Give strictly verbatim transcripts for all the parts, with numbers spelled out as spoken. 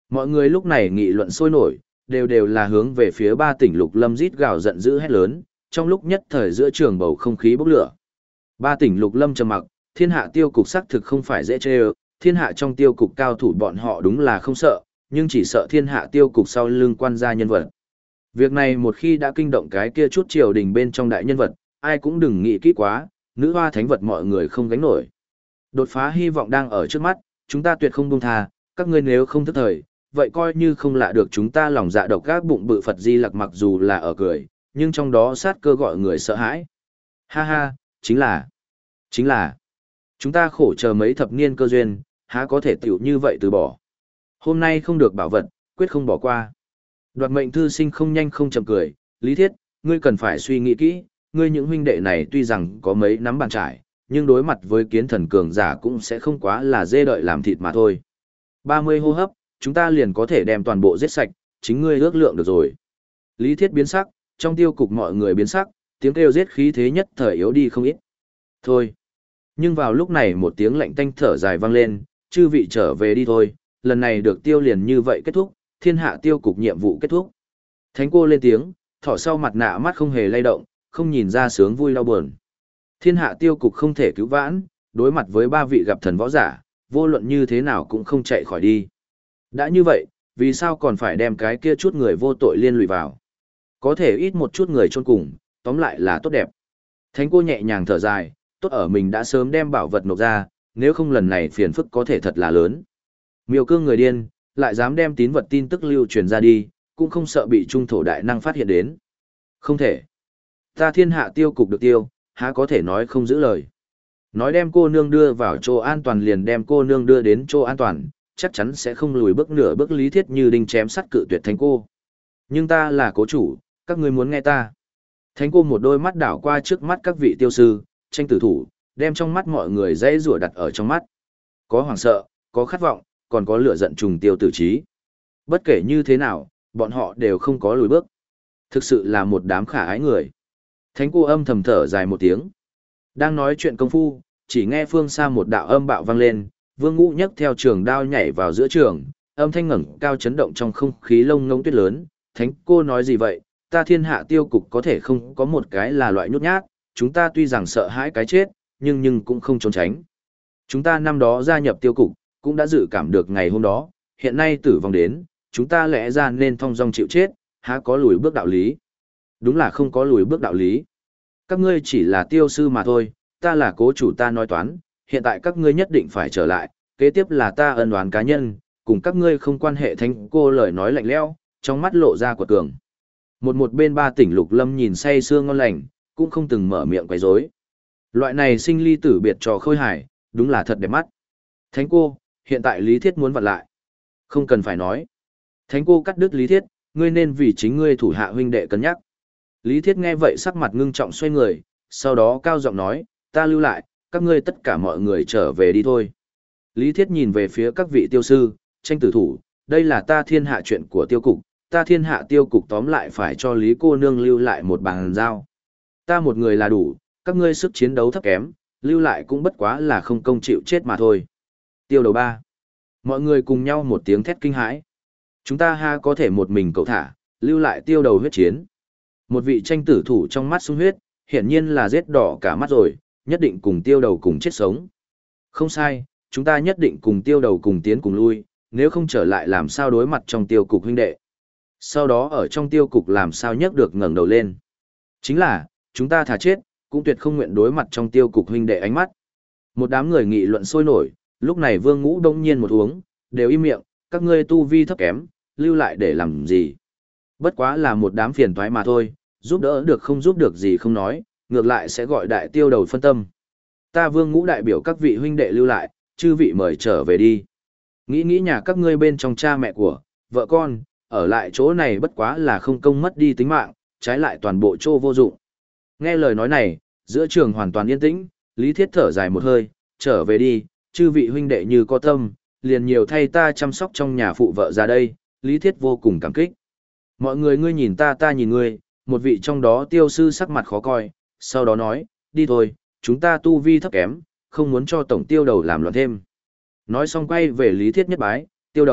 Mọi người lúc này nghị luận sôi nổi, đều đều là hướng về phía ba tỉnh Lục Lâm rít gào giận dữ hét lớn, trong lúc nhất thời giữa trường bầu không khí bốc lửa. Ba tỉnh Lục Lâm trầm mặc, thiên hạ tiêu cục xác thực không phải dễ chơi, thiên hạ trong tiêu cục cao thủ bọn họ đúng là không sợ, nhưng chỉ sợ thiên hạ tiêu cục sau lưng quan gia nhân vật. Việc này một khi đã kinh động cái kia chút triều đình bên trong đại nhân vật, ai cũng đừng nghĩ kỹ quá, nữ hoa thánh vật mọi người không gánh nổi. Đột phá hy vọng đang ở trước mắt, chúng ta tuyệt không buông tha, các ngươi nếu không thức thời, vậy coi như không lạ được chúng ta lòng dạ độc các bụng bự Phật Di Lặc mặc dù là ở cười, nhưng trong đó sát cơ gọi người sợ hãi. Ha ha, chính là, chính là, chúng ta khổ chờ mấy thập niên cơ duyên, há có thể tiểu như vậy từ bỏ. Hôm nay không được bảo vật, quyết không bỏ qua. Đoạt mệnh thư sinh không nhanh không chậm cười, Lý Thiết, ngươi cần phải suy nghĩ kỹ, ngươi những huynh đệ này tuy rằng có mấy nắm bàn trải, nhưng đối mặt với kiến thần cường giả cũng sẽ không quá là dê đợi làm thịt mà thôi. ba mươi hô hấp, chúng ta liền có thể đem toàn bộ giết sạch, chính ngươi ước lượng được rồi. Lý Thiết biến sắc, trong tiêu cục mọi người biến sắc, tiếng kêu giết khí thế nhất thời yếu đi không ít. Thôi. Nhưng vào lúc này một tiếng lạnh tanh thở dài vang lên, chư vị trở về đi thôi, lần này được tiêu liền như vậy kết thúc, thiên hạ tiêu cục nhiệm vụ kết thúc. Thánh cô lên tiếng, thỏ sau mặt nạ mắt không hề lay động, không nhìn ra sướng vui đau buồn. Thiên hạ tiêu cục không thể cứu vãn, đối mặt với ba vị gặp thần võ giả, vô luận như thế nào cũng không chạy khỏi đi. Đã như vậy, vì sao còn phải đem cái kia chút người vô tội liên lụy vào? Có thể ít một chút người chôn cùng, tóm lại là tốt đẹp. Thánh cô nhẹ nhàng thở dài, tốt ở mình đã sớm đem bảo vật nộp ra, nếu không lần này phiền phức có thể thật là lớn. Miêu cương người điên, lại dám đem tín vật tin tức lưu truyền ra đi, cũng không sợ bị trung thổ đại năng phát hiện đến. Không thể. Ta thiên hạ tiêu cục được tiêu, há có thể nói không giữ lời. Nói đem cô nương đưa vào chỗ an toàn liền đem cô nương đưa đến chỗ an toàn, chắc chắn sẽ không lùi bước nửa bước Lý Thiết như đinh chém sắt cự tuyệt thánh cô. Nhưng ta là cố chủ, các ngươi muốn nghe ta. Thánh cô một đôi mắt đảo qua trước mắt các vị tiêu sư, tranh tử thủ, đem trong mắt mọi người dãy rủa đặt ở trong mắt. Có hoảng sợ, có khát vọng, còn có lửa giận trùng tiêu tử trí. Bất kể như thế nào, bọn họ đều không có lùi bước. Thực sự là một đám khả ái người. Thánh cô âm thầm thở dài một tiếng. Đang nói chuyện công phu, chỉ nghe phương xa một đạo âm bạo vang lên, Vương Ngũ nhấc theo trường đao nhảy vào giữa trường, âm thanh ngẩng cao chấn động trong không khí lông ngông tuyết lớn. Thánh cô nói gì vậy? Ta thiên hạ tiêu cục có thể không có một cái là loại nhút nhát, chúng ta tuy rằng sợ hãi cái chết, nhưng nhưng cũng không trốn tránh. Chúng ta năm đó gia nhập tiêu cục, cũng đã dự cảm được ngày hôm đó, hiện nay tử vong đến, chúng ta lẽ ra nên thong dong chịu chết, há có lùi bước đạo lý. Đúng là không có lùi bước đạo lý. Các ngươi chỉ là tiêu sư mà thôi, ta là cố chủ ta nói toán, hiện tại các ngươi nhất định phải trở lại, kế tiếp là ta ân oán cá nhân, cùng các ngươi không quan hệ. Thánh cô lời nói lạnh lẽo, trong mắt lộ ra quật cường. Một một bên ba tỉnh Lục Lâm nhìn say sưa ngon lành, cũng không từng mở miệng quấy rối. Loại này sinh ly tử biệt trò khôi hài, đúng là thật đẹp mắt. Thánh cô, hiện tại Lý Thiết muốn vặn lại. Không cần phải nói. Thánh cô cắt đứt Lý Thiết, ngươi nên vì chính ngươi thủ hạ huynh đệ cân nhắc. Lý Thiết nghe vậy sắc mặt ngưng trọng xoay người, sau đó cao giọng nói, ta lưu lại, các ngươi tất cả mọi người trở về đi thôi. Lý Thiết nhìn về phía các vị tiêu sư, tranh tử thủ, đây là ta thiên hạ chuyện của tiêu cục, ta thiên hạ tiêu cục tóm lại phải cho Lý cô nương lưu lại một bàn giao. Ta một người là đủ, các ngươi sức chiến đấu thấp kém, lưu lại cũng bất quá là không công chịu chết mà thôi. Tiêu đầu ba. Mọi người cùng nhau một tiếng thét kinh hãi. Chúng ta ha có thể một mình cậu thả, lưu lại tiêu đầu huyết chiến. Một vị tranh tử thủ trong mắt sung huyết, hiển nhiên là giết đỏ cả mắt rồi, nhất định cùng tiêu đầu cùng chết sống. Không sai, chúng ta nhất định cùng tiêu đầu cùng tiến cùng lui, nếu không trở lại làm sao đối mặt trong tiêu cục huynh đệ. Sau đó ở trong tiêu cục làm sao nhấc được ngẩng đầu lên. Chính là, chúng ta thà chết, cũng tuyệt không nguyện đối mặt trong tiêu cục huynh đệ ánh mắt. Một đám người nghị luận sôi nổi, lúc này Vương Ngũ đông nhiên một uống, đều im miệng, các ngươi tu vi thấp kém, lưu lại để làm gì. Bất quá là một đám phiền toái mà thôi, giúp đỡ được không giúp được gì không nói, ngược lại sẽ gọi đại tiêu đầu phân tâm. Ta Vương Ngũ đại biểu các vị huynh đệ lưu lại, chư vị mời trở về đi. Nghĩ nghĩ nhà các ngươi bên trong cha mẹ của, vợ con, ở lại chỗ này bất quá là không công mất đi tính mạng, trái lại toàn bộ chỗ vô dụng. Nghe lời nói này, giữa trường hoàn toàn yên tĩnh, Lý Thiết thở dài một hơi, trở về đi, chư vị huynh đệ như có tâm, liền nhiều thay ta chăm sóc trong nhà phụ vợ ra đây, Lý Thiết vô cùng cảm kích. Mọi người ngươi nhìn ta ta nhìn ngươi, một vị trong đó tiêu sư sắc mặt khó coi, sau đó nói, đi thôi, chúng ta tu vi thấp kém, không muốn cho tổng tiêu đầu làm loạn thêm. Nói xong quay về Lý Thiết nhất bái, tiêu đầu,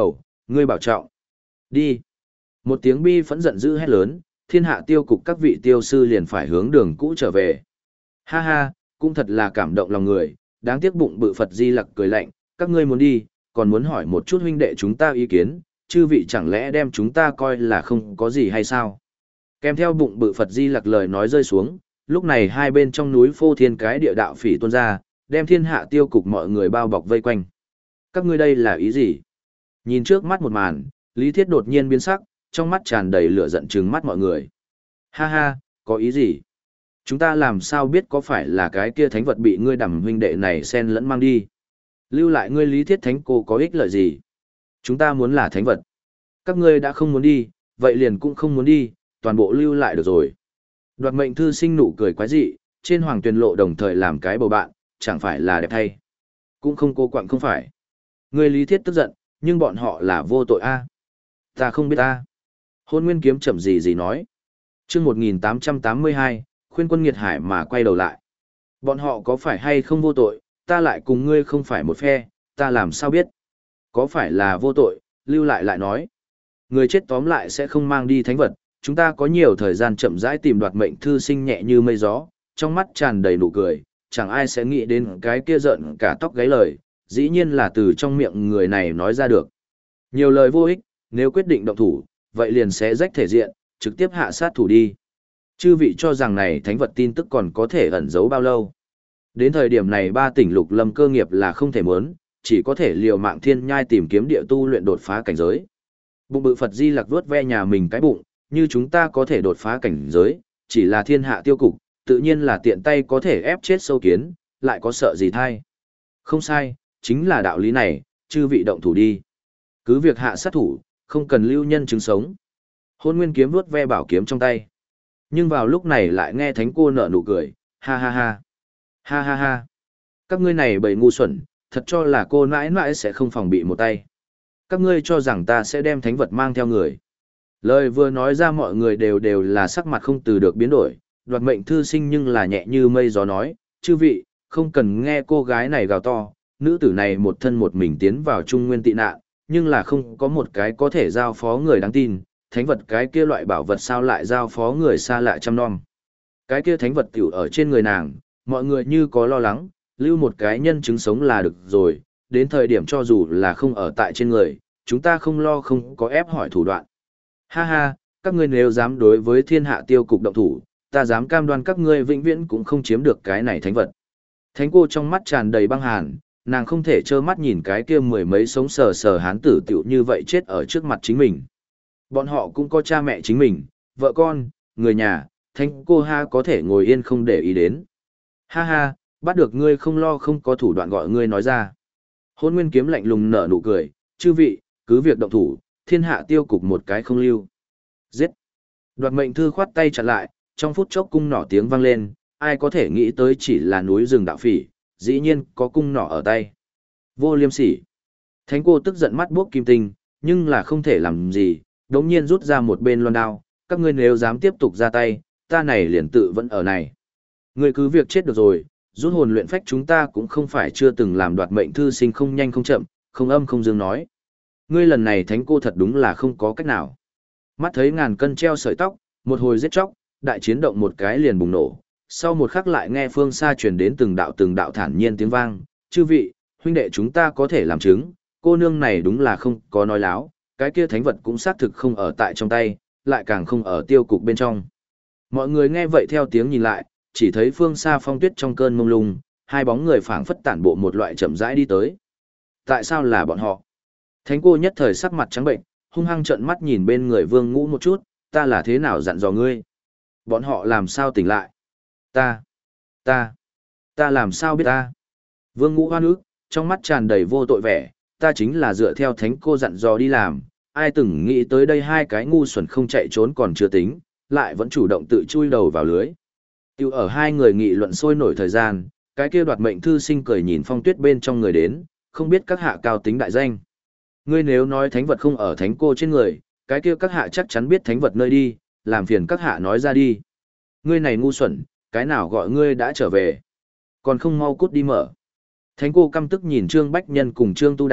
ngươi bảo trọng. Đi. Một tiếng bi phẫn giận dữ hét lớn, thiên hạ tiêu cục các vị tiêu sư liền phải hướng đường cũ trở về. Ha ha, cũng thật là cảm động lòng người, đáng tiếc bụng bự Phật Di Lặc cười lạnh, các ngươi muốn đi, còn muốn hỏi một chút huynh đệ chúng ta ý kiến, chư vị chẳng lẽ đem chúng ta coi là không có gì hay sao? Kèm theo bụng bự Phật Di Lặc lời nói rơi xuống, lúc này hai bên trong núi phô thiên cái địa đạo phỉ tuôn ra, đem thiên hạ tiêu cục mọi người bao bọc vây quanh. Các ngươi đây là ý gì? Nhìn trước mắt một màn, Lý Thiết đột nhiên biến sắc, trong mắt tràn đầy lửa giận trừng mắt mọi người. Ha ha, có ý gì? Chúng ta làm sao biết có phải là cái kia thánh vật bị ngươi đầm huynh đệ này xen lẫn mang đi? Lưu lại ngươi Lý Thiết thánh cô có ích lợi gì? Chúng ta muốn là thánh vật. Các ngươi đã không muốn đi, vậy liền cũng không muốn đi, toàn bộ lưu lại được rồi. Đoạt mệnh thư sinh nụ cười quái dị, trên hoàng tuyền lộ đồng thời làm cái bầu bạn, chẳng phải là đẹp thay. Cũng không cô quặng không phải. Ngươi Lý Thiết tức giận, nhưng bọn họ là vô tội a. Ta không biết ta. Hôn Nguyên Kiếm chậm gì gì nói. Chương một nghìn tám trăm tám mươi hai, khuyên quân nghiệt hải mà quay đầu lại. Bọn họ có phải hay không vô tội, ta lại cùng ngươi không phải một phe, ta làm sao biết. Có phải là vô tội, lưu lại lại nói. Người chết tóm lại sẽ không mang đi thánh vật, chúng ta có nhiều thời gian chậm rãi tìm đoạt mệnh thư sinh nhẹ như mây gió, trong mắt tràn đầy nụ cười, chẳng ai sẽ nghĩ đến cái kia giận cả tóc gáy lời, dĩ nhiên là từ trong miệng người này nói ra được. Nhiều lời vô ích, nếu quyết định động thủ, vậy liền sẽ rách thể diện, trực tiếp hạ sát thủ đi. Chư vị cho rằng này thánh vật tin tức còn có thể ẩn giấu bao lâu. Đến thời điểm này ba tỉnh lục lâm cơ nghiệp là không thể muốn, chỉ có thể liều mạng thiên nhai tìm kiếm địa tu luyện đột phá cảnh giới. Bụng bự Phật Di Lặc vuốt ve nhà mình cái bụng, như chúng ta có thể đột phá cảnh giới, chỉ là thiên hạ tiêu cục, tự nhiên là tiện tay có thể ép chết sâu kiến, lại có sợ gì thay. Không sai, chính là đạo lý này, chư vị động thủ đi. Cứ việc hạ sát thủ, không cần lưu nhân chứng sống. Hôn Nguyên Kiếm vuốt ve bảo kiếm trong tay. Nhưng vào lúc này lại nghe thánh cô nở nụ cười, ha ha ha. Ha ha ha. Các ngươi này bầy ngu xuẩn, thật cho là cô nãi nãi sẽ không phòng bị một tay. Các ngươi cho rằng ta sẽ đem thánh vật mang theo người. Lời vừa nói ra mọi người đều đều là sắc mặt không từ được biến đổi, đoạt mệnh thư sinh nhưng là nhẹ như mây gió nói, chư vị, không cần nghe cô gái này gào to, nữ tử này một thân một mình tiến vào trung nguyên tị nạn, nhưng là không có một cái có thể giao phó người đáng tin, thánh vật cái kia loại bảo vật sao lại giao phó người xa lạ chăm nom. Cái kia thánh vật tiểu ở trên người nàng, mọi người như có lo lắng, lưu một cái nhân chứng sống là được rồi, đến thời điểm cho dù là không ở tại trên người, chúng ta không lo không có ép hỏi thủ đoạn. Ha ha, các ngươi nếu dám đối với thiên hạ tiêu cục động thủ, ta dám cam đoan các ngươi vĩnh viễn cũng không chiếm được cái này thánh vật. Thánh cô trong mắt tràn đầy băng hàn, nàng không thể trơ mắt nhìn cái kia mười mấy sống sờ sờ hán tử tiểu như vậy chết ở trước mặt chính mình. Bọn họ cũng có cha mẹ chính mình, vợ con, người nhà, thánh cô ha có thể ngồi yên không để ý đến. Ha ha, bắt được ngươi không lo không có thủ đoạn gọi ngươi nói ra. Hôn Nguyên Kiếm lạnh lùng nở nụ cười, chư vị, cứ việc động thủ, thiên hạ tiêu cục một cái không lưu. Giết! Đoạt mệnh thư khoát tay chặn lại, trong phút chốc cung nỏ tiếng vang lên, ai có thể nghĩ tới chỉ là núi rừng đạo phỉ, dĩ nhiên có cung nỏ ở tay. Vô liêm sỉ! Thánh cô tức giận mắt buốc kim tinh, nhưng là không thể làm gì, đống nhiên rút ra một bên loan đao, các ngươi nếu dám tiếp tục ra tay, ta này liền tự vẫn ở này. Ngươi cứ việc chết được rồi, rút hồn luyện phách chúng ta cũng không phải chưa từng làm đoạt mệnh thư sinh không nhanh không chậm, không âm không dương nói. Ngươi lần này thánh cô thật đúng là không có cách nào. Mắt thấy ngàn cân treo sợi tóc, một hồi giết chóc, đại chiến động một cái liền bùng nổ. Sau một khắc lại nghe phương xa truyền đến từng đạo từng đạo thản nhiên tiếng vang. Chư vị, huynh đệ chúng ta có thể làm chứng, cô nương này đúng là không có nói láo, cái kia thánh vật cũng xác thực không ở tại trong tay, lại càng không ở tiêu cục bên trong. Mọi người nghe vậy theo tiếng nhìn lại, chỉ thấy phương xa phong tuyết trong cơn mông lung, hai bóng người phảng phất tản bộ một loại chậm rãi đi tới. Tại sao là bọn họ? Thánh cô nhất thời sắc mặt trắng bệnh, hung hăng trợn mắt nhìn bên người Vương Ngũ một chút, ta là thế nào dặn dò ngươi? Bọn họ làm sao tỉnh lại? Ta, ta, ta làm sao biết ta? Vương Ngũ hoan ức, trong mắt tràn đầy vô tội vẻ, ta chính là dựa theo thánh cô dặn dò đi làm, ai từng nghĩ tới đây hai cái ngu xuẩn không chạy trốn còn chưa tính, lại vẫn chủ động tự chui đầu vào lưới. Tiêu ở hai người nghị luận sôi nổi thời gian, cái kia đoạt mệnh thư sinh cười nhìn phong tuyết bên trong người đến, không biết các hạ cao tính đại danh. Ngươi nếu nói thánh vật không ở thánh cô trên người, cái kia các hạ chắc chắn biết thánh vật nơi đi, làm phiền các hạ nói ra đi. Ngươi này ngu xuẩn, cái nào gọi ngươi đã trở về, còn không mau cút đi mở. Thánh cô căm tức nhìn Trương Bách Nhân cùng Trương Tu Đà,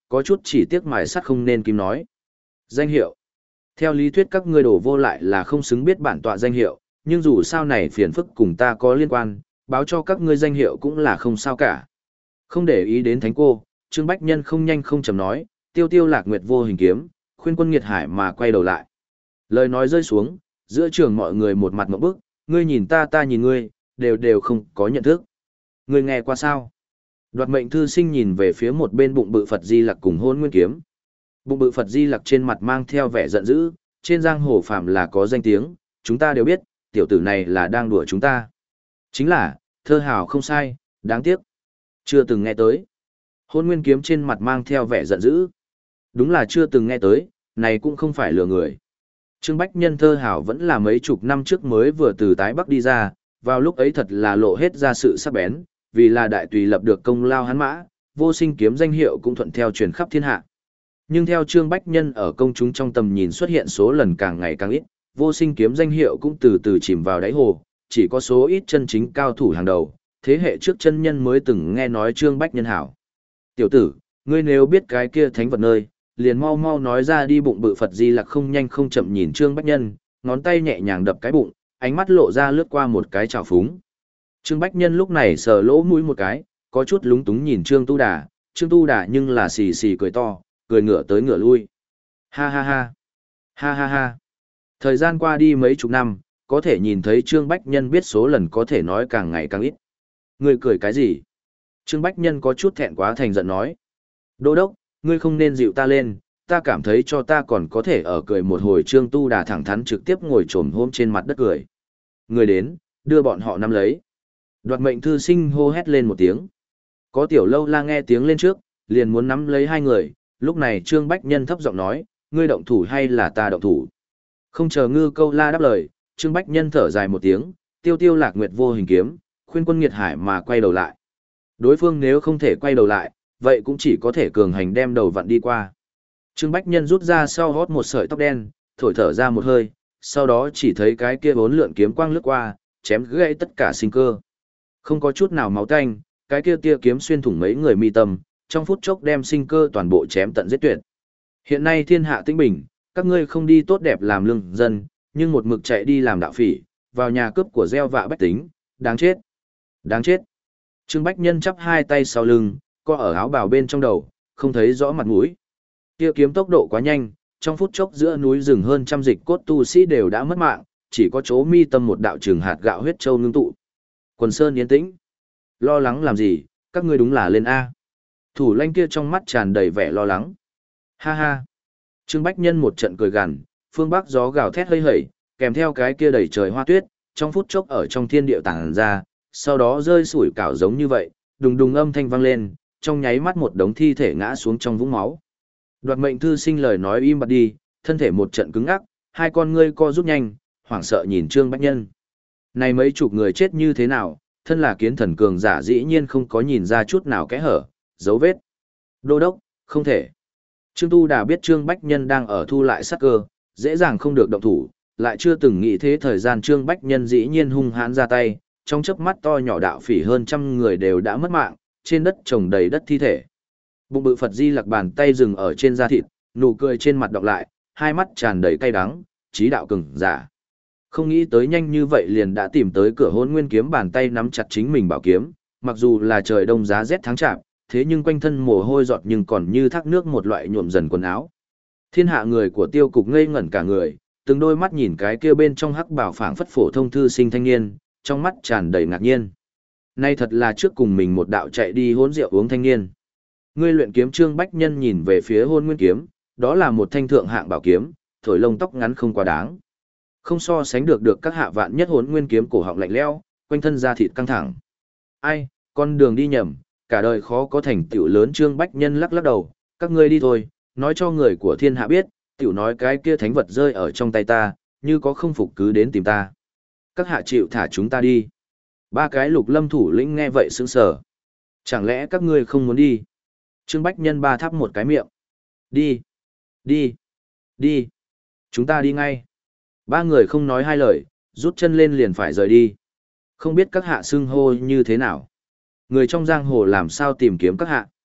có chút chỉ tiếc mài sắt không nên kim nói. Danh hiệu. Theo lý thuyết các ngươi đổ vô lại là không xứng biết bản tọa danh hiệu, nhưng dù sao này phiền phức cùng ta có liên quan, báo cho các ngươi danh hiệu cũng là không sao cả. Không để ý đến thánh cô, Trương Bách Nhân không nhanh không chậm nói, tiêu tiêu lạc nguyệt vô hình kiếm, khuyên quân nghiệt hải mà quay đầu lại. Lời nói rơi xuống, giữa trường mọi người một mặt ngộp bức, ngươi nhìn ta ta nhìn ngươi, đều đều không có nhận thức. Ngươi nghe qua sao? Đoạt mệnh thư sinh nhìn về phía một bên bụng bự Phật Di Lặc cùng Hôn Nguyên kiếm. Bụng bự Phật Di Lặc trên mặt mang theo vẻ giận dữ, trên giang hồ phàm là có danh tiếng, chúng ta đều biết, tiểu tử này là đang đùa chúng ta. Chính là, thơ hào không sai, đáng tiếc. Chưa từng nghe tới. Hôn Nguyên kiếm trên mặt mang theo vẻ giận dữ. Đúng là chưa từng nghe tới, này cũng không phải lừa người. Trương Bách Nhân thơ hào vẫn là mấy chục năm trước mới vừa từ tái Bắc đi ra, vào lúc ấy thật là lộ hết ra sự sắc bén, vì là đại tùy lập được công lao hắn mã, vô sinh kiếm danh hiệu cũng thuận theo truyền khắp thiên hạ. Nhưng theo Trương Bách Nhân ở công chúng trong tầm nhìn xuất hiện số lần càng ngày càng ít, vô sinh kiếm danh hiệu cũng từ từ chìm vào đáy hồ, chỉ có số ít chân chính cao thủ hàng đầu, thế hệ trước chân nhân mới từng nghe nói Trương Bách Nhân hảo. Tiểu tử, ngươi nếu biết cái kia thánh vật nơi, liền mau mau nói ra đi. Bụng bự Phật Di Lặc không nhanh không chậm nhìn Trương Bách Nhân, ngón tay nhẹ nhàng đập cái bụng, ánh mắt lộ ra lướt qua một cái trào phúng. Trương Bách Nhân lúc này sờ lỗ mũi một cái, có chút lúng túng nhìn Trương Tu Đà, Trương Tu Đà nhưng là xì xì cười to, cười ngửa tới ngửa lui. Ha ha ha, ha ha ha. Thời gian qua đi mấy chục năm, có thể nhìn thấy Trương Bách Nhân biết số lần có thể nói càng ngày càng ít. Ngươi cười cái gì? Trương Bách Nhân có chút thẹn quá thành giận nói. Đô đốc, ngươi không nên dịu ta lên, ta cảm thấy cho ta còn có thể ở cười một hồi. Trương Tu Đà thẳng thắn trực tiếp ngồi trồm hôm trên mặt đất cười. Người đến, đưa bọn họ nắm lấy. Đoạt mệnh thư sinh hô hét lên một tiếng. Có tiểu lâu la nghe tiếng lên trước, liền muốn nắm lấy hai người, lúc này Trương Bách Nhân thấp giọng nói, ngươi động thủ hay là ta động thủ? Không chờ ngư câu la đáp lời, Trương Bách Nhân thở dài một tiếng, tiêu tiêu lạc nguyệt vô hình kiếm, khuyên quân nghiệt hải mà quay đầu lại. Đối phương nếu không thể quay đầu lại, vậy cũng chỉ có thể cường hành đem đầu vặn đi qua. Trương Bách Nhân rút ra sau hót một sợi tóc đen, thổi thở ra một hơi, sau đó chỉ thấy cái kia bốn lượn kiếm quang lướt qua, chém gãy tất cả sinh cơ. Không có chút nào máu tanh, cái kia tia kiếm xuyên thủng mấy người mi tâm, trong phút chốc đem sinh cơ toàn bộ chém tận giết tuyệt. Hiện nay thiên hạ tĩnh bình, các ngươi không đi tốt đẹp làm lương dân, nhưng một mực chạy đi làm đạo phỉ, vào nhà cướp của gieo vạ bách tính, đáng chết. Đáng chết. Trương Bách Nhân chắp hai tay sau lưng, co ở áo bào bên trong đầu, không thấy rõ mặt mũi. Tia kiếm tốc độ quá nhanh, trong phút chốc giữa núi rừng hơn trăm dịch cốt tu sĩ đều đã mất mạng, chỉ có chỗ mi tâm một đạo trường hạt gạo huyết châu ngưng tụ. Quần sơn yên tĩnh. Lo lắng làm gì, các ngươi đúng là lên A. Thủ lãnh kia trong mắt tràn đầy vẻ lo lắng. Ha ha. Trương Bách Nhân một trận cười gằn, phương bắc gió gào thét hơi hẩy, kèm theo cái kia đầy trời hoa tuyết, trong phút chốc ở trong thiên địa tàng ra, sau đó rơi sủi cảo giống như vậy, đùng đùng âm thanh vang lên, trong nháy mắt một đống thi thể ngã xuống trong vũng máu. Đoạt mệnh thư sinh lời nói im bặt đi, thân thể một trận cứng ngắc, hai con ngươi co rút nhanh, hoảng sợ nhìn Trương Bách Nhân. Này mấy chục người chết như thế nào, thân là kiến thần cường giả dĩ nhiên không có nhìn ra chút nào kẽ hở, dấu vết. Đô đốc, không thể. Trương Tu Đà biết Trương Bách Nhân đang ở thu lại sát cơ, dễ dàng không được động thủ, lại chưa từng nghĩ thế thời gian Trương Bách Nhân dĩ nhiên hung hãn ra tay, trong chớp mắt to nhỏ đạo phỉ hơn trăm người đều đã mất mạng, trên đất trồng đầy đất thi thể. Bụng bự Phật Di Lặc bàn tay dừng ở trên da thịt, nụ cười trên mặt đọc lại, hai mắt tràn đầy cay đắng, trí đạo cường giả. Không nghĩ tới nhanh như vậy liền đã tìm tới cửa Hỗn Nguyên kiếm, bàn tay nắm chặt chính mình bảo kiếm, mặc dù là trời đông giá rét tháng chạp, thế nhưng quanh thân mồ hôi giọt nhưng còn như thác nước một loại nhuộm dần quần áo. Thiên hạ người của Tiêu Cục ngây ngẩn cả người, từng đôi mắt nhìn cái kia bên trong hắc bảo phảng phất phổ thông thư sinh thanh niên, trong mắt tràn đầy ngạc nhiên. Nay thật là trước cùng mình một đạo chạy đi hỗn rượu uống thanh niên. Ngươi luyện kiếm. Trương Bách Nhân nhìn về phía Hỗn Nguyên kiếm, đó là một thanh thượng hạng bảo kiếm, thổi lông tóc ngắn không quá đáng. Không so sánh được được các hạ vạn nhất Hỗn Nguyên kiếm cổ họng lạnh lẽo, quanh thân da thịt căng thẳng. Ai, con đường đi nhầm, cả đời khó có thành tựu lớn. Trương Bách Nhân lắc lắc đầu, các ngươi đi thôi, nói cho người của thiên hạ biết, tiểu nói cái kia thánh vật rơi ở trong tay ta, như có không phục cứ đến tìm ta. Các hạ chịu thả chúng ta đi. Ba cái Lục Lâm thủ lĩnh nghe vậy sững sờ. Chẳng lẽ các ngươi không muốn đi? Trương Bách Nhân ba thắp một cái miệng. Đi, đi, đi. Chúng ta đi ngay. Ba người không nói hai lời, rút chân lên liền phải rời đi. Không biết các hạ xưng hô như thế nào. Người trong giang hồ làm sao tìm kiếm các hạ.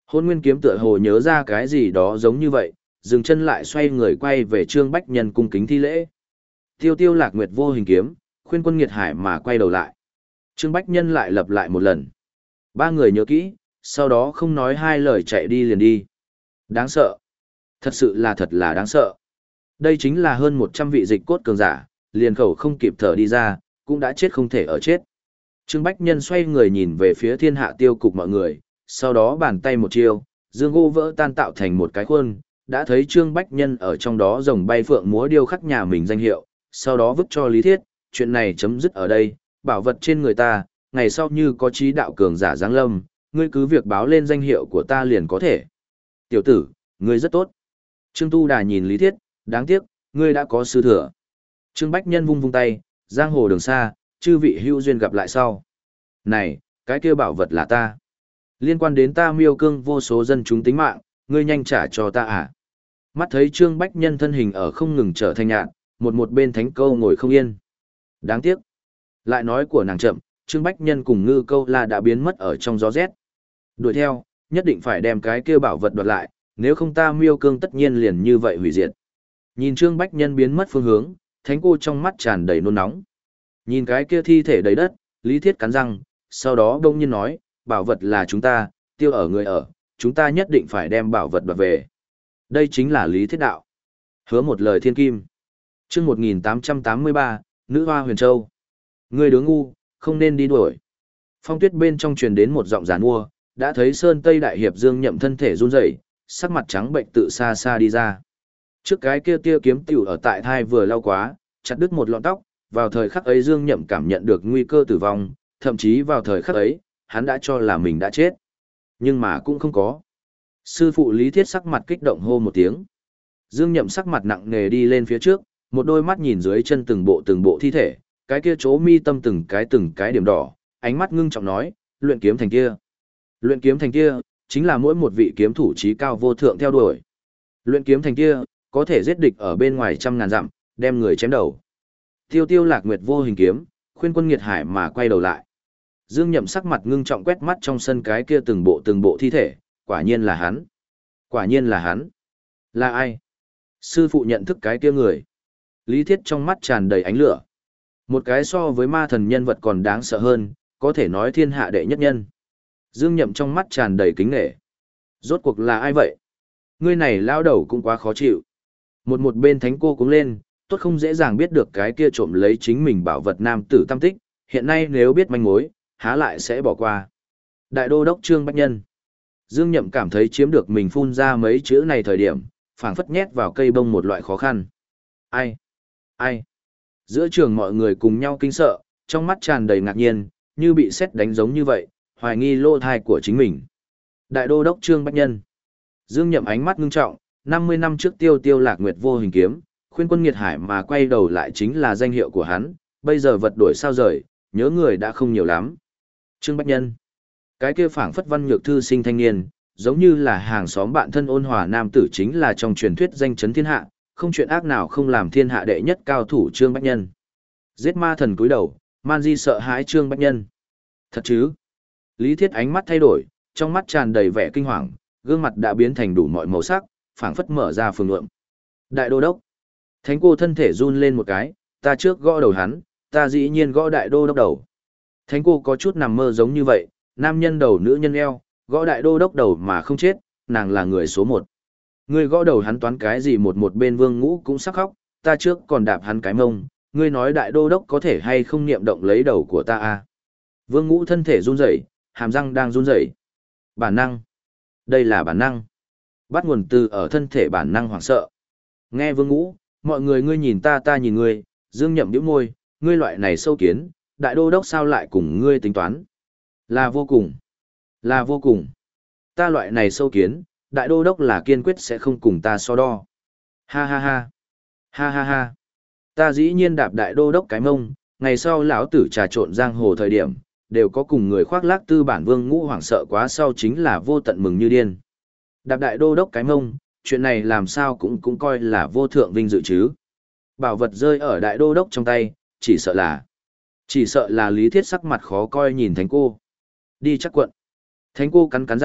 Hôn Nguyên kiếm tựa hồ nhớ ra cái gì đó giống như vậy, dừng chân lại xoay người quay về Trương Bách Nhân cung kính thi lễ. Tiêu Tiêu Lạc Nguyệt vô hình kiếm, khuyên quân nghiệt hải mà quay đầu lại. Trương Bách Nhân lại lặp lại một lần. Ba người nhớ kỹ, sau đó không nói hai lời chạy đi liền đi. Đáng sợ. Thật sự là thật là đáng sợ. Đây chính là hơn một trăm vị dịch cốt cường giả, liền khẩu không kịp thở đi ra, cũng đã chết không thể ở chết. Trương Bách Nhân xoay người nhìn về phía thiên hạ tiêu cục mọi người, sau đó bàn tay một chiêu, dương gỗ vỡ tan tạo thành một cái khuôn, đã thấy Trương Bách Nhân ở trong đó rồng bay phượng múa điêu khắc nhà mình danh hiệu, sau đó vứt cho Lý Thiết, chuyện này chấm dứt ở đây, bảo vật trên người ta, ngày sau như có trí đạo cường giả giáng lâm, ngươi cứ việc báo lên danh hiệu của ta liền có thể. Tiểu tử, ngươi rất tốt. Trương Tu Đà nhìn Lý Thiết, đáng tiếc, ngươi đã có sư thừa. Trương Bách Nhân vung vung tay, giang hồ đường xa, chư vị hữu duyên gặp lại sau. Này, cái kia bảo vật là ta. Liên quan đến ta miêu cương vô số dân chúng tính mạng, ngươi nhanh trả cho ta à. Mắt thấy Trương Bách Nhân thân hình ở không ngừng trở thành nhạn, một một bên thánh câu ngồi không yên. Đáng tiếc. Lại nói của nàng chậm, Trương Bách Nhân cùng ngư câu la đã biến mất ở trong gió rét. Đuổi theo, nhất định phải đem cái kia bảo vật đoạt lại, nếu không ta miêu cương tất nhiên liền như vậy hủy diệt. Nhìn Trương Bách Nhân biến mất phương hướng, thánh cô trong mắt tràn đầy nôn nóng. Nhìn cái kia thi thể đầy đất, Lý Thiết cắn răng, sau đó đông nhiên nói, bảo vật là chúng ta, tiêu ở người ở, chúng ta nhất định phải đem bảo vật đoạt về. Đây chính là Lý Thiết đạo. Hứa một lời thiên kim. Chương một nghìn tám trăm tám mươi ba, Nữ Hoa Huyền Châu. Ngươi đứa ngu, không nên đi đuổi. Phong tuyết bên trong truyền đến một giọng giàn mua, đã thấy Sơn Tây Đại Hiệp Dương Nhậm thân thể run rẩy, sắc mặt trắng bệnh tự xa xa đi ra. Trước cái kia tia kiếm tiểu ở tại thai vừa lao quá, chặt đứt một lọn tóc, vào thời khắc ấy Dương Nhậm cảm nhận được nguy cơ tử vong, thậm chí vào thời khắc ấy, hắn đã cho là mình đã chết. Nhưng mà cũng không có. Sư phụ Lý Thiết sắc mặt kích động hô một tiếng. Dương Nhậm sắc mặt nặng nề đi lên phía trước, một đôi mắt nhìn dưới chân từng bộ từng bộ thi thể, cái kia chỗ mi tâm từng cái từng cái điểm đỏ, ánh mắt ngưng trọng nói, luyện kiếm thành kia. Luyện kiếm thành kia, chính là mỗi một vị kiếm thủ trí cao vô thượng theo đuổi. Luyện kiếm thành kia, có thể giết địch ở bên ngoài trăm ngàn dặm, đem người chém đầu. Tiêu Tiêu Lạc Nguyệt vô hình kiếm, khuyên quân nghiệt hải mà quay đầu lại. Dương Nhậm sắc mặt ngưng trọng quét mắt trong sân cái kia từng bộ từng bộ thi thể, quả nhiên là hắn. Quả nhiên là hắn. Là ai? Sư phụ nhận thức cái kia người. Lý Thiết trong mắt tràn đầy ánh lửa. Một cái so với ma thần nhân vật còn đáng sợ hơn, có thể nói thiên hạ đệ nhất nhân. Dương Nhậm trong mắt tràn đầy kính nể. Rốt cuộc là ai vậy? Ngươi này lao đầu cũng quá khó chịu. Một một bên thánh cô cũng lên, tốt không dễ dàng biết được cái kia trộm lấy chính mình bảo vật nam tử tam tích, hiện nay nếu biết manh mối, há lại sẽ bỏ qua. Đại đô đốc Trương Bách Nhân. Dương Nhậm cảm thấy chiếm được mình phun ra mấy chữ này thời điểm, phảng phất nhét vào cây bông một loại khó khăn. Ai? Ai? Giữa trường mọi người cùng nhau kinh sợ, trong mắt tràn đầy ngạc nhiên, như bị sét đánh giống như vậy, hoài nghi lô thai của chính mình. Đại đô đốc Trương Bách Nhân. Dương Nhậm ánh mắt ngưng trọng, năm mươi năm trước Tiêu Tiêu Lạc Nguyệt vô hình kiếm, khuyên quân nghiệt hải mà quay đầu lại chính là danh hiệu của hắn, bây giờ vật đổi sao rời, nhớ người đã không nhiều lắm. Trương Bách Nhân. Cái kia phảng phất văn nhược thư sinh thanh niên, giống như là hàng xóm bạn thân ôn hòa nam tử chính là trong truyền thuyết danh chấn thiên hạ, không chuyện ác nào không làm thiên hạ đệ nhất cao thủ Trương Bách Nhân. Giết ma thần cúi đầu, man di sợ hãi Trương Bách Nhân. Thật chứ? Lý Thiết ánh mắt thay đổi, trong mắt tràn đầy vẻ kinh hoàng, gương mặt đã biến thành đủ mọi màu sắc, phảng phất mở ra phường lượng. Đại đô đốc. Thánh cô thân thể run lên một cái, ta trước gõ đầu hắn, ta dĩ nhiên gõ đại đô đốc đầu. Thánh cô có chút nằm mơ giống như vậy, nam nhân đầu nữ nhân eo, gõ đại đô đốc đầu mà không chết, nàng là người số một. Ngươi gõ đầu hắn toán cái gì một một bên Vương Ngũ cũng sắc khóc, ta trước còn đạp hắn cái mông, ngươi nói đại đô đốc có thể hay không niệm động lấy đầu của ta à? Vương Ngũ thân thể run rẩy, hàm răng đang run rẩy. Bản năng. Đây là bản năng. Bắt nguồn từ ở thân thể bản năng hoảng sợ. Nghe Vương Ngũ, mọi người ngươi nhìn ta ta nhìn ngươi, Dương Nhậm nhíu môi, ngươi loại này sâu kiến, đại đô đốc sao lại cùng ngươi tính toán? Là vô cùng. Là vô cùng. Ta loại này sâu kiến, đại đô đốc là kiên quyết sẽ không cùng ta so đo. Ha ha ha. Ha ha ha. Ta dĩ nhiên đạp đại đô đốc cái mông, ngày sau lão tử trà trộn giang hồ thời điểm, đều có cùng người khoác lác tư bản Vương Ngũ hoảng sợ quá sau chính là vô tận mừng như điên. Đạp đại đô đốc cái mông, chuyện này làm sao cũng cũng coi là vô thượng vinh dự chứ. Bảo vật rơi ở đại đô đốc trong tay, chỉ sợ là... Chỉ sợ là Lý Thiết sắc mặt khó coi nhìn thánh cô. Đi chắc quận. Thánh cô cắn cắn răng,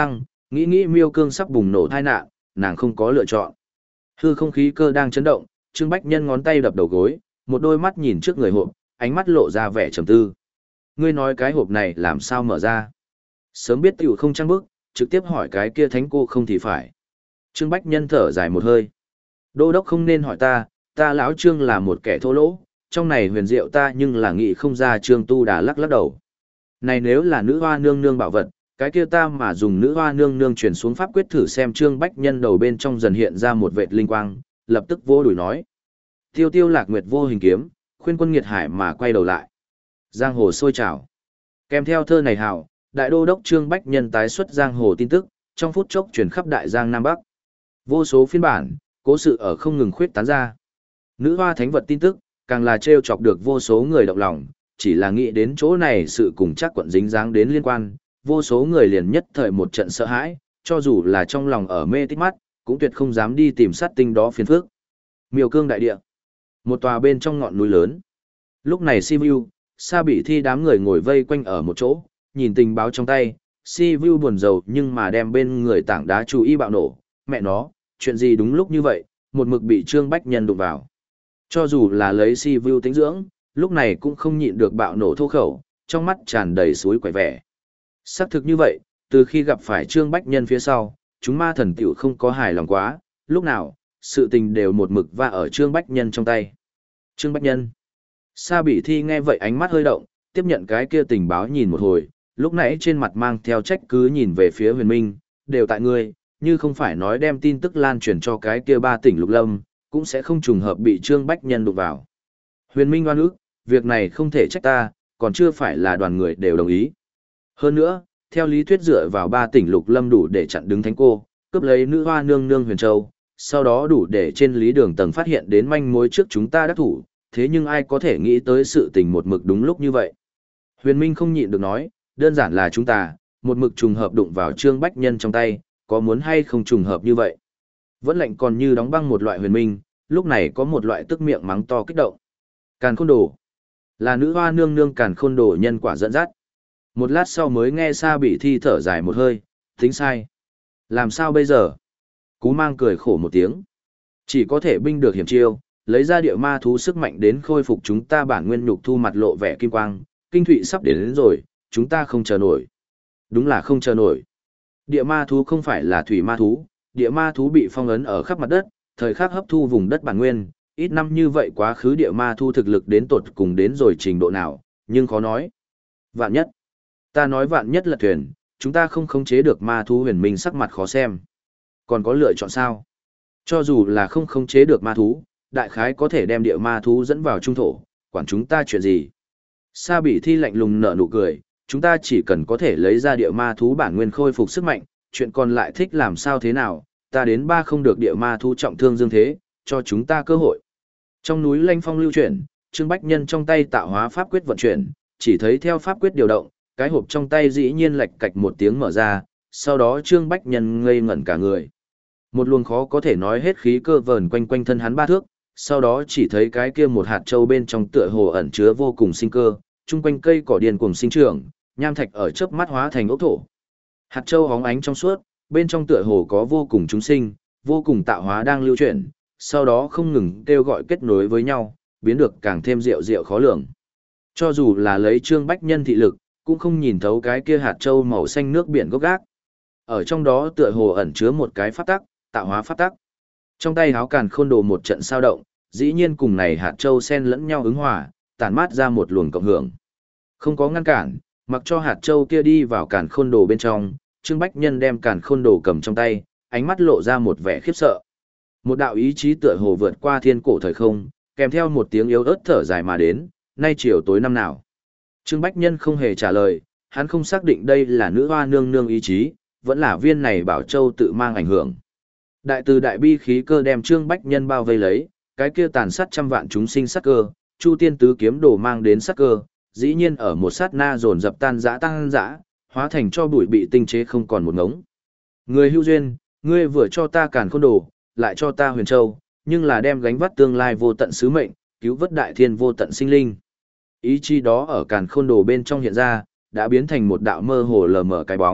Nghĩ nghĩ miêu cương sắp bùng nổ tai nạn, nàng không có lựa chọn. Hư không khí cơ đang chấn động, Trương Bách Nhân ngón tay đập đầu gối, một đôi mắt nhìn trước người hộp, ánh mắt lộ ra vẻ trầm tư. Ngươi nói cái hộp này làm sao mở ra? Sớm biết tiểu không trăng bức, trực tiếp hỏi cái kia thánh cô không thì phải. Trương Bách Nhân thở dài một hơi. Đô đốc không nên hỏi ta, ta lão Trương là một kẻ thô lỗ, trong này huyền diệu ta nhưng là nghĩ không ra. Trương Tu Đà lắc lắc đầu. Này nếu là nữ hoa nương nương bảo vật, cái kia ta mà dùng nữ hoa nương nương truyền xuống pháp quyết thử xem. Trương Bách Nhân đầu bên trong dần hiện ra một vệt linh quang, lập tức vô đuổi nói. Tiêu tiêu lạc nguyệt vô hình kiếm, khuyên quân nghiệt hải mà quay đầu lại. Giang hồ sôi trào. Kèm theo thơ này hào, đại đô đốc Trương Bách Nhân tái xuất giang hồ tin tức, trong phút chốc truyền khắp đại giang Nam Bắc. Vô số phiên bản, cố sự ở không ngừng khuyết tán ra. Nữ hoa thánh vật tin tức, càng là trêu chọc được vô số người động lòng, chỉ là nghĩ đến chỗ này sự cùng chắc quận dính dáng đến liên quan, vô số người liền nhất thời một trận sợ hãi, cho dù là trong lòng ở mê tích mắt, cũng tuyệt không dám đi tìm sát tinh đó phiền phức. Miêu Cương đại địa, một tòa bên trong ngọn núi lớn. Lúc này Sivu, Sa Bị Thi đám người ngồi vây quanh ở một chỗ, nhìn tình báo trong tay, Sivu buồn rầu nhưng mà đem bên người tảng đá chú ý bạo nổ, mẹ nó, chuyện gì đúng lúc như vậy, một mực bị Trương Bách Nhân đụng vào. Cho dù là lấy Sivu tính dưỡng, lúc này cũng không nhịn được bạo nổ thô khẩu, trong mắt tràn đầy suối quẩy vẻ. Xác thực như vậy, từ khi gặp phải Trương Bách Nhân phía sau, chúng ma thần tiểu không có hài lòng quá, lúc nào, sự tình đều một mực va ở Trương Bách Nhân trong tay. Trương Bách Nhân. Sa Bị Thi nghe vậy ánh mắt hơi động, tiếp nhận cái kia tình báo nhìn một hồi, lúc nãy trên mặt mang theo trách cứ nhìn về phía Huyền Minh, đều tại ngươi, như không phải nói đem tin tức lan truyền cho cái kia ba tỉnh Lục Lâm, cũng sẽ không trùng hợp bị Trương Bách Nhân đụng vào. Huyền Minh oan ức, việc này không thể trách ta, còn chưa phải là đoàn người đều đồng ý. Hơn nữa, theo lý thuyết dựa vào ba tỉnh Lục Lâm đủ để chặn đứng thánh cô, cướp lấy nữ hoa nương nương Huyền Châu, sau đó đủ để trên lý đường tầng phát hiện đến manh mối trước chúng ta đắc thủ, thế nhưng ai có thể nghĩ tới sự tình một mực đúng lúc như vậy. Huyền Minh không nhịn được nói, đơn giản là chúng ta, một mực trùng hợp đụng vào Trương Bách Nhân trong tay, có muốn hay không trùng hợp như vậy. Vẫn lạnh còn như đóng băng một loại Huyền Minh, lúc này có một loại tức miệng mắng to kích động. Càn Khôn Đồ, là nữ hoa nương nương Càn Khôn Đồ nhân quả dẫn dắt. Một lát sau mới nghe Sa Bị Thi thở dài một hơi, tính sai. Làm sao bây giờ? Cú Mang cười khổ một tiếng. Chỉ có thể binh được hiểm chiêu, lấy ra địa ma thú sức mạnh đến khôi phục chúng ta bản nguyên nhục thu mặt lộ vẻ kim quang, kinh thụy sắp đến, đến rồi, chúng ta không chờ nổi. Đúng là không chờ nổi. Địa ma thú không phải là thủy ma thú, địa ma thú bị phong ấn ở khắp mặt đất, thời khắc hấp thu vùng đất bản nguyên, ít năm như vậy quá khứ địa ma thú thực lực đến tột cùng đến rồi trình độ nào, nhưng khó nói. Vạn nhất. Ta nói vạn nhất là thuyền, chúng ta không khống chế được ma thú. Huyền Minh sắc mặt khó xem. Còn có lựa chọn sao? Cho dù là không khống chế được ma thú, đại khái có thể đem địa ma thú dẫn vào trung thổ, quản chúng ta chuyện gì? Sa Bị Thi lạnh lùng nở nụ cười, chúng ta chỉ cần có thể lấy ra địa ma thú bản nguyên khôi phục sức mạnh, chuyện còn lại thích làm sao thế nào, ta đến ba không được địa ma thú trọng thương dương thế, cho chúng ta cơ hội. Trong núi lanh phong lưu chuyển, Trương Bách Nhân trong tay tạo hóa pháp quyết vận chuyển, chỉ thấy theo pháp quyết điều động, cái hộp trong tay dĩ nhiên lạch cạch một tiếng mở ra, sau đó Trương Bách Nhân ngây ngẩn cả người. Một luồng khó có thể nói hết khí cơ vờn quanh quanh thân hắn ba thước, sau đó chỉ thấy cái kia một hạt châu bên trong tựa hồ ẩn chứa vô cùng sinh cơ, chung quanh cây cỏ điên cuồng sinh trưởng, nham thạch ở chớp mắt hóa thành ốc thổ. Hạt châu hóng ánh trong suốt, bên trong tựa hồ có vô cùng chúng sinh, vô cùng tạo hóa đang lưu chuyển, sau đó không ngừng kêu gọi kết nối với nhau, biến được càng thêm diệu diệu khó lường. Cho dù là lấy Trương Bách Nhân thị lực, cũng không nhìn thấu cái kia hạt châu màu xanh nước biển gốc gác. Ở trong đó tựa hồ ẩn chứa một cái pháp tắc, tạo hóa pháp tắc. Trong tay háo Càn Khôn Đồ một trận sao động, dĩ nhiên cùng này hạt châu xen lẫn nhau ứng hòa, tản mát ra một luồng cộng hưởng. Không có ngăn cản, mặc cho hạt châu kia đi vào Càn Khôn Đồ bên trong, Trương Bách Nhân đem Càn Khôn Đồ cầm trong tay, ánh mắt lộ ra một vẻ khiếp sợ. Một đạo ý chí tựa hồ vượt qua thiên cổ thời không, kèm theo một tiếng yếu ớt thở dài mà đến, nay chiều tối năm nào. Trương Bách Nhân không hề trả lời, hắn không xác định đây là nữ hoa nương nương ý chí, vẫn là viên này bảo châu tự mang ảnh hưởng. Đại từ đại bi khí cơ đem Trương Bách Nhân bao vây lấy, cái kia tàn sát trăm vạn chúng sinh sát cơ, Chu Tiên tứ kiếm đồ mang đến sát cơ, dĩ nhiên ở một sát na dồn dập tan rã tan rã, hóa thành cho bụi bị tinh chế không còn một ngống. Người hữu duyên, ngươi vừa cho ta Càn Khôn Đồ, lại cho ta Huyền Châu, nhưng là đem gánh vác tương lai vô tận sứ mệnh, cứu vớt đại thiên vô tận sinh linh. Ý chí đó ở Càn Khôn Đồ bên trong hiện ra, đã biến thành một đạo mơ hồ lờ mờ cái bóng,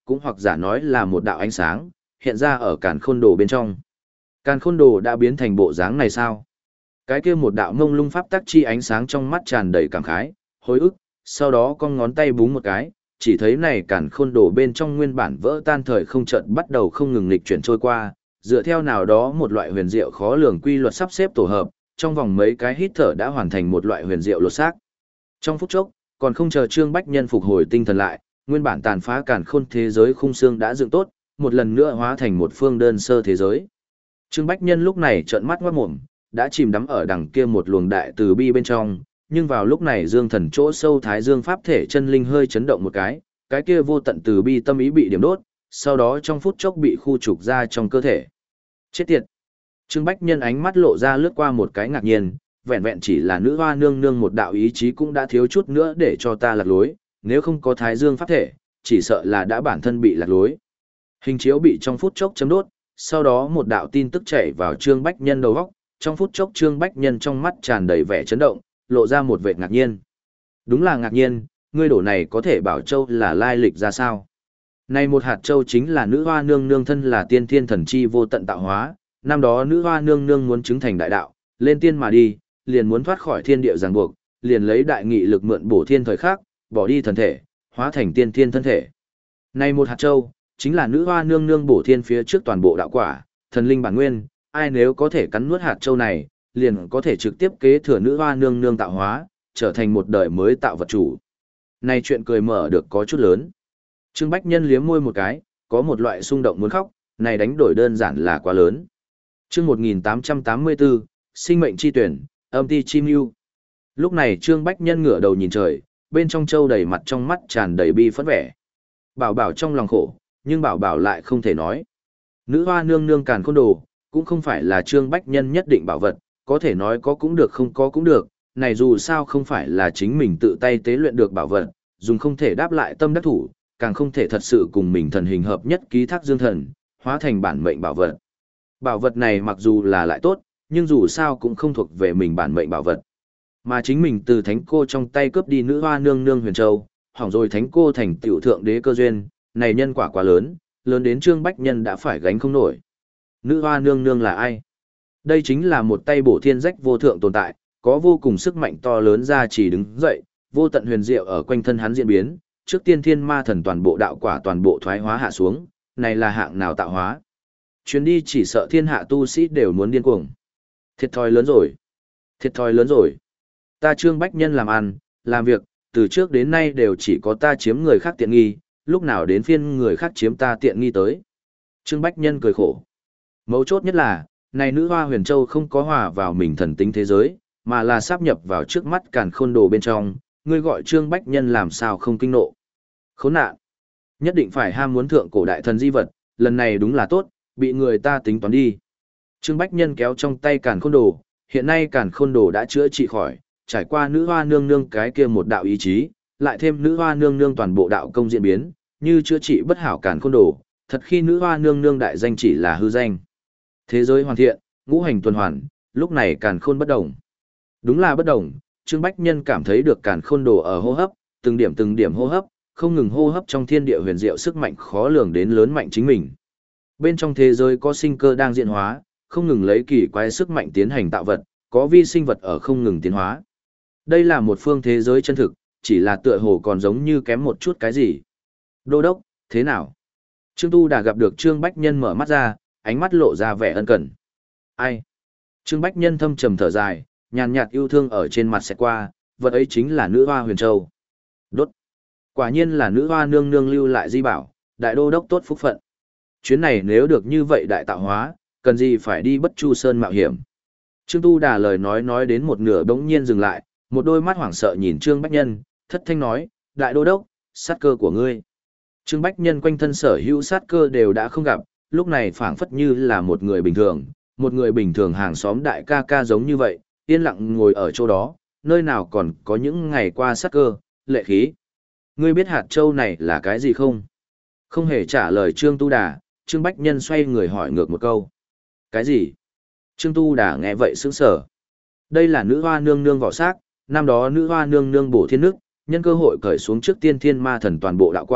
cũng hoặc giả nói là một đạo ánh sáng, hiện ra ở càn khôn đồ bên trong. Càn khôn đồ đã biến thành bộ dáng này sao? Cái kia một đạo mông lung pháp tắc chi ánh sáng trong mắt tràn đầy cảm khái, hối ức, sau đó con ngón tay búng một cái, chỉ thấy này càn khôn đồ bên trong nguyên bản vỡ tan thời không chợt bắt đầu không ngừng nghịch chuyển trôi qua, dựa theo nào đó một loại huyền diệu khó lường quy luật sắp xếp tổ hợp, trong vòng mấy cái hít thở đã hoàn thành một loại huyền diệu lột xác. Trong phút chốc, còn không chờ Trương Bách Nhân phục hồi tinh thần lại, nguyên bản tàn phá càn khôn thế giới khung xương đã dựng tốt, một lần nữa hóa thành một phương đơn sơ thế giới. Trương Bách Nhân lúc này trợn mắt ngoát mồm, đã chìm đắm ở đằng kia một luồng đại từ bi bên trong, nhưng vào lúc này Dương Thần chỗ sâu Thái Dương pháp thể chân linh hơi chấn động một cái, cái kia vô tận từ bi tâm ý bị điểm đốt, sau đó trong phút chốc bị khu trục ra trong cơ thể. Chết tiệt! Trương Bách Nhân ánh mắt lộ ra lướt qua một cái ngạc nhiên, vẹn vẹn chỉ là nữ hoa nương nương một đạo ý chí cũng đã thiếu chút nữa để cho ta lạc lối, nếu không có Thái Dương pháp thể, chỉ sợ là đã bản thân bị lạc lối. Hình chiếu bị trong phút chốc chấm đốt, sau đó một đạo tin tức chảy vào Trương Bách Nhân đầu óc, trong phút chốc Trương Bách Nhân trong mắt tràn đầy vẻ chấn động, lộ ra một vẻ ngạc nhiên. Đúng là ngạc nhiên, ngươi đổ này có thể bảo châu là lai lịch ra sao? Này một hạt châu chính là nữ hoa nương nương thân là tiên thiên thần chi vô tận tạo hóa, năm đó nữ hoa nương nương muốn chứng thành đại đạo, lên tiên mà đi, liền muốn thoát khỏi thiên địa ràng buộc, liền lấy đại nghị lực mượn bổ thiên thời khắc, bỏ đi thần thể, hóa thành tiên thiên thân thể. Này một hạt châu, chính là nữ hoa nương nương bổ thiên phía trước toàn bộ đạo quả, thần linh bản nguyên, ai nếu có thể cắn nuốt hạt châu này, liền có thể trực tiếp kế thừa nữ hoa nương nương tạo hóa, trở thành một đời mới tạo vật chủ. Này chuyện cười mở được có chút lớn. Trương Bách Nhân liếm môi một cái, có một loại xung động muốn khóc, này đánh đổi đơn giản là quá lớn. Chương một nghìn tám trăm tám mươi tư, sinh mệnh chi tuyển, âm ti chi mưu. Lúc này Trương Bách Nhân ngửa đầu nhìn trời, bên trong châu đầy mặt trong mắt tràn đầy bi phẫn vẻ. Bảo bảo trong lòng khổ, nhưng bảo bảo lại không thể nói. Nữ hoa nương nương càn khôn đồ, cũng không phải là Trương Bách Nhân nhất định bảo vật, có thể nói có cũng được không có cũng được, này dù sao không phải là chính mình tự tay tế luyện được bảo vật, dùng không thể đáp lại tâm đắc thủ, càng không thể thật sự cùng mình thần hình hợp nhất ký thác dương thần, hóa thành bản mệnh bảo vật. Bảo vật này mặc dù là lại tốt, nhưng dù sao cũng không thuộc về mình bản mệnh bảo vật. Mà chính mình từ thánh cô trong tay cướp đi nữ hoa nương nương huyền châu, hỏng rồi thánh cô thành tiểu thượng đế cơ duyên, này nhân quả quá lớn, lớn đến Trương Bách Nhân đã phải gánh không nổi. Nữ hoa nương nương là ai? Đây chính là một tay bổ thiên rách vô thượng tồn tại, có vô cùng sức mạnh to lớn ra chỉ đứng dậy, vô tận huyền diệu ở quanh thân hắn diễn biến, trước tiên thiên ma thần toàn bộ đạo quả toàn bộ thoái hóa hạ xuống, này là hạng nào tạo hóa? Chuyến đi chỉ sợ thiên hạ tu sĩ đều muốn điên cuồng. Thiệt thòi lớn rồi. Thiệt thòi lớn rồi. Ta Trương Bách Nhân làm ăn, làm việc, từ trước đến nay đều chỉ có ta chiếm người khác tiện nghi, lúc nào đến phiên người khác chiếm ta tiện nghi tới. Trương Bách Nhân cười khổ. Mấu chốt nhất là, này nữ hoa huyền châu không có hòa vào mình thần tính thế giới, mà là sáp nhập vào trước mắt càn khôn đồ bên trong, ngươi gọi Trương Bách Nhân làm sao không kinh nộ. Khốn nạn. Nhất định phải ham muốn thượng cổ đại thần di vật, lần này đúng là tốt, bị người ta tính toán đi. Trương Bách Nhân kéo trong tay càn khôn đồ, hiện nay càn khôn đồ đã chữa trị khỏi, trải qua nữ hoa nương nương cái kia một đạo ý chí, lại thêm nữ hoa nương nương toàn bộ đạo công diễn biến, như chữa trị bất hảo càn khôn đồ, thật khi nữ hoa nương nương đại danh chỉ là hư danh. Thế giới hoàn thiện, ngũ hành tuần hoàn, lúc này càn khôn bất động. Đúng là bất động, Trương Bách Nhân cảm thấy được càn khôn đồ ở hô hấp, từng điểm từng điểm hô hấp, không ngừng hô hấp trong thiên địa huyền diệu sức mạnh khó lường đến lớn mạnh chính mình. Bên trong thế giới có sinh cơ đang diễn hóa, không ngừng lấy kỳ quái sức mạnh tiến hành tạo vật, có vi sinh vật ở không ngừng tiến hóa. Đây là một phương thế giới chân thực, chỉ là tựa hồ còn giống như kém một chút cái gì. Đô đốc, thế nào? Trương Tu đã gặp được Trương Bách Nhân mở mắt ra, ánh mắt lộ ra vẻ ân cần. Ai? Trương Bách Nhân thâm trầm thở dài, nhàn nhạt yêu thương ở trên mặt sẽ qua, vật ấy chính là nữ hoa huyền châu. Đốt. Quả nhiên là nữ hoa nương nương lưu lại di bảo, đại đô đốc tốt phúc phận. Chuyến này nếu được như vậy đại tạo hóa, cần gì phải đi Bất Chu Sơn mạo hiểm. Trương Tu Đà lời nói nói đến một nửa bỗng nhiên dừng lại, một đôi mắt hoảng sợ nhìn Trương Bách Nhân, thất thanh nói, đại đô đốc, sát cơ của ngươi. Trương Bách Nhân quanh thân sở hữu sát cơ đều đã không gặp, lúc này phảng phất như là một người bình thường, một người bình thường hàng xóm đại ca ca giống như vậy, yên lặng ngồi ở chỗ đó, nơi nào còn có những ngày qua sát cơ, lệ khí. Ngươi biết hạt châu này là cái gì không? Không hề trả lời Trương Tu Đà, Trương Bách Nhân xoay người hỏi ngược một câu. Cái gì? Trương Tu Đà nghe vậy sững sờ. Đây là nữ hoa nương nương vỏ xác, năm đó nữ hoa nương nương bổ thiên nước, nhân cơ hội cởi xuống trước tiên thiên ma thần toàn bộ đạo quả,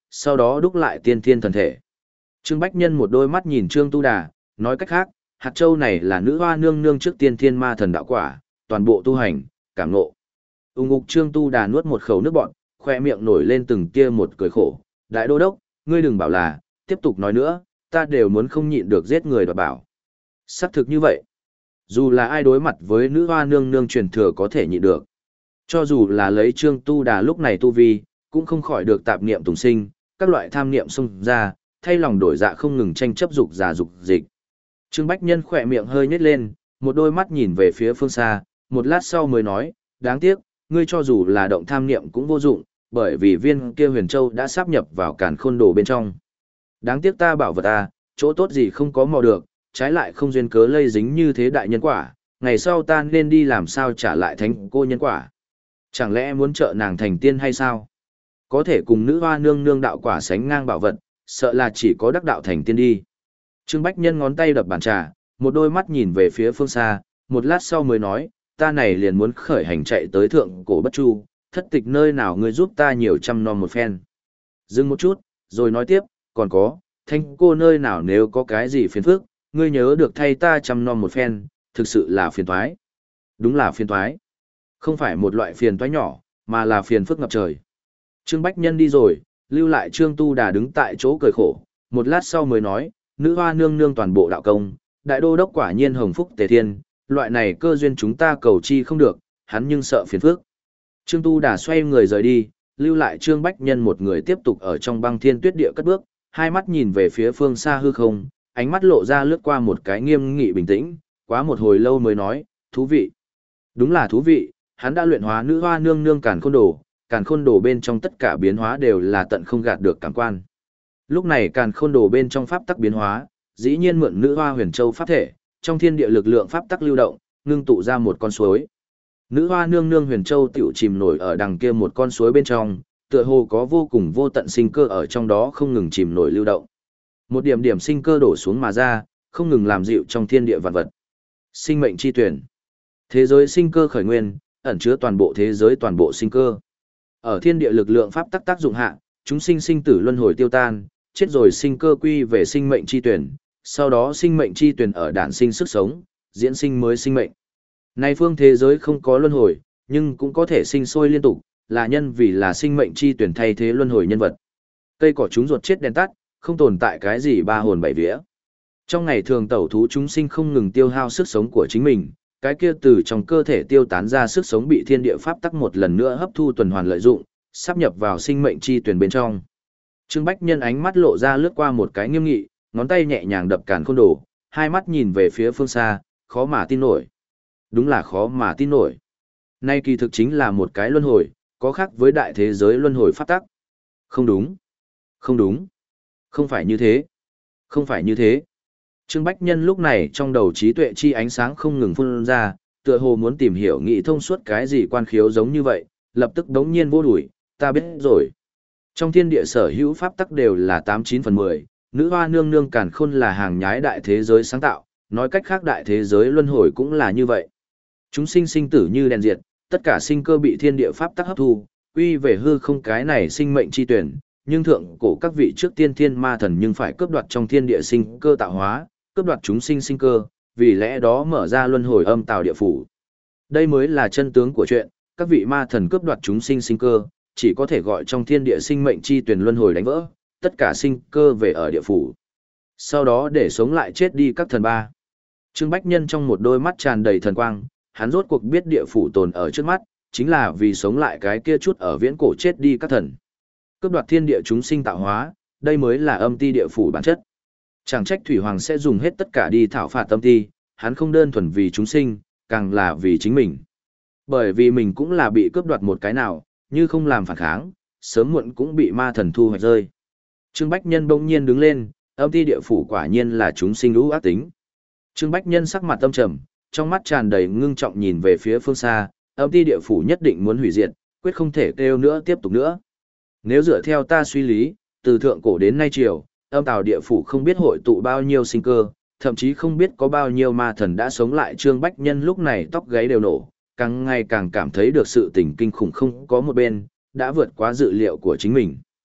sau đó đúc lại tiên thiên thần thể. Trương Bách Nhân một đôi mắt nhìn Trương Tu Đà, nói cách khác, hạt châu này là nữ hoa nương nương trước tiên thiên ma thần đạo quả, toàn bộ tu hành, cảm ngộ. Ung ục Trương Tu Đà nuốt một khẩu nước bọt, khoe miệng nổi lên từng tia một cười khổ. Đại đô đốc, ngươi đừng bảo là, tiếp tục nói nữa, ta đều muốn không nhịn được giết người đoạt bảo. Xác thực như vậy. Dù là ai đối mặt với nữ hoa nương nương truyền thừa có thể nhịn được. Cho dù là lấy Trương Tu Đà lúc này tu vi, cũng không khỏi được tạp niệm tùng sinh, các loại tham niệm xông ra, thay lòng đổi dạ không ngừng tranh chấp dục giả dục dịch. Trương Bách Nhân khỏe miệng hơi nhếch lên, một đôi mắt nhìn về phía phương xa, một lát sau mới nói, đáng tiếc, ngươi cho dù là động tham niệm cũng vô dụng, bởi vì viên kia huyền châu đã sáp nhập vào càn khôn đồ bên trong. Đáng tiếc ta bảo vật ta, chỗ tốt gì không có mò được, trái lại không duyên cớ lây dính như thế đại nhân quả, ngày sau ta nên đi làm sao trả lại thánh cô nhân quả. Chẳng lẽ muốn trợ nàng thành tiên hay sao? Có thể cùng nữ hoa nương nương đạo quả sánh ngang bảo vật, sợ là chỉ có đắc đạo thành tiên đi. Trương Bách Nhân ngón tay đập bàn trà, một đôi mắt nhìn về phía phương xa, một lát sau mới nói, ta này liền muốn khởi hành chạy tới thượng cổ bất chu, thất tịch nơi nào ngươi giúp ta nhiều trăm non một phen. Dừng một chút, rồi nói tiếp, còn có, thanh cô nơi nào nếu có cái gì phiền phức, ngươi nhớ được thay ta trăm non một phen, thực sự là phiền toái. Đúng là phiền toái. Không phải một loại phiền toái nhỏ, mà là phiền phức ngập trời. Trương Bách Nhân đi rồi, lưu lại Trương Tu Đà đứng tại chỗ cười khổ, một lát sau mới nói, nữ hoa nương nương toàn bộ đạo công, đại đô đốc quả nhiên hồng phúc tề thiên, loại này cơ duyên chúng ta cầu chi không được, hắn nhưng sợ phiền phức. Trương Tu Đà xoay người rời đi, lưu lại Trương Bách Nhân một người tiếp tục ở trong băng thiên tuyết địa cất bước, hai mắt nhìn về phía phương xa hư không, ánh mắt lộ ra lướt qua một cái nghiêm nghị bình tĩnh, quá một hồi lâu mới nói, thú vị. Đúng là thú vị, hắn đã luyện hóa nữ hoa nương nương càn khôn đồ, càn khôn đồ bên trong tất cả biến hóa đều là tận không gạt được cảm quan. Lúc này càn khôn đồ bên trong pháp tắc biến hóa, dĩ nhiên mượn nữ hoa huyền châu pháp thể, trong thiên địa lực lượng pháp tắc lưu động, ngưng tụ ra một con suối. Nữ hoa nương nương huyền châu tiểu chìm nổi ở đằng kia một con suối bên trong, tựa hồ có vô cùng vô tận sinh cơ ở trong đó không ngừng chìm nổi lưu động. Một điểm điểm sinh cơ đổ xuống mà ra, không ngừng làm dịu trong thiên địa vạn vật. Sinh mệnh chi tuyển. Thế giới sinh cơ khởi nguyên, ẩn chứa toàn bộ thế giới toàn bộ sinh cơ. Ở thiên địa lực lượng pháp tắc tác dụng hạ, chúng sinh sinh tử luân hồi tiêu tan, chết rồi sinh cơ quy về sinh mệnh chi tuyển, sau đó sinh mệnh chi tuyển ở đản sinh sức sống, diễn sinh mới sinh mệnh. Này phương thế giới không có luân hồi, nhưng cũng có thể sinh sôi liên tục, là nhân vì là sinh mệnh chi tuyển thay thế luân hồi nhân vật. Cây cỏ chúng ruột chết đèn tắt, không tồn tại cái gì ba hồn bảy vía. Trong ngày thường tẩu thú chúng sinh không ngừng tiêu hao sức sống của chính mình, cái kia từ trong cơ thể tiêu tán ra sức sống bị thiên địa pháp tắc một lần nữa hấp thu tuần hoàn lợi dụng, sáp nhập vào sinh mệnh chi tuyển bên trong. Trương Bách Nhân ánh mắt lộ ra lướt qua một cái nghiêm nghị, ngón tay nhẹ nhàng đập càn khôn đồ, hai mắt nhìn về phía phương xa, khó mà tin nổi. Đúng là khó mà tin nổi. Nay kỳ thực chính là một cái luân hồi, có khác với đại thế giới luân hồi pháp tắc. Không đúng. Không đúng. Không phải như thế. Không phải như thế. Trương Bách Nhân lúc này trong đầu trí tuệ chi ánh sáng không ngừng phun ra, tựa hồ muốn tìm hiểu nghị thông suốt cái gì quan khiếu giống như vậy, lập tức đống nhiên vô đuổi, ta biết rồi. Trong thiên địa sở hữu pháp tắc đều là tám chín phần mười, nữ hoa nương nương càn khôn là hàng nhái đại thế giới sáng tạo, nói cách khác đại thế giới luân hồi cũng là như vậy. Chúng sinh sinh tử như đèn diệt, tất cả sinh cơ bị thiên địa pháp tắc hấp thu, quy về hư không cái này sinh mệnh chi tuyển, nhưng thượng cổ các vị trước tiên thiên ma thần nhưng phải cướp đoạt trong thiên địa sinh cơ tạo hóa, cướp đoạt chúng sinh sinh cơ, vì lẽ đó mở ra luân hồi âm tào địa phủ. Đây mới là chân tướng của chuyện, các vị ma thần cướp đoạt chúng sinh sinh cơ, chỉ có thể gọi trong thiên địa sinh mệnh chi tuyển luân hồi đánh vỡ, tất cả sinh cơ về ở địa phủ. Sau đó để sống lại chết đi các thần ba. Trương Bách Nhân trong một đôi mắt tràn đầy thần quang, hắn rốt cuộc biết địa phủ tồn ở trước mắt, chính là vì sống lại cái kia chút ở viễn cổ chết đi các thần. Cướp đoạt thiên địa chúng sinh tạo hóa, đây mới là âm ti địa phủ bản chất. Chẳng trách Thủy Hoàng sẽ dùng hết tất cả đi thảo phạt âm ti, hắn không đơn thuần vì chúng sinh, càng là vì chính mình. Bởi vì mình cũng là bị cướp đoạt một cái nào, như không làm phản kháng, sớm muộn cũng bị ma thần thu hoạch rơi. Trương Bách Nhân bỗng nhiên đứng lên, âm ti địa phủ quả nhiên là chúng sinh lũ ác tính. Trương Bách Nhân sắc mặt âm trầm, trong mắt tràn đầy ngưng trọng nhìn về phía phương xa, âm ti địa phủ nhất định muốn hủy diệt, quyết không thể kêu nữa tiếp tục nữa. Nếu dựa theo ta suy lý, từ thượng cổ đến nay triều, âm tào địa phủ không biết hội tụ bao nhiêu sinh cơ, thậm chí không biết có bao nhiêu ma thần đã sống lại. Trương Bách Nhân lúc này tóc gáy đều nổ, càng ngày càng cảm thấy được sự tình kinh khủng không có một bên, đã vượt quá dự liệu của chính mình.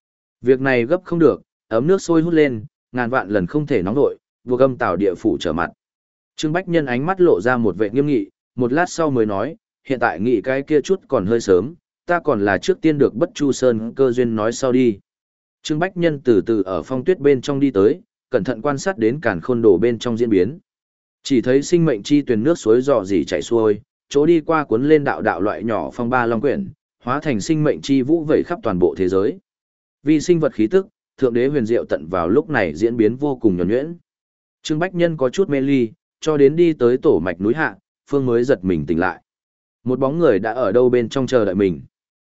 Việc này gấp không được, ấm nước sôi hút lên, ngàn vạn lần không thể nóng nổi, vua âm tào địa phủ trở mặt. Trương Bách Nhân ánh mắt lộ ra một vẻ nghiêm nghị, một lát sau mới nói, hiện tại nghị cái kia chút còn hơi sớm, ta còn là trước tiên được Bất Chu Sơn cơ duyên nói sau đi. Trương Bách Nhân từ từ ở phong tuyết bên trong đi tới, cẩn thận quan sát đến càn khôn đồ bên trong diễn biến. Chỉ thấy sinh mệnh chi tuyền nước suối dò dỉ chảy xuôi, chỗ đi qua cuốn lên đạo đạo loại nhỏ phong ba long quyển, hóa thành sinh mệnh chi vũ vẩy khắp toàn bộ thế giới. Vì sinh vật khí tức, thượng đế huyền diệu tận vào lúc này diễn biến vô cùng nhuần nhuyễn. Trương Bách Nhân có chút mê ly, cho đến đi tới tổ mạch núi hạ, Phương mới giật mình tỉnh lại. Một bóng người đã ở đâu bên trong chờ đợi mình.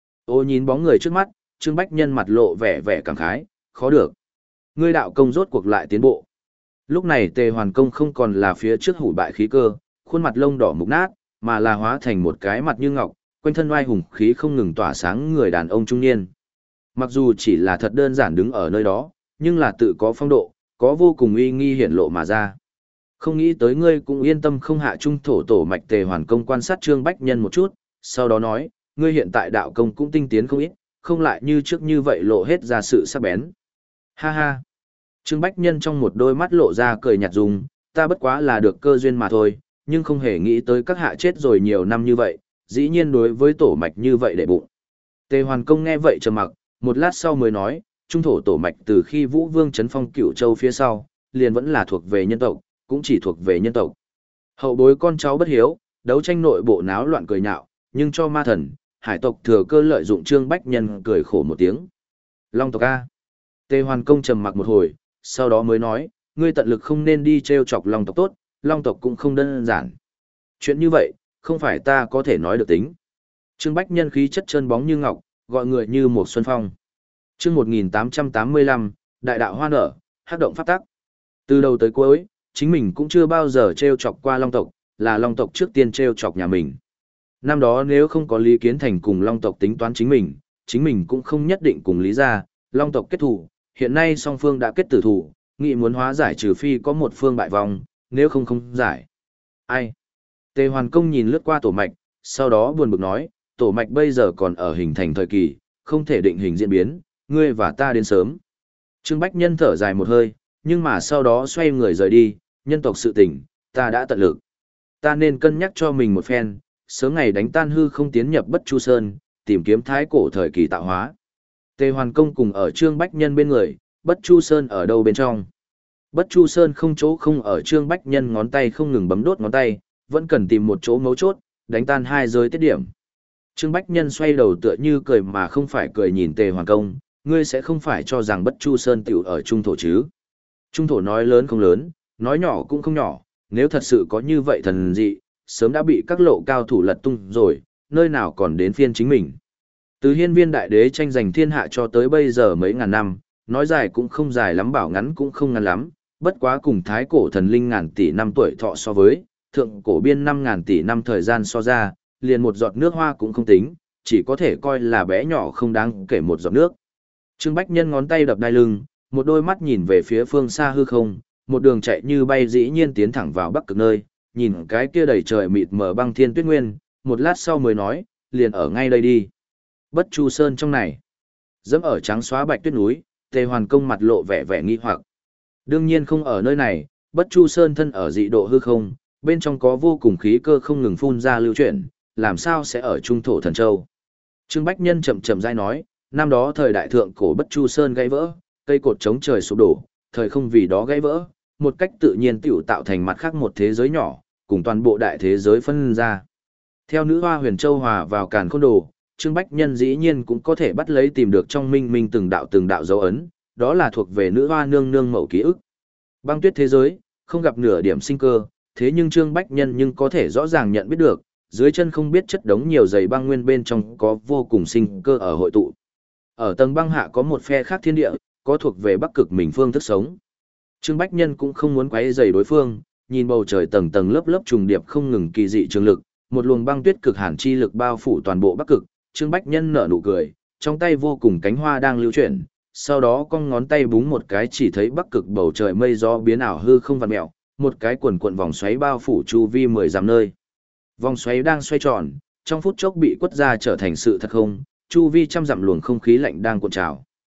Ô nhìn bóng người trước mắt, Trương Bách Nhân mặt lộ vẻ vẻ cảm khái, khó được. Ngươi đạo công rốt cuộc lại tiến bộ. Lúc này Tề Hoàn Công không còn là phía trước hủ bại khí cơ, khuôn mặt lông đỏ mục nát, mà là hóa thành một cái mặt như ngọc, quanh thân oai hùng khí không ngừng tỏa sáng người đàn ông trung niên. Mặc dù chỉ là thật đơn giản đứng ở nơi đó, nhưng là tự có phong độ, có vô cùng uy nghi hiển lộ mà ra. Không nghĩ tới ngươi cũng yên tâm không hạ trung thổ tổ mạch. Tề Hoàn Công quan sát Trương Bách Nhân một chút, sau đó nói, ngươi hiện tại đạo công cũng tinh tiến không ít, không lại như trước như vậy lộ hết ra sự sắc bén. Ha ha. Trương Bách Nhân trong một đôi mắt lộ ra cười nhạt dùng, ta bất quá là được cơ duyên mà thôi, nhưng không hề nghĩ tới các hạ chết rồi nhiều năm như vậy, dĩ nhiên đối với tổ mạch như vậy để bụng. Tề Hoàn Công nghe vậy trầm mặc, một lát sau mới nói, trung thổ tổ mạch từ khi Vũ Vương trấn phong Cửu Châu phía sau, liền vẫn là thuộc về nhân tộc, cũng chỉ thuộc về nhân tộc. Hậu bối con cháu bất hiếu, đấu tranh nội bộ náo loạn cười nhạo, nhưng cho ma thần, hải tộc thừa cơ lợi dụng. Trương Bách Nhân cười khổ một tiếng. Long tộc A. Tề Hoàn Công trầm mặc một hồi, sau đó mới nói, ngươi tận lực không nên đi treo chọc Long tộc tốt, Long tộc cũng không đơn giản. Chuyện như vậy, không phải ta có thể nói được tính. Trương Bách Nhân khí chất trơn bóng như ngọc, gọi người như một xuân phong. Chương một nghìn tám trăm tám mươi lăm, Đại đạo hoa nở, hắc động pháp tắc. Từ đầu tới cuối, chính mình cũng chưa bao giờ treo chọc qua Long tộc, là Long tộc trước tiên treo chọc nhà mình. Năm đó nếu không có Lý Kiến Thành cùng Long tộc tính toán chính mình, chính mình cũng không nhất định cùng Lý gia, Long tộc kết thù, hiện nay song phương đã kết tử thủ, nghị muốn hóa giải trừ phi có một phương bại vong, nếu không không giải. Ai? Tề Hoàn Công nhìn lướt qua tổ mạch, sau đó buồn bực nói, tổ mạch bây giờ còn ở hình thành thời kỳ, không thể định hình diễn biến, ngươi và ta đến sớm. Trương Bách Nhân thở dài một hơi, nhưng mà sau đó xoay người rời đi, nhân tộc sự tình, ta đã tận lực. Ta nên cân nhắc cho mình một phen, sớm ngày đánh tan hư không tiến nhập Bất Chu Sơn, tìm kiếm thái cổ thời kỳ tạo hóa. Tề Hoàn Công cùng ở Trương Bách Nhân bên người, Bất Chu Sơn ở đâu bên trong. Bất Chu Sơn không chỗ không ở. Trương Bách Nhân ngón tay không ngừng bấm đốt ngón tay, vẫn cần tìm một chỗ mấu chốt, đánh tan hai giới tiết điểm. Trương Bách Nhân xoay đầu tựa như cười mà không phải cười nhìn Tề Hoàn Công, ngươi sẽ không phải cho rằng Bất Chu Sơn tiểu ở trung thổ chứ. Trung thổ nói lớn không lớn, nói nhỏ cũng không nhỏ, nếu thật sự có như vậy thần dị, sớm đã bị các lộ cao thủ lật tung rồi, nơi nào còn đến phiên chính mình. Từ hiên viên đại đế tranh giành thiên hạ cho tới bây giờ mấy ngàn năm, nói dài cũng không dài lắm, bảo ngắn cũng không ngắn lắm, bất quá cùng thái cổ thần linh ngàn tỷ năm tuổi thọ so với, thượng cổ biên năm ngàn tỷ năm thời gian so ra, liền một giọt nước hoa cũng không tính, chỉ có thể coi là bé nhỏ không đáng kể một giọt nước. Trương Bách Nhân ngón tay đập đai lưng, một đôi mắt nhìn về phía phương xa hư không, một đường chạy như bay dĩ nhiên tiến thẳng vào bắc cực nơi, nhìn cái kia đầy trời mịt mờ băng thiên tuyết nguyên, một lát sau mới nói, liền ở ngay đây đi. Bất Chu Sơn trong này, dẫm ở trắng xóa bạch tuyết núi, Tề Hoàn Công mặt lộ vẻ vẻ nghi hoặc. Đương nhiên không ở nơi này, Bất Chu Sơn thân ở dị độ hư không, bên trong có vô cùng khí cơ không ngừng phun ra lưu chuyển, làm sao sẽ ở trung thổ thần châu. Trương Bách Nhân chậm chậm rãi nói, năm đó thời đại thượng cổ Bất Chu Sơn gãy vỡ, cây cột chống trời sụp đổ, thời không vì đó gãy vỡ, một cách tự nhiên tiểu tạo thành mặt khác một thế giới nhỏ, cùng toàn bộ đại thế giới phân ra. Theo nữ hoa huyền châu hòa vào càn khôn đồ, Trương Bách Nhân dĩ nhiên cũng có thể bắt lấy tìm được trong minh minh từng đạo từng đạo dấu ấn, đó là thuộc về nữ hoa nương nương mẫu ký ức. Băng tuyết thế giới, không gặp nửa điểm sinh cơ, thế nhưng Trương Bách Nhân nhưng có thể rõ ràng nhận biết được, dưới chân không biết chất đống nhiều dày băng nguyên bên trong có vô cùng sinh cơ ở hội tụ. Ở tầng băng hạ có một phe khác thiên địa, có thuộc về bắc cực mình phương thức sống. Trương Bách Nhân cũng không muốn quấy rầy đối phương, nhìn bầu trời tầng tầng lớp lớp trùng điệp không ngừng kỳ dị trường lực, một luồng băng tuyết cực hàn chi lực bao phủ toàn bộ bắc cực. Trương Bách Nhân nở nụ cười, trong tay vô cùng cánh hoa đang lưu chuyển, sau đó cong ngón tay búng một cái chỉ thấy bắc cực bầu trời mây gió biến ảo hư không vặn mèo, một cái quần cuộn vòng xoáy bao phủ chu vi mười dặm nơi. Vòng xoáy đang xoay tròn, trong phút chốc bị quất ra trở thành sự thật không, chu vi trăm dặm luồng không khí lạnh đang cuộn trào.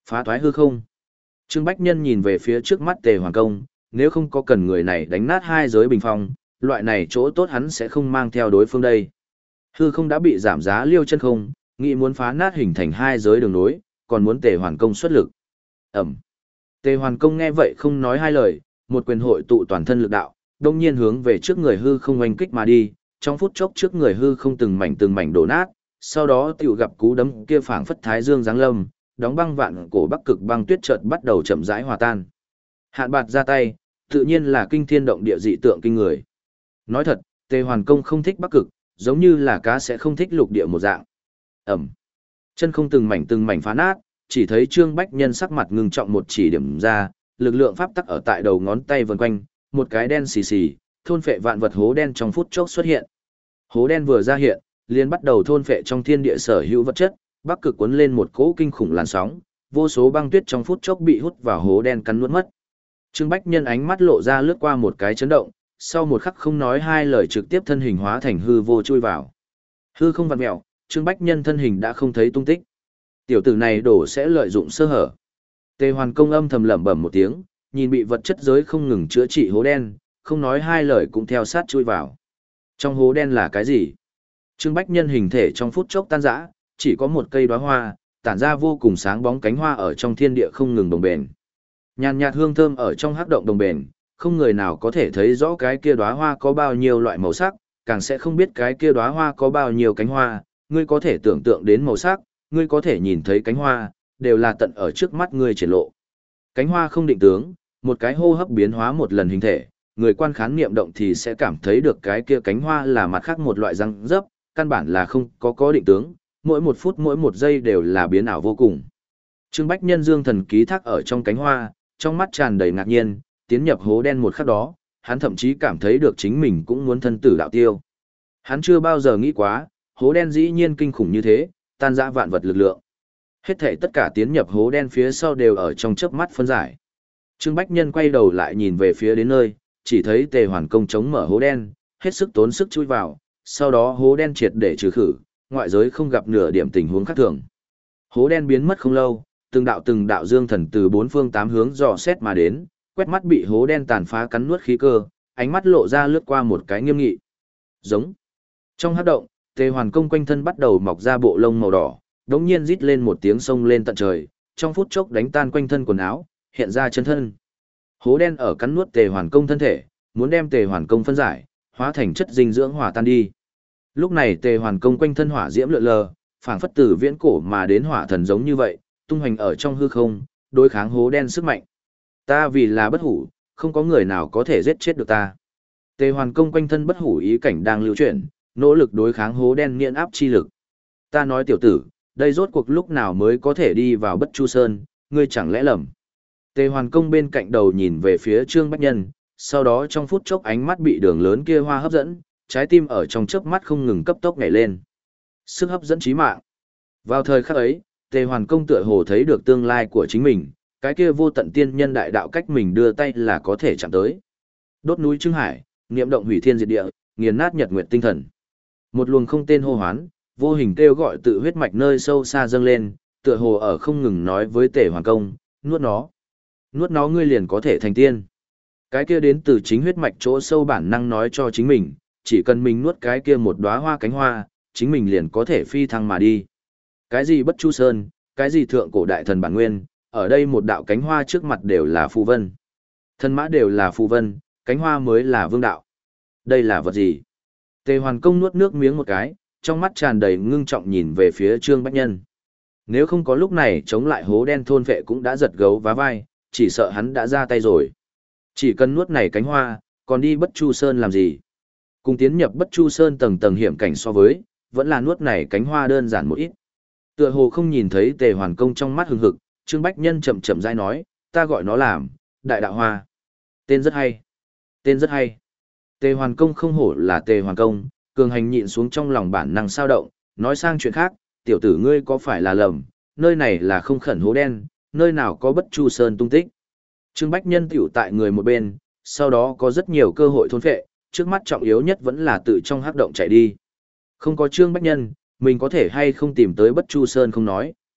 Phá thoái hư không. Trương Bách Nhân nhìn về phía trước mắt Tề Hoàn Công, nếu không có cần người này đánh nát hai giới bình phong, loại này chỗ tốt hắn sẽ không mang theo đối phương đây. Hư không đã bị giảm giá liêu chân không, nghĩ muốn phá nát hình thành hai giới đường nối, còn muốn Tề Hoàn Công xuất lực. Ẩm. Tề Hoàn Công nghe vậy không nói hai lời, một quyền hội tụ toàn thân lực đạo, đông nhiên hướng về trước người hư không oanh kích mà đi, trong phút chốc trước người hư không từng mảnh từng mảnh đổ nát, sau đó tiểu gặp cú đấm kia phảng phất thái dương giáng lâm, đóng băng vạn cổ bắc cực băng tuyết chợt bắt đầu chậm rãi hòa tan. Hạn Bạt ra tay, tự nhiên là kinh thiên động địa dị tượng kinh người. Nói thật, Tề Hoàn Công không thích bắc cực, giống như là cá sẽ không thích lục địa một dạng. Ẩm. Chân không từng mảnh từng mảnh phá nát, chỉ thấy Trương Bách Nhân sắc mặt ngưng trọng một chỉ điểm ra, lực lượng pháp tắc ở tại đầu ngón tay vần quanh, một cái đen xì xì, thôn phệ vạn vật hố đen trong phút chốc xuất hiện. Hố đen vừa ra hiện, liền bắt đầu thôn phệ trong thiên địa sở hữu vật chất, bắc cực cuốn lên một cỗ kinh khủng làn sóng, vô số băng tuyết trong phút chốc bị hút vào hố đen cắn nuốt mất. Trương Bách Nhân ánh mắt lộ ra lướt qua một cái chấn động, sau một khắc không nói hai lời trực tiếp thân hình hóa thành hư vô chui vào. Hư không vặn mèo, Trương Bách Nhân thân hình đã không thấy tung tích. Tiểu tử này đổ sẽ lợi dụng sơ hở. Tề Hoàn Công âm thầm lẩm bẩm một tiếng, nhìn bị vật chất giới không ngừng chữa trị hố đen, không nói hai lời cũng theo sát chui vào. Trong hố đen là cái gì? Trương Bách Nhân hình thể trong phút chốc tan rã, chỉ có một cây đóa hoa, tản ra vô cùng sáng bóng cánh hoa ở trong thiên địa không ngừng đồng bền. Nhàn nhạt hương thơm ở trong hắc động đồng bền, không người nào có thể thấy rõ cái kia đóa hoa có bao nhiêu loại màu sắc, càng sẽ không biết cái kia đóa hoa có bao nhiêu cánh hoa, ngươi có thể tưởng tượng đến màu sắc, ngươi có thể nhìn thấy cánh hoa, đều là tận ở trước mắt ngươi triển lộ. Cánh hoa không định tướng, một cái hô hấp biến hóa một lần hình thể, người quan khán niệm động thì sẽ cảm thấy được cái kia cánh hoa là mặt khác một loại răng dấp, căn bản là không có có định tướng, mỗi một phút mỗi một giây đều là biến ảo vô cùng. Trương Bách Nhân dương thần ký thác ở trong cánh hoa, trong mắt tràn đầy ngạc nhiên, tiến nhập hố đen một khắc đó, hắn thậm chí cảm thấy được chính mình cũng muốn thân tử đạo tiêu. Hắn chưa bao giờ nghĩ quá, hố đen dĩ nhiên kinh khủng như thế, tan rã vạn vật lực lượng. Hết thảy tất cả tiến nhập hố đen phía sau đều ở trong chớp mắt phân giải. Trương Bách Nhân quay đầu lại nhìn về phía đến nơi, chỉ thấy Tề Hoàn Công chống mở hố đen, hết sức tốn sức chui vào, sau đó hố đen triệt để trừ khử, ngoại giới không gặp nửa điểm tình huống khác thường. Hố đen biến mất không lâu, từng đạo từng đạo dương thần từ bốn phương tám hướng dò xét mà đến, quét mắt bị hố đen tàn phá cắn nuốt khí cơ, ánh mắt lộ ra lướt qua một cái nghiêm nghị. Giống. Trong hắc động, Tề Hoàn Công quanh thân bắt đầu mọc ra bộ lông màu đỏ, đống nhiên rít lên một tiếng sông lên tận trời, trong phút chốc đánh tan quanh thân quần áo, hiện ra chân thân. Hố đen ở cắn nuốt Tề Hoàn Công thân thể, muốn đem Tề Hoàn Công phân giải, hóa thành chất dinh dưỡng hòa tan đi. Lúc này Tề Hoàn Công quanh thân hỏa diễm lượn lờ, phảng phất từ viễn cổ mà đến hỏa thần giống như vậy, tung hoành ở trong hư không, đối kháng hố đen sức mạnh. Ta vì là bất hủ, không có người nào có thể giết chết được ta. Tề Hoàn Công quanh thân bất hủ ý cảnh đang lưu chuyển, nỗ lực đối kháng hố đen nghiền áp chi lực. Ta nói tiểu tử, đây rốt cuộc lúc nào mới có thể đi vào Bất Chu Sơn, ngươi chẳng lẽ lầm. Tề Hoàn Công bên cạnh đầu nhìn về phía Trương Bách Nhân, sau đó trong phút chốc ánh mắt bị đường lớn kia hoa hấp dẫn, trái tim ở trong chớp mắt không ngừng cấp tốc nhảy lên. Sức hấp dẫn chí mạng. Vào thời khắc ấy, Tề Hoàn Công tựa hồ thấy được tương lai của chính mình, cái kia vô tận tiên nhân đại đạo cách mình đưa tay là có thể chạm tới. Đốt núi Trưng Hải, niệm động hủy thiên diệt địa, nghiền nát nhật nguyệt tinh thần. Một luồng không tên hô hoán, vô hình kêu gọi tự huyết mạch nơi sâu xa dâng lên, tựa hồ ở không ngừng nói với Tề Hoàn Công, nuốt nó. Nuốt nó ngươi liền có thể thành tiên. Cái kia đến từ chính huyết mạch chỗ sâu bản năng nói cho chính mình, chỉ cần mình nuốt cái kia một đóa hoa cánh hoa, chính mình liền có thể phi thăng mà đi. Cái gì Bất Chu Sơn, cái gì thượng cổ đại thần bản nguyên, ở đây một đạo cánh hoa trước mặt đều là phù vân. Thân mã đều là phù vân, cánh hoa mới là vương đạo. Đây là vật gì? Tề Hoàn Công nuốt nước miếng một cái, trong mắt tràn đầy ngưng trọng nhìn về phía Trương Bách Nhân. Nếu không có lúc này chống lại hố đen thôn vệ cũng đã giật gấu vá vai, chỉ sợ hắn đã ra tay rồi. Chỉ cần nuốt này cánh hoa, còn đi Bất Chu Sơn làm gì? Cùng tiến nhập Bất Chu Sơn tầng tầng hiểm cảnh so với, vẫn là nuốt này cánh hoa đơn giản một ít. Tựa hồ không nhìn thấy Tề Hoàn Công trong mắt hừng hực, Trương Bách Nhân chậm chậm rãi nói, ta gọi nó làm, Đại Đạo Hoa. Tên rất hay. Tên rất hay. Tề Hoàn Công không hổ là Tề Hoàn Công, cường hành nhịn xuống trong lòng bản năng sao động, nói sang chuyện khác, tiểu tử ngươi có phải là lầm, nơi này là không khẩn hố đen, nơi nào có Bất Chu Sơn tung tích. Trương Bách Nhân tiểu tại người một bên, sau đó có rất nhiều cơ hội thôn phệ, trước mắt trọng yếu nhất vẫn là tự trong hắc động chạy đi. Không có Trương Bách Nhân, mình có thể hay không tìm tới Bất Chu Sơn không nói,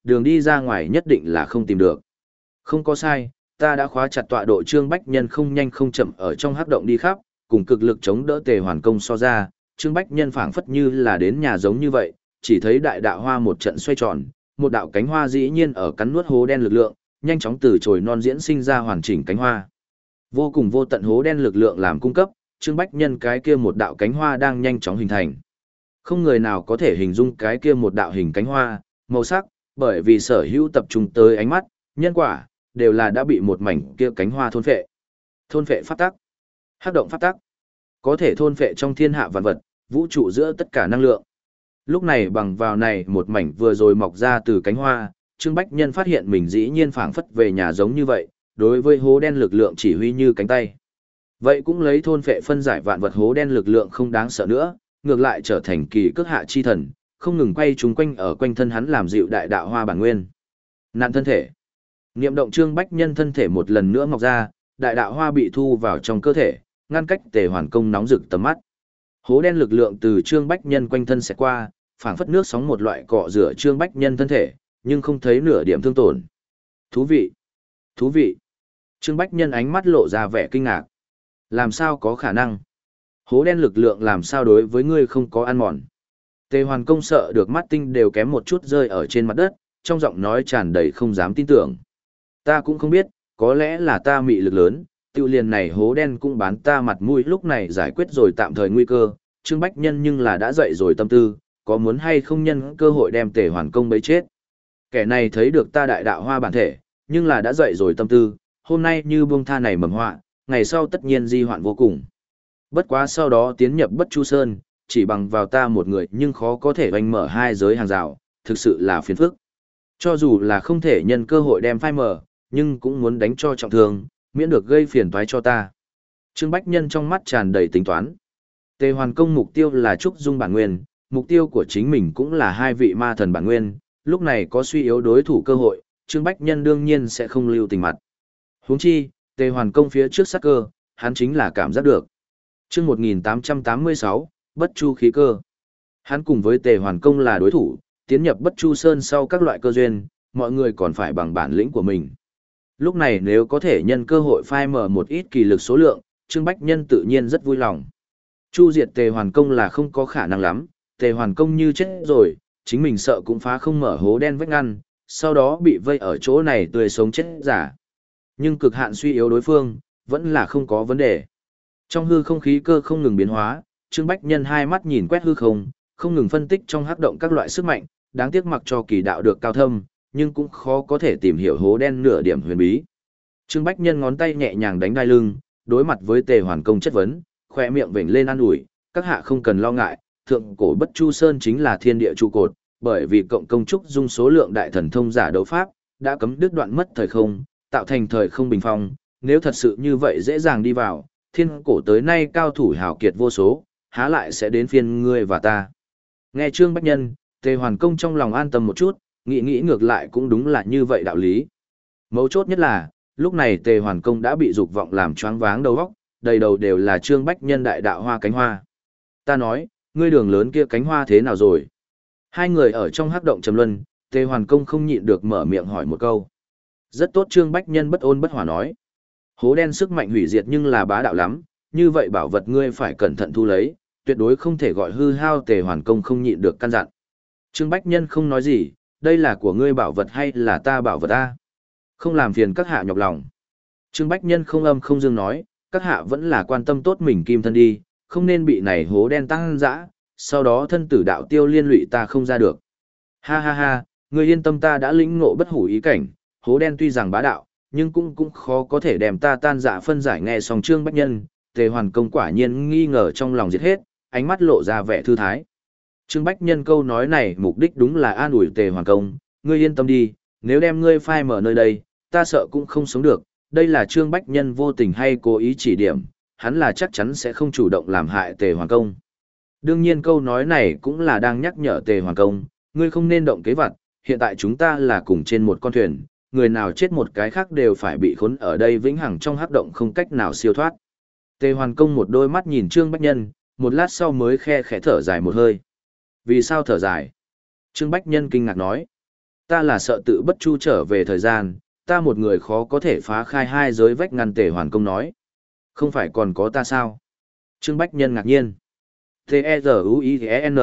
đường đi ra ngoài nhất định là không tìm được. Không có sai, ta đã khóa chặt tọa độ. Trương Bách Nhân không nhanh không chậm ở trong hắc động đi khắp, cùng cực lực chống đỡ Tề Hoàn Công so ra, Trương Bách Nhân phảng phất như là đến nhà giống như vậy, chỉ thấy đại đạo hoa một trận xoay tròn, một đạo cánh hoa dĩ nhiên ở cắn nuốt hố đen lực lượng, nhanh chóng từ chồi non diễn sinh ra hoàn chỉnh cánh hoa. Vô cùng vô tận hố đen lực lượng làm cung cấp, Trương Bách Nhân cái kia một đạo cánh hoa đang nhanh chóng hình thành. Không người nào có thể hình dung cái kia một đạo hình cánh hoa, màu sắc, bởi vì sở hữu tập trung tới ánh mắt, nhân quả, đều là đã bị một mảnh kia cánh hoa thôn phệ. Thôn phệ pháp tắc, hắc động pháp tắc, có thể thôn phệ trong thiên hạ vạn vật, vũ trụ giữa tất cả năng lượng. Lúc này bằng vào này một mảnh vừa rồi mọc ra từ cánh hoa, Trương Bách Nhân phát hiện mình dĩ nhiên phảng phất về nhà giống như vậy, đối với hố đen lực lượng chỉ huy như cánh tay. Vậy cũng lấy thôn phệ phân giải vạn vật hố đen lực lượng không đáng sợ nữa, ngược lại trở thành kỳ cước hạ chi thần, không ngừng quay chúng quanh ở quanh thân hắn làm dịu đại đạo hoa bản nguyên. Nạn thân thể. Niệm động Trương Bách Nhân thân thể một lần nữa mọc ra, đại đạo hoa bị thu vào trong cơ thể, ngăn cách Tề Hoàn Công nóng rực tầm mắt. Hố đen lực lượng từ Trương Bách Nhân quanh thân sẽ qua, phảng phất nước sóng một loại cọ rửa Trương Bách Nhân thân thể, nhưng không thấy nửa điểm thương tổn. Thú vị! Thú vị! Trương Bách Nhân ánh mắt lộ ra vẻ kinh ngạc. Làm sao có khả năng? Hố đen lực lượng làm sao đối với ngươi không có ăn mòn? Tề Hoàn Công sợ được mắt tinh đều kém một chút rơi ở trên mặt đất, trong giọng nói tràn đầy không dám tin tưởng. Ta cũng không biết, có lẽ là ta mị lực lớn, tiêu liền này hố đen cũng bán ta mặt mũi. Lúc này giải quyết rồi tạm thời nguy cơ, Trương Bách Nhân nhưng là đã dậy rồi tâm tư, có muốn hay không nhân cơ hội đem Tề Hoàn Công bấy chết. Kẻ này thấy được ta đại đạo hoa bản thể, nhưng là đã dậy rồi tâm tư, hôm nay như buông tha này mầm họa, ngày sau tất nhiên di hoạn vô cùng. Bất quá sau đó tiến nhập Bất Chu Sơn, chỉ bằng vào ta một người nhưng khó có thể oanh mở hai giới hàng rào, thực sự là phiền phức. Cho dù là không thể nhân cơ hội đem phai mở, nhưng cũng muốn đánh cho trọng thương, miễn được gây phiền toái cho ta. Trương Bách Nhân trong mắt tràn đầy tính toán. Tề Hoàn Công mục tiêu là trúc dung bản nguyên, mục tiêu của chính mình cũng là hai vị ma thần bản nguyên, lúc này có suy yếu đối thủ cơ hội, Trương Bách Nhân đương nhiên sẽ không lưu tình mặt. Huống chi, Tề Hoàn Công phía trước sát cơ, hắn chính là cảm giác được. Chương một nghìn tám trăm tám mươi sáu, Bất Chu khí cơ. Hắn cùng với Tề Hoàn Công là đối thủ, tiến nhập Bất Chu Sơn sau các loại cơ duyên, mọi người còn phải bằng bản lĩnh của mình. Lúc này nếu có thể nhân cơ hội phai mở một ít kỳ lực số lượng, Trương Bách Nhân tự nhiên rất vui lòng. Chu diệt Tề Hoàn Công là không có khả năng lắm, Tề Hoàn Công như chết rồi, chính mình sợ cũng phá không mở hố đen vách ngăn, sau đó bị vây ở chỗ này tươi sống chết giả. Nhưng cực hạn suy yếu đối phương, vẫn là không có vấn đề. Trong hư không khí cơ không ngừng biến hóa, Trương Bách Nhân hai mắt nhìn quét hư không, không ngừng phân tích trong hắc động các loại sức mạnh, đáng tiếc mặc cho kỳ đạo được cao thâm, nhưng cũng khó có thể tìm hiểu hố đen nửa điểm huyền bí. Trương Bách Nhân ngón tay nhẹ nhàng đánh đai lưng, đối mặt với Tề Hoàn Công chất vấn, khỏe miệng vểnh lên an ủi, các hạ không cần lo ngại, thượng cổ Bất Chu Sơn chính là thiên địa trụ cột, bởi vì cộng công trúc dung số lượng đại thần thông giả đấu pháp, đã cấm đứt đoạn mất thời không, tạo thành thời không bình phong, nếu thật sự như vậy dễ dàng đi vào, thiên cổ tới nay cao thủ hào kiệt vô số, há lại sẽ đến phiên ngươi và ta. Nghe Trương Bách Nhân, Tề Hoàn Công trong lòng an tâm một chút, nghĩ nghĩ ngược lại cũng đúng là như vậy đạo lý. Mấu chốt nhất là, lúc này Tề Hoàn Công đã bị dục vọng làm choáng váng đầu óc, đầy đầu đều là Trương Bách Nhân đại đạo hoa cánh hoa. Ta nói, ngươi đường lớn kia cánh hoa thế nào rồi? Hai người ở trong hắc động trầm luân, Tề Hoàn Công không nhịn được mở miệng hỏi một câu. Rất tốt. Trương Bách Nhân bất ôn bất hỏa nói. Hố đen sức mạnh hủy diệt nhưng là bá đạo lắm, như vậy bảo vật ngươi phải cẩn thận thu lấy, tuyệt đối không thể gọi hư hao. Tề Hoàn Công không nhịn được căn dặn. Trương Bách Nhân không nói gì, đây là của ngươi bảo vật hay là ta bảo vật ta? Không làm phiền các hạ nhọc lòng. Trương Bách Nhân không âm không dương nói, các hạ vẫn là quan tâm tốt mình kim thân đi, không nên bị này hố đen tăng dã, sau đó thân tử đạo tiêu liên lụy ta không ra được. Ha ha ha, ngươi yên tâm, ta đã lĩnh ngộ bất hủ ý cảnh, hố đen tuy rằng bá đạo, nhưng cũng cũng khó có thể đem ta tan dạ phân giải. Nghe xong Trương Bách Nhân, Tề Hoàn Công quả nhiên nghi ngờ trong lòng diệt hết, ánh mắt lộ ra vẻ thư thái. Trương Bách Nhân câu nói này mục đích đúng là an ủi Tề Hoàn Công, ngươi yên tâm đi, nếu đem ngươi phai mở nơi đây, ta sợ cũng không sống được. Đây là Trương Bách Nhân vô tình hay cố ý chỉ điểm, hắn là chắc chắn sẽ không chủ động làm hại Tề Hoàn Công. Đương nhiên câu nói này cũng là đang nhắc nhở Tề Hoàn Công, ngươi không nên động kế vặt, hiện tại chúng ta là cùng trên một con thuyền, người nào chết một cái khác đều phải bị khốn ở đây vĩnh hằng trong hắc động không cách nào siêu thoát. Tề Hoàn Công một đôi mắt nhìn Trương Bách Nhân, một lát sau mới khe khẽ thở dài một hơi. Vì sao thở dài? Trương Bách Nhân kinh ngạc nói. Ta là sợ tự bất chu trở về thời gian, ta một người khó có thể phá khai hai giới vách ngăn. Tề Hoàn Công nói. Không phải còn có ta sao? Trương Bách Nhân ngạc nhiên. T-E-Z-U-I-E-N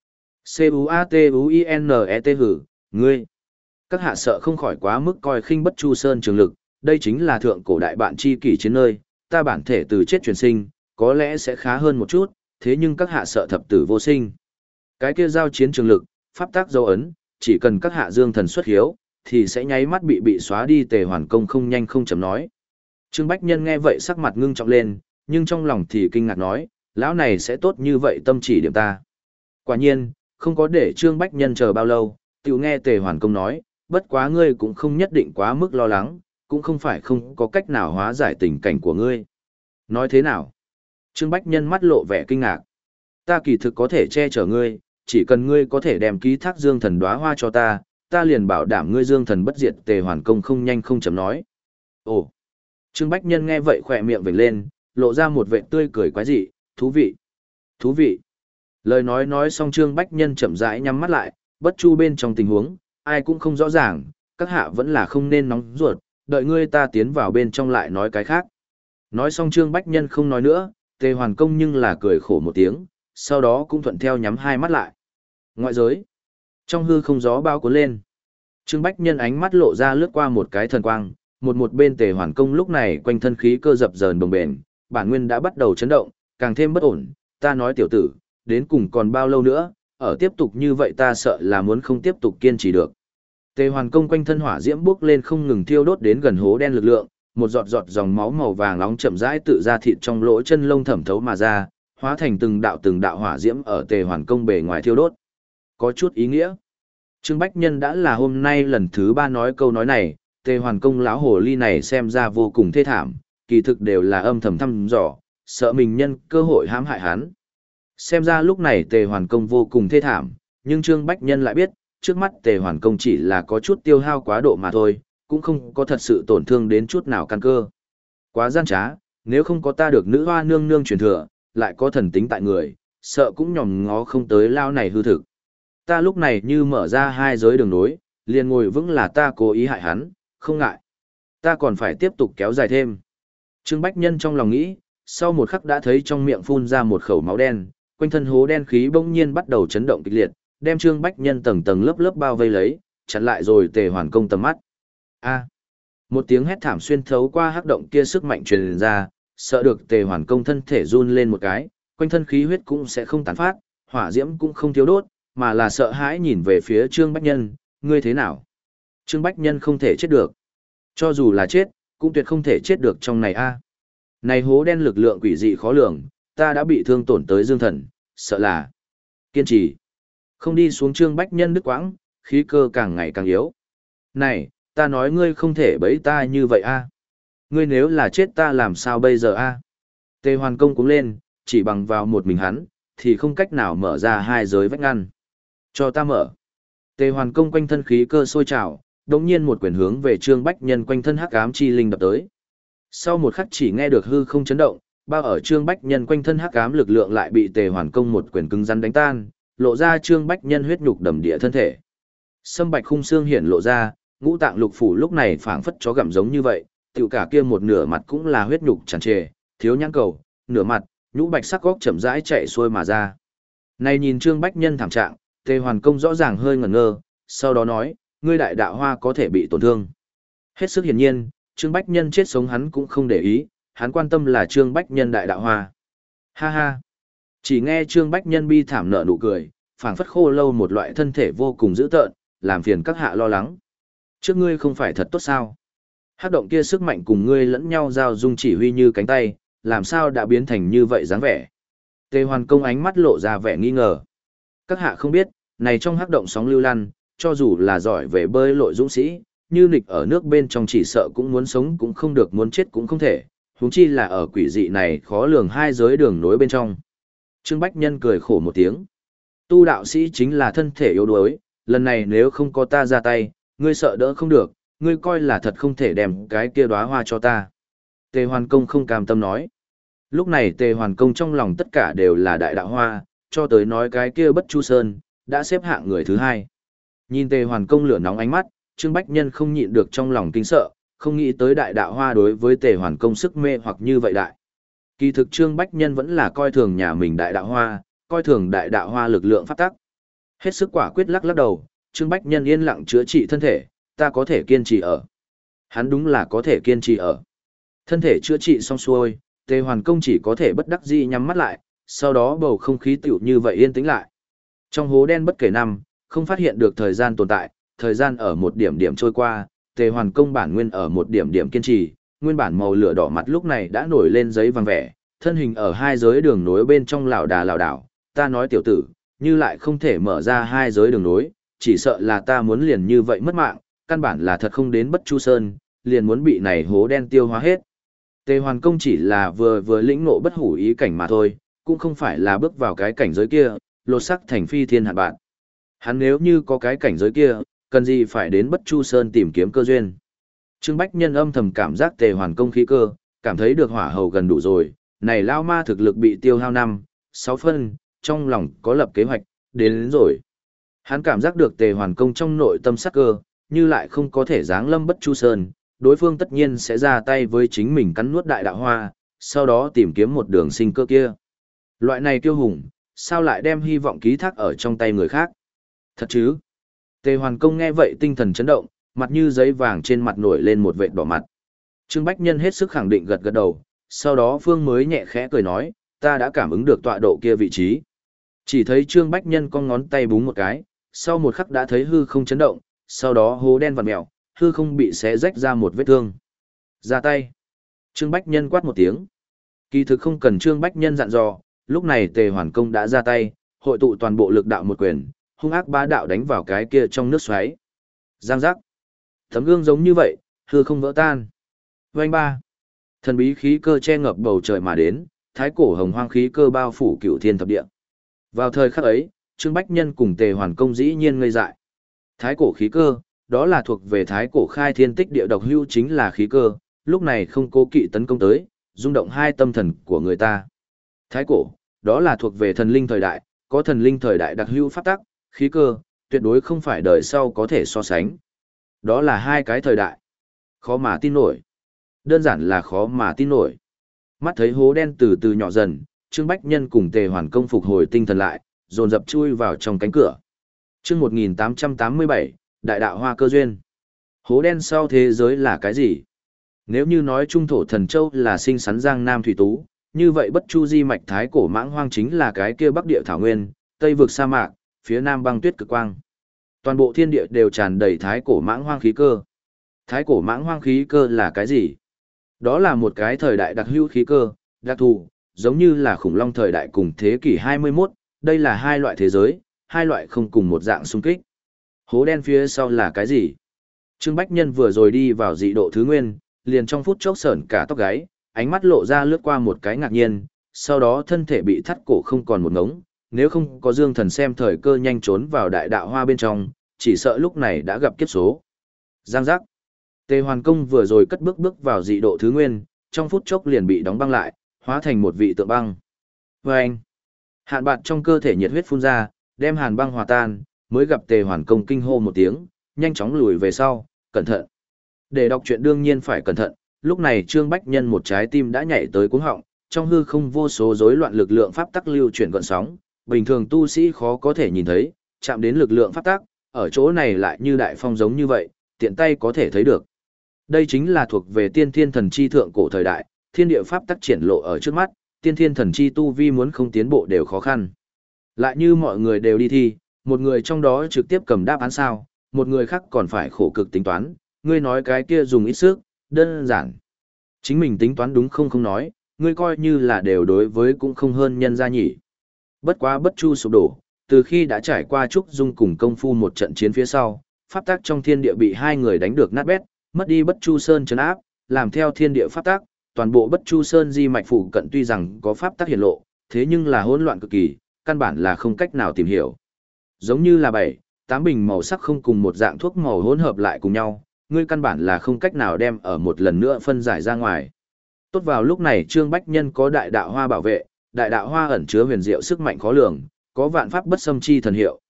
C-U-A-T-U-I-N-E-T hử, ngươi. Các hạ sợ không khỏi quá mức coi khinh bất chu sơn trường lực, đây chính là thượng cổ đại bạn chi kỷ chiến nơi, ta bản thể từ chết chuyển sinh, có lẽ sẽ khá hơn một chút, thế nhưng các hạ sợ thập tử vô sinh. Cái kia giao chiến trường lực, pháp tác dấu ấn, chỉ cần các hạ dương thần xuất hiếu, thì sẽ nháy mắt bị bị xóa đi. Tề Hoàn Công không nhanh không chậm nói. Trương Bách Nhân nghe vậy sắc mặt ngưng trọng lên, nhưng trong lòng thì kinh ngạc nói, lão này sẽ tốt như vậy tâm chỉ điểm ta. Quả nhiên, không có để Trương Bách Nhân chờ bao lâu, tiểu nghe Tề Hoàn Công nói, bất quá ngươi cũng không nhất định quá mức lo lắng, cũng không phải không có cách nào hóa giải tình cảnh của ngươi. Nói thế nào? Trương Bách Nhân mắt lộ vẻ kinh ngạc. Ta kỳ thực có thể che chở ngươi, chỉ cần ngươi có thể đem ký thác dương thần đóa hoa cho ta, ta liền bảo đảm ngươi dương thần bất diệt. Tề Hoàn Công không nhanh không chậm nói. Ồ! Trương Bách Nhân nghe vậy khỏe miệng vểnh lên, lộ ra một vẻ tươi cười quái dị, thú vị. Thú vị. Lời nói nói xong Trương Bách Nhân chậm rãi nhắm mắt lại, bất chu bên trong tình huống, ai cũng không rõ ràng, các hạ vẫn là không nên nóng ruột, đợi ngươi ta tiến vào bên trong lại nói cái khác. Nói xong Trương Bách Nhân không nói nữa, Tề Hoàn Công nhưng là cười khổ một tiếng, sau đó cũng thuận theo nhắm hai mắt lại. Ngoại giới. Trong hư không gió bao cuốn lên. Trương Bách Nhân ánh mắt lộ ra lướt qua một cái thần quang, một một bên Tề Hoàn Công lúc này quanh thân khí cơ dập dờn bồng bềnh, bản nguyên đã bắt đầu chấn động, càng thêm bất ổn. Ta nói tiểu tử, đến cùng còn bao lâu nữa, ở tiếp tục như vậy ta sợ là muốn không tiếp tục kiên trì được. Tề Hoàn Công quanh thân hỏa diễm bốc lên không ngừng thiêu đốt đến gần hố đen lực lượng, một giọt giọt dòng máu màu vàng nóng chậm rãi tự ra thịt trong lỗ chân lông thẩm thấu mà ra, hóa thành từng đạo từng đạo hỏa diễm ở Tề Hoàn Công bề ngoài thiêu đốt. Có chút ý nghĩa. Trương Bách Nhân đã là hôm nay lần thứ ba nói câu nói này, Tề Hoàn Công lão hồ ly này xem ra vô cùng thê thảm, kỳ thực đều là âm thầm thăm dò, sợ mình nhân cơ hội hãm hại hắn. Xem ra lúc này Tề Hoàn Công vô cùng thê thảm, nhưng Trương Bách Nhân lại biết, trước mắt Tề Hoàn Công chỉ là có chút tiêu hao quá độ mà thôi, cũng không có thật sự tổn thương đến chút nào căn cơ. Quá gian trá, nếu không có ta được nữ hoa nương nương truyền thừa, lại có thần tính tại người, sợ cũng nhòm ngó không tới lao này hư thực. Ta lúc này như mở ra hai giới đường nối, liền ngồi vững là ta cố ý hại hắn, không ngại. Ta còn phải tiếp tục kéo dài thêm. Trương Bách Nhân trong lòng nghĩ, sau một khắc đã thấy trong miệng phun ra một khẩu máu đen, quanh thân hố đen khí bỗng nhiên bắt đầu chấn động kịch liệt, đem Trương Bách Nhân tầng tầng lớp lớp bao vây lấy, chặn lại rồi Tề Hoàn Công tầm mắt. A! Một tiếng hét thảm xuyên thấu qua hắc động kia sức mạnh truyền ra, sợ được Tề Hoàn Công thân thể run lên một cái, quanh thân khí huyết cũng sẽ không tán phát, hỏa diễm cũng không thiếu đốt, mà là sợ hãi nhìn về phía Trương Bách Nhân, ngươi thế nào? Trương Bách Nhân không thể chết được. Cho dù là chết, cũng tuyệt không thể chết được trong này a. Này hố đen lực lượng quỷ dị khó lường, ta đã bị thương tổn tới dương thần, sợ là kiên trì. Không đi xuống. Trương Bách Nhân đứt quãng, khí cơ càng ngày càng yếu. Này, ta nói ngươi không thể bẫy ta như vậy a. Ngươi nếu là chết ta làm sao bây giờ a? Tề Hoàn Công cũng lên, chỉ bằng vào một mình hắn, thì không cách nào mở ra hai giới vách ngăn. Cho ta mở. Tề Hoàn Công quanh thân khí cơ sôi trào, đống nhiên một quyền hướng về Trương Bách Nhân quanh thân hắc ám chi linh đập tới. Sau một khắc chỉ nghe được hư không chấn động, bao ở Trương Bách Nhân quanh thân hắc ám lực lượng lại bị Tề Hoàn Công một quyền cứng rắn đánh tan, lộ ra Trương Bách Nhân huyết nhục đầm địa thân thể. Sâm bạch khung xương hiển lộ ra, ngũ tạng lục phủ lúc này phảng phất chó gặm giống như vậy, tiểu cả kia một nửa mặt cũng là huyết nhục tràn trề, thiếu nhãn cầu, nửa mặt, nhũ bạch sắc góc chậm rãi chạy xuôi mà ra. Này nhìn Trương Bách Nhân thảm trạng, Tề Hoàn Công rõ ràng hơi ngẩn ngơ, sau đó nói, ngươi đại đạo hoa có thể bị tổn thương. Hết sức hiển nhiên, Trương Bách Nhân chết sống hắn cũng không để ý, hắn quan tâm là Trương Bách Nhân đại đạo hoa. Ha ha. Chỉ nghe Trương Bách Nhân bi thảm nở nụ cười, phảng phất khô lâu một loại thân thể vô cùng dữ tợn, làm phiền các hạ lo lắng. Trước ngươi không phải thật tốt sao? Hắc động kia sức mạnh cùng ngươi lẫn nhau giao dung chỉ huy như cánh tay, làm sao đã biến thành như vậy dáng vẻ? Tề Hoàn Công ánh mắt lộ ra vẻ nghi ngờ. Các hạ không biết, này trong hắc động sóng lưu lăn, cho dù là giỏi về bơi lội dũng sĩ, như nịch ở nước bên trong chỉ sợ cũng muốn sống cũng không được, muốn chết cũng không thể, huống chi là ở quỷ dị này khó lường hai giới đường nối bên trong. Trương Bách Nhân cười khổ một tiếng. Tu đạo sĩ chính là thân thể yếu đuối, lần này nếu không có ta ra tay, ngươi sợ đỡ không được, ngươi coi là thật không thể đem cái kia đóa hoa cho ta. Tề Hoàn Công không cam tâm nói. Lúc này Tề Hoàn Công trong lòng tất cả đều là đại đạo hoa, cho tới nói cái kia Bất Chu Sơn, đã xếp hạng người thứ hai. Nhìn Tề Hoàn Công lửa nóng ánh mắt, Trương Bách Nhân không nhịn được trong lòng kinh sợ, không nghĩ tới đại đạo hoa đối với Tề Hoàn Công sức mê hoặc như vậy đại. Kỳ thực Trương Bách Nhân vẫn là coi thường nhà mình đại đạo hoa, coi thường đại đạo hoa lực lượng pháp tắc. Hết sức quả quyết lắc lắc đầu, Trương Bách Nhân yên lặng chữa trị thân thể, ta có thể kiên trì ở. Hắn đúng là có thể kiên trì ở. Thân thể chữa trị xong xuôi, Tề Hoàn Công chỉ có thể bất đắc dĩ nhắm mắt lại, sau đó bầu không khí tựu như vậy yên tĩnh lại. Trong hố đen bất kể năm, không phát hiện được thời gian tồn tại, thời gian ở một điểm điểm trôi qua, Tề Hoàn Công bản nguyên ở một điểm điểm kiên trì, nguyên bản màu lửa đỏ mặt lúc này đã nổi lên giấy vàng vẻ, thân hình ở hai giới đường nối bên trong lảo đà lảo đảo, ta nói tiểu tử, như lại không thể mở ra hai giới đường nối, chỉ sợ là ta muốn liền như vậy mất mạng, căn bản là thật không đến Bất Chu Sơn, liền muốn bị này hố đen tiêu hóa hết. Tề Hoàn Công chỉ là vừa vừa lĩnh ngộ bất hủ ý cảnh mà thôi, cũng không phải là bước vào cái cảnh giới kia, lột sắc thành phi thiên hạn bạn. Hắn nếu như có cái cảnh giới kia, cần gì phải đến Bất Chu Sơn tìm kiếm cơ duyên. Trương Bách Nhân âm thầm cảm giác Tề Hoàn Công khí cơ, cảm thấy được hỏa hầu gần đủ rồi, này lao ma thực lực bị tiêu hao năm, sáu phân, trong lòng có lập kế hoạch, đến, đến rồi. Hắn cảm giác được Tề Hoàn Công trong nội tâm sắc cơ, như lại không có thể giáng lâm Bất Chu Sơn, đối phương tất nhiên sẽ ra tay với chính mình cắn nuốt đại đạo hoa, sau đó tìm kiếm một đường sinh cơ kia. Loại này kiêu hùng, sao lại đem hy vọng ký thác ở trong tay người khác? Thật chứ? Tề Hoàn Công nghe vậy tinh thần chấn động, mặt như giấy vàng trên mặt nổi lên một vệt đỏ mặt. Trương Bách Nhân hết sức khẳng định gật gật đầu, sau đó Phương mới nhẹ khẽ cười nói, ta đã cảm ứng được tọa độ kia vị trí. Chỉ thấy Trương Bách Nhân cong ngón tay búng một cái, sau một khắc đã thấy hư không chấn động, sau đó hố đen vặn mèo, hư không bị xé rách ra một vết thương. Ra tay. Trương Bách Nhân quát một tiếng. Kỳ thực không cần Trương Bách Nhân dặn dò, lúc này Tề Hoàn Công đã ra tay, hội tụ toàn bộ lực đạo một quyền, hung ác bá đạo đánh vào cái kia trong nước xoáy. Giang giác. Tấm gương giống như vậy, hư không vỡ tan. Vành ba. Thần bí khí cơ che ngập bầu trời mà đến, thái cổ hồng hoang khí cơ bao phủ cửu thiên thập địa. Vào thời khắc ấy, Trương Bách Nhân cùng Tề Hoàn Công dĩ nhiên ngây dại. Thái cổ khí cơ, đó là thuộc về thái cổ khai thiên tích địa độc hưu chính là khí cơ, lúc này không cố kỵ tấn công tới, rung động hai tâm thần của người ta. Thái cổ, đó là thuộc về thần linh thời đại, có thần linh thời đại đặc hưu pháp tắc, khí cơ, tuyệt đối không phải đời sau có thể so sánh. Đó là hai cái thời đại. Khó mà tin nổi. Đơn giản là khó mà tin nổi. Mắt thấy hố đen từ từ nhỏ dần, Trương Bách Nhân cùng Tề Hoàn Công phục hồi tinh thần lại, dồn dập chui vào trong cánh cửa. Chương một nghìn tám trăm tám mươi bảy, Đại đạo hoa cơ duyên. Hố đen sau thế giới là cái gì? Nếu như nói Trung thổ thần châu là sinh sắn giang nam thủy tú, như vậy Bất Chu di mạch thái cổ mãng hoang chính là cái kia bắc địa thảo nguyên, tây vực sa mạc, phía nam băng tuyết cực quang. Toàn bộ thiên địa đều tràn đầy thái cổ mãng hoang khí cơ. Thái cổ mãng hoang khí cơ là cái gì? Đó là một cái thời đại đặc hữu khí cơ, đặc thù, giống như là khủng long thời đại cùng thế kỷ hai mươi mốt, đây là hai loại thế giới, hai loại không cùng một dạng xung kích. Hố đen phía sau là cái gì? Trương Bách Nhân vừa rồi đi vào dị độ thứ nguyên, liền trong phút chốc sởn cả tóc gáy, ánh mắt lộ ra lướt qua một cái ngạc nhiên, sau đó thân thể bị thắt cổ không còn một ngống, nếu không có Dương Thần xem thời cơ nhanh trốn vào đại đạo hoa bên trong, chỉ sợ lúc này đã gặp kiếp số. Giang giác. Tề Hoàn Công vừa rồi cất bước bước vào dị độ thứ nguyên, trong phút chốc liền bị đóng băng lại, hóa thành một vị tượng băng. Và anh, hạn bạt trong cơ thể nhiệt huyết phun ra, đem hàn băng hòa tan, mới gặp Tề Hoàn Công kinh hô một tiếng, nhanh chóng lùi về sau, cẩn thận. Để đọc truyện đương nhiên phải cẩn thận, lúc này Trương Bách Nhân một trái tim đã nhảy tới cuống họng, trong hư không vô số rối loạn lực lượng pháp tắc lưu chuyển gợn sóng, bình thường tu sĩ khó có thể nhìn thấy, chạm đến lực lượng pháp tắc, ở chỗ này lại như đại phong giống như vậy, tiện tay có thể thấy được. Đây chính là thuộc về tiên thiên thần chi thượng cổ thời đại, thiên địa pháp tắc triển lộ ở trước mắt, tiên thiên thần chi tu vi muốn không tiến bộ đều khó khăn. Lại như mọi người đều đi thi, một người trong đó trực tiếp cầm đáp án sao, một người khác còn phải khổ cực tính toán, ngươi nói cái kia dùng ít sức, đơn giản. Chính mình tính toán đúng không không nói, ngươi coi như là đều đối với cũng không hơn nhân gia nhỉ. Bất quá Bất Chu sụp đổ, từ khi đã trải qua Trúc Dung cùng công phu một trận chiến phía sau, pháp tắc trong thiên địa bị hai người đánh được nát bét, mất đi Bất Chu Sơn trấn áp, làm theo thiên địa pháp tắc, toàn bộ Bất Chu Sơn di mạch phụ cận tuy rằng có pháp tắc hiển lộ, thế nhưng là hỗn loạn cực kỳ, căn bản là không cách nào tìm hiểu. Giống như là bảy, tám bình màu sắc không cùng một dạng thuốc màu hỗn hợp lại cùng nhau, ngươi căn bản là không cách nào đem ở một lần nữa phân giải ra ngoài. Tốt vào lúc này Trương Bách Nhân có đại đạo hoa bảo vệ, đại đạo hoa ẩn chứa huyền diệu sức mạnh khó lường, có vạn pháp bất xâm chi thần hiệu,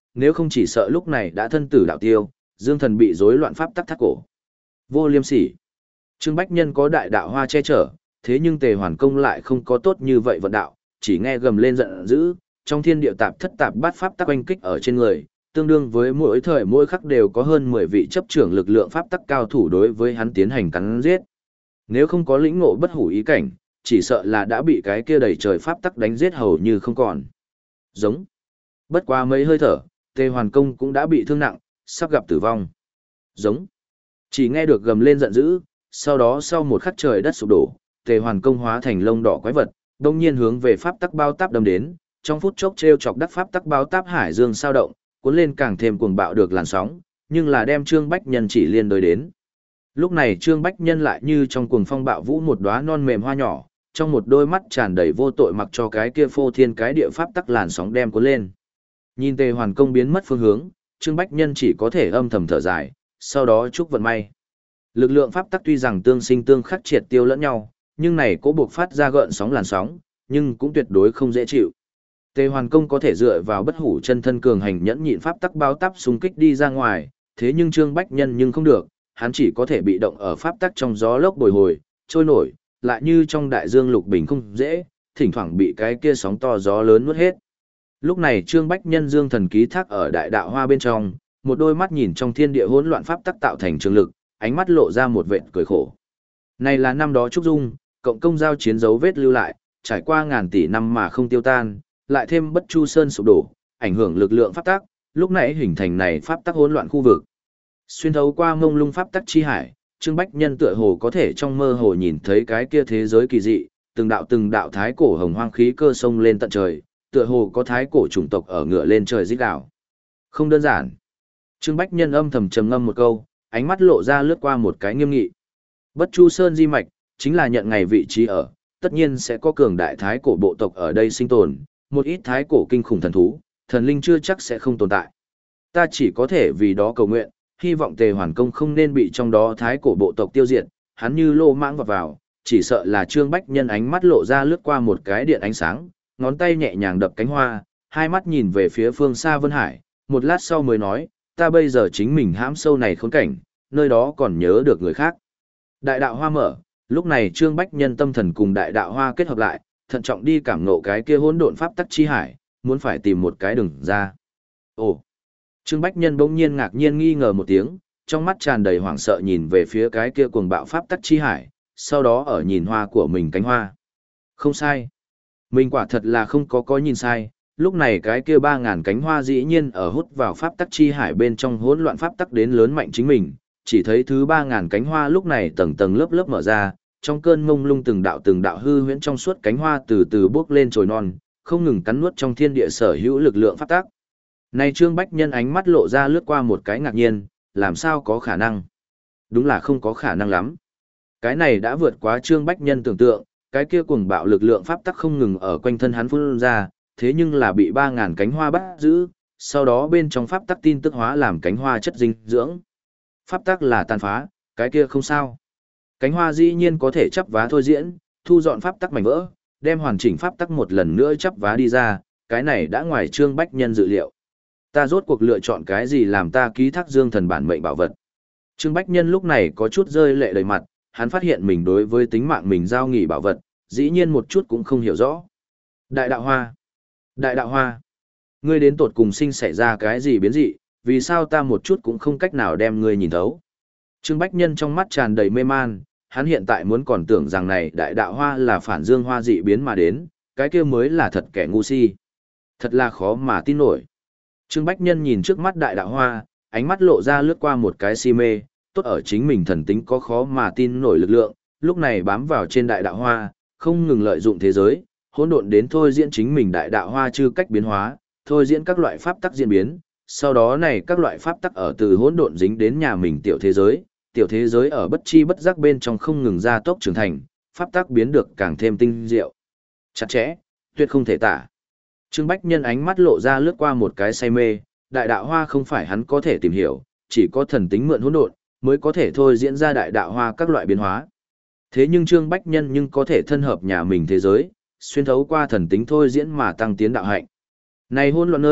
nếu không chỉ sợ lúc này đã thân tử đạo tiêu, Dương Thần bị rối loạn pháp tắc thắt cổ. Vô liêm sỉ. Trương Bách Nhân có đại đạo hoa che chở, thế nhưng Tề Hoàn Công lại không có tốt như vậy vận đạo, chỉ nghe gầm lên giận dữ, trong thiên địa tạp thất tạp bát pháp tắc oanh kích ở trên người, tương đương với mỗi thời mỗi khắc đều có hơn mười vị chấp trưởng lực lượng pháp tắc cao thủ đối với hắn tiến hành cắn giết. Nếu không có lĩnh ngộ bất hủ ý cảnh, chỉ sợ là đã bị cái kia đầy trời pháp tắc đánh giết hầu như không còn. Giống. Bất quá mấy hơi thở, Tề Hoàn Công cũng đã bị thương nặng, sắp gặp tử vong. Giống. Chỉ nghe được gầm lên giận dữ, sau đó sau một khắc trời đất sụp đổ, Tề Hoàn Công hóa thành lông đỏ quái vật, đông nhiên hướng về pháp tắc bao táp đâm đến, trong phút chốc treo chọc đắc pháp tắc bao táp hải dương sao động, cuốn lên càng thêm cuồng bạo được làn sóng, nhưng là đem Trương Bách Nhân chỉ liên đối đến. Lúc này Trương Bách Nhân lại như trong cuồng phong bạo vũ một đóa non mềm hoa nhỏ, trong một đôi mắt tràn đầy vô tội mặc cho cái kia phô thiên cái địa pháp tắc làn sóng đem cuốn lên. Nhìn Tề Hoàn Công biến mất phương hướng, Trương Bách Nhân chỉ có thể âm thầm thở dài, sau đó chúc vận may. Lực lượng pháp tắc tuy rằng tương sinh tương khắc triệt tiêu lẫn nhau, nhưng này cố buộc phát ra gợn sóng làn sóng, nhưng cũng tuyệt đối không dễ chịu. Tề Hoàn Công có thể dựa vào bất hủ chân thân cường hành nhẫn nhịn pháp tắc bao táp xung kích đi ra ngoài, thế nhưng Trương Bách Nhân nhưng không được, hắn chỉ có thể bị động ở pháp tắc trong gió lốc bồi hồi, trôi nổi, lại như trong đại dương lục bình không dễ, thỉnh thoảng bị cái kia sóng to gió lớn nuốt hết. Lúc này Trương Bách Nhân dương thần ký thác ở đại đạo hoa bên trong, một đôi mắt nhìn trong thiên địa hỗn loạn pháp tắc tạo thành trường lực, ánh mắt lộ ra một vệt cười khổ. Này là năm đó Trúc Dung, cộng công giao chiến dấu vết lưu lại, trải qua ngàn tỷ năm mà không tiêu tan, lại thêm Bất Chu Sơn sụp đổ, ảnh hưởng lực lượng pháp tắc, lúc nãy hình thành này pháp tắc hỗn loạn khu vực. Xuyên thấu qua ngông lung pháp tắc chi hải, Trương Bách Nhân tựa hồ có thể trong mơ hồ nhìn thấy cái kia thế giới kỳ dị, từng đạo từng đạo thái cổ hồng hoang khí cơ sông lên tận trời, tựa hồ có thái cổ chủng tộc ở ngựa lên trời rít gào. Không đơn giản. Trương Bách Nhân âm thầm trầm ngâm một câu, ánh mắt lộ ra lướt qua một cái nghiêm nghị. Bất Chu Sơn di mạch, chính là nhận ngày vị trí ở, tất nhiên sẽ có cường đại thái cổ bộ tộc ở đây sinh tồn, một ít thái cổ kinh khủng thần thú, thần linh chưa chắc sẽ không tồn tại. Ta chỉ có thể vì đó cầu nguyện, hy vọng Tề Hoàn Công không nên bị trong đó thái cổ bộ tộc tiêu diệt, hắn như lô mãng vào vào, chỉ sợ là Trương Bách Nhân ánh mắt lộ ra lướt qua một cái điện ánh sáng, ngón tay nhẹ nhàng đập cánh hoa, hai mắt nhìn về phía phương xa Vân Hải, một lát sau mới nói, ta bây giờ chính mình hãm sâu này khốn cảnh, nơi đó còn nhớ được người khác. Đại đạo hoa mở, lúc này Trương Bách Nhân tâm thần cùng đại đạo hoa kết hợp lại, thận trọng đi cảm ngộ cái kia hỗn độn pháp tắc chi hải, muốn phải tìm một cái đường ra. Ồ! Trương Bách Nhân bỗng nhiên ngạc nhiên nghi ngờ một tiếng, trong mắt tràn đầy hoảng sợ nhìn về phía cái kia cuồng bạo pháp tắc chi hải, sau đó ở nhìn hoa của mình cánh hoa. Không sai. Mình quả thật là không có có nhìn sai, lúc này cái kia ba ngàn cánh hoa dĩ nhiên ở hút vào pháp tắc chi hải bên trong hỗn loạn pháp tắc đến lớn mạnh chính mình, chỉ thấy thứ ba ngàn cánh hoa lúc này tầng tầng lớp lớp mở ra, trong cơn mông lung từng đạo từng đạo hư huyễn trong suốt cánh hoa từ từ bước lên trồi non, không ngừng cắn nuốt trong thiên địa sở hữu lực lượng pháp tắc. Này Trương Bách Nhân ánh mắt lộ ra lướt qua một cái ngạc nhiên, làm sao có khả năng? Đúng là không có khả năng lắm. Cái này đã vượt quá Trương Bách Nhân tưởng tượng, cái kia cuồng bạo lực lượng pháp tắc không ngừng ở quanh thân hắn phun ra, thế nhưng là bị ba ngàn cánh hoa bắt giữ, sau đó bên trong pháp tắc tin tức hóa làm cánh hoa chất dinh dưỡng. Pháp tắc là tàn phá, cái kia không sao. Cánh hoa dĩ nhiên có thể chắp vá thôi diễn, thu dọn pháp tắc mảnh vỡ, đem hoàn chỉnh pháp tắc một lần nữa chắp vá đi ra, cái này đã ngoài Trương Bách Nhân dự liệu. Ta rốt cuộc lựa chọn cái gì làm ta ký thác dương thần bản mệnh bảo vật. Trương Bách Nhân lúc này có chút rơi lệ đầy mặt, hắn phát hiện mình đối với tính mạng mình giao nghỉ bảo vật, dĩ nhiên một chút cũng không hiểu rõ. Đại đạo hoa! Đại đạo hoa! Ngươi đến tột cùng sinh xảy ra cái gì biến dị, vì sao ta một chút cũng không cách nào đem ngươi nhìn thấu. Trương Bách Nhân trong mắt tràn đầy mê man, hắn hiện tại muốn còn tưởng rằng này đại đạo hoa là phản dương hoa dị biến mà đến, cái kia mới là thật kẻ ngu si. Thật là khó mà tin nổi. Trương Bách Nhân nhìn trước mắt đại đạo hoa, ánh mắt lộ ra lướt qua một cái si mê, tốt ở chính mình thần tính có khó mà tin nổi lực lượng, lúc này bám vào trên đại đạo hoa, không ngừng lợi dụng thế giới, hỗn độn đến thôi diễn chính mình đại đạo hoa chư cách biến hóa, thôi diễn các loại pháp tắc diễn biến, sau đó này các loại pháp tắc ở từ hỗn độn dính đến nhà mình tiểu thế giới, tiểu thế giới ở bất chi bất giác bên trong không ngừng gia tốc trưởng thành, pháp tắc biến được càng thêm tinh diệu. Chặt chẽ, tuyệt không thể tả. Trương Bách Nhân ánh mắt lộ ra lướt qua một cái say mê, đại đạo hoa không phải hắn có thể tìm hiểu, chỉ có thần tính mượn hỗn độn mới có thể thôi diễn ra đại đạo hoa các loại biến hóa. Thế nhưng Trương Bách Nhân nhưng có thể thân hợp nhà mình thế giới, xuyên thấu qua thần tính thôi diễn mà tăng tiến đạo hạnh. Này hỗn loạn nơi,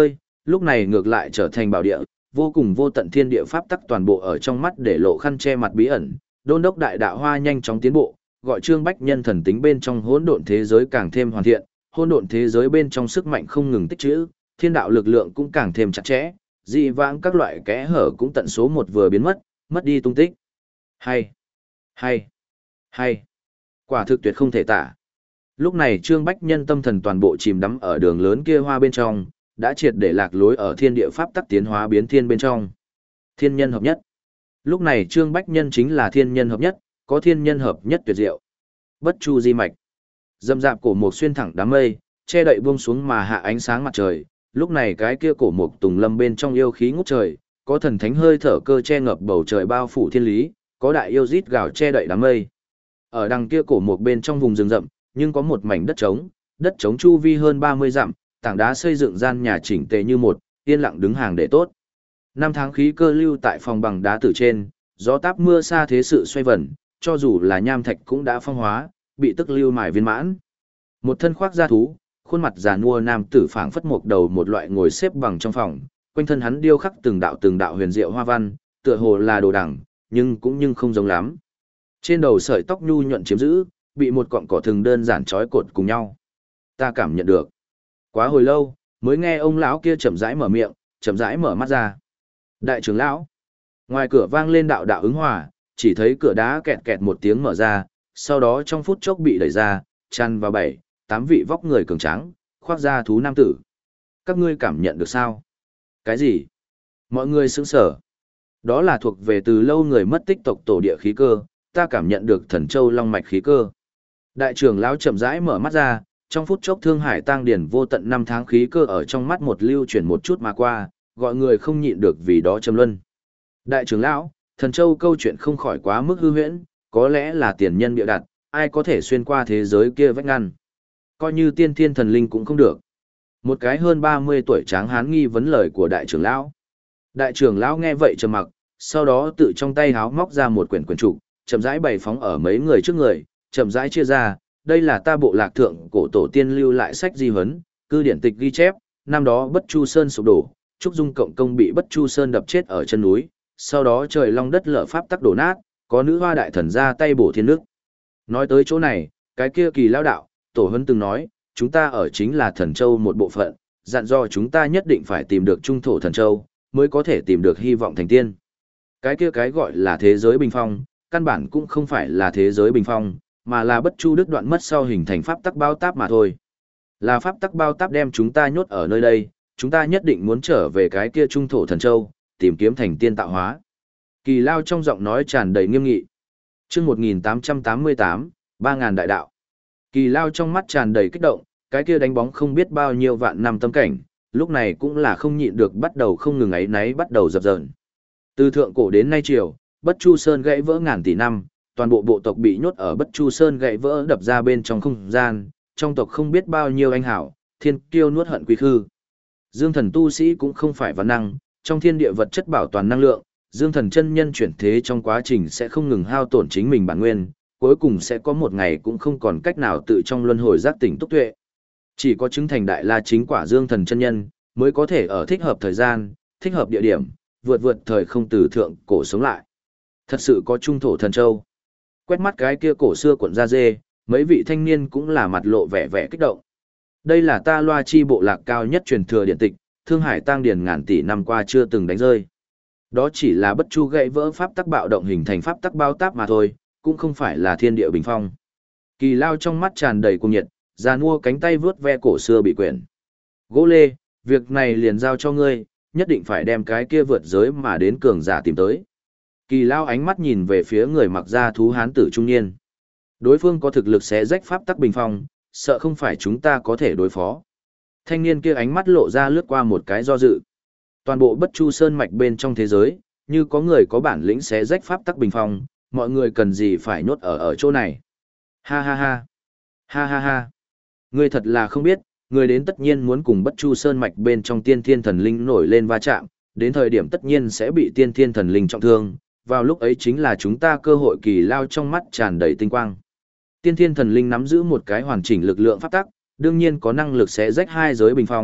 lúc này ngược lại trở thành bảo địa, vô cùng vô tận thiên địa pháp tắc toàn bộ ở trong mắt để lộ khăn che mặt bí ẩn, đôn đốc đại đạo hoa nhanh chóng tiến bộ, gọi Trương Bách Nhân thần tính bên trong hỗn độn thế giới càng thêm hoàn thiện, hỗn độn thế giới bên trong sức mạnh không ngừng tích trữ, thiên đạo lực lượng cũng càng thêm chặt chẽ, dị vãng các loại kẽ hở cũng tận số một vừa biến mất, mất đi tung tích. Hay, hay, hay, quả thực tuyệt không thể tả. Lúc này Trương Bách Nhân tâm thần toàn bộ chìm đắm ở đường lớn kia hoa bên trong, đã triệt để lạc lối ở thiên địa pháp tắc tiến hóa biến thiên bên trong. Thiên nhân hợp nhất. Lúc này Trương Bách Nhân chính là thiên nhân hợp nhất, có thiên nhân hợp nhất tuyệt diệu. Bất chu di mạch. Dâm dạp cổ mục xuyên thẳng đám mây, che đậy buông xuống mà hạ ánh sáng mặt trời. Lúc này cái kia cổ mục tùng lâm bên trong yêu khí ngút trời, có thần thánh hơi thở cơ che ngập bầu trời bao phủ thiên lý, có đại yêu rít gào che đậy đám mây. Ở đằng kia cổ mục bên trong vùng rừng rậm, nhưng có một mảnh đất trống, đất trống chu vi hơn ba mươi dặm, tảng đá xây dựng gian nhà chỉnh tề như một, yên lặng đứng hàng để tốt. Năm tháng khí cơ lưu tại phòng bằng đá từ trên, gió táp mưa xa thế sự xoay vần, cho dù là nham thạch cũng đã phong hóa, bị tức lưu mài viên mãn. Một thân khoác da thú, khuôn mặt già nua nam tử phảng phất một đầu một loại ngồi xếp bằng trong phòng, quanh thân hắn điêu khắc từng đạo từng đạo huyền diệu hoa văn, tựa hồ là đồ đằng, nhưng cũng nhưng không giống lắm. Trên đầu sợi tóc nhu nhuận chiếm giữ, bị một cọng cỏ thừng đơn giản trói cột cùng nhau. Ta cảm nhận được. Quá hồi lâu, mới nghe ông lão kia chậm rãi mở miệng, chậm rãi mở mắt ra. Đại trưởng lão. Ngoài cửa vang lên đạo đạo ứng hòa, chỉ thấy cửa đá kẹt kẹt một tiếng mở ra, sau đó trong phút chốc bị đẩy ra, chăn vào bảy, tám vị vóc người cường tráng, khoác da thú nam tử. Các ngươi cảm nhận được sao? Cái gì? Mọi người sững sờ. Đó là thuộc về từ lâu người mất tích tộc tổ địa khí cơ, ta cảm nhận được thần châu long mạch khí cơ. Đại trưởng lão chậm rãi mở mắt ra, trong phút chốc Thương Hải Tang Điền vô tận năm tháng khí cơ ở trong mắt một lưu chuyển một chút mà qua, gọi người không nhịn được vì đó trầm luân. Đại trưởng lão, thần châu câu chuyện không khỏi quá mức hư huyễn, có lẽ là tiền nhân bịa đặt, ai có thể xuyên qua thế giới kia vách ngăn. Coi như tiên thiên thần linh cũng không được. Một cái hơn ba mươi tuổi tráng hán nghi vấn lời của đại trưởng lão. Đại trưởng lão nghe vậy trầm mặc, sau đó tự trong tay háo móc ra một quyển quyển trục, chậm rãi bày phóng ở mấy người trước người, chậm rãi chia ra, đây là ta bộ lạc thượng cổ tổ tiên lưu lại sách di huấn, cư điển tịch ghi chép, năm đó Bất Chu Sơn sụp đổ, Trúc Dung cộng công bị Bất Chu Sơn đập chết ở chân núi, sau đó trời long đất lở pháp tắc đổ nát, có nữ hoa đại thần ra tay bổ thiên nước. Nói tới chỗ này, cái kia Kỳ lão đạo, tổ huấn từng nói, chúng ta ở chính là thần châu một bộ phận, dặn dò chúng ta nhất định phải tìm được trung thổ thần châu, mới có thể tìm được hy vọng thành tiên. Cái kia cái gọi là thế giới bình phong, căn bản cũng không phải là thế giới bình phong, mà là bất chu đứt đoạn mất sau hình thành pháp tắc bao táp mà thôi. Là pháp tắc bao táp đem chúng ta nhốt ở nơi đây, chúng ta nhất định muốn trở về cái kia trung thổ thần châu, tìm kiếm thành tiên tạo hóa. Kỳ Lao trong giọng nói tràn đầy nghiêm nghị. Chương một nghìn tám trăm tám mươi tám, ba ngàn đại đạo. Kỳ Lao trong mắt tràn đầy kích động, cái kia đánh bóng không biết bao nhiêu vạn năm tâm cảnh, lúc này cũng là không nhịn được bắt đầu không ngừng ấy náy bắt đầu dập dờn. Từ thượng cổ đến nay triều, Bất Chu Sơn gãy vỡ ngàn tỷ năm, toàn bộ bộ tộc bị nhốt ở Bất Chu Sơn gãy vỡ đập ra bên trong không gian, trong tộc không biết bao nhiêu anh hảo, thiên kiêu nuốt hận quý khư. Dương thần tu sĩ cũng không phải văn năng, trong thiên địa vật chất bảo toàn năng lượng, Dương thần chân nhân chuyển thế trong quá trình sẽ không ngừng hao tổn chính mình bản nguyên, cuối cùng sẽ có một ngày cũng không còn cách nào tự trong luân hồi giác tỉnh túc tuệ. Chỉ có chứng thành đại la chính quả Dương thần chân nhân, mới có thể ở thích hợp thời gian, thích hợp địa điểm, vượt vượt thời không từ thượng cổ sống lại. Thật sự có trung thổ thần châu. Quét mắt cái kia cổ xưa cuộn da dê, mấy vị thanh niên cũng là mặt lộ vẻ vẻ kích động. Đây là ta Loa chi bộ lạc cao nhất truyền thừa điện tịch, Thương Hải Tang Điền ngàn tỷ năm qua chưa từng đánh rơi. Đó chỉ là bất chu gãy vỡ pháp tắc bạo động hình thành pháp tắc bao táp mà thôi, cũng không phải là thiên địa bình phong. Kỳ Lao trong mắt tràn đầy cuồng nhiệt, già nua cánh tay vướt ve cổ xưa bị quyển. Gỗ lê, việc này liền giao cho ngươi, nhất định phải đem cái kia vượt giới mà đến cường giả tìm tới. Kỳ Lao ánh mắt nhìn về phía người mặc da thú hán tử trung niên. Đối phương có thực lực xé rách pháp tắc bình phong, sợ không phải chúng ta có thể đối phó. Thanh niên kia ánh mắt lộ ra lướt qua một cái do dự. Toàn bộ Bất Chu Sơn mạch bên trong thế giới, như có người có bản lĩnh xé rách pháp tắc bình phong, mọi người cần gì phải nhốt ở ở chỗ này. Ha ha ha. Ha ha ha. Ngươi thật là không biết, người đến tất nhiên muốn cùng Bất Chu Sơn mạch bên trong tiên thiên thần linh nổi lên va chạm, đến thời điểm tất nhiên sẽ bị tiên thiên thần linh trọng thương, vào lúc ấy chính là chúng ta cơ hội. Kỳ Lao trong mắt tràn đầy tinh quang. Tiên thiên thần linh nắm giữ một cái hoàn chỉnh lực lượng pháp tắc, đương nhiên có năng lực xé rách hai giới bình phong,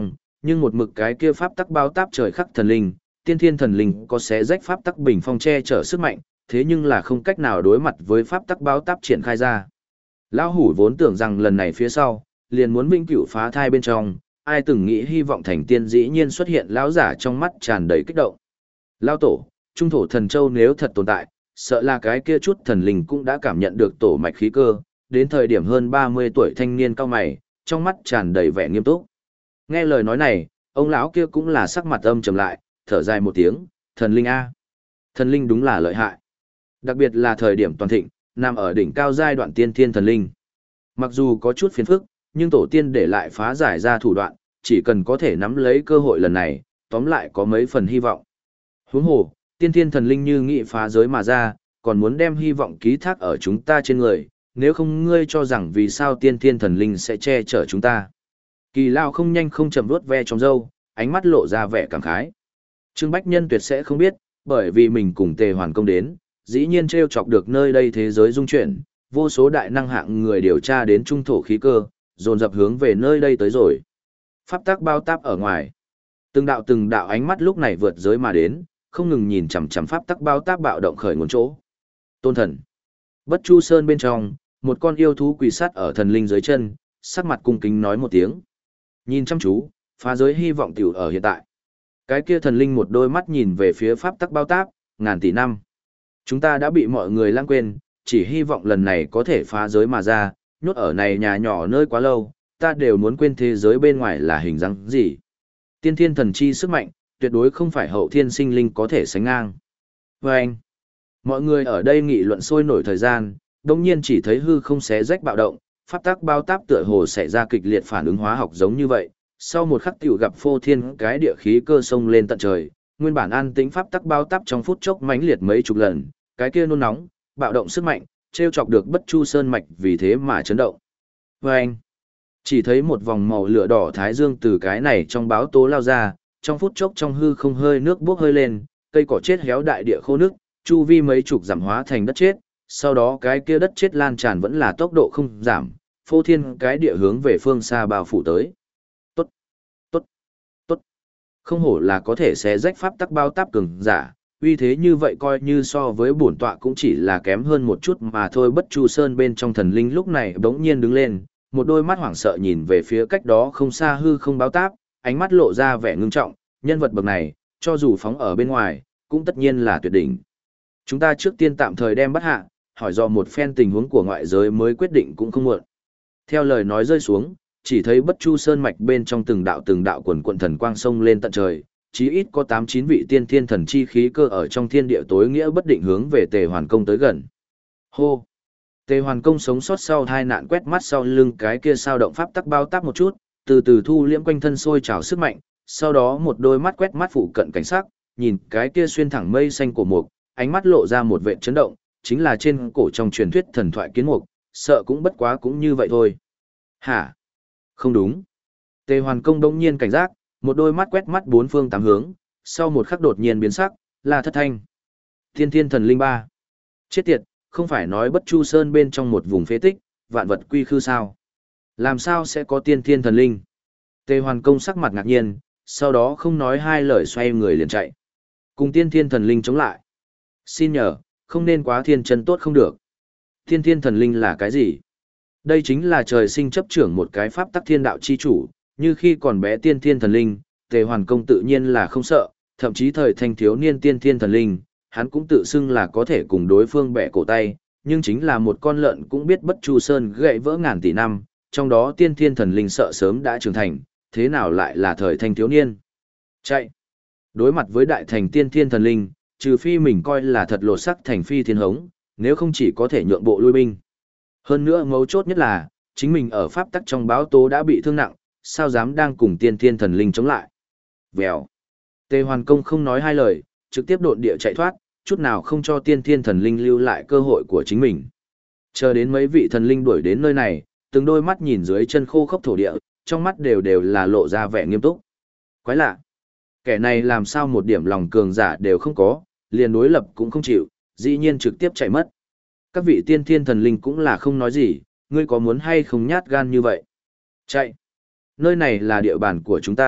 nhưng một mực cái kia pháp tắc bao táp trời khắc thần linh, tiên thiên thần linh có xé rách pháp tắc bình phong che chở sức mạnh, thế nhưng là không cách nào đối mặt với pháp tắc bao táp triển khai ra. Lão hủ vốn tưởng rằng lần này phía sau, liền muốn vĩnh cửu phá thai bên trong, ai từng nghĩ hy vọng thành tiên dĩ nhiên xuất hiện lão giả trong mắt tràn đầy kích động. Lão tổ, trung thổ thần châu nếu thật tồn tại, sợ là cái kia chút thần linh cũng đã cảm nhận được tổ mạch khí cơ, đến thời điểm hơn ba mươi tuổi thanh niên cao mày, trong mắt tràn đầy vẻ nghiêm túc. Nghe lời nói này, ông lão kia cũng là sắc mặt âm trầm lại, thở dài một tiếng, thần linh a. Thần linh đúng là lợi hại. Đặc biệt là thời điểm toàn thịnh, nằm ở đỉnh cao giai đoạn tiên thiên thần linh. Mặc dù có chút phiền phức, nhưng tổ tiên để lại phá giải ra thủ đoạn, chỉ cần có thể nắm lấy cơ hội lần này, tóm lại có mấy phần hy vọng. Huống hồ, tiên thiên thần linh như nghị phá giới mà ra, còn muốn đem hy vọng ký thác ở chúng ta trên người, nếu không ngươi cho rằng vì sao tiên thiên thần linh sẽ che chở chúng ta. Kỳ Lao không nhanh không chậm vuốt ve trong râu, ánh mắt lộ ra vẻ cảm khái. Trương Bách Nhân tuyệt sẽ không biết, bởi vì mình cùng Tề Hoàn Công đến, dĩ nhiên trêu chọc được nơi đây thế giới dung chuyển, vô số đại năng hạng người điều tra đến trung thổ khí cơ, dồn dập hướng về nơi đây tới rồi. Pháp tắc bao táp ở ngoài. Từng đạo từng đạo ánh mắt lúc này vượt giới mà đến, không ngừng nhìn chằm chằm pháp tắc bao táp bạo động khởi nguồn chỗ. Tôn thần. Bất Chu Sơn bên trong, một con yêu thú quỳ sát ở thần linh dưới chân, sắc mặt cung kính nói một tiếng. Nhìn chăm chú, phá giới hy vọng tiểu ở hiện tại. Cái kia thần linh một đôi mắt nhìn về phía pháp tắc bao táp, ngàn tỷ năm. Chúng ta đã bị mọi người lãng quên, chỉ hy vọng lần này có thể phá giới mà ra, nhốt ở này nhà nhỏ nơi quá lâu, ta đều muốn quên thế giới bên ngoài là hình dáng gì. Tiên thiên thần chi sức mạnh, tuyệt đối không phải hậu thiên sinh linh có thể sánh ngang. Và anh, mọi người ở đây nghị luận sôi nổi thời gian, đồng nhiên chỉ thấy hư không xé rách bạo động, pháp tắc bao táp tựa hồ xảy ra kịch liệt phản ứng hóa học giống như vậy. Sau một khắc tiểu gặp phô thiên cái địa khí cơ sông lên tận trời, nguyên bản an tĩnh pháp tắc bao táp trong phút chốc mãnh liệt mấy chục lần, cái kia nôn nóng, bạo động sức mạnh, trêu chọc được Bất Chu Sơn mạch vì thế mà chấn động. Và anh, chỉ thấy một vòng màu lửa đỏ thái dương từ cái này trong báo tố lao ra, trong phút chốc trong hư không hơi nước bốc hơi lên, cây cỏ chết héo đại địa khô nước, chu vi mấy chục giảm hóa thành đất chết, sau đó cái kia đất chết lan tràn vẫn là tốc độ không giảm, phô thiên cái địa hướng về phương xa bao phủ tới. Tốt, tốt, tốt. Không hổ là có thể xé rách pháp tắc bao táp cường giả, uy thế như vậy coi như so với bổn tọa cũng chỉ là kém hơn một chút mà thôi. Bất Chu Sơn bên trong thần linh lúc này bỗng nhiên đứng lên, một đôi mắt hoảng sợ nhìn về phía cách đó không xa hư không báo táp, ánh mắt lộ ra vẻ ngưng trọng, nhân vật bậc này, cho dù phóng ở bên ngoài, cũng tất nhiên là tuyệt đỉnh. Chúng ta trước tiên tạm thời đem bắt hạ, hỏi do một phen tình huống của ngoại giới mới quyết định cũng không muộn. Theo lời nói rơi xuống, chỉ thấy Bất Chu Sơn mạch bên trong từng đạo từng đạo quần quần thần quang sông lên tận trời, chí ít có tám chín vị tiên thiên thần chi khí cơ ở trong thiên địa tối nghĩa bất định hướng về Tề Hoàn Công tới gần. Hô! Tề Hoàn Công sống sót sau hai nạn quét mắt sau lưng cái kia sao động pháp tắc bao táp một chút, từ từ thu liễm quanh thân sôi trào sức mạnh, sau đó một đôi mắt quét mắt phụ cận cảnh sắc, nhìn cái kia xuyên thẳng mây xanh của mục, ánh mắt lộ ra một vẻ chấn động, chính là trên cổ trong truyền thuyết thần thoại kiến mục, sợ cũng bất quá cũng như vậy thôi. Hả? Không đúng. Tề Hoàn Công đông nhiên cảnh giác, một đôi mắt quét mắt bốn phương tám hướng, sau một khắc đột nhiên biến sắc, là Thất Thanh. Thiên Thiên Thần Linh ba. Chết tiệt, không phải nói Bất Chu Sơn bên trong một vùng phế tích, vạn vật quy khư sao? Làm sao sẽ có Tiên Thiên Thần Linh? Tề Hoàn Công sắc mặt ngạc nhiên, sau đó không nói hai lời xoay người liền chạy. Cùng Tiên Thiên Thần Linh chống lại. Xin nhờ, không nên quá thiên chân tốt không được. Tiên Thiên Thần Linh là cái gì? Đây chính là trời sinh chấp trưởng một cái pháp tắc thiên đạo chi chủ, như khi còn bé Tiên Thiên Thần Linh, Tề Hoàn Công tự nhiên là không sợ, thậm chí thời thanh thiếu niên Tiên Thiên Thần Linh, hắn cũng tự xưng là có thể cùng đối phương bẻ cổ tay, nhưng chính là một con lợn cũng biết Bất Chu Sơn gãy vỡ ngàn tỷ năm, trong đó Tiên Thiên Thần Linh sợ sớm đã trưởng thành, thế nào lại là thời thanh thiếu niên? Chạy! Đối mặt với đại thành Tiên Thiên Thần Linh, trừ phi mình coi là thật lột sắc thành phi thiên hống, nếu không chỉ có thể nhượng bộ lui binh. Hơn nữa mấu chốt nhất là, chính mình ở pháp tắc trong báo tố đã bị thương nặng, sao dám đang cùng Tiên Thiên Thần Linh chống lại. Vèo. Tề Hoàn Công không nói hai lời, trực tiếp độn địa chạy thoát, chút nào không cho Tiên Thiên Thần Linh lưu lại cơ hội của chính mình. Chờ đến mấy vị thần linh đuổi đến nơi này, từng đôi mắt nhìn dưới chân khô khốc thổ địa, trong mắt đều đều là lộ ra vẻ nghiêm túc. Quái lạ. Kẻ này làm sao một điểm lòng cường giả đều không có, liền đối lập cũng không chịu, dĩ nhiên trực tiếp chạy mất. Các vị Tiên Thiên Thần Linh cũng là không nói gì, ngươi có muốn hay không nhát gan như vậy? Chạy! Nơi này là địa bàn của chúng ta,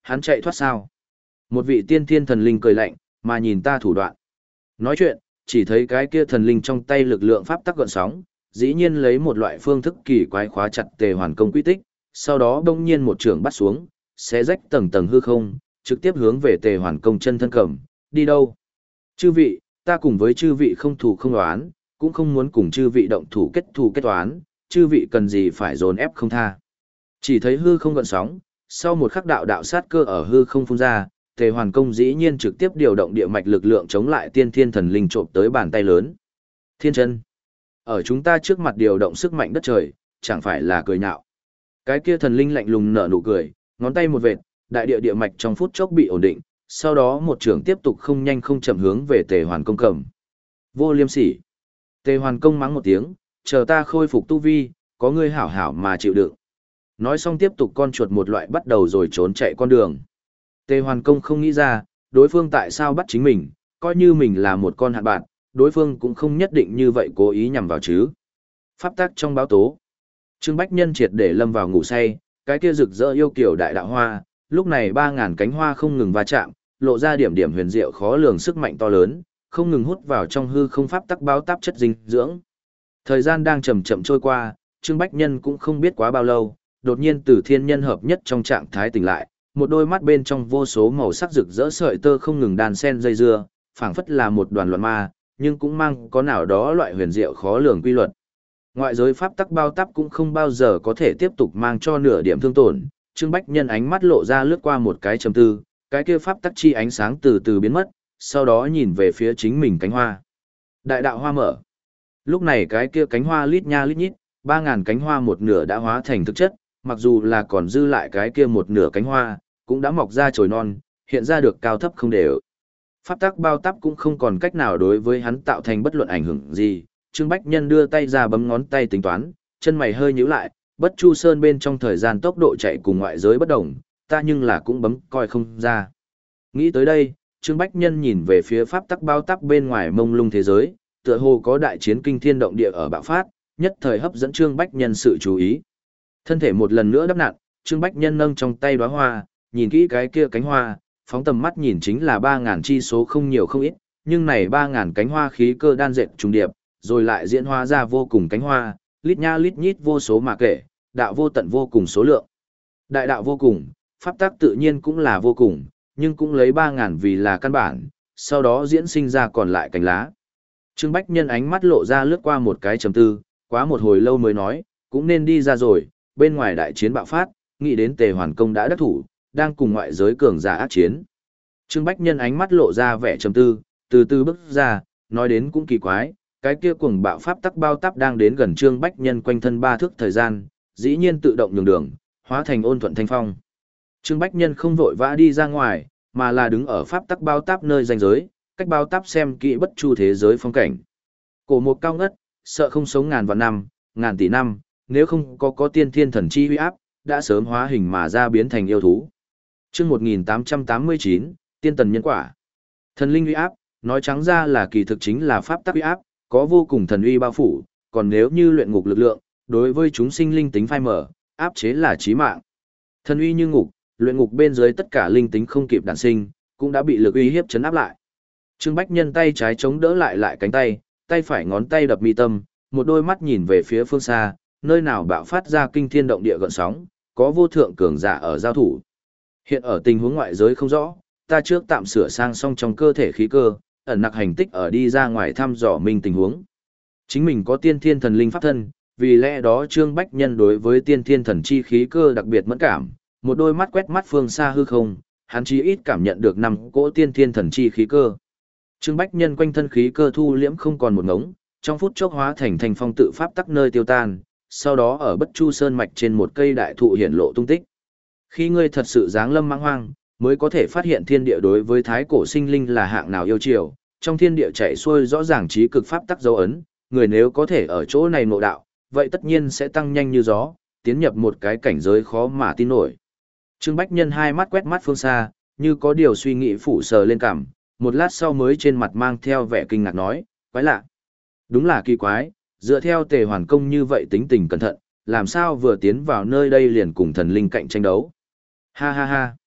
Hắn chạy thoát sao? Một vị tiên thiên thần linh cười lạnh, mà nhìn ta thủ đoạn. Nói chuyện, chỉ thấy cái kia thần linh trong tay lực lượng pháp tắc gợn sóng, dĩ nhiên lấy một loại phương thức kỳ quái khóa chặt tề hoàn công quy tích, sau đó đông nhiên một trường bắt xuống, xé rách tầng tầng hư không, trực tiếp hướng về tề hoàn công chân thân cầm, đi đâu? Chư vị, ta cùng với chư vị không thù không đoán, cũng không muốn cùng chư vị động thủ kết thù kết toán, chư vị cần gì phải dồn ép không tha. Chỉ thấy hư không gợn sóng, sau một khắc đạo đạo sát cơ ở hư không phun ra, Tề Hoàn Công dĩ nhiên trực tiếp điều động địa mạch lực lượng chống lại tiên thiên thần linh trộm tới bàn tay lớn. Thiên chân. Ở chúng ta trước mặt điều động sức mạnh đất trời, chẳng phải là cười nhạo. Cái kia thần linh lạnh lùng nở nụ cười, ngón tay một vệt, đại địa địa mạch trong phút chốc bị ổn định, sau đó một trường tiếp tục không nhanh không chậm hướng về Tề Hoàn Công cầm. Vô liêm sỉ. Tề Hoàn Công mắng một tiếng, chờ ta khôi phục tu vi, có ngươi hảo hảo mà chịu đựng. Nói xong tiếp tục con chuột một loại bắt đầu rồi trốn chạy con đường. Tề Hoàn Công không nghĩ ra, đối phương tại sao bắt chính mình, coi như mình là một con hạn bạn, đối phương cũng không nhất định như vậy cố ý nhằm vào chứ. Pháp tắc trong báo tố. Trương Bách Nhân triệt để lâm vào ngủ say, cái kia rực rỡ yêu kiều đại đạo hoa, lúc này ba ngàn cánh hoa không ngừng va chạm, lộ ra điểm điểm huyền diệu khó lường sức mạnh to lớn, không ngừng hút vào trong hư không pháp tắc báo táp chất dinh dưỡng. Thời gian đang chậm chậm trôi qua, Trương Bách Nhân cũng không biết quá bao lâu, đột nhiên từ thiên nhân hợp nhất trong trạng thái tỉnh lại, một đôi mắt bên trong vô số màu sắc rực rỡ sợi tơ không ngừng đàn sen dây dưa, phảng phất là một đoàn loạn ma, nhưng cũng mang có nào đó loại huyền diệu khó lường quy luật. Ngoại giới pháp tắc bao táp cũng không bao giờ có thể tiếp tục mang cho nửa điểm thương tổn, Trương Bách Nhân ánh mắt lộ ra lướt qua một cái trầm tư, cái kia pháp tắc chi ánh sáng từ từ biến mất, sau đó nhìn về phía chính mình cánh hoa. Đại đạo hoa mở. Lúc này cái kia cánh hoa lít nha lít nhít, ba ngàn cánh hoa một nửa đã hóa thành thực chất, mặc dù là còn dư lại cái kia một nửa cánh hoa, cũng đã mọc ra chồi non, hiện ra được cao thấp không đều. Pháp tắc bao táp cũng không còn cách nào đối với hắn tạo thành bất luận ảnh hưởng gì. Trương Bách Nhân đưa tay ra bấm ngón tay tính toán, chân mày hơi nhíu lại, Bất Chu Sơn bên trong thời gian tốc độ chạy cùng ngoại giới bất đồng, ta nhưng là cũng bấm coi không ra. Nghĩ tới đây, Trương Bách Nhân nhìn về phía pháp tắc bao táp bên ngoài mông lung thế giới, tựa hồ có đại chiến kinh thiên động địa ở bạo phát, nhất thời hấp dẫn Trương Bách Nhân sự chú ý. Thân thể một lần nữa đắp nặn, Trương Bách Nhân nâng trong tay đóa hoa, nhìn kỹ cái kia cánh hoa, phóng tầm mắt nhìn chính là ba ngàn chi số không nhiều không ít, nhưng này ba ngàn cánh hoa khí cơ đan dệt trùng điệp, rồi lại diễn hóa ra vô cùng cánh hoa, lít nha lít nhít vô số mà kể, đạo vô tận vô cùng số lượng. Đại đạo vô cùng, pháp tắc tự nhiên cũng là vô cùng, nhưng cũng lấy ba ngàn vì là căn bản, sau đó diễn sinh ra còn lại cánh lá. Trương Bách Nhân ánh mắt lộ ra lướt qua một cái trầm tư, quá một hồi lâu mới nói, cũng nên đi ra rồi, bên ngoài đại chiến bạo phát, nghĩ đến Tề Hoàn Công đã đắc thủ, đang cùng ngoại giới cường giả ác chiến. Trương Bách Nhân ánh mắt lộ ra vẻ trầm tư, từ từ bước ra, nói đến cũng kỳ quái, cái kia cuồng bạo pháp tắc bao táp đang đến gần Trương Bách Nhân quanh thân ba thước thời gian, dĩ nhiên tự động nhường đường, hóa thành ôn thuận thanh phong. Trương Bách Nhân không vội vã đi ra ngoài, mà là đứng ở pháp tắc bao táp nơi ranh giới, cách bao táp xem kỹ bất chu thế giới phong cảnh. Cổ một cao ngất, sợ không sống ngàn vạn năm, ngàn tỷ năm, nếu không có có tiên thiên thần chi huy áp, đã sớm hóa hình mà ra biến thành yêu thú. Chương một nghìn tám trăm tám mươi chín, Tiên tần nhân quả. Thần linh uy áp, nói trắng ra là kỳ thực chính là pháp tắc uy áp, có vô cùng thần uy bao phủ, còn nếu như luyện ngục lực lượng, đối với chúng sinh linh tính phai mở, áp chế là chí mạng. Thần uy như ngục, luyện ngục bên dưới tất cả linh tính không kịp đản sinh, cũng đã bị lực uy hiếp chấn áp lại. Trương Bách Nhân tay trái chống đỡ lại lại cánh tay, tay phải ngón tay đập mi tâm, một đôi mắt nhìn về phía phương xa, nơi nào bạo phát ra kinh thiên động địa gợn sóng, có vô thượng cường giả ở giao thủ. Hiện ở tình huống ngoại giới không rõ, ta trước tạm sửa sang xong trong cơ thể khí cơ, ẩn nặc hành tích ở đi ra ngoài thăm dò mình tình huống. Chính mình có tiên thiên thần linh pháp thân, vì lẽ đó Trương Bách Nhân đối với tiên thiên thần chi khí cơ đặc biệt mẫn cảm, một đôi mắt quét mắt phương xa hư không, hắn chí ít cảm nhận được năm cỗ tiên thiên thần chi khí cơ. Trương Bách Nhân quanh thân khí cơ thu liễm không còn một ngống, trong phút chốc hóa thành thành phong tự pháp tắc nơi tiêu tan, sau đó ở Bất Chu Sơn mạch trên một cây đại thụ hiển lộ tung tích. Khi ngươi thật sự giáng lâm mãng hoang, mới có thể phát hiện thiên địa đối với thái cổ sinh linh là hạng nào yêu chiều, trong thiên địa chạy xuôi rõ ràng trí cực pháp tắc dấu ấn, người nếu có thể ở chỗ này ngộ đạo, vậy tất nhiên sẽ tăng nhanh như gió, tiến nhập một cái cảnh giới khó mà tin nổi. Trương Bách Nhân hai mắt quét mắt phương xa, như có điều suy nghĩ phủ sờ lên cằm, một lát sau mới trên mặt mang theo vẻ kinh ngạc nói, quái lạ. Đúng là kỳ quái, dựa theo Tề Hoàn Công như vậy tính tình cẩn thận, làm sao vừa tiến vào nơi đây liền cùng thần linh cạnh tranh đấu. Ha ha ha.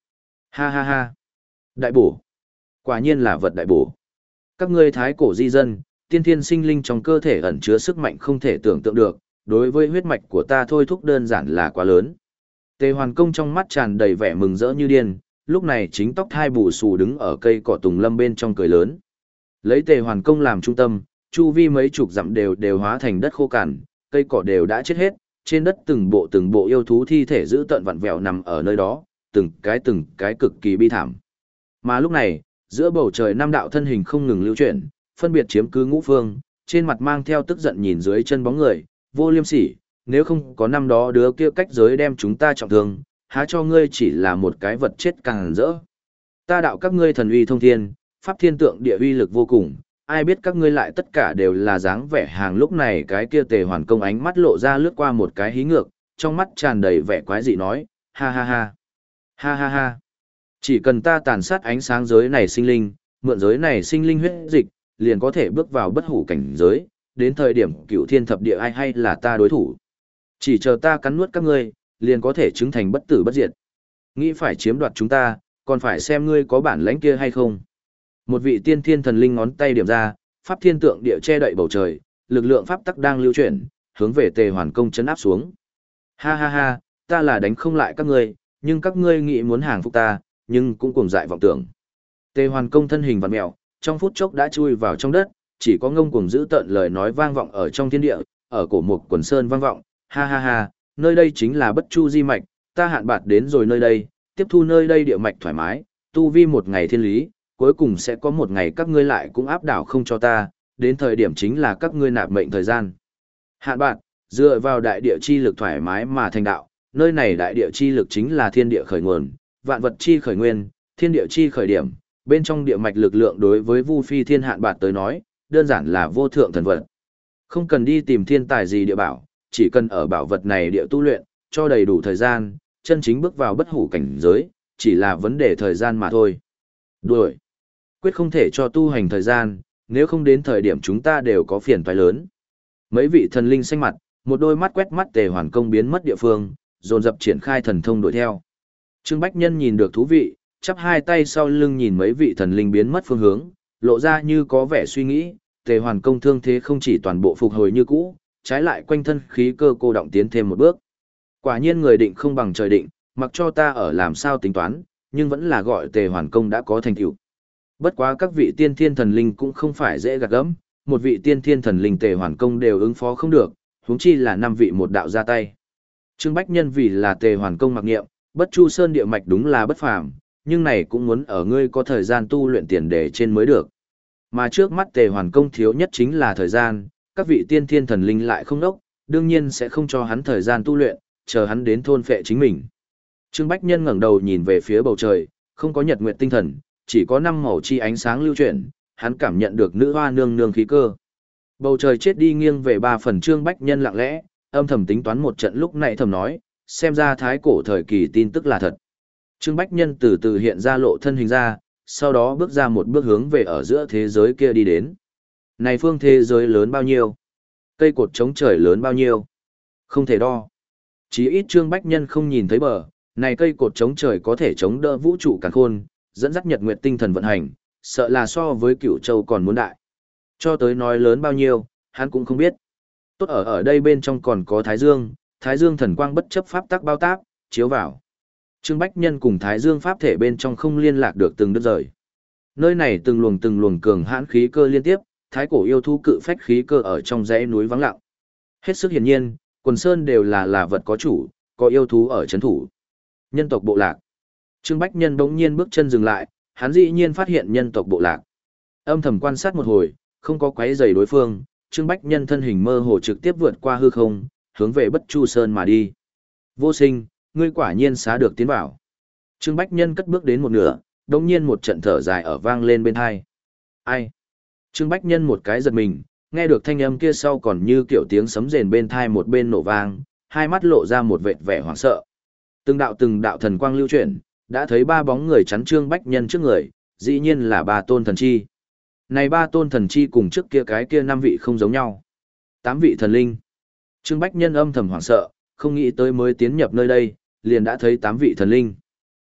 Ha ha ha. Đại bổ. Quả nhiên là vật đại bổ. Các ngươi thái cổ di dân, tiên thiên sinh linh trong cơ thể ẩn chứa sức mạnh không thể tưởng tượng được, đối với huyết mạch của ta thôi thúc đơn giản là quá lớn. Tề Hoàn Công trong mắt tràn đầy vẻ mừng rỡ như điên, lúc này chính tóc hai bù xù đứng ở cây cỏ tùng lâm bên trong cười lớn. Lấy Tề Hoàn Công làm trung tâm, chu vi mấy chục dặm đều đều hóa thành đất khô cằn, cây cỏ đều đã chết hết, trên đất từng bộ từng bộ yêu thú thi thể giữ tợn vặn vẹo nằm ở nơi đó, từng cái từng cái cực kỳ bi thảm. Mà lúc này, giữa bầu trời năm đạo thân hình không ngừng lưu chuyển, phân biệt chiếm cứ ngũ phương, trên mặt mang theo tức giận nhìn dưới chân bóng người, vô liêm sỉ, nếu không có năm đó đứa kia cách giới đem chúng ta trọng thương, há cho ngươi chỉ là một cái vật chết càng rỡ. Ta đạo các ngươi thần uy thông thiên, pháp thiên tượng địa uy lực vô cùng, ai biết các ngươi lại tất cả đều là dáng vẻ hàng. Lúc này cái kia Tề Hoàn Công ánh mắt lộ ra lướt qua một cái hí ngược, trong mắt tràn đầy vẻ quái dị nói, ha ha ha, ha ha ha. Chỉ cần ta tàn sát ánh sáng giới này sinh linh, mượn giới này sinh linh huyết dịch, liền có thể bước vào bất hủ cảnh giới, đến thời điểm cửu thiên thập địa ai hay là ta đối thủ. Chỉ chờ ta cắn nuốt các ngươi, liền có thể chứng thành bất tử bất diệt. Nghĩ phải chiếm đoạt chúng ta, còn phải xem ngươi có bản lãnh kia hay không. Một vị tiên thiên thần linh ngón tay điểm ra, pháp thiên tượng địa che đậy bầu trời, lực lượng pháp tắc đang lưu chuyển, hướng về Tề Hoàn Công chấn áp xuống. Ha ha ha, ta là đánh không lại các ngươi, nhưng các ngươi nghĩ muốn hàng phục ta, nhưng cũng cuồng dại vọng tưởng. Tề Hoàn Công thân hình vặn mèo, trong phút chốc đã chui vào trong đất, chỉ có ngông cuồng giữ tợn lời nói vang vọng ở trong thiên địa, ở cổ mục quần sơn vang vọng, ha ha ha, nơi đây chính là Bất Chu Di mạch, ta hạn bạt đến rồi nơi đây, tiếp thu nơi đây địa mạch thoải mái, tu vi một ngày thiên lý, cuối cùng sẽ có một ngày các ngươi lại cũng áp đảo không cho ta, đến thời điểm chính là các ngươi nạp mệnh thời gian. Hạn bạt, dựa vào đại địa chi lực thoải mái mà thành đạo, nơi này đại địa chi lực chính là thiên địa khởi nguồn, vạn vật chi khởi nguyên, thiên địa chi khởi điểm, bên trong địa mạch lực lượng đối với Vu Phi Thiên Hạn bạt tới nói, đơn giản là vô thượng thần vật. Không cần đi tìm thiên tài gì địa bảo, chỉ cần ở bảo vật này địa tu luyện, cho đầy đủ thời gian, chân chính bước vào bất hủ cảnh giới, chỉ là vấn đề thời gian mà thôi. Đuổi. Quyết không thể cho tu hành thời gian, nếu không đến thời điểm chúng ta đều có phiền toái lớn. Mấy vị thần linh xanh mặt, một đôi mắt quét mắt Tề Hoàn Công biến mất địa phương, dồn dập triển khai thần thông đuổi theo. Trương Bách Nhân nhìn được thú vị, chắp hai tay sau lưng nhìn mấy vị thần linh biến mất phương hướng, lộ ra như có vẻ suy nghĩ, Tề Hoàn Công thương thế không chỉ toàn bộ phục hồi như cũ, trái lại quanh thân khí cơ cô động tiến thêm một bước. Quả nhiên người định không bằng trời định, mặc cho ta ở làm sao tính toán, nhưng vẫn là gọi Tề Hoàn Công đã có thành tựu. Bất quá các vị tiên thiên thần linh cũng không phải dễ gạt gẫm, một vị tiên thiên thần linh Tề Hoàn Công đều ứng phó không được, huống chi là năm vị một đạo ra tay. Trương Bách Nhân vì là Tề Hoàn Công mặc niệm, Bất Chu Sơn địa mạch đúng là bất phàm, nhưng này cũng muốn ở ngươi có thời gian tu luyện tiền đề trên mới được. Mà trước mắt Tề Hoàn Công thiếu nhất chính là thời gian, các vị tiên thiên thần linh lại không đốc, đương nhiên sẽ không cho hắn thời gian tu luyện, chờ hắn đến thôn phệ chính mình. Trương Bách Nhân ngẩng đầu nhìn về phía bầu trời, không có nhật nguyệt tinh thần, chỉ có năm màu chi ánh sáng lưu chuyển, hắn cảm nhận được nữ hoa nương nương khí cơ. Bầu trời chết đi nghiêng về ba phần. Trương Bách Nhân lặng lẽ, âm thầm tính toán một trận, lúc nãy thầm nói, xem ra thái cổ thời kỳ tin tức là thật. Trương Bách Nhân từ từ hiện ra lộ thân hình ra, sau đó bước ra một bước hướng về ở giữa thế giới kia đi đến. Này phương thế giới lớn bao nhiêu? Cây cột chống trời lớn bao nhiêu? Không thể đo. Chí ít Trương Bách Nhân không nhìn thấy bờ, này cây cột chống trời có thể chống đỡ vũ trụ càn khôn, dẫn dắt nhật nguyệt tinh thần vận hành, sợ là so với Cửu Châu còn muốn đại. Cho tới nói lớn bao nhiêu, hắn cũng không biết. Tốt ở ở đây bên trong còn có Thái Dương, Thái Dương thần quang bất chấp pháp tắc bao táp, chiếu vào. Trương Bách Nhân cùng Thái Dương pháp thể bên trong không liên lạc được từng đứt rời. Nơi này từng luồng từng luồng cường hãn khí cơ liên tiếp, thái cổ yêu thú cự phách khí cơ ở trong dãy núi vắng lặng. Hết sức hiển nhiên, quần sơn đều là là vật có chủ, có yêu thú ở trấn thủ. Nhân tộc bộ lạc. Trương Bách Nhân bỗng nhiên bước chân dừng lại, hắn dĩ nhiên phát hiện nhân tộc bộ lạc. Âm thầm quan sát một hồi, không có quấy rầy đối phương, Trương Bách Nhân thân hình mơ hồ trực tiếp vượt qua hư không, hướng về Bất Chu Sơn mà đi. Vô Sinh, ngươi quả nhiên xá được tiến vào. Trương Bách Nhân cất bước đến một nửa, đột nhiên một trận thở dài ở vang lên bên tai. Ai? Trương Bách Nhân một cái giật mình, nghe được thanh âm kia sau còn như kiểu tiếng sấm rền bên tai một bên nổ vang, hai mắt lộ ra một vệt vẻ hoảng sợ. Từng đạo từng đạo thần quang lưu chuyển, đã thấy ba bóng người chắn Trương Bách Nhân trước người, dĩ nhiên là ba tôn thần chi. Này ba tôn thần chi cùng trước kia cái kia năm vị không giống nhau. Tám vị thần linh. Trương Bách Nhân âm thầm hoảng sợ, không nghĩ tới mới tiến nhập nơi đây, liền đã thấy tám vị thần linh.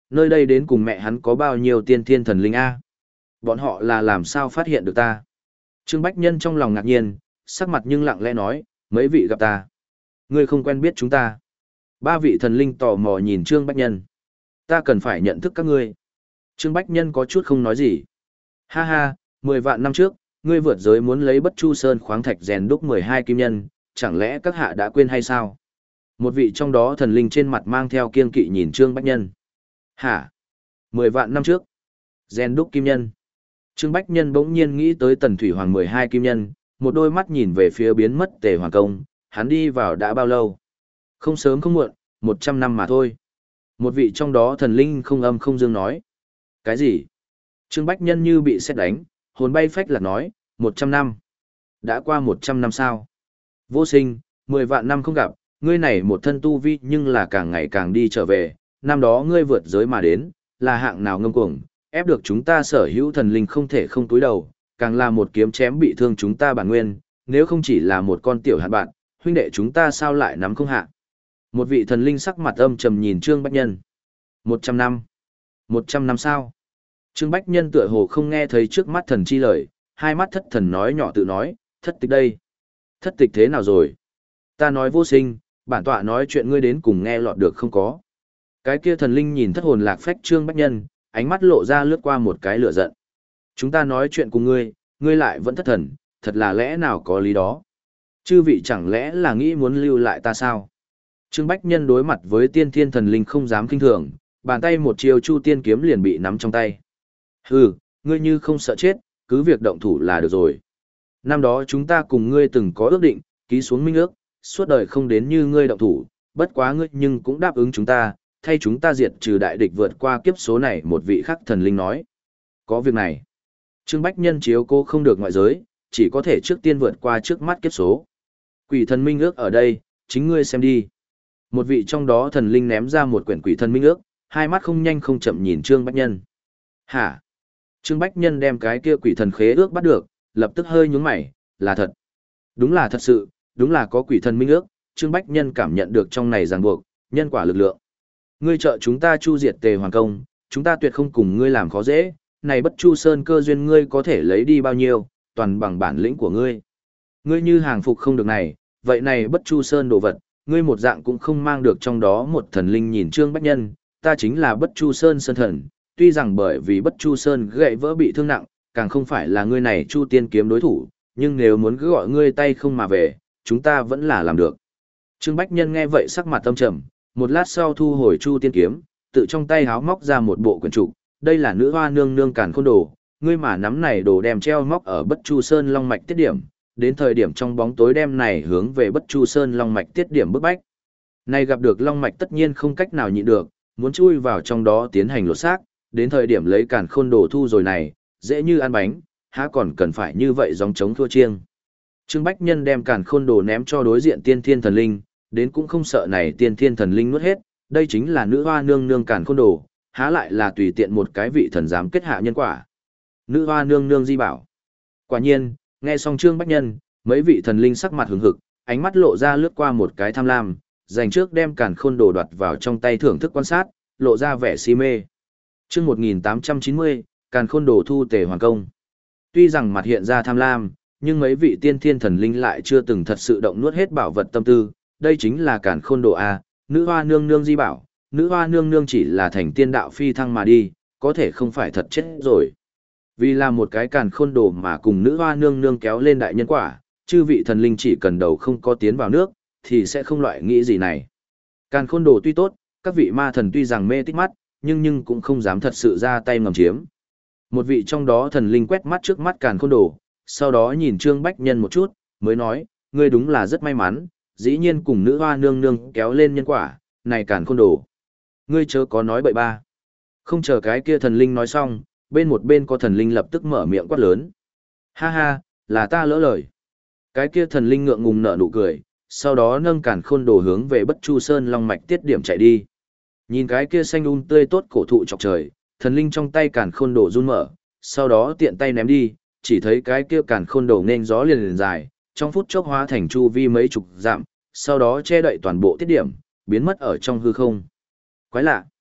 nơi đây đến cùng mẹ hắn có bao nhiêu tiên thiên thần linh A. Bọn họ là làm sao phát hiện được ta. Trương Bách Nhân trong lòng ngạc nhiên, sắc mặt nhưng lặng lẽ nói, mấy vị gặp ta. Ngươi không quen biết chúng ta. Ba vị thần linh tò mò nhìn Trương Bách Nhân. Ta cần phải nhận thức các ngươi. Trương Bách Nhân có chút không nói gì. Ha ha, mười vạn năm trước, ngươi vượt giới muốn lấy Bất Chu Sơn khoáng thạch rèn đúc mười hai kim nhân, chẳng lẽ các hạ đã quên hay sao? Một vị trong đó thần linh trên mặt mang theo kiên kỵ nhìn Trương Bách Nhân. Hả? Mười vạn năm trước? Rèn đúc kim nhân. Trương Bách Nhân bỗng nhiên nghĩ tới Tần Thủy Hoàng mười hai kim nhân, một đôi mắt nhìn về phía biến mất Tề Hoàng Công, hắn đi vào đã bao lâu? Không sớm không muộn, một trăm năm mà thôi. Một vị trong đó thần linh không âm không dương nói. Cái gì? Trương Bách Nhân như bị sét đánh, hồn bay phách lạc nói, một trăm năm. Đã qua một trăm năm sao? Vô Sinh, mười vạn năm không gặp, ngươi này một thân tu vi nhưng là càng ngày càng đi trở về, năm đó ngươi vượt giới mà đến, là hạng nào ngông cuồng, ép được chúng ta sở hữu thần linh không thể không túi đầu, càng là một kiếm chém bị thương chúng ta bản nguyên, nếu không chỉ là một con tiểu hạt bạn, huynh đệ chúng ta sao lại nắm không hạ. Một vị thần linh sắc mặt âm trầm nhìn Trương Bách Nhân. Một trăm năm. Một trăm năm sao? Trương Bách Nhân tựa hồ không nghe thấy trước mắt thần chi lời, hai mắt thất thần nói nhỏ tự nói, thất tịch đây. Thất tịch thế nào rồi? Ta nói Vô Sinh, bản tọa nói chuyện ngươi đến cùng nghe lọt được không có. Cái kia thần linh nhìn thất hồn lạc phách Trương Bách Nhân, ánh mắt lộ ra lướt qua một cái lửa giận. Chúng ta nói chuyện cùng ngươi, ngươi lại vẫn thất thần, thật là lẽ nào có lý đó. Chư vị chẳng lẽ là nghĩ muốn lưu lại ta sao? Trương Bách Nhân đối mặt với tiên thiên thần linh không dám kinh thường, bàn tay một chiều chu tiên kiếm liền bị nắm trong tay. Hừ, ngươi như không sợ chết, cứ việc động thủ là được rồi. Năm đó chúng ta cùng ngươi từng có ước định, ký xuống minh ước, suốt đời không đến như ngươi động thủ, bất quá ngươi nhưng cũng đáp ứng chúng ta, thay chúng ta diệt trừ đại địch vượt qua kiếp số này. Một vị khắc thần linh nói. Có việc này. Trương Bách Nhân chiếu cô không được ngoại giới, chỉ có thể trước tiên vượt qua trước mắt kiếp số. Quỷ thần minh ước ở đây, chính ngươi xem đi. Một vị trong đó thần linh ném ra một quyển quỷ thần minh ước, hai mắt không nhanh không chậm nhìn Trương Bách Nhân. Hả? Trương Bách Nhân đem cái kia quỷ thần khế ước bắt được, lập tức hơi nhướng mày, là thật. Đúng là thật sự, đúng là có quỷ thần minh ước, Trương Bách Nhân cảm nhận được trong này ràng buộc, nhân quả lực lượng. Ngươi trợ chúng ta chu diệt Tề Hoàng Công, chúng ta tuyệt không cùng ngươi làm khó dễ, này Bất Chu Sơn cơ duyên ngươi có thể lấy đi bao nhiêu, toàn bằng bản lĩnh của ngươi. Ngươi như hàng phục không được này, vậy này Bất Chu Sơn đồ vật, ngươi một dạng cũng không mang được. Trong đó một thần linh nhìn Trương Bách Nhân, ta chính là Bất Chu Sơn Sơn Thần, tuy rằng bởi vì Bất Chu Sơn gãy vỡ bị thương nặng, càng không phải là ngươi này Chu Tiên kiếm đối thủ, nhưng nếu muốn cứ gọi ngươi tay không mà về, chúng ta vẫn là làm được. Trương Bách Nhân nghe vậy sắc mặt tâm trầm, một lát sau thu hồi Chu Tiên kiếm, tự trong tay háo móc ra một bộ quyển trục, đây là nữ hoa nương nương càn khôn đồ, ngươi mà nắm này đồ đem treo móc ở Bất Chu Sơn long mạch tiết điểm, đến thời điểm trong bóng tối đem này hướng về Bất Chu Sơn long mạch tiết điểm bức bách. Này gặp được long mạch tất nhiên không cách nào nhịn được, muốn chui vào trong đó tiến hành lột xác, đến thời điểm lấy càn khôn đồ thu rồi này, dễ như ăn bánh, há còn cần phải như vậy gióng trống thua chiêng. Trương Bách Nhân đem càn khôn đồ ném cho đối diện tiên thiên thần linh, đến cũng không sợ này tiên thiên thần linh nuốt hết, đây chính là nữ hoa nương nương càn khôn đồ, há lại là tùy tiện một cái vị thần dám kết hạ nhân quả. Nữ hoa nương nương di bảo. Quả nhiên, nghe xong Trương Bách Nhân, mấy vị thần linh sắc mặt hứng hực, ánh mắt lộ ra lướt qua một cái tham lam, dành trước đem càn khôn đồ đoạt vào trong tay thưởng thức quan sát, lộ ra vẻ si mê. Chương một nghìn tám trăm chín mươi, càn khôn đồ thu Tề Hoàng Công. Tuy rằng mặt hiện ra tham lam, nhưng mấy vị tiên thiên thần linh lại chưa từng thật sự động nuốt hết bảo vật tâm tư, đây chính là càn khôn đồ a, nữ hoa nương nương di bảo, nữ hoa nương nương chỉ là thành tiên đạo phi thăng mà đi, có thể không phải thật chết rồi. Vì là một cái càn khôn đồ mà cùng nữ hoa nương nương kéo lên đại nhân quả, chư vị thần linh chỉ cần đầu không có tiến vào nước, thì sẽ không loại nghĩ gì này. Càn khôn đồ tuy tốt, các vị ma thần tuy rằng mê tích mắt, nhưng nhưng cũng không dám thật sự ra tay ngầm chiếm. Một vị trong đó thần linh quét mắt trước mắt càn khôn đồ, sau đó nhìn Trương Bách Nhân một chút, mới nói, ngươi đúng là rất may mắn, dĩ nhiên cùng nữ hoa nương nương kéo lên nhân quả, này càn khôn đồ. Ngươi chớ có nói bậy ba. Không chờ cái kia thần linh nói xong, bên một bên có thần linh lập tức mở miệng quát lớn. Ha ha, là ta lỡ lời. Cái kia thần linh ngượng ngùng nở nụ cười, sau đó nâng càn khôn đồ hướng về Bất Chu Sơn long mạch tiết điểm chạy đi. Nhìn cái kia xanh um tươi tốt cổ thụ chọc trời, thần linh trong tay càn khôn đồ run mở, sau đó tiện tay ném đi, chỉ thấy cái kia càn khôn đồ nên gió liền liền dài, trong phút chốc hóa thành chu vi mấy chục dặm, sau đó che đậy toàn bộ tiết điểm, biến mất ở trong hư không. Quái lạ!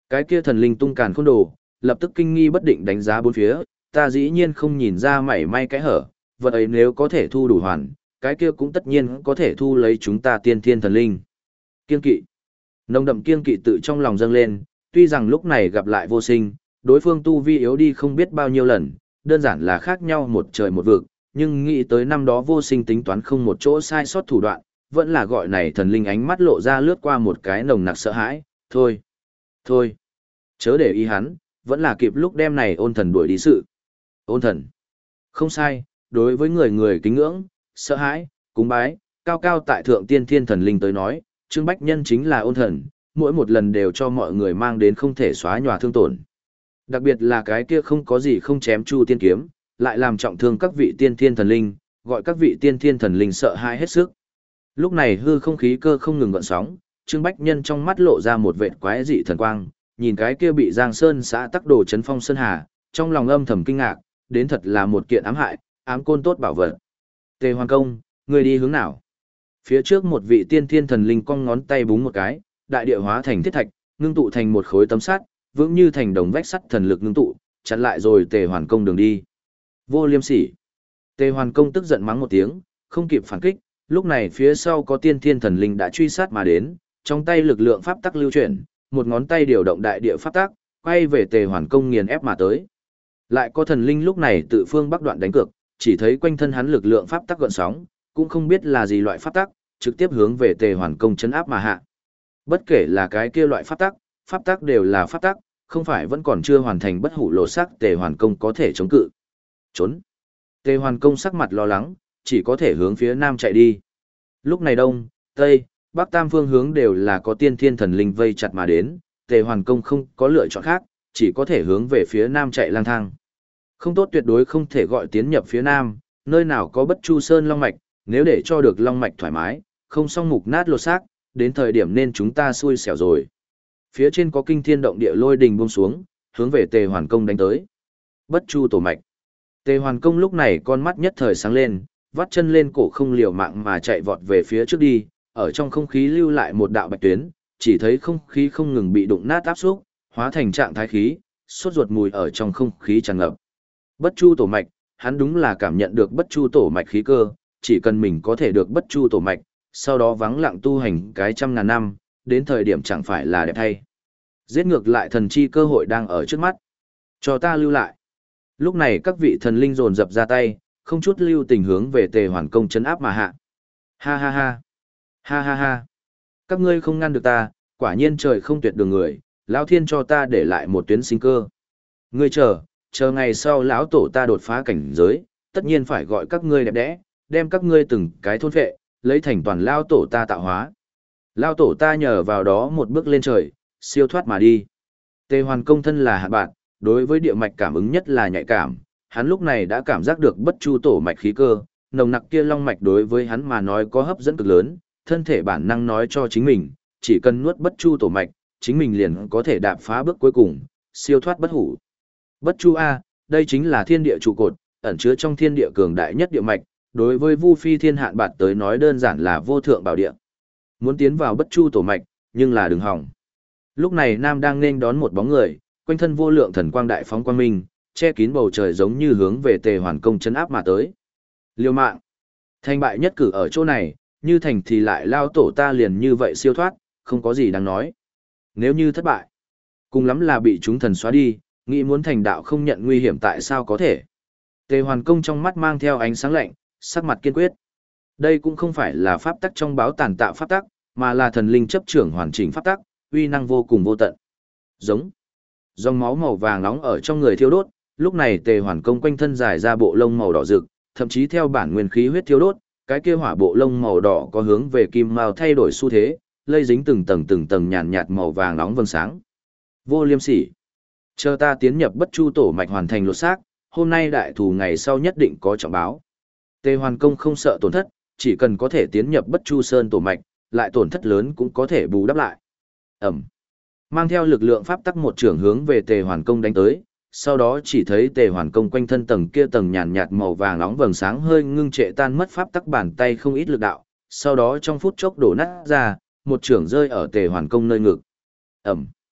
Cái kia thần linh tung càn khôn đồ, lập tức kinh nghi bất định đánh giá bốn phía, ta dĩ nhiên không nhìn ra mảy may cái hở, vật ấy nếu có thể thu đủ hoàn, cái kia cũng tất nhiên có thể thu lấy chúng ta tiên thiên thần linh. Kiên kỵ. Nồng đậm kiên kỵ tự trong lòng dâng lên, tuy rằng lúc này gặp lại vô sinh, đối phương tu vi yếu đi không biết bao nhiêu lần, đơn giản là khác nhau một trời một vực, nhưng nghĩ tới năm đó vô sinh tính toán không một chỗ sai sót thủ đoạn, vẫn là gọi này thần linh ánh mắt lộ ra lướt qua một cái nồng nặc sợ hãi, thôi, thôi, chớ để ý hắn, vẫn là kịp lúc đem này ôn thần đuổi đi sự. Ôn thần, không sai, đối với người người kính ngưỡng, sợ hãi, cúng bái, cao cao tại thượng tiên thiên thần linh tới nói, Trương Bách Nhân chính là ôn thần, mỗi một lần đều cho mọi người mang đến không thể xóa nhòa thương tổn. Đặc biệt là cái kia không có gì không chém chu tiên kiếm, lại làm trọng thương các vị tiên thiên thần linh, gọi các vị tiên thiên thần linh sợ hãi hết sức. Lúc này hư không khí cơ không ngừng gợn sóng, Trương Bách Nhân trong mắt lộ ra một vệt quái dị thần quang, nhìn cái kia bị Giang Sơn xã tắc đồ chấn phong sơn hà, trong lòng âm thầm kinh ngạc, đến thật là một kiện ám hại, ám côn tốt bảo vật. Tề Hoàn Công, người đi hướng nào? Phía trước một vị tiên thiên thần linh cong ngón tay búng một cái, đại địa hóa thành thiết thạch, ngưng tụ thành một khối tấm sắt, vững như thành đồng vách sắt thần lực ngưng tụ, chặn lại rồi Tề Hoàn Công đường đi. Vô liêm sỉ. Tề Hoàn Công tức giận mắng một tiếng, không kịp phản kích, lúc này phía sau có tiên thiên thần linh đã truy sát mà đến, trong tay lực lượng pháp tắc lưu chuyển, một ngón tay điều động đại địa pháp tắc, quay về Tề Hoàn Công nghiền ép mà tới. Lại có thần linh lúc này tự phương bắc đoạn đánh cược, chỉ thấy quanh thân hắn lực lượng pháp tắc gợn sóng, cũng không biết là gì loại pháp tắc, trực tiếp hướng về Tề Hoàn Công chấn áp mà hạ. Bất kể là cái kia loại pháp tắc, pháp tắc đều là pháp tắc, không phải vẫn còn chưa hoàn thành bất hủ lộ sắc Tề Hoàn Công có thể chống cự. Trốn. Tề Hoàn Công sắc mặt lo lắng, chỉ có thể hướng phía nam chạy đi. Lúc này đông, tây, bắc tam phương hướng đều là có tiên thiên thần linh vây chặt mà đến, Tề Hoàn Công không có lựa chọn khác, chỉ có thể hướng về phía nam chạy lang thang. Không tốt, tuyệt đối không thể gọi tiến nhập phía nam, nơi nào có Bất Chu Sơn long mạch, nếu để cho được long mạch thoải mái, không xong mục nát lột xác, đến thời điểm nên chúng ta xui xẻo rồi. Phía trên có kinh thiên động địa lôi đình buông xuống, hướng về Tề Hoàn Công đánh tới. Bất Chu tổ mạch. Tề Hoàn Công lúc này con mắt nhất thời sáng lên, vắt chân lên cổ không liều mạng mà chạy vọt về phía trước đi, ở trong không khí lưu lại một đạo bạch tuyến, chỉ thấy không khí không ngừng bị đụng nát áp xúc, hóa thành trạng thái khí, sốt ruột mùi ở trong không khí tràn ngập. Bất Chu tổ mạch, hắn đúng là cảm nhận được Bất Chu tổ mạch khí cơ, chỉ cần mình có thể được Bất Chu tổ mạch, sau đó vắng lặng tu hành cái trăm ngàn năm, đến thời điểm chẳng phải là đẹp thay. Giết ngược lại thần chi cơ hội đang ở trước mắt. Cho ta lưu lại. Lúc này các vị thần linh dồn dập ra tay, không chút lưu tình hướng về Tề Hoàn Công chấn áp mà hạ. Ha ha ha. Ha ha ha. Các ngươi không ngăn được ta, quả nhiên trời không tuyệt đường người, lão thiên cho ta để lại một tuyến sinh cơ. Ngươi chờ, chờ ngày sau lão tổ ta đột phá cảnh giới, tất nhiên phải gọi các ngươi đẹp đẽ, đem các ngươi từng cái thôn phệ, lấy thành toàn lão tổ ta tạo hóa. Lão tổ ta nhờ vào đó một bước lên trời, siêu thoát mà đi. Tề Hoàn Công thân là hạt bạn, đối với địa mạch cảm ứng nhất là nhạy cảm, hắn lúc này đã cảm giác được Bất Chu tổ mạch khí cơ, nồng nặc kia long mạch đối với hắn mà nói có hấp dẫn cực lớn, thân thể bản năng nói cho chính mình, chỉ cần nuốt Bất Chu tổ mạch, chính mình liền có thể đạp phá bước cuối cùng, siêu thoát bất hủ. Bất Chu A, đây chính là thiên địa trụ cột, ẩn chứa trong thiên địa cường đại nhất địa mạch, đối với Vu Phi Thiên Hạn Bạt tới nói đơn giản là vô thượng bảo địa. Muốn tiến vào Bất Chu tổ mạch, nhưng là đừng hỏng. Lúc này Nam đang nên đón một bóng người, quanh thân vô lượng thần quang đại phóng quang minh, che kín bầu trời giống như hướng về Tề Hoàn Công chấn áp mà tới. Liêu mạng. Thành bại nhất cử ở chỗ này, như thành thì lại lao tổ ta liền như vậy siêu thoát, không có gì đáng nói. Nếu như thất bại, cùng lắm là bị chúng thần xóa đi, nghĩ muốn thành đạo không nhận nguy hiểm tại sao có thể. Tề Hoàn Công trong mắt mang theo ánh sáng lạnh, sắc mặt kiên quyết. Đây cũng không phải là pháp tắc trong báo tàn tạo pháp tắc, mà là thần linh chấp trưởng hoàn chỉnh pháp tắc, uy năng vô cùng vô tận. Giống. Dòng máu màu vàng nóng ở trong người thiêu đốt, lúc này Tề Hoàn Công quanh thân dài ra bộ lông màu đỏ rực, thậm chí theo bản nguyên khí huyết thiêu đốt, cái kia hỏa bộ lông màu đỏ có hướng về kim mao thay đổi xu thế, lây dính từng tầng từng tầng nhàn nhạt màu vàng nóng vầng sáng. Vô liêm sỉ. Chờ ta tiến nhập Bất Chu tổ mạch hoàn thành lột xác, hôm nay đại thù ngày sau nhất định có trọng báo. Tề Hoàn Công không sợ tổn thất, chỉ cần có thể tiến nhập Bất Chu Sơn tổ mạch, lại tổn thất lớn cũng có thể bù đắp lại. Ẩm. Mang theo lực lượng pháp tắc một trưởng hướng về Tề Hoàn Công đánh tới, sau đó chỉ thấy Tề Hoàn Công quanh thân tầng kia tầng nhàn nhạt màu vàng nóng vầng sáng hơi ngưng trệ tan mất pháp tắc bàn tay không ít lực đạo, sau đó trong phút chốc đổ nát ra, một trưởng rơi ở Tề Hoàn Công nơi ngực. Ẩm.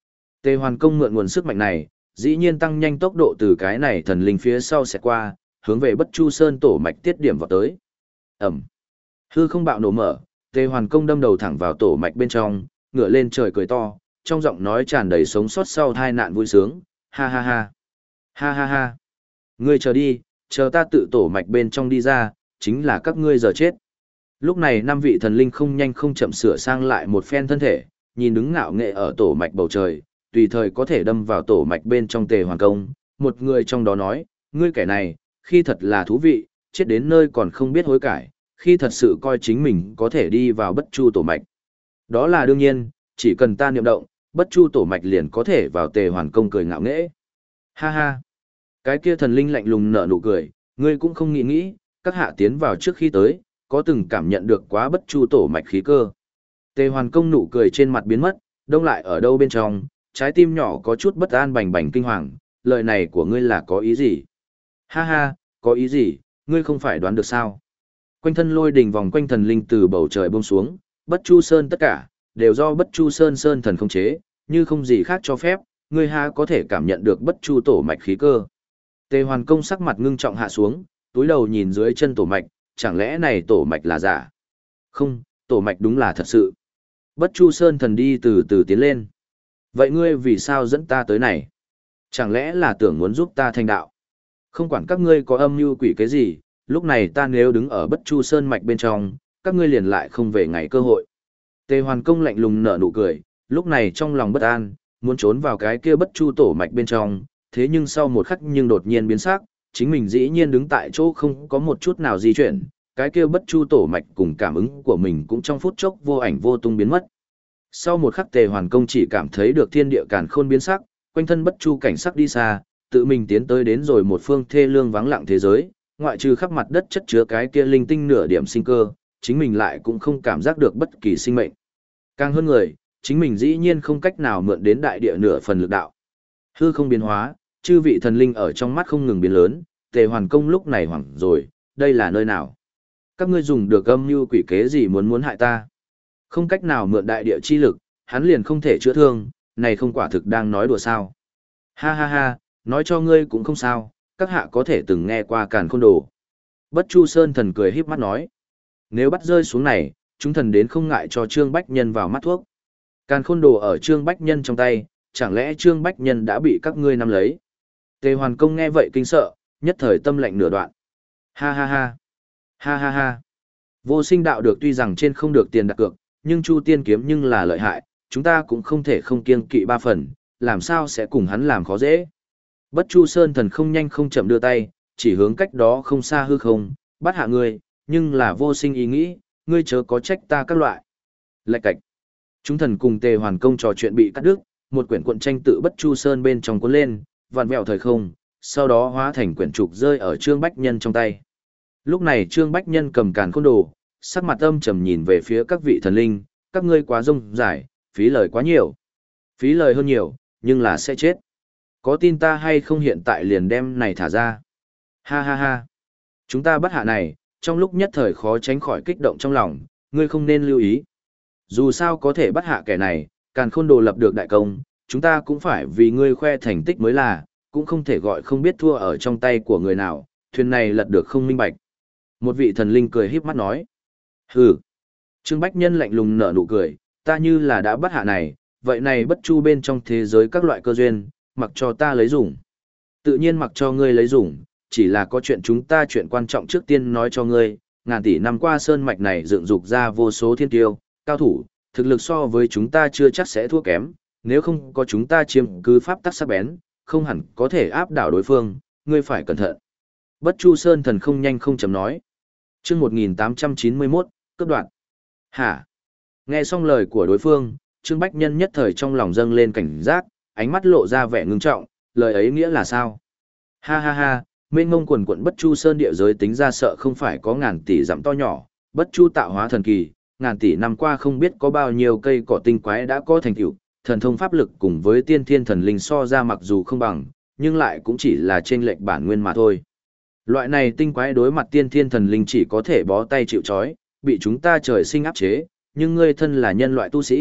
Tề Hoàn Công mượn nguồn sức mạnh này, dĩ nhiên tăng nhanh tốc độ từ cái này thần linh phía sau sẽ qua, hướng về Bất Chu Sơn tổ mạch tiết điểm vào tới. Ẩm. Hư không bạo nổ mở, Tề Hoàn Công đâm đầu thẳng vào tổ mạch bên trong, ngửa lên trời cười to, trong giọng nói tràn đầy sống sót sau tai nạn vui sướng, ha ha ha. Ha ha ha. Ngươi chờ đi, chờ ta tự tổ mạch bên trong đi ra, chính là các ngươi giờ chết. Lúc này năm vị thần linh không nhanh không chậm sửa sang lại một phen thân thể, nhìn đứng ngạo nghệ ở tổ mạch bầu trời, tùy thời có thể đâm vào tổ mạch bên trong Tề Hoàn Công. Một người trong đó nói, ngươi kẻ này, khi thật là thú vị, chết đến nơi còn không biết hối cải, khi thật sự coi chính mình có thể đi vào Bất Chu tổ mạch. Đó là đương nhiên, chỉ cần ta niệm động, Bất Chu tổ mạch liền có thể vào. Tề Hoàn Công cười ngạo nghễ. Ha ha. Cái kia thần linh lạnh lùng nở nụ cười, ngươi cũng không nghĩ nghĩ, các hạ tiến vào trước khi tới, có từng cảm nhận được quá Bất Chu tổ mạch khí cơ. Tề Hoàn Công nụ cười trên mặt biến mất, đông lại ở đâu bên trong, trái tim nhỏ có chút bất an bành bành kinh hoàng, lời này của ngươi là có ý gì? Ha ha, có ý gì, ngươi không phải đoán được sao? Quanh thân lôi đình vòng quanh thần linh từ bầu trời buông xuống, Bất Chu Sơn tất cả, đều do Bất Chu Sơn Sơn thần khống chế, như không gì khác cho phép, ngươi ha có thể cảm nhận được Bất Chu tổ mạch khí cơ. Tề Hoàn Công sắc mặt ngưng trọng hạ xuống, túi đầu nhìn dưới chân tổ mạch, chẳng lẽ này tổ mạch là giả? Không, tổ mạch đúng là thật sự. Bất Chu Sơn thần đi từ từ tiến lên. Vậy ngươi vì sao dẫn ta tới này? Chẳng lẽ là tưởng muốn giúp ta thành đạo? Không quản các ngươi có âm mưu quỷ cái gì, lúc này ta nếu đứng ở Bất Chu Sơn mạch bên trong, các ngươi liền lại không về ngày cơ hội. Tề Hoàn Công lạnh lùng nở nụ cười, lúc này trong lòng bất an, muốn trốn vào cái kia Bất Chu tổ mạch bên trong, thế nhưng sau một khắc nhưng đột nhiên biến sắc, chính mình dĩ nhiên đứng tại chỗ không có một chút nào di chuyển, cái kia Bất Chu tổ mạch cùng cảm ứng của mình cũng trong phút chốc vô ảnh vô tung biến mất. Sau một khắc Tề Hoàn Công chỉ cảm thấy được thiên địa càn khôn biến sắc, quanh thân Bất Chu cảnh sắc đi xa, tự mình tiến tới đến rồi một phương thê lương vắng lặng thế giới, ngoại trừ khắp mặt đất chất chứa cái kia linh tinh nửa điểm sinh cơ, chính mình lại cũng không cảm giác được bất kỳ sinh mệnh. Càng hơn người, chính mình dĩ nhiên không cách nào mượn đến đại địa nửa phần lực đạo. Hư không biến hóa, chư vị thần linh ở trong mắt không ngừng biến lớn, Tề Hoàn Công lúc này hoảng rồi, đây là nơi nào? Các ngươi dùng được âm mưu quỷ kế gì muốn muốn hại ta? Không cách nào mượn đại địa chi lực, hắn liền không thể chữa thương, này không quả thực đang nói đùa sao? Ha ha ha, nói cho ngươi cũng không sao, các hạ có thể từng nghe qua Càn Khôn Đồ. Bất Chu Sơn thần cười híp mắt nói, nếu bắt rơi xuống này, chúng thần đến không ngại cho Trương Bách Nhân vào mắt thuốc. Càn Khôn Đồ ở Trương Bách Nhân trong tay, chẳng lẽ Trương Bách Nhân đã bị các ngươi nắm lấy? Tề Hoàn Công nghe vậy kinh sợ, nhất thời tâm lạnh nửa đoạn. Ha ha ha, ha ha ha. Vô Sinh đạo được tuy rằng trên không được tiền đặt cược, nhưng Chu Tiên kiếm nhưng là lợi hại, chúng ta cũng không thể không kiêng kỵ ba phần, làm sao sẽ cùng hắn làm khó dễ. Bất Chu Sơn thần không nhanh không chậm đưa tay, chỉ hướng cách đó không xa hư không, bắt hạ ngươi, nhưng là Vô Sinh ý nghĩ, ngươi chớ có trách ta các loại. Lạch cạch. Chúng thần cùng Tề Hoàn Công trò chuyện bị cắt đứt, một quyển cuộn tranh tự Bất Chu Sơn bên trong cuốn lên, vặn vẹo thời không, sau đó hóa thành quyển trục rơi ở Trương Bách Nhân trong tay. Lúc này Trương Bách Nhân cầm Càn Khôn Đồ, sắc mặt âm trầm nhìn về phía các vị thần linh, các ngươi quá rông dài, phí lời quá nhiều. Phí lời hơn nhiều, nhưng là sẽ chết. Có tin ta hay không hiện tại liền đem này thả ra? Ha ha ha. Chúng ta bắt hạ này, trong lúc nhất thời khó tránh khỏi kích động trong lòng, ngươi không nên lưu ý. Dù sao có thể bắt hạ kẻ này, Càn Khôn Đồ lập được đại công, chúng ta cũng phải vì ngươi khoe thành tích mới là, cũng không thể gọi không biết thua ở trong tay của người nào, thuyền này lật được không minh bạch. Một vị thần linh cười híp mắt nói. Hừ. Trương Bách Nhân lạnh lùng nở nụ cười, ta như là đã bắt hạ này, vậy này Bất Chu bên trong thế giới các loại cơ duyên, mặc cho ta lấy dùng. Tự nhiên mặc cho ngươi lấy dùng, chỉ là có chuyện chúng ta chuyện quan trọng trước tiên nói cho ngươi, ngàn tỷ năm qua sơn mạch này dựng dục ra vô số thiên tiêu, cao thủ, thực lực so với chúng ta chưa chắc sẽ thua kém, nếu không có chúng ta chiếm cứ pháp tắc sắc bén, không hẳn có thể áp đảo đối phương, ngươi phải cẩn thận. Bất Chu Sơn thần không nhanh không chậm nói. Chương một nghìn tám trăm chín mươi mốt, cấp đoạn. Hả? Nghe xong lời của đối phương, Trương Bách Nhân nhất thời trong lòng dâng lên cảnh giác, ánh mắt lộ ra vẻ ngưng trọng, lời ấy nghĩa là sao? Ha ha ha, mênh mông quần quận Bất Chu Sơn địa giới tính ra sợ không phải có ngàn tỷ dặm to nhỏ, Bất Chu tạo hóa thần kỳ, ngàn tỷ năm qua không biết có bao nhiêu cây cỏ tinh quái đã có thành tựu, thần thông pháp lực cùng với tiên thiên thần linh so ra mặc dù không bằng, nhưng lại cũng chỉ là trên lệch bản nguyên mà thôi. Loại này tinh quái đối mặt tiên thiên thần linh chỉ có thể bó tay chịu trói, bị chúng ta trời sinh áp chế, nhưng ngươi thân là nhân loại tu sĩ,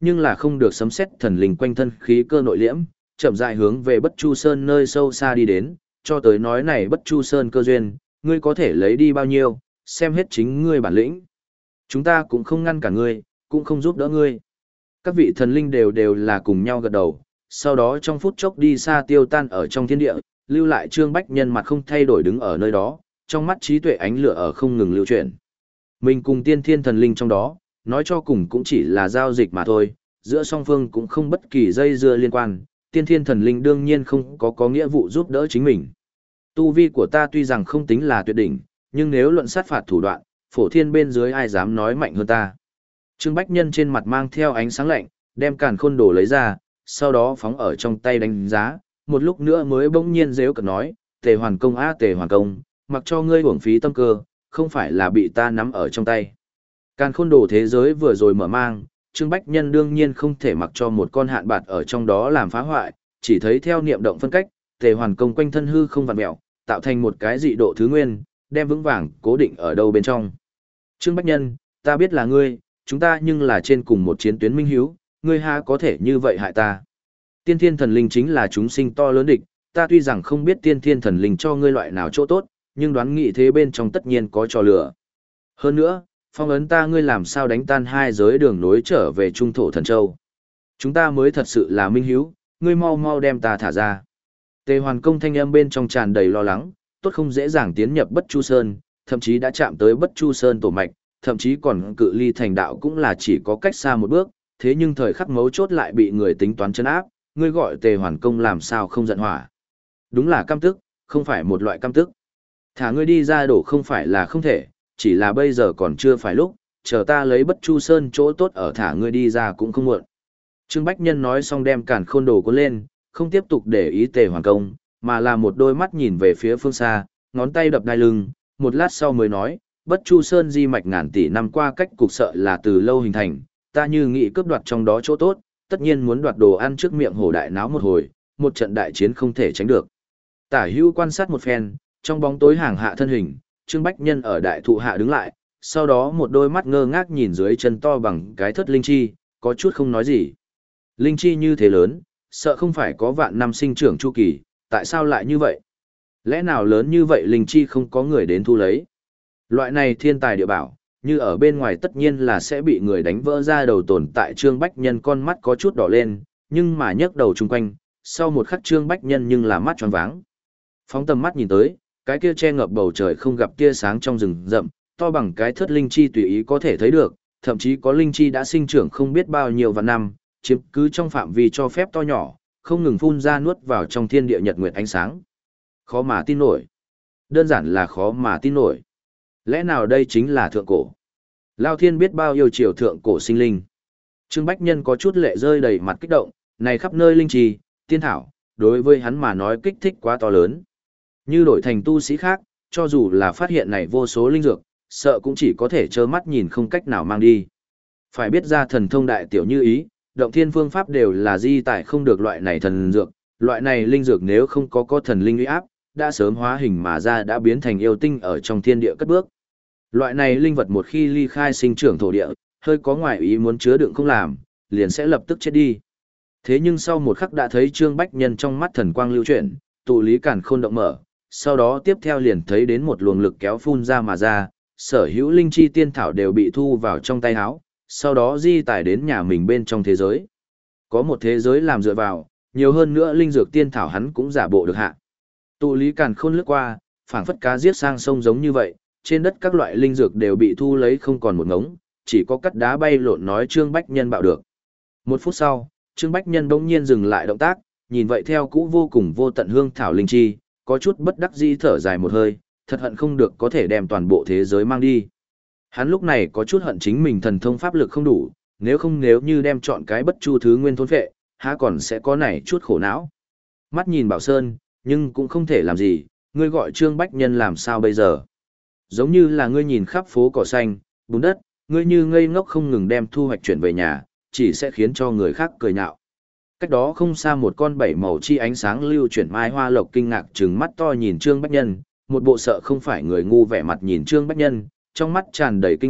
nhưng là không được sấm sét thần linh quanh thân khí cơ nội liễm, chậm rãi hướng về Bất Chu Sơn nơi sâu xa đi đến, cho tới nói này Bất Chu Sơn cơ duyên, ngươi có thể lấy đi bao nhiêu, xem hết chính ngươi bản lĩnh. Chúng ta cũng không ngăn cả ngươi, cũng không giúp đỡ ngươi. Các vị thần linh đều đều là cùng nhau gật đầu, sau đó trong phút chốc đi xa tiêu tan ở trong thiên địa, lưu lại Trương Bách Nhân mặt không thay đổi đứng ở nơi đó, trong mắt trí tuệ ánh lửa ở không ngừng lưu chuyển. Mình cùng tiên thiên thần linh trong đó, nói cho cùng cũng chỉ là giao dịch mà thôi, giữa song phương cũng không bất kỳ dây dưa liên quan, tiên thiên thần linh đương nhiên không có có nghĩa vụ giúp đỡ chính mình. Tu vi của ta tuy rằng không tính là tuyệt đỉnh, nhưng nếu luận sát phạt thủ đoạn, phổ thiên bên dưới ai dám nói mạnh hơn ta. Trương Bách Nhân trên mặt mang theo ánh sáng lạnh, đem càn khôn đồ lấy ra, sau đó phóng ở trong tay đánh giá, một lúc nữa mới bỗng nhiên rêu cợt nói, Tề Hoàn Công á Tề Hoàn Công, mặc cho ngươi uổng phí tâm cơ, không phải là bị ta nắm ở trong tay. Càn khôn đồ thế giới vừa rồi mở mang, Trương Bách Nhân đương nhiên không thể mặc cho một con hạn bạt ở trong đó làm phá hoại, chỉ thấy theo niệm động phân cách, Tề Hoàn Công quanh thân hư không vặn mèo, tạo thành một cái dị độ thứ nguyên, đem vững vàng cố định ở đâu bên trong. Trương Bách Nhân, ta biết là ngươi, chúng ta nhưng là trên cùng một chiến tuyến minh hiếu, ngươi ha có thể như vậy hại ta. Tiên thiên thần linh chính là chúng sinh to lớn địch, ta tuy rằng không biết tiên thiên thần linh cho ngươi loại nào chỗ tốt, nhưng đoán nghị thế bên trong tất nhiên có trò lửa. Hơn nữa, phong ấn ta ngươi làm sao đánh tan hai giới đường nối trở về trung thổ thần châu. Chúng ta mới thật sự là minh hiếu, ngươi mau mau đem ta thả ra. Tề Hoàn Công thanh âm bên trong tràn đầy lo lắng, tốt không dễ dàng tiến nhập Bất Chu Sơn, thậm chí đã chạm tới Bất Chu Sơn tổ mạch, thậm chí còn cự ly thành đạo cũng là chỉ có cách xa một bước, thế nhưng thời khắc mấu chốt lại bị người tính toán chân áp, ngươi gọi Tề Hoàn Công làm sao không giận hỏa. Đúng là căm tức, không phải một loại căm tức. Thả ngươi đi ra đổ không phải là không thể, chỉ là bây giờ còn chưa phải lúc, chờ ta lấy Bất Chu Sơn chỗ tốt ở thả ngươi đi ra cũng không muộn. Trương Bách Nhân nói xong đem càn khôn đồ cuốn lên, không tiếp tục để ý Tề Hoàn Công, mà là một đôi mắt nhìn về phía phương xa, ngón tay đập đai lưng, một lát sau mới nói, Bất Chu Sơn di mạch ngàn tỷ năm qua cách cục sợ là từ lâu hình thành, ta như nghĩ cướp đoạt trong đó chỗ tốt, tất nhiên muốn đoạt đồ ăn trước miệng hổ đại náo một hồi, một trận đại chiến không thể tránh được. Tả Hữu quan sát một phen, trong bóng tối hàng hạ thân hình, Trương Bách Nhân ở đại thụ hạ đứng lại, sau đó một đôi mắt ngơ ngác nhìn dưới chân to bằng cái thất linh chi, có chút không nói gì. Linh chi như thế lớn, sợ không phải có vạn năm sinh trưởng chu kỳ, tại sao lại như vậy? Lẽ nào lớn như vậy linh chi không có người đến thu lấy? Loại này thiên tài địa bảo, như ở bên ngoài tất nhiên là sẽ bị người đánh vỡ ra đầu tồn tại. Trương Bách Nhân con mắt có chút đỏ lên, nhưng mà nhấc đầu chung quanh, sau một khắc Trương Bách Nhân nhưng là mắt tròn váng. Phóng tầm mắt nhìn tới, cái kia che ngập bầu trời không gặp tia sáng trong rừng rậm, to bằng cái thất linh chi tùy ý có thể thấy được, thậm chí có linh chi đã sinh trưởng không biết bao nhiêu vạn năm, chiếm cứ trong phạm vi cho phép to nhỏ, không ngừng phun ra nuốt vào trong thiên địa nhật nguyệt ánh sáng. Khó mà tin nổi. Đơn giản là khó mà tin nổi. Lẽ nào đây chính là thượng cổ? Lao Thiên biết bao yêu chiều thượng cổ sinh linh. Trương Bách Nhân có chút lệ rơi đầy mặt kích động, này khắp nơi linh trì, tiên thảo, đối với hắn mà nói kích thích quá to lớn. Như đổi thành tu sĩ khác, cho dù là phát hiện này vô số linh dược, sợ cũng chỉ có thể trơ mắt nhìn không cách nào mang đi. Phải biết ra thần thông đại tiểu như ý, động thiên phương pháp đều là di tại không được loại này thần dược, loại này linh dược nếu không có có thần linh uy áp, đã sớm hóa hình mà ra đã biến thành yêu tinh ở trong thiên địa cất bước. Loại này linh vật một khi ly khai sinh trưởng thổ địa, hơi có ngoại ý muốn chứa đựng không làm, liền sẽ lập tức chết đi. Thế nhưng sau một khắc đã thấy Trương Bách Nhân trong mắt thần quang lưu chuyển, tụ lý càn khôn động mở, sau đó tiếp theo liền thấy đến một luồng lực kéo phun ra mà ra, sở hữu linh chi tiên thảo đều bị thu vào trong tay áo, sau đó di tải đến nhà mình bên trong thế giới. Có một thế giới làm dựa vào, nhiều hơn nữa linh dược tiên thảo hắn cũng giả bộ được hạ. Tụ lý càn khôn lướt qua, phảng phất cá giết sang sông giống như vậy, trên đất các loại linh dược đều bị thu lấy không còn một ngống, chỉ có cắt đá bay lộn nói Trương Bách Nhân bạo được. Một phút sau, Trương Bách Nhân bỗng nhiên dừng lại động tác, nhìn vậy theo cũ vô cùng vô tận hương thảo linh chi, có chút bất đắc dĩ thở dài một hơi, thật hận không được có thể đem toàn bộ thế giới mang đi. Hắn lúc này có chút hận chính mình thần thông pháp lực không đủ, nếu không nếu như đem chọn cái bất chu thứ nguyên thôn phệ, há còn sẽ có này chút khổ não. Mắt nhìn Bảo Sơn, nhưng cũng không thể làm gì, ngươi gọi Trương Bách Nhân làm sao bây giờ? Giống như là ngươi nhìn khắp phố cỏ xanh, bùn đất, ngươi như ngây ngốc không ngừng đem thu hoạch chuyển về nhà, chỉ sẽ khiến cho người khác cười nhạo. Cách đó không xa một con bảy màu chi ánh sáng lưu chuyển mai hoa lộc kinh ngạc trừng mắt to nhìn Trương Bách Nhân, một bộ sợ không phải người ngu vẻ mặt nhìn Trương Bách Nhân, trong mắt tràn đầy kinh ngạc,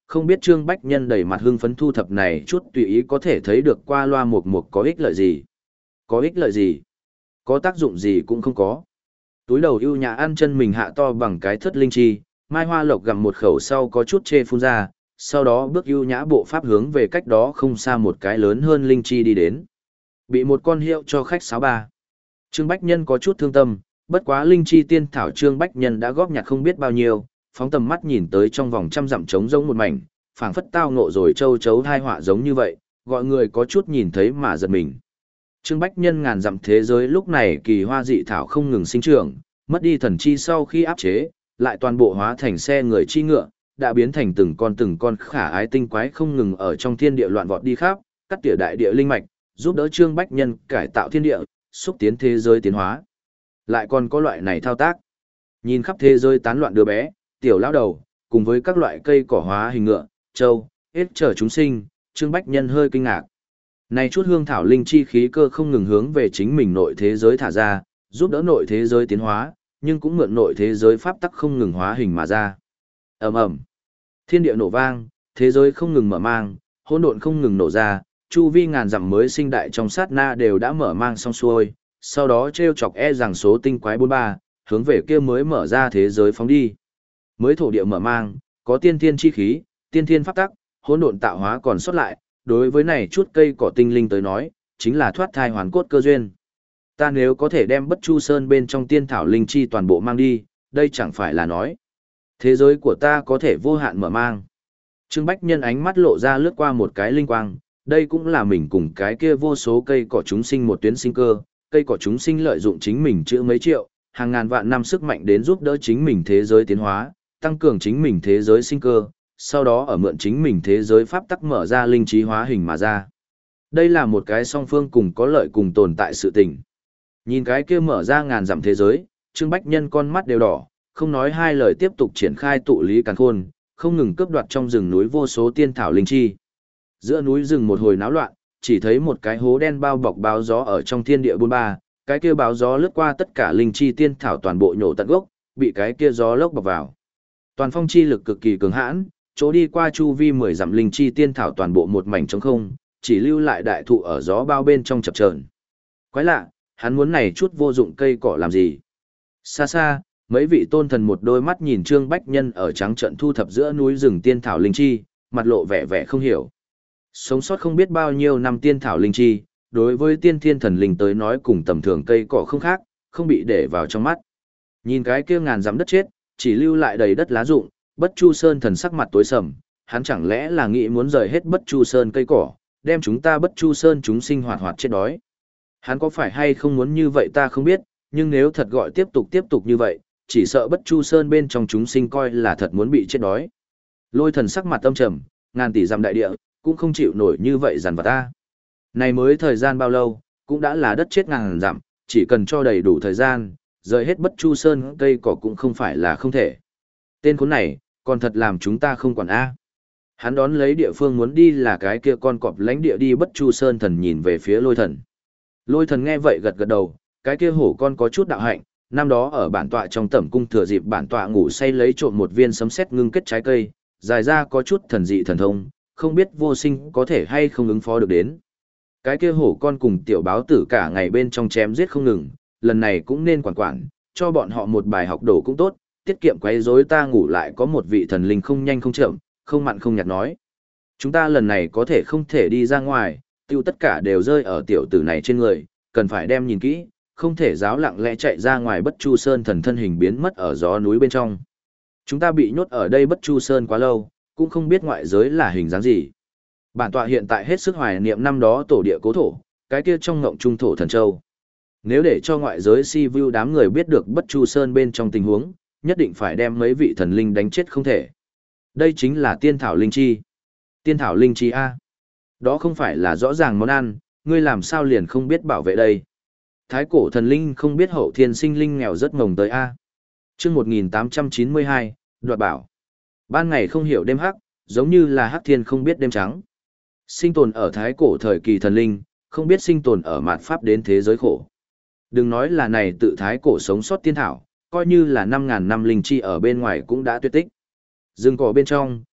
Không biết Trương Bách Nhân đầy mặt hưng phấn thu thập này chút tùy ý có thể thấy được qua loa mục mục có ích lợi gì. Có ích lợi gì? Có tác dụng gì cũng không có. Túi đầu ưu nhã ăn chân mình hạ to bằng cái thất linh chi, Mai Hoa Lộc gặm một khẩu sau có chút chê phun ra, sau đó bước ưu nhã bộ pháp hướng về cách đó không xa một cái lớn hơn linh chi đi đến. Bị một con hiệu cho khách sáo ba. Trương Bách Nhân có chút thương tâm, bất quá linh chi tiên thảo Trương Bách Nhân đã góp nhặt không biết bao nhiêu, phóng tầm mắt nhìn tới trong vòng trăm dặm trống rỗng một mảnh, phảng phất tao ngộ rồi châu chấu thai họa giống như vậy, gọi người có chút nhìn thấy mà giật mình. Trương Bách Nhân ngàn dặm thế giới lúc này kỳ hoa dị thảo không ngừng sinh trưởng, mất đi thần chi sau khi áp chế, lại toàn bộ hóa thành xe người chi ngựa, đã biến thành từng con từng con khả ái tinh quái không ngừng ở trong thiên địa loạn vọt đi khắp, cắt tỉa đại địa linh mạch, giúp đỡ Trương Bách Nhân cải tạo thiên địa, xúc tiến thế giới tiến hóa. Lại còn có loại này thao tác. Nhìn khắp thế giới tán loạn đứa bé, tiểu lão đầu, cùng với các loại cây cỏ hóa hình ngựa, trâu, ếch trở chúng sinh, Trương Bách Nhân hơi kinh ngạc. Này chút hương thảo linh chi khí cơ không ngừng hướng về chính mình nội thế giới thả ra, giúp đỡ nội thế giới tiến hóa, nhưng cũng mượn nội thế giới pháp tắc không ngừng hóa hình mà ra. Ầm ầm. Thiên địa nổ vang, thế giới không ngừng mở mang, hỗn độn không ngừng nổ ra, chu vi ngàn dặm mới sinh đại trong sát na đều đã mở mang xong xuôi, sau đó trêu chọc e rằng số tinh quái bốn ba, hướng về kia mới mở ra thế giới phóng đi. Mới thổ địa mở mang, có tiên thiên chi khí, tiên thiên pháp tắc, hỗn độn tạo hóa còn sót lại, đối với này chút cây cỏ tinh linh tới nói, chính là thoát thai hoàn cốt cơ duyên. Ta nếu có thể đem Bất Chu Sơn bên trong tiên thảo linh chi toàn bộ mang đi, đây chẳng phải là nói. Thế giới của ta có thể vô hạn mở mang. Trương Bách Nhân ánh mắt lộ ra lướt qua một cái linh quang, đây cũng là mình cùng cái kia vô số cây cỏ chúng sinh một tuyến sinh cơ, cây cỏ chúng sinh lợi dụng chính mình chữa mấy triệu, hàng ngàn vạn năm sức mạnh đến giúp đỡ chính mình thế giới tiến hóa, tăng cường chính mình thế giới sinh cơ, sau đó ở mượn chính mình thế giới pháp tắc mở ra linh trí hóa hình mà ra. Đây là một cái song phương cùng có lợi cùng tồn tại sự tình. Nhìn cái kia mở ra ngàn dặm thế giới, Trương Bách Nhân con mắt đều đỏ, không nói hai lời tiếp tục triển khai tụ lý càn khôn, không ngừng cướp đoạt trong rừng núi vô số tiên thảo linh chi. Giữa núi rừng một hồi náo loạn, chỉ thấy một cái hố đen bao bọc báo gió ở trong thiên địa bôn ba, cái kia báo gió lướt qua tất cả linh chi tiên thảo toàn bộ nhổ tận gốc, bị cái kia gió lốc bọc vào. Toàn phong chi lực cực kỳ cường hãn, chỗ đi qua chu vi mười dặm linh chi tiên thảo toàn bộ một mảnh trống không, chỉ lưu lại đại thụ ở gió bao bên trong chập chờn. Quái lạ, hắn muốn này chút vô dụng cây cỏ làm gì? Xa xa, mấy vị tôn thần một đôi mắt nhìn Trương Bách Nhân ở trắng trận thu thập giữa núi rừng tiên thảo linh chi, mặt lộ vẻ vẻ không hiểu. Sống sót không biết bao nhiêu năm tiên thảo linh chi, đối với tiên thiên thần linh tới nói cùng tầm thường cây cỏ không khác, không bị để vào trong mắt. Nhìn cái kia ngàn dặm đất chết, chỉ lưu lại đầy đất lá rụng, Bất Chu Sơn thần sắc mặt tối sầm, hắn chẳng lẽ là nghĩ muốn rời hết Bất Chu Sơn cây cỏ, đem chúng ta Bất Chu Sơn chúng sinh hoạt hoạt chết đói. Hắn có phải hay không muốn như vậy ta không biết, nhưng nếu thật gọi tiếp tục tiếp tục như vậy, chỉ sợ Bất Chu Sơn bên trong chúng sinh coi là thật muốn bị chết đói. Lôi thần sắc mặt âm trầm, ngàn tỷ dặm đại địa, cũng không chịu nổi như vậy dằn vặt ta. Này mới thời gian bao lâu, cũng đã là đất chết ngàn dặm, chỉ cần cho đầy đủ thời gian, rời hết Bất Chu Sơn cây cỏ cũng không phải là không thể. Tên khốn này, còn thật làm chúng ta không quản A. Hắn đón lấy địa phương muốn đi là cái kia con cọp lãnh địa đi Bất Chu Sơn thần nhìn về phía lôi thần. Lôi thần nghe vậy gật gật đầu, cái kia hổ con có chút đạo hạnh, năm đó ở bản tọa trong tẩm cung thừa dịp bản tọa ngủ say lấy trộm một viên sấm sét ngưng kết trái cây, dài ra có chút thần dị thần thông, không biết vô sinh có thể hay không ứng phó được đến. Cái kia hổ con cùng tiểu báo tử cả ngày bên trong chém giết không ngừng, lần này cũng nên quản quản, cho bọn họ một bài học đổ cũng tốt, tiết kiệm quấy rối ta ngủ lại có một vị thần linh không nhanh không chậm, không mặn không nhạt nói. Chúng ta lần này có thể không thể đi ra ngoài, tiêu tất cả đều rơi ở tiểu tử này trên người, cần phải đem nhìn kỹ, không thể giáo lặng lẽ chạy ra ngoài Bất Chu Sơn thần thân hình biến mất ở gió núi bên trong. Chúng ta bị nhốt ở đây Bất Chu Sơn quá lâu, cũng không biết ngoại giới là hình dáng gì. Bản tọa hiện tại hết sức hoài niệm năm đó tổ địa cố thổ, cái kia trong ngộng trung thổ thần châu. Nếu để cho ngoại giới si vu đám người biết được Bất Chu Sơn bên trong tình huống, nhất định phải đem mấy vị thần linh đánh chết không thể. Đây chính là tiên thảo linh chi. Tiên thảo linh chi A. Đó không phải là rõ ràng món ăn, ngươi làm sao liền không biết bảo vệ đây. Thái cổ thần linh không biết hậu thiên sinh linh nghèo rất mồng tới A. Trước một nghìn tám trăm chín mươi hai, đoạt bảo. Ban ngày không hiểu đêm hắc, giống như là hắc thiên không biết đêm trắng. Sinh tồn ở thái cổ thời kỳ thần linh, không biết sinh tồn ở mạt pháp đến thế giới khổ. Đừng nói là này tự thái cổ sống sót tiên thảo, coi như là năm ngàn năm linh chi ở bên ngoài cũng đã tuyệt tích. Rừng cỏ bên trong,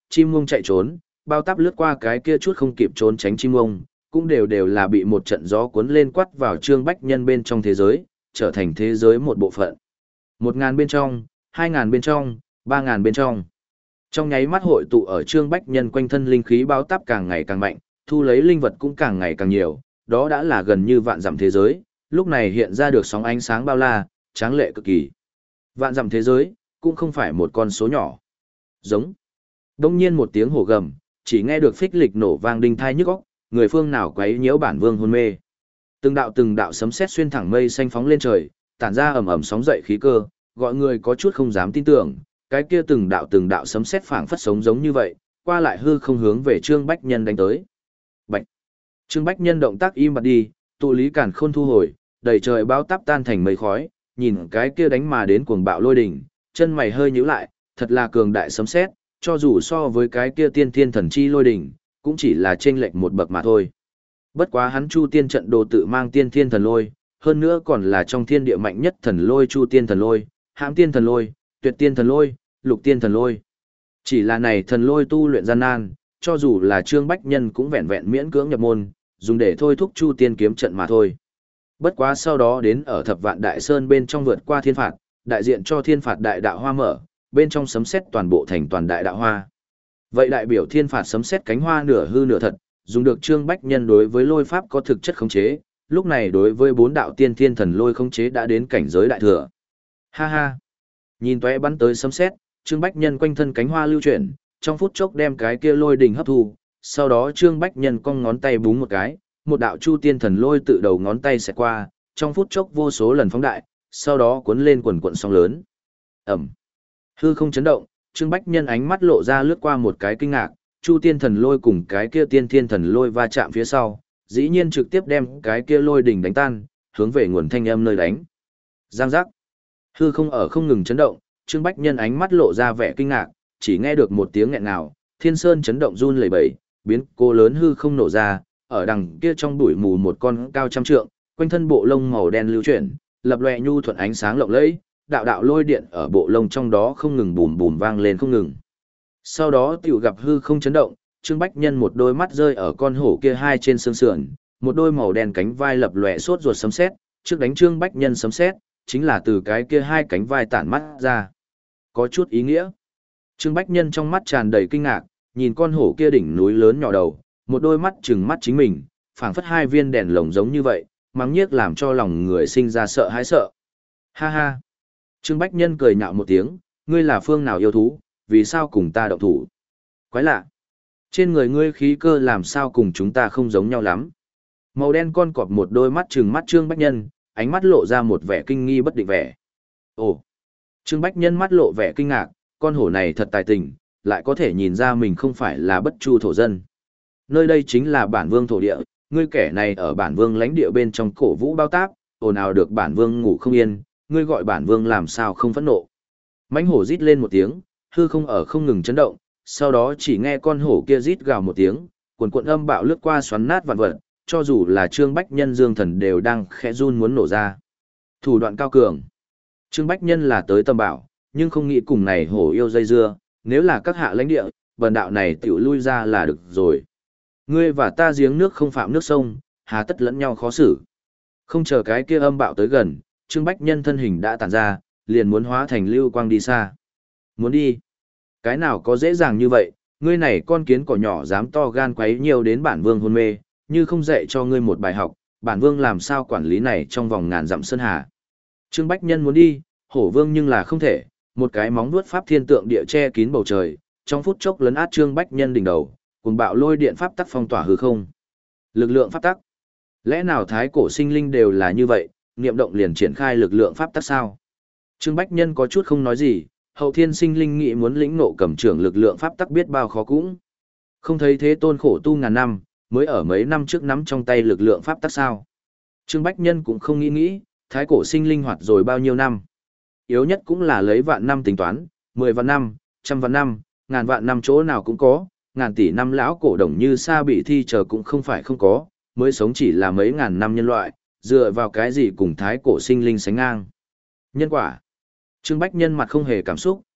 chim muông chạy trốn, bao táp lướt qua cái kia chút không kịp trốn tránh chim muông, cũng đều đều là bị một trận gió cuốn lên quắt vào Trương Bách Nhân bên trong thế giới, trở thành thế giới một bộ phận. Một ngàn bên trong, hai ngàn bên trong, ba ngàn bên trong. Trong nháy mắt hội tụ ở Trương Bách Nhân quanh thân linh khí báo táp càng ngày càng mạnh, thu lấy linh vật cũng càng ngày càng nhiều, đó đã là gần như vạn dặm thế giới, lúc này hiện ra được sóng ánh sáng bao la, tráng lệ cực kỳ. Vạn dặm thế giới, cũng không phải một con số nhỏ. Giống. Đông nhiên một tiếng hổ gầm, chỉ nghe được phích lịch nổ vang đinh thai nhức óc, người phương nào quấy nhiễu bản vương hôn mê. Từng đạo từng đạo sấm sét xuyên thẳng mây xanh phóng lên trời, tản ra ầm ầm sóng dậy khí cơ, gọi người có chút không dám tin tưởng, cái kia từng đạo từng đạo sấm sét phảng phất sống giống như vậy, qua lại hư không hướng về Trương Bách Nhân đánh tới. Bạch. Trương Bách Nhân động tác im bặt đi, tụ lý càn khôn thu hồi, đầy trời bao táp tan thành mây khói, nhìn cái kia đánh mà đến cuồng bạo lôi đỉnh, chân mày hơi nhíu lại, thật là cường đại sấm sét, cho dù so với cái kia tiên thiên thần chi lôi đỉnh, cũng chỉ là chênh lệch một bậc mà thôi. Bất quá hắn Chu Tiên trận đồ tự mang tiên thiên thần lôi, hơn nữa còn là trong thiên địa mạnh nhất thần lôi Chu Tiên thần lôi, Hãm Tiên thần lôi, Tuyệt Tiên thần lôi, Lục Tiên thần lôi. Chỉ là này thần lôi tu luyện gian nan, cho dù là Trương Bách Nhân cũng vẹn vẹn miễn cưỡng nhập môn, dùng để thôi thúc Chu Tiên kiếm trận mà thôi. Bất quá sau đó đến ở Thập Vạn Đại Sơn bên trong vượt qua thiên phạt, đại diện cho thiên phạt đại đạo hoa mở, bên trong sấm sét toàn bộ thành toàn đại đạo hoa. Vậy đại biểu thiên phạt sấm sét cánh hoa nửa hư nửa thật, dùng được Trương Bách Nhân đối với lôi pháp có thực chất khống chế, lúc này đối với bốn đạo tiên thiên thần lôi khống chế đã đến cảnh giới đại thừa. Ha ha. Nhìn tóe bắn tới sấm sét, Trương Bách Nhân quanh thân cánh hoa lưu chuyển, trong phút chốc đem cái kia lôi đỉnh hấp thu, sau đó Trương Bách Nhân cong ngón tay búng một cái, một đạo Chu Tiên thần lôi tự đầu ngón tay xẹt qua, trong phút chốc vô số lần phóng đại, sau đó cuốn lên quần quần sóng lớn. Ầm. Hư không chấn động, Trương Bách Nhân ánh mắt lộ ra lướt qua một cái kinh ngạc, Chu Tiên thần lôi cùng cái kia Tiên Thiên thần lôi va chạm phía sau, dĩ nhiên trực tiếp đem cái kia lôi đỉnh đánh tan, hướng về nguồn thanh âm nơi đánh. Giang giác. Hư không ở không ngừng chấn động, Trương Bách Nhân ánh mắt lộ ra vẻ kinh ngạc, chỉ nghe được một tiếng nghẹn ngào, thiên sơn chấn động run lẩy bẩy, biến cô lớn hư không nổ ra, ở đằng kia trong bụi mù một con cao trăm trượng, quanh thân bộ lông màu đen lưu chuyển, lập lòe nhu thuận ánh sáng lộng lẫy, đạo đạo lôi điện ở bộ lông trong đó không ngừng bùm bùm vang lên không ngừng. Sau đó tiểu gặp hư không chấn động, Trương Bách Nhân một đôi mắt rơi ở con hổ kia hai trên xương sườn, một đôi màu đen cánh vai lập lòe sốt ruột sấm sét, trước đánh Trương Bách Nhân sấm sét, chính là từ cái kia hai cánh vai tản mắt ra. Có chút ý nghĩa. Trương Bách Nhân trong mắt tràn đầy kinh ngạc, nhìn con hổ kia đỉnh núi lớn nhỏ đầu, một đôi mắt trừng mắt chính mình, phảng phất hai viên đèn lồng giống như vậy, mắng nhiếc làm cho lòng người sinh ra sợ hãi sợ. Ha ha. Trương Bách Nhân cười nhạo một tiếng, ngươi là phương nào yêu thú, vì sao cùng ta động thủ? Quái lạ. Trên người ngươi khí cơ làm sao cùng chúng ta không giống nhau lắm. Màu đen con cọp một đôi mắt trừng mắt Trương Bách Nhân, ánh mắt lộ ra một vẻ kinh nghi bất định vẻ. Ồ. Trương Bách Nhân mắt lộ vẻ kinh ngạc, con hổ này thật tài tình, lại có thể nhìn ra mình không phải là bất chu thổ dân. Nơi đây chính là bản vương thổ địa, ngươi kẻ này ở bản vương lãnh địa bên trong cổ vũ bao táp, ồn ào được bản vương ngủ không yên, ngươi gọi bản vương làm sao không phẫn nộ. Mãnh hổ rít lên một tiếng, hư không ở không ngừng chấn động, sau đó chỉ nghe con hổ kia rít gào một tiếng, cuồn cuộn âm bạo lướt qua xoắn nát vạn vật, cho dù là Trương Bách Nhân Dương Thần đều đang khẽ run muốn nổ ra. Thủ đoạn cao cường. Trương Bách Nhân là tới tâm bảo, nhưng không nghĩ cùng này hổ yêu dây dưa, nếu là các hạ lãnh địa, bần đạo này tiểu lui ra là được rồi. Ngươi và ta giếng nước không phạm nước sông, hà tất lẫn nhau khó xử. Không chờ cái kia âm bạo tới gần, Trương Bách Nhân thân hình đã tản ra, liền muốn hóa thành lưu quang đi xa. Muốn đi? Cái nào có dễ dàng như vậy, ngươi này con kiến cỏ nhỏ dám to gan quấy nhiều đến bản vương hôn mê, như không dạy cho ngươi một bài học, bản vương làm sao quản lý này trong vòng ngàn dặm sơn hà. Trương Bách Nhân muốn đi, hổ vương nhưng là không thể, một cái móng vuốt pháp thiên tượng địa che kín bầu trời, trong phút chốc lấn át Trương Bách Nhân đỉnh đầu, cùng bạo lôi điện pháp tắc phong tỏa hư không. Lực lượng pháp tắc. Lẽ nào thái cổ sinh linh đều là như vậy, niệm động liền triển khai lực lượng pháp tắc sao? Trương Bách Nhân có chút không nói gì, hậu thiên sinh linh nghĩ muốn lĩnh nộ cầm trưởng lực lượng pháp tắc biết bao khó cũng. Không thấy thế tôn khổ tu ngàn năm, mới ở mấy năm trước nắm trong tay lực lượng pháp tắc sao? Trương Bách Nhân cũng không nghĩ nghĩ, thái cổ sinh linh hoạt rồi bao nhiêu năm. Yếu nhất cũng là lấy vạn năm tính toán, mười vạn năm, trăm vạn năm, ngàn vạn năm chỗ nào cũng có, ngàn tỷ năm lão cổ đồng như sa bị thi chờ cũng không phải không có, mới sống chỉ là mấy ngàn năm nhân loại, dựa vào cái gì cùng thái cổ sinh linh sánh ngang. Nhân quả. Trương Bách Nhân mặt không hề cảm xúc,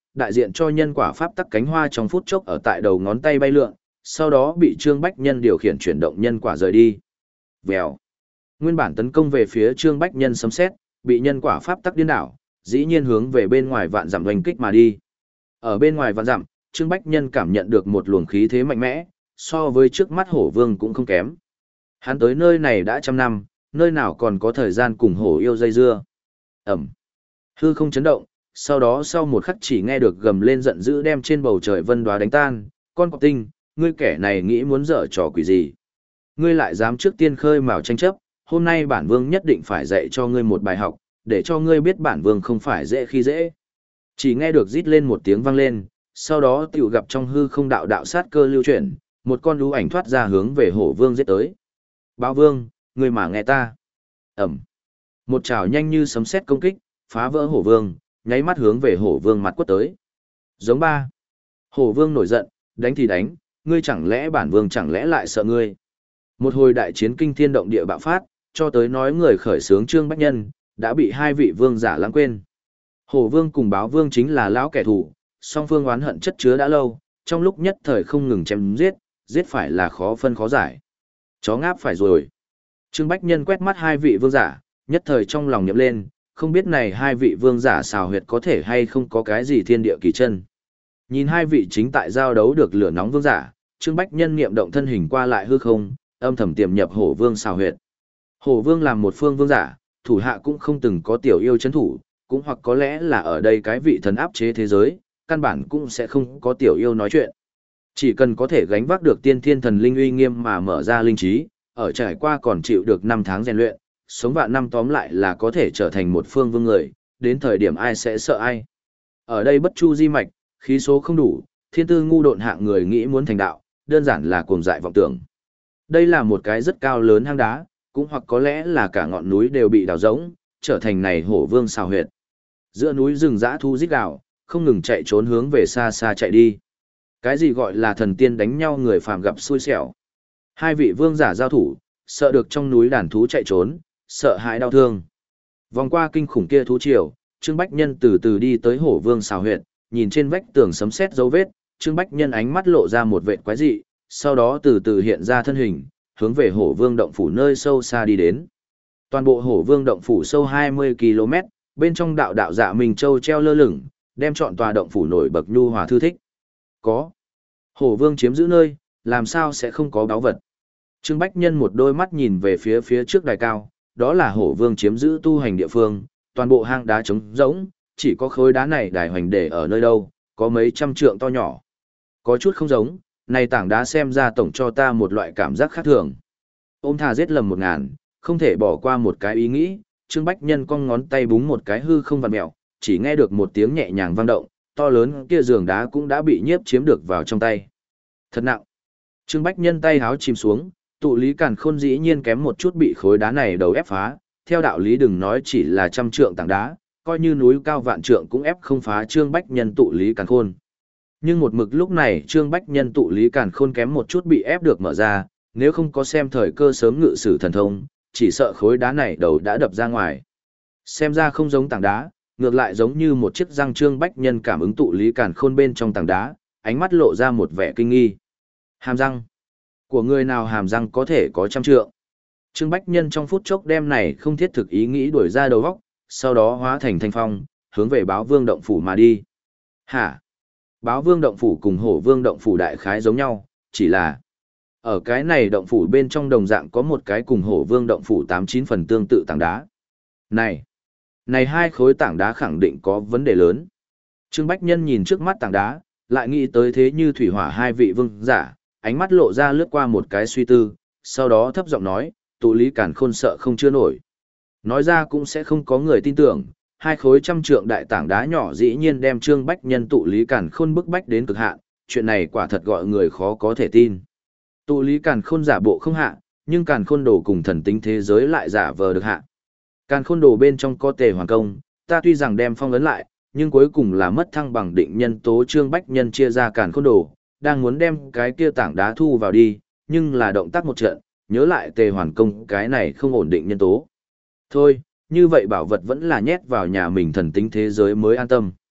đại diện cho nhân quả pháp tắc cánh hoa trong phút chốc ở tại đầu ngón tay bay lượn, sau đó bị Trương Bách Nhân điều khiển chuyển động nhân quả rời đi. Vèo. Nguyên bản tấn công về phía Trương Bách Nhân sấm sét, bị nhân quả pháp tắc điên đảo, dĩ nhiên hướng về bên ngoài vạn dặm oanh kích mà đi. Ở bên ngoài vạn dặm, Trương Bách Nhân cảm nhận được một luồng khí thế mạnh mẽ, so với trước mắt hổ vương cũng không kém. Hắn tới nơi này đã trăm năm, nơi nào còn có thời gian cùng hổ yêu dây dưa. Ẩm. Hư không chấn động, sau đó sau một khắc chỉ nghe được gầm lên giận dữ đem trên bầu trời vân đoá đánh tan. Con cọp tinh, ngươi kẻ này nghĩ muốn dở trò quỷ gì? Ngươi lại dám trước tiên khơi mào tranh chấp, hôm nay bản vương nhất định phải dạy cho ngươi một bài học, để cho ngươi biết bản vương không phải dễ khi dễ. Chỉ nghe được rít lên một tiếng vang lên, sau đó tiểu gặp trong hư không đạo đạo sát cơ lưu chuyển, một con lũ ảnh thoát ra hướng về hổ vương giết tới. Báo vương, ngươi mà nghe ta. Ẩm. Một trảo nhanh như sấm sét công kích, phá vỡ hổ vương, nháy mắt hướng về hổ vương mặt quất tới. Giống ba. Hổ vương nổi giận, đánh thì đánh, ngươi chẳng lẽ bản vương chẳng lẽ lại sợ ngươi. Một hồi đại chiến kinh thiên động địa bạo phát, cho tới nói người khởi xướng Trương Bách Nhân, đã bị hai vị vương giả lãng quên. Hổ vương cùng báo vương chính là lão kẻ thù, song phương oán hận chất chứa đã lâu, trong lúc nhất thời không ngừng chém giết, giết phải là khó phân khó giải. Chó ngáp phải rồi. Trương Bách Nhân quét mắt hai vị vương giả, nhất thời trong lòng nhậm lên, không biết này hai vị vương giả xào huyệt có thể hay không có cái gì thiên địa kỳ chân. Nhìn hai vị chính tại giao đấu được lửa nóng vương giả, Trương Bách Nhân niệm động thân hình qua lại hư không, âm thầm tiềm nhập hổ vương xào huyệt. Hổ vương làm một phương vương giả, thủ hạ cũng không từng có tiểu yêu chấn thủ, cũng hoặc có lẽ là ở đây cái vị thần áp chế thế giới, căn bản cũng sẽ không có tiểu yêu nói chuyện. Chỉ cần có thể gánh vác được tiên thiên thần linh uy nghiêm mà mở ra linh trí, ở trải qua còn chịu được năm tháng rèn luyện, sống vạn năm tóm lại là có thể trở thành một phương vương người, đến thời điểm ai sẽ sợ ai. Ở đây bất chu di mạch, khí số không đủ, thiên tư ngu độn hạng người nghĩ muốn thành đạo, đơn giản là cuồng dại vọng tưởng. Đây là một cái rất cao lớn hang đá, cũng hoặc có lẽ là cả ngọn núi đều bị đào rỗng, trở thành này hổ vương xào huyệt. Giữa núi rừng dã thu rít gào, không ngừng chạy trốn hướng về xa xa chạy đi. Cái gì gọi là thần tiên đánh nhau người phàm gặp xui xẻo. Hai vị vương giả giao thủ, sợ được trong núi đàn thú chạy trốn, sợ hãi đau thương. Vòng qua kinh khủng kia thú triều, Trương Bách Nhân từ từ đi tới hổ vương xào huyệt, nhìn trên vách tường sấm sét dấu vết, Trương Bách Nhân ánh mắt lộ ra một vệt quái dị, sau đó từ từ hiện ra thân hình, hướng về hổ vương động phủ nơi sâu xa đi đến. Toàn bộ hổ vương động phủ sâu hai mươi ki lô mét, bên trong đạo đạo dạ Minh Châu treo lơ lửng, đem trọn tòa động phủ nổi bật nhu hòa thư thích. Có. Hổ vương chiếm giữ nơi, làm sao sẽ không có báu vật. Trương Bách Nhân một đôi mắt nhìn về phía phía trước đài cao, đó là hổ vương chiếm giữ tu hành địa phương, toàn bộ hang đá trống rỗng, chỉ có khối đá này đài hoành để ở nơi đâu, có mấy trăm trượng to nhỏ. Có chút không giống, này tảng đá xem ra tổng cho ta một loại cảm giác khác thường. Ôm thà giết lầm một ngàn, không thể bỏ qua một cái ý nghĩ, Trương Bách Nhân cong ngón tay búng một cái hư không vặn mèo, chỉ nghe được một tiếng nhẹ nhàng vang động, to lớn kia giường đá cũng đã bị nhiếp chiếm được vào trong tay. Thật nặng. Trương Bách Nhân tay háo chìm xuống, tụ lý càn khôn dĩ nhiên kém một chút bị khối đá này đầu ép phá, theo đạo lý đừng nói chỉ là trăm trượng tảng đá, coi như núi cao vạn trượng cũng ép không phá Trương Bách Nhân tụ lý càn khôn. Nhưng một mực lúc này Trương Bách Nhân tụ lý càn khôn kém một chút bị ép được mở ra, nếu không có xem thời cơ sớm ngự sử thần thông, chỉ sợ khối đá này đầu đã đập ra ngoài. Xem ra không giống tảng đá, ngược lại giống như một chiếc răng. Trương Bách Nhân cảm ứng tụ lý càn khôn bên trong tảng đá, ánh mắt lộ ra một vẻ kinh nghi. Hàm răng. Của người nào hàm răng có thể có trăm trượng. Trương Bách Nhân trong phút chốc đem này không thiết thực ý nghĩ đuổi ra đầu góc, sau đó hóa thành thanh phong, hướng về Báo Vương động phủ mà đi. Hả? Báo Vương động phủ cùng Hổ Vương động phủ đại khái giống nhau, chỉ là ở cái này động phủ bên trong đồng dạng có một cái cùng Hổ Vương động phủ tám chín phần tương tự tảng đá. Này, này hai khối tảng đá khẳng định có vấn đề lớn. Trương Bách Nhân nhìn trước mắt tảng đá, lại nghĩ tới thế như thủy hỏa hai vị vương giả, ánh mắt lộ ra lướt qua một cái suy tư, sau đó thấp giọng nói, tụ lý càn khôn sợ không chưa nổi. Nói ra cũng sẽ không có người tin tưởng, hai khối trăm trượng đại tảng đá nhỏ dĩ nhiên đem Trương Bách Nhân tụ lý càn khôn bức bách đến cực hạn, chuyện này quả thật gọi người khó có thể tin. Tụ lý càn khôn giả bộ không hạ, nhưng càn khôn đồ cùng thần tính thế giới lại giả vờ được hạ. Càn khôn đồ bên trong có tề hoàn công, ta tuy rằng đem phong ấn lại, nhưng cuối cùng là mất thăng bằng định nhân tố. Trương Bách Nhân chia ra càn khôn đồ, đang muốn đem cái kia tảng đá thu vào đi, nhưng là động tác một trận, nhớ lại tề hoàn công cái này không ổn định nhân tố. Thôi, như vậy bảo vật vẫn là nhét vào nhà mình thần tính thế giới mới an tâm.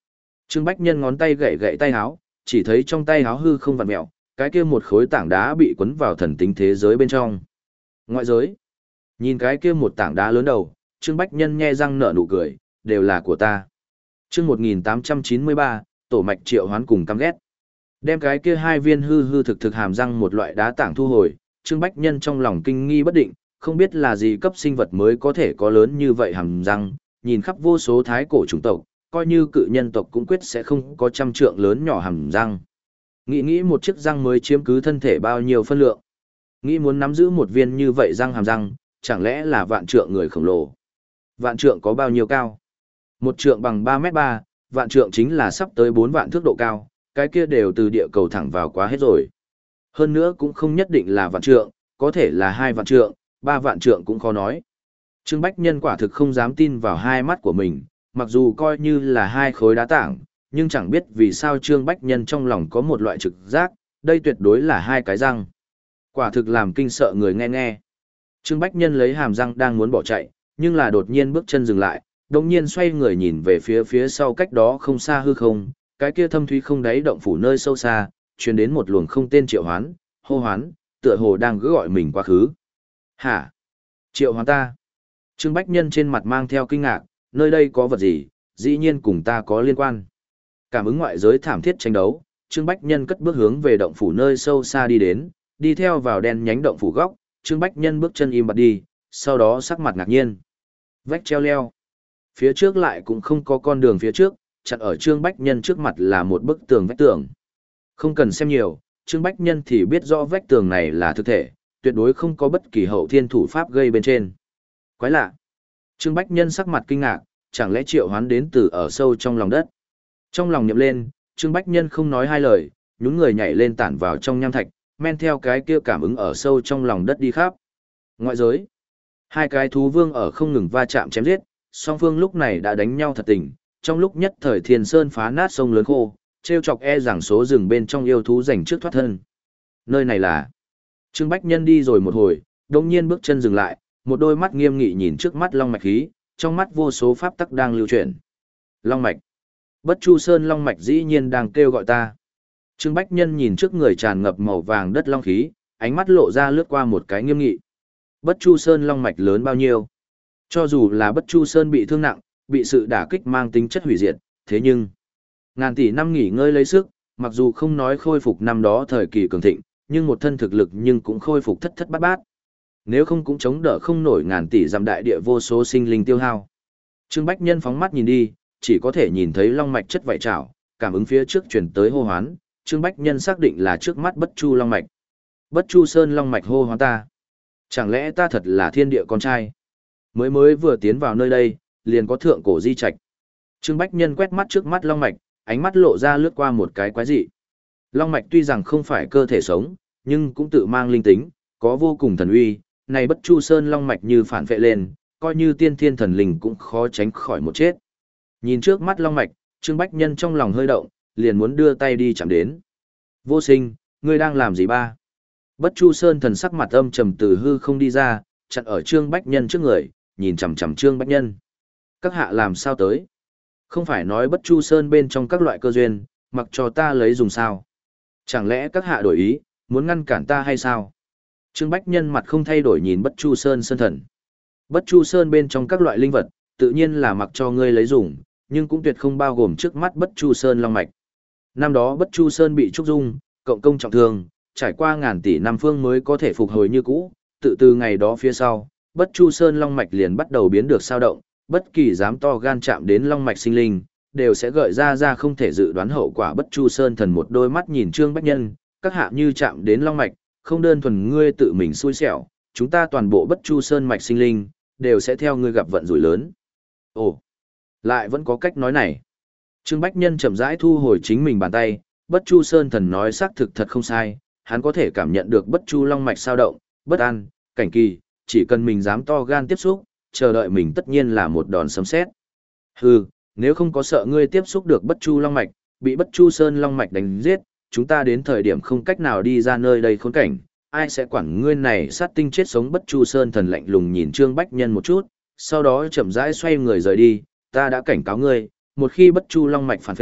Trương Bách Nhân ngón tay gậy gậy tay háo, chỉ thấy trong tay háo hư không vặn mẹo, cái kia một khối tảng đá bị cuốn vào thần tính thế giới bên trong. Ngoại giới. Nhìn cái kia một tảng đá lớn đầu, Trương Bách Nhân nhe răng nở nụ cười, đều là của ta. Chương một nghìn tám trăm chín mươi ba, tổ mạch triệu hoán cùng căm ghét. Đem cái kia hai viên hư hư thực thực hàm răng một loại đá tảng thu hồi, Trương Bách Nhân trong lòng kinh nghi bất định, không biết là gì cấp sinh vật mới có thể có lớn như vậy hàm răng, nhìn khắp vô số thái cổ chủng tộc, coi như cự nhân tộc cũng quyết sẽ không có trăm trượng lớn nhỏ hàm răng. Nghĩ nghĩ một chiếc răng mới chiếm cứ thân thể bao nhiêu phân lượng. Nghĩ muốn nắm giữ một viên như vậy răng hàm răng, chẳng lẽ là vạn trượng người khổng lồ. Vạn trượng có bao nhiêu cao? Một trượng bằng ba mét ba, vạn trượng chính là sắp tới bốn vạn thước độ cao, cái kia đều từ địa cầu thẳng vào quá hết rồi. Hơn nữa cũng không nhất định là vạn trượng, có thể là hai vạn trượng, ba vạn trượng cũng khó nói. Trương Bách Nhân quả thực không dám tin vào hai mắt của mình, mặc dù coi như là hai khối đá tảng, nhưng chẳng biết vì sao Trương Bách Nhân trong lòng có một loại trực giác, đây tuyệt đối là hai cái răng. Quả thực làm kinh sợ người nghe nghe. Trương Bách Nhân lấy hàm răng đang muốn bỏ chạy, nhưng là đột nhiên bước chân dừng lại, đồng nhiên xoay người nhìn về phía phía sau cách đó không xa hư không, cái kia thâm thúy không đáy động phủ nơi sâu xa, truyền đến một luồng không tên triệu hoán, hô hoán, tựa hồ đang gỡ gọi mình quá khứ. Hả? Triệu hoán ta? Trương Bách Nhân trên mặt mang theo kinh ngạc, nơi đây có vật gì, dĩ nhiên cùng ta có liên quan. Cảm ứng ngoại giới thảm thiết tranh đấu, Trương Bách Nhân cất bước hướng về động phủ nơi sâu xa đi đến, đi theo vào đen nhánh động phủ góc, Trương Bách Nhân bước chân im bặt đi, sau đó sắc mặt ngạc nhiên. Vách treo leo. Phía trước lại cũng không có con đường phía trước, chặn ở Trương Bách Nhân trước mặt là một bức tường vách tường. Không cần xem nhiều, Trương Bách Nhân thì biết rõ vách tường này là thực thể, tuyệt đối không có bất kỳ hậu thiên thủ pháp gây bên trên. Quái lạ. Trương Bách Nhân sắc mặt kinh ngạc, chẳng lẽ triệu hoán đến từ ở sâu trong lòng đất. Trong lòng niệm lên, Trương Bách Nhân không nói hai lời, nhún người nhảy lên tản vào trong nham thạch, men theo cái kia cảm ứng ở sâu trong lòng đất đi khắp. Ngoại giới. Hai cái thú vương ở không ngừng va chạm chém giết, song phương lúc này đã đánh nhau thật tình, trong lúc nhất thời Thiên Sơn phá nát sông lớn khô, trêu chọc e rằng số rừng bên trong yêu thú giành trước thoát thân. Nơi này là... Trương Bách Nhân đi rồi một hồi, đồng nhiên bước chân dừng lại, một đôi mắt nghiêm nghị nhìn trước mắt long mạch khí, trong mắt vô số pháp tắc đang lưu chuyển. Long mạch. Bất Chu Sơn long mạch dĩ nhiên đang kêu gọi ta. Trương Bách Nhân nhìn trước người tràn ngập màu vàng đất long khí, ánh mắt lộ ra lướt qua một cái nghiêm nghị. Bất Chu Sơn long mạch lớn bao nhiêu? Cho dù là Bất Chu Sơn bị thương nặng, bị sự đả kích mang tính chất hủy diệt, thế nhưng ngàn tỷ năm nghỉ ngơi lấy sức, mặc dù không nói khôi phục năm đó thời kỳ cường thịnh, nhưng một thân thực lực nhưng cũng khôi phục thất thất bát bát. Nếu không cũng chống đỡ không nổi ngàn tỷ dặm đại địa vô số sinh linh tiêu hao. Trương Bách Nhân phóng mắt nhìn đi, chỉ có thể nhìn thấy long mạch chất vảy trảo, cảm ứng phía trước chuyển tới hô hoán, Trương Bách Nhân xác định là trước mắt Bất Chu long mạch. Bất Chu Sơn long mạch hô hoán ta. Chẳng lẽ ta thật là thiên địa con trai? Mới mới vừa tiến vào nơi đây, liền có thượng cổ di trạch. Trương Bách Nhân quét mắt trước mắt long mạch, ánh mắt lộ ra lướt qua một cái quái dị. Long mạch tuy rằng không phải cơ thể sống, nhưng cũng tự mang linh tính, có vô cùng thần uy, này Bất Chu Sơn long mạch như phản vệ lên, coi như tiên thiên thần linh cũng khó tránh khỏi một chết. Nhìn trước mắt long mạch, Trương Bách Nhân trong lòng hơi động, liền muốn đưa tay đi chạm đến. Vô Sinh, ngươi đang làm gì ba? Bất Chu Sơn thần sắc mặt âm trầm từ hư không đi ra, chặn ở Trương Bách Nhân trước người, nhìn chằm chằm Trương Bách Nhân. Các hạ làm sao tới? Không phải nói Bất Chu Sơn bên trong các loại cơ duyên, mặc cho ta lấy dùng sao? Chẳng lẽ các hạ đổi ý, muốn ngăn cản ta hay sao? Trương Bách Nhân mặt không thay đổi nhìn Bất Chu Sơn sơn thần. Bất Chu Sơn bên trong các loại linh vật, tự nhiên là mặc cho ngươi lấy dùng, nhưng cũng tuyệt không bao gồm trước mắt Bất Chu Sơn long mạch. Năm đó Bất Chu Sơn bị trúc dung, cộng công trọng thương, trải qua ngàn tỷ năm phương mới có thể phục hồi như cũ, tự từ ngày đó phía sau, Bất Chu Sơn long mạch liền bắt đầu biến được sao động, bất kỳ dám to gan chạm đến long mạch sinh linh, đều sẽ gợi ra ra không thể dự đoán hậu quả. Bất Chu Sơn thần một đôi mắt nhìn Trương Bách Nhân, các hạ như chạm đến long mạch, không đơn thuần ngươi tự mình xui xẻo, chúng ta toàn bộ Bất Chu Sơn mạch sinh linh, đều sẽ theo ngươi gặp vận rủi lớn. Ồ, lại vẫn có cách nói này. Trương Bách Nhân chậm rãi thu hồi chính mình bàn tay, Bất Chu Sơn thần nói xác thực thật không sai, hắn có thể cảm nhận được Bất Chu long mạch sao động, bất an, cảnh kỳ, chỉ cần mình dám to gan tiếp xúc, chờ đợi mình tất nhiên là một đòn sấm sét. Hừ, nếu không có sợ ngươi tiếp xúc được Bất Chu long mạch, bị Bất Chu Sơn long mạch đánh giết, chúng ta đến thời điểm không cách nào đi ra nơi đây khốn cảnh, ai sẽ quản ngươi này sát tinh chết sống. Bất Chu Sơn thần lạnh lùng nhìn Trương Bách Nhân một chút, sau đó chậm rãi xoay người rời đi, ta đã cảnh cáo ngươi, một khi Bất Chu long mạch phản vệ,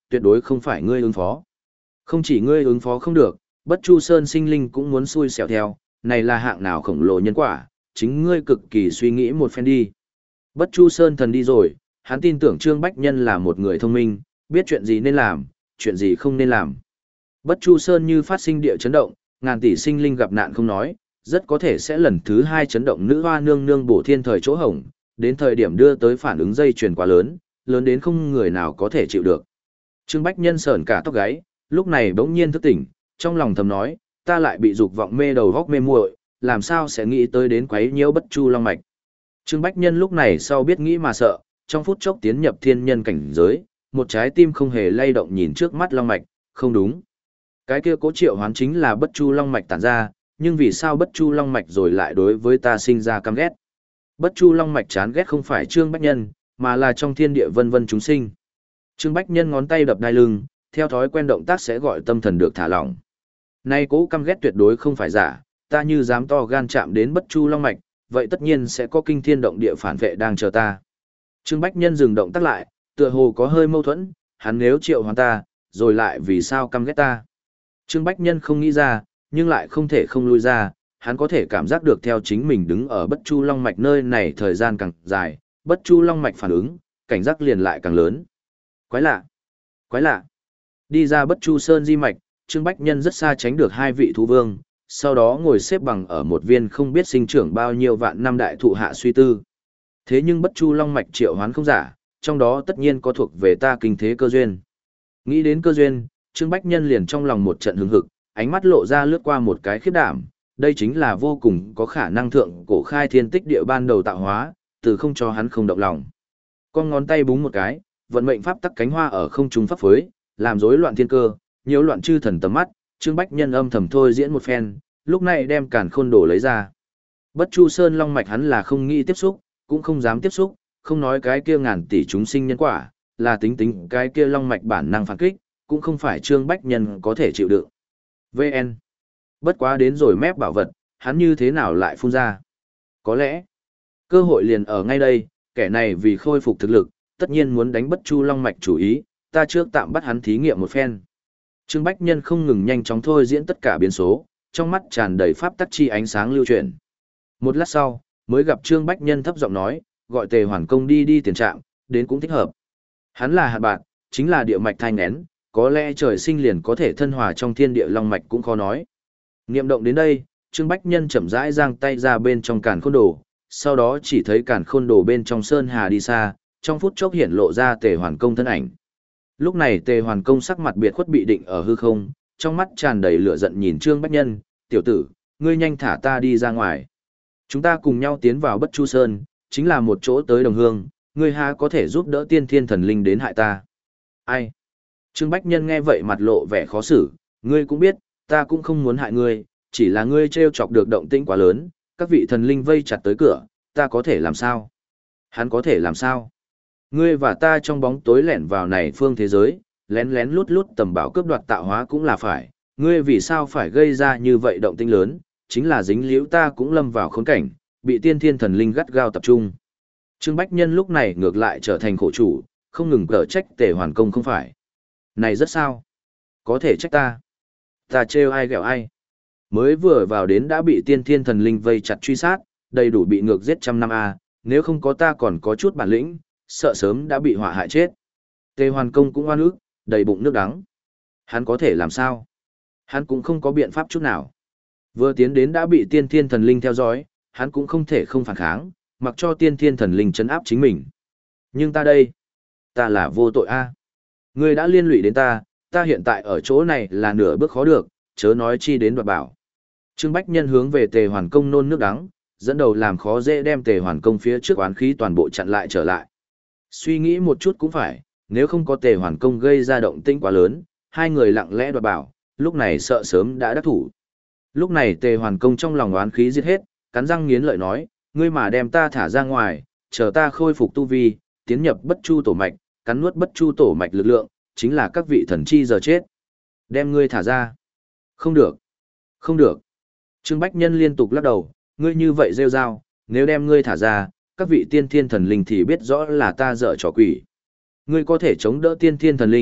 tuyệt đối không phải ngươi ứng phó. Không chỉ ngươi ứng phó không được, Bất Chu Sơn sinh linh cũng muốn xui xẻo theo, này là hạng nào khổng lồ nhân quả, chính ngươi cực kỳ suy nghĩ một phen đi. Bất Chu Sơn thần đi rồi, hắn tin tưởng Trương Bách Nhân là một người thông minh, biết chuyện gì nên làm, chuyện gì không nên làm. Bất Chu Sơn như phát sinh địa chấn động, ngàn tỷ sinh linh gặp nạn không nói, rất có thể sẽ lần thứ hai chấn động nữ hoa nương nương bổ thiên thời chỗ hổng, đến thời điểm đưa tới phản ứng dây chuyền quá lớn, lớn đến không người nào có thể chịu được. Trương Bách Nhân sởn cả tóc gáy, lúc này bỗng nhiên thức tỉnh, trong lòng thầm nói, ta lại bị dục vọng mê đầu góc mê muội, làm sao sẽ nghĩ tới đến quấy nhiễu Bất Chu Long mạch. Trương Bách Nhân lúc này sau biết nghĩ mà sợ, trong phút chốc tiến nhập thiên nhân cảnh giới, một trái tim không hề lay động nhìn trước mắt Long mạch, không đúng. Cái kia Cố Triệu Hoán chính là Bất Chu Long mạch tản ra, nhưng vì sao Bất Chu Long mạch rồi lại đối với ta sinh ra căm ghét? Bất Chu Long mạch chán ghét không phải Trương Bách Nhân, mà là trong thiên địa vân vân chúng sinh. Trương Bách Nhân ngón tay đập đai lưng, theo thói quen động tác sẽ gọi tâm thần được thả lỏng. Nay Cố căm ghét tuyệt đối không phải giả, ta như dám to gan chạm đến Bất Chu Long mạch, vậy tất nhiên sẽ có kinh thiên động địa phản vệ đang chờ ta. Trương Bách Nhân dừng động tác lại, tựa hồ có hơi mâu thuẫn, hắn nếu triệu hoán ta, rồi lại vì sao căm ghét ta. Trương Bách Nhân không nghĩ ra, nhưng lại không thể không lui ra, hắn có thể cảm giác được theo chính mình đứng ở Bất Chu Long mạch nơi này thời gian càng dài, Bất Chu Long mạch phản ứng, cảnh giác liền lại càng lớn. Quái lạ, quái lạ. Đi ra Bất Chu Sơn di mạch, Trương Bách Nhân rất xa tránh được hai vị thú vương, sau đó ngồi xếp bằng ở một viên không biết sinh trưởng bao nhiêu vạn năm đại thụ hạ suy tư. Thế nhưng Bất Chu Long mạch triệu hoán không giả, trong đó tất nhiên có thuộc về ta kinh thế cơ duyên. Nghĩ đến cơ duyên, Trương Bách Nhân liền trong lòng một trận hứng hực, ánh mắt lộ ra lướt qua một cái khiếp đảm, đây chính là vô cùng có khả năng thượng cổ khai thiên tích địa ban đầu tạo hóa, từ không cho hắn không động lòng. Con ngón tay búng một cái, vận mệnh pháp tắc cánh hoa ở không trung pháp phối, làm rối loạn thiên cơ, nhiễu loạn chư thần tầm mắt, Trương Bách Nhân âm thầm thôi diễn một phen, lúc này đem càn khôn đồ lấy ra. Bất Chu Sơn long mạch hắn là không nghĩ tiếp xúc, cũng không dám tiếp xúc, không nói cái kia ngàn tỷ chúng sinh nhân quả, là tính tính cái kia long mạch bản năng phản kích, cũng không phải Trương Bách Nhân có thể chịu đựng. vê en. Bất quá đến rồi mép bảo vật, hắn như thế nào lại phun ra? Có lẽ, cơ hội liền ở ngay đây, kẻ này vì khôi phục thực lực, tất nhiên muốn đánh Bất Chu Long mạch chủ ý, ta trước tạm bắt hắn thí nghiệm một phen. Trương Bách Nhân không ngừng nhanh chóng thôi diễn tất cả biến số, trong mắt tràn đầy pháp tắc chi ánh sáng lưu chuyển. Một lát sau, mới gặp Trương Bách Nhân thấp giọng nói, gọi Tề Hoàn Công đi đi tiền trạm, đến cũng thích hợp. Hắn là hạt bạn, chính là địa mạch thai nghén, có lẽ trời sinh liền có thể thân hòa trong thiên địa long mạch cũng khó nói. Niệm động đến đây, Trương Bách Nhân chậm rãi giang tay ra bên trong càn khôn đồ, sau đó chỉ thấy càn khôn đồ bên trong sơn hà đi xa, trong phút chốc hiện lộ ra Tề Hoàn Công thân ảnh. Lúc này Tề Hoàn Công sắc mặt biệt khuất bị định ở hư không, trong mắt tràn đầy lửa giận nhìn Trương Bách Nhân, tiểu tử, ngươi nhanh thả ta đi ra ngoài. Chúng ta cùng nhau tiến vào Bất Chu Sơn, chính là một chỗ tới đồng hương, ngươi há có thể giúp đỡ tiên thiên thần linh đến hại ta. Ai? Trương Bách Nhân nghe vậy mặt lộ vẻ khó xử, ngươi cũng biết, ta cũng không muốn hại ngươi, chỉ là ngươi trêu chọc được động tĩnh quá lớn, các vị thần linh vây chặt tới cửa, ta có thể làm sao? Hắn có thể làm sao? Ngươi và ta trong bóng tối lẻn vào này phương thế giới, lén lén lút lút tầm bảo cướp đoạt tạo hóa cũng là phải, ngươi vì sao phải gây ra như vậy động tĩnh lớn, chính là dính liễu ta cũng lâm vào khốn cảnh, bị tiên thiên thần linh gắt gao tập trung. Trương Bách Nhân lúc này ngược lại trở thành khổ chủ, không ngừng cở trách Tề Hoàn Công không phải. Này rất sao? Có thể trách ta. Ta trêu ai ghẹo ai. Mới vừa vào đến đã bị tiên thiên thần linh vây chặt truy sát, đầy đủ bị ngược giết trăm năm a, nếu không có ta còn có chút bản lĩnh, sợ sớm đã bị họa hại chết. Tề Hoàn Công cũng oan ức, đầy bụng nước đắng. Hắn có thể làm sao? Hắn cũng không có biện pháp chút nào. Vừa tiến đến đã bị tiên thiên thần linh theo dõi, hắn cũng không thể không phản kháng, mặc cho tiên thiên thần linh trấn áp chính mình. Nhưng ta đây, ta là vô tội a. Ngươi đã liên lụy đến ta, ta hiện tại ở chỗ này là nửa bước khó được, chớ nói chi đến đoạt bảo. Trương Bách Nhân hướng về Tề Hoàn Công nôn nước đắng, dẫn đầu làm khó dễ đem Tề Hoàn Công phía trước oán khí toàn bộ chặn lại trở lại. Suy nghĩ một chút cũng phải, nếu không có Tề Hoàn Công gây ra động tĩnh quá lớn, hai người lặng lẽ đoạt bảo, lúc này sợ sớm đã đắc thủ. Lúc này Tề Hoàn Công trong lòng oán khí giết hết, cắn răng nghiến lợi nói, ngươi mà đem ta thả ra ngoài, chờ ta khôi phục tu vi, tiến nhập Bất Chu tổ mạch, cắn nuốt Bất Chu tổ mạch lực lượng, chính là các vị thần chi giờ chết. Đem ngươi thả ra. Không được. Không được. Trương Bách Nhân liên tục lắc đầu, ngươi như vậy rêu rao, nếu đem ngươi thả ra, các vị tiên thiên thần linh thì biết rõ là ta dở trò quỷ. Ngươi có thể chống đỡ tiên thiên thần linh,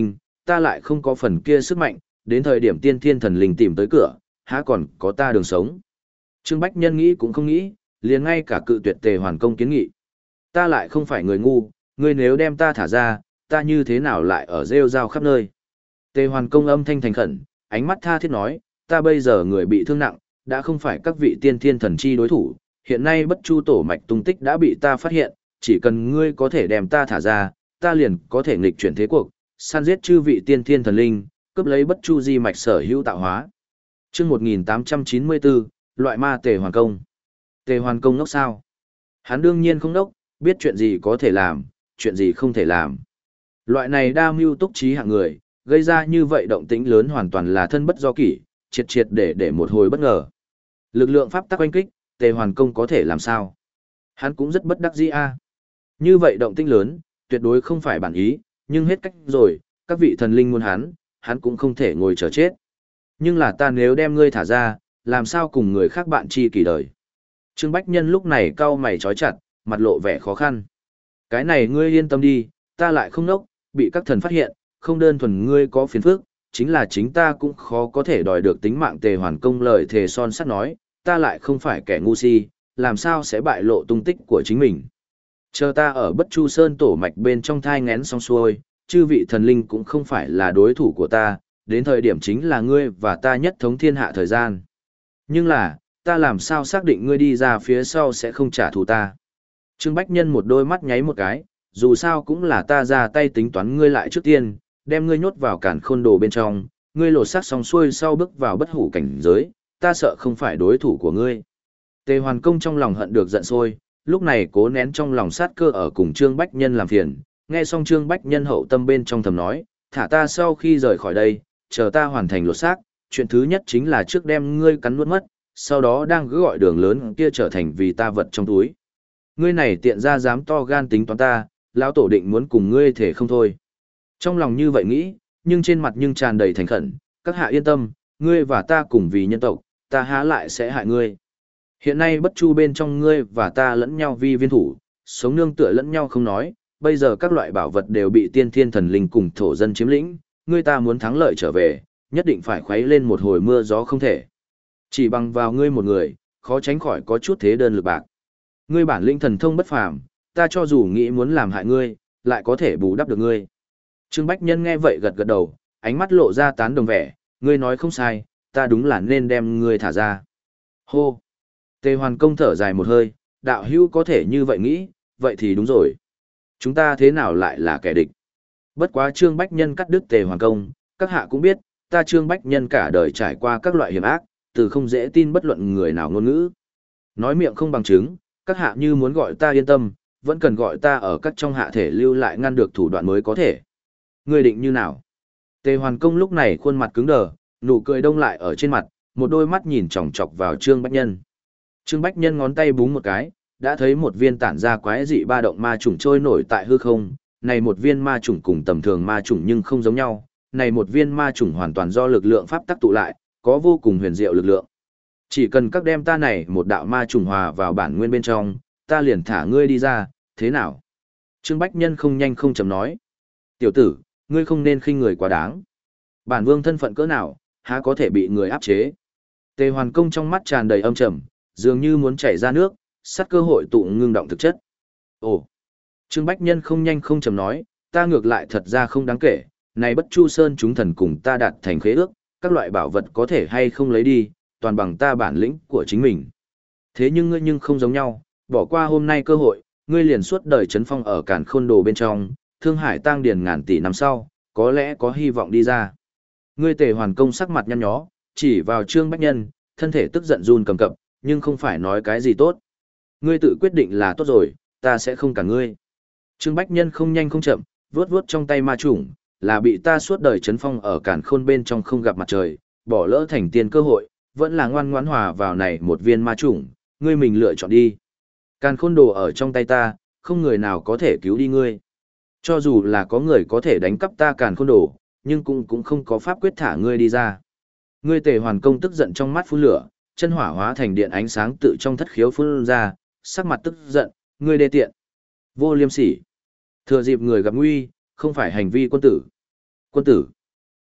ta lại không có phần kia sức mạnh, đến thời điểm tiên thiên thần linh tìm tới cửa, há còn có ta đường sống. Trương Bách Nhân nghĩ cũng không nghĩ, liền ngay cả cự tuyệt Tề Hoàn Công kiến nghị. Ta lại không phải người ngu, ngươi nếu đem ta thả ra, ta như thế nào lại ở rêu rao khắp nơi. Tề Hoàn Công âm thanh thành khẩn, ánh mắt tha thiết nói, ta bây giờ người bị thương nặng, đã không phải các vị tiên thiên thần chi đối thủ, hiện nay Bất Chu tổ mạch tung tích đã bị ta phát hiện, chỉ cần ngươi có thể đem ta thả ra, ta liền có thể nghịch chuyển thế cuộc, săn giết chư vị tiên thiên thần linh, cướp lấy Bất Chu di mạch sở hữu tạo hóa. Chương một nghìn tám trăm chín mươi bốn, loại ma Tề Hoàn Công. Tề Hoàn Công ngốc sao? Hắn đương nhiên không ngốc, biết chuyện gì có thể làm, chuyện gì không thể làm. Loại này đa mưu túc trí hạng người, gây ra như vậy động tĩnh lớn hoàn toàn là thân bất do kỷ, triệt triệt để để một hồi bất ngờ. Lực lượng pháp tắc oanh kích, Tề Hoàn Công có thể làm sao? Hắn cũng rất bất đắc dĩ a. Như vậy động tĩnh lớn, tuyệt đối không phải bản ý, nhưng hết cách rồi, các vị thần linh muốn hắn, hắn cũng không thể ngồi chờ chết. Nhưng là ta nếu đem ngươi thả ra, làm sao cùng người khác bạn chi kỷ đời. Trương Bách Nhân lúc này cau mày trói chặt, mặt lộ vẻ khó khăn. Cái này ngươi yên tâm đi, ta lại không nốc, bị các thần phát hiện, không đơn thuần ngươi có phiền phức, chính là chính ta cũng khó có thể đòi được tính mạng. Tề Hoàn Công lời thề son sắt nói, ta lại không phải kẻ ngu si, làm sao sẽ bại lộ tung tích của chính mình. Chờ ta ở Bất Chu Sơn tổ mạch bên trong thai ngén xong xuôi, chư vị thần linh cũng không phải là đối thủ của ta, đến thời điểm chính là ngươi và ta nhất thống thiên hạ thời gian. Nhưng là, ta làm sao xác định ngươi đi ra phía sau sẽ không trả thù ta. Trương Bách Nhân một đôi mắt nháy một cái, dù sao cũng là ta ra tay tính toán ngươi lại trước tiên, đem ngươi nhốt vào cản khôn đồ bên trong, ngươi lột xác xong xuôi sau bước vào bất hủ cảnh giới, ta sợ không phải đối thủ của ngươi. Tề Hoàn Công trong lòng hận được giận sôi, lúc này cố nén trong lòng sát cơ ở cùng Trương Bách Nhân làm phiền, nghe xong Trương Bách Nhân hậu tâm bên trong thầm nói, thả ta sau khi rời khỏi đây, chờ ta hoàn thành lột xác, chuyện thứ nhất chính là trước đem ngươi cắn nuốt mất, sau đó đang cứ gọi đường lớn kia trở thành vì ta vật trong túi. Ngươi này tiện ra dám to gan tính toán ta, lão tổ định muốn cùng ngươi thể không thôi. Trong lòng như vậy nghĩ, nhưng trên mặt nhưng tràn đầy thành khẩn, các hạ yên tâm, ngươi và ta cùng vì nhân tộc, ta há lại sẽ hại ngươi. Hiện nay Bất Chu bên trong ngươi và ta lẫn nhau vi viên thủ, sống nương tựa lẫn nhau không nói, bây giờ các loại bảo vật đều bị tiên thiên thần linh cùng thổ dân chiếm lĩnh, ngươi ta muốn thắng lợi trở về, nhất định phải khuấy lên một hồi mưa gió không thể. Chỉ bằng vào ngươi một người, khó tránh khỏi có chút thế đơn lực bạc. Ngươi bản lĩnh thần thông bất phàm, ta cho dù nghĩ muốn làm hại ngươi, lại có thể bù đắp được ngươi. Trương Bách Nhân nghe vậy gật gật đầu, ánh mắt lộ ra tán đồng vẻ, ngươi nói không sai, ta đúng là nên đem ngươi thả ra. Hô! Tề Hoàn Công thở dài một hơi, đạo hữu có thể như vậy nghĩ, vậy thì đúng rồi. Chúng ta thế nào lại là kẻ địch? Bất quá Trương Bách Nhân cắt đứt Tề Hoàn Công, các hạ cũng biết, ta Trương Bách Nhân cả đời trải qua các loại hiểm ác, từ không dễ tin bất luận người nào ngôn ngữ. Nói miệng không bằng chứng, các hạ như muốn gọi ta yên tâm, vẫn cần gọi ta ở các trong hạ thể lưu lại ngăn được thủ đoạn mới có thể. Ngươi định như nào? Tề Hoàn Công lúc này khuôn mặt cứng đờ, nụ cười đông lại ở trên mặt, một đôi mắt nhìn chòng chọc vào Trương Bách Nhân. Trương Bách Nhân ngón tay búng một cái, đã thấy một viên tản ra quái dị ba động ma trùng trôi nổi tại hư không. Này một viên ma trùng cùng tầm thường ma trùng nhưng không giống nhau, này một viên ma trùng hoàn toàn do lực lượng pháp tắc tụ lại, có vô cùng huyền diệu lực lượng. Chỉ cần các đem ta này một đạo ma trùng hòa vào bản nguyên bên trong, ta liền thả ngươi đi ra, thế nào? Trương Bách Nhân không nhanh không chậm nói. Tiểu tử, ngươi không nên khinh người quá đáng. Bản vương thân phận cỡ nào, há có thể bị người áp chế? Tề Hoàn Công trong mắt tràn đầy âm trầm, dường như muốn chảy ra nước, sát cơ hội tụ ngưng động thực chất. Ồ! Trương Bách Nhân không nhanh không chậm nói, ta ngược lại thật ra không đáng kể, này Bất Chu Sơn chúng thần cùng ta đạt thành khế ước, các loại bảo vật có thể hay không lấy đi, toàn bằng ta bản lĩnh của chính mình. Thế nhưng ngươi nhưng không giống nhau, bỏ qua hôm nay cơ hội, ngươi liền suốt đời chấn phong ở càn khôn đồ bên trong, Thương Hải tang điền ngàn tỷ năm sau, có lẽ có hy vọng đi ra. Ngươi Tề Hoàn Công sắc mặt nhăn nhó, chỉ vào Trương Bách Nhân, thân thể tức giận run cầm cập, nhưng không phải nói cái gì tốt. Ngươi tự quyết định là tốt rồi, ta sẽ không cả ngươi. Trương Bách Nhân không nhanh không chậm, vuốt vuốt trong tay ma chủng, là bị ta suốt đời chấn phong ở càn khôn bên trong không gặp mặt trời, bỏ lỡ thành tiên cơ hội, vẫn là ngoan ngoãn hòa vào này một viên ma chủng, ngươi mình lựa chọn đi. Càn khôn đồ ở trong tay ta, không người nào có thể cứu đi ngươi. Cho dù là có người có thể đánh cắp ta càn khôn đồ, nhưng cũng cũng không có pháp quyết thả ngươi đi ra. Ngươi Tề Hoàn Công tức giận trong mắt phun lửa, chân hỏa hóa thành điện ánh sáng tự trong thất khiếu phun ra, sắc mặt tức giận, ngươi đê tiện, vô liêm sỉ. Thừa dịp người gặp nguy, không phải hành vi quân tử. Quân tử.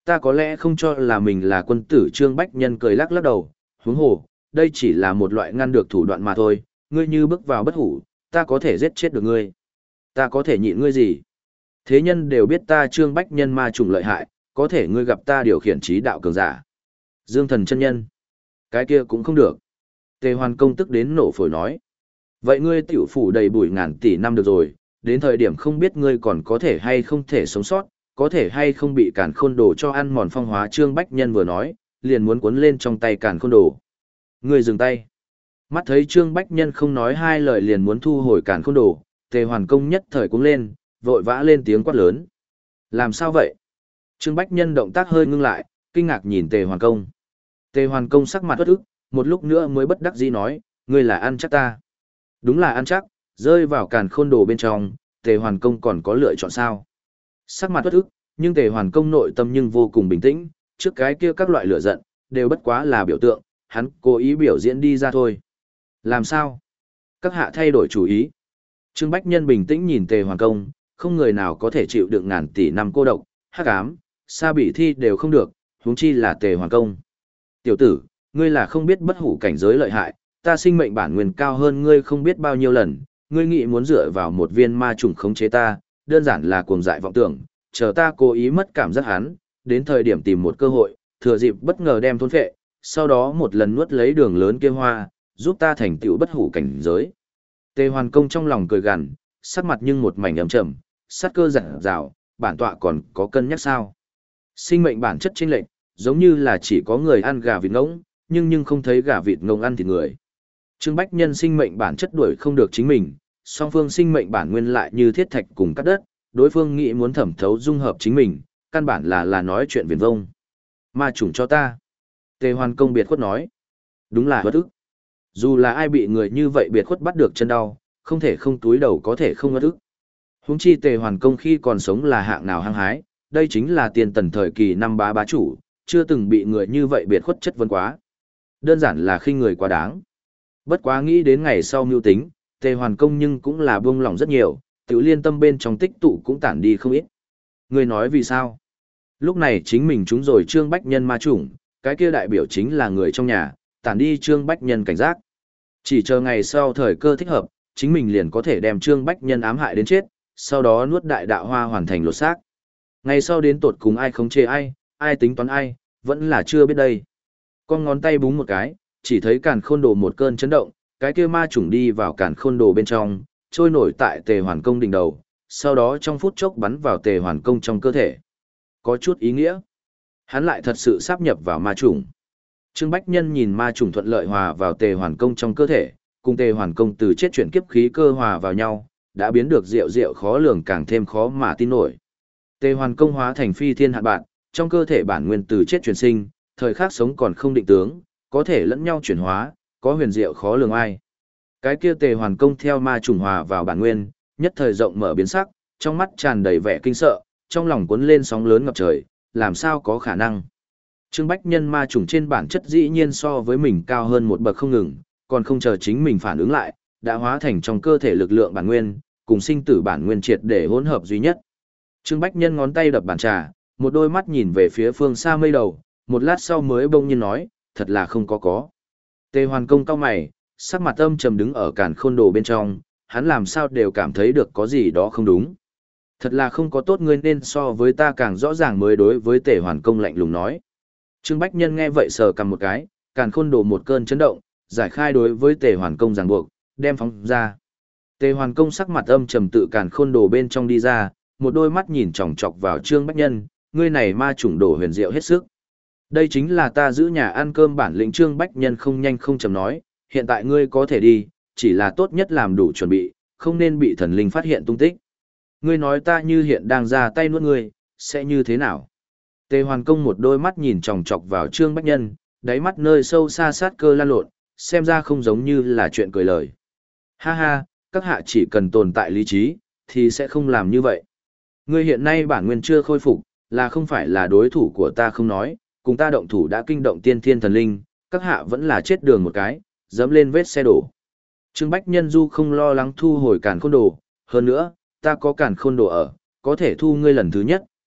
Ta có lẽ không cho là mình là quân tử. Trương Bách Nhân cười lắc lắc đầu, huống hồ, đây chỉ là một loại ngăn được thủ đoạn mà thôi, ngươi như bước vào bất hủ, ta có thể giết chết được ngươi. Ta có thể nhịn ngươi gì? Thế nhân đều biết ta Trương Bách Nhân ma trùng lợi hại, có thể ngươi gặp ta điều khiển trí đạo cường giả. Dương Thần chân nhân, cái kia cũng không được. Tề Hoàn công tức đến nổ phổi nói. Vậy ngươi tiểu phủ đầy bụi ngàn tỷ năm được rồi, đến thời điểm không biết ngươi còn có thể hay không thể sống sót, có thể hay không bị càn khôn đồ cho ăn mòn phong hóa. Trương Bách Nhân vừa nói, liền muốn cuốn lên trong tay càn khôn đồ. Ngươi dừng tay. Mắt thấy Trương Bách Nhân không nói hai lời liền muốn thu hồi càn khôn đồ, Tề Hoàn công nhất thời cuống lên, vội vã lên tiếng quát lớn. Làm sao vậy? Trương Bách Nhân động tác hơi ngưng lại, kinh ngạc nhìn Tề Hoàn công. Tề Hoàn công sắc mặt uất ức, một lúc nữa mới bất đắc dĩ nói, ngươi là ăn chắc ta. Đúng là ăn chắc, rơi vào càn khôn đồ bên trong, Tề Hoàn công còn có lựa chọn sao? Sắc mặt uất ức, nhưng Tề Hoàn công nội tâm nhưng vô cùng bình tĩnh, trước cái kia các loại lửa giận, đều bất quá là biểu tượng, hắn cố ý biểu diễn đi ra thôi. Làm sao? Các hạ thay đổi chủ ý. Trương Bách Nhân bình tĩnh nhìn Tề Hoàn công, không người nào có thể chịu đựng ngàn tỷ năm cô độc, hắc ám, sa bị thi đều không được, huống chi là Tề Hoàn công. Tiểu tử, ngươi là không biết bất hủ cảnh giới lợi hại, ta sinh mệnh bản nguyên cao hơn ngươi không biết bao nhiêu lần, ngươi nghĩ muốn dựa vào một viên ma trùng khống chế ta, đơn giản là cuồng dại vọng tưởng, chờ ta cố ý mất cảm giác hắn, đến thời điểm tìm một cơ hội, thừa dịp bất ngờ đem thôn phệ, sau đó một lần nuốt lấy đường lớn kia hoa, giúp ta thành tựu bất hủ cảnh giới. Tề Hoàn công trong lòng cười gằn, sắc mặt nhưng một mảnh ấm trầm, sát cơ giản rào, bản tọa còn có cân nhắc sao? Sinh mệnh bản chất chênh lệch, giống như là chỉ có người ăn gà vịt ngỗng, nhưng nhưng không thấy gà vịt ngỗng ăn thịt người. Trương Bách Nhân sinh mệnh bản chất đuổi không được chính mình, song phương sinh mệnh bản nguyên lại như thiết thạch cùng cắt đất, đối phương nghĩ muốn thẩm thấu dung hợp chính mình, căn bản là là nói chuyện viển vông. Ma chủng cho ta. Tề Hoàn công biệt khuất nói. Đúng là bất ức. Dù là ai bị người như vậy biệt khuất bắt được chân đau, không thể không túi đầu có thể không bất ức. Huống chi Tề Hoàn công khi còn sống là hạng nào hăng hái, đây chính là tiền tần thời kỳ năm bá bá chủ, chưa từng bị người như vậy biệt khuất chất vấn quá. Đơn giản là khinh người quá đáng. Bất quá nghĩ đến ngày sau mưu tính, Tề Hoàn công nhưng cũng là buông lòng rất nhiều, tiểu liên tâm bên trong tích tụ cũng tản đi không ít. Người nói vì sao? Lúc này chính mình chúng rồi Trương Bách Nhân ma chủng, cái kia đại biểu chính là người trong nhà, tản đi Trương Bách Nhân cảnh giác. Chỉ chờ ngày sau thời cơ thích hợp, chính mình liền có thể đem Trương Bách Nhân ám hại đến chết, sau đó nuốt đại đạo hoa hoàn thành lột xác. Ngày sau đến tột cùng ai khống chế ai, ai tính toán ai, vẫn là chưa biết đây. Con ngón tay búng một cái, chỉ thấy càn khôn đồ một cơn chấn động, cái kia ma chủng đi vào càn khôn đồ bên trong, trôi nổi tại Tề Hoàn công đỉnh đầu, sau đó trong phút chốc bắn vào Tề Hoàn công trong cơ thể. Có chút ý nghĩa. Hắn lại thật sự sáp nhập vào ma chủng. Trương Bách Nhân nhìn ma chủng thuận lợi hòa vào Tề Hoàn công trong cơ thể, cùng Tề Hoàn công từ chết chuyển kiếp khí cơ hòa vào nhau, đã biến được diệu diệu khó lường càng thêm khó mà tin nổi. Tề Hoàn công hóa thành phi thiên hạn bạn, trong cơ thể bản nguyên từ chết chuyển sinh, thời khắc sống còn không định tướng, có thể lẫn nhau chuyển hóa, có huyền diệu khó lường ai. Cái kia Tề Hoàn công theo ma trùng hòa vào bản nguyên, nhất thời rộng mở biến sắc, trong mắt tràn đầy vẻ kinh sợ, trong lòng cuốn lên sóng lớn ngập trời, làm sao có khả năng. Trương Bách Nhân ma trùng trên bản chất dĩ nhiên so với mình cao hơn một bậc không ngừng, còn không chờ chính mình phản ứng lại, đã hóa thành trong cơ thể lực lượng bản nguyên, cùng sinh tử bản nguyên triệt để hỗn hợp duy nhất. Trương Bách Nhân ngón tay đập bàn trà, một đôi mắt nhìn về phía phương xa mây đầu, một lát sau mới bỗng nhiên nói, thật là không có có. Tề Hoàn công cau mày, sắc mặt âm trầm đứng ở càn khôn đồ bên trong, hắn làm sao đều cảm thấy được có gì đó không đúng. Thật là không có tốt, ngươi nên so với ta càng rõ ràng mới đối với Tề Hoàn công lạnh lùng nói. Trương Bách Nhân nghe vậy sờ cầm một cái, càn khôn đồ một cơn chấn động, giải khai đối với Tề Hoàn công ràng buộc, đem phóng ra. Tề Hoàn công sắc mặt âm trầm tự càn khôn đồ bên trong đi ra, một đôi mắt nhìn chòng chọc vào Trương Bách Nhân, ngươi này ma chủng đồ huyền diệu hết sức. Đây chính là ta giữ nhà ăn cơm bản lĩnh. Trương Bách Nhân không nhanh không chậm nói, hiện tại ngươi có thể đi, chỉ là tốt nhất làm đủ chuẩn bị, không nên bị thần linh phát hiện tung tích. Ngươi nói ta như hiện đang ra tay nuốt ngươi, sẽ như thế nào? Tề Hoàn công một đôi mắt nhìn chòng chọc vào Trương Bách Nhân, đáy mắt nơi sâu xa sát cơ lan lộn, xem ra không giống như là chuyện cười lời. Ha ha, các hạ chỉ cần tồn tại lý trí, thì sẽ không làm như vậy. Ngươi hiện nay bản nguyên chưa khôi phục, là không phải là đối thủ của ta không nói, cùng ta động thủ đã kinh động tiên thiên thần linh, các hạ vẫn là chết đường một cái, dẫm lên vết xe đổ. Trương Bách Nhân du không lo lắng thu hồi càn khôn đồ, hơn nữa, ta có càn khôn đồ ở, có thể thu ngươi lần thứ nhất,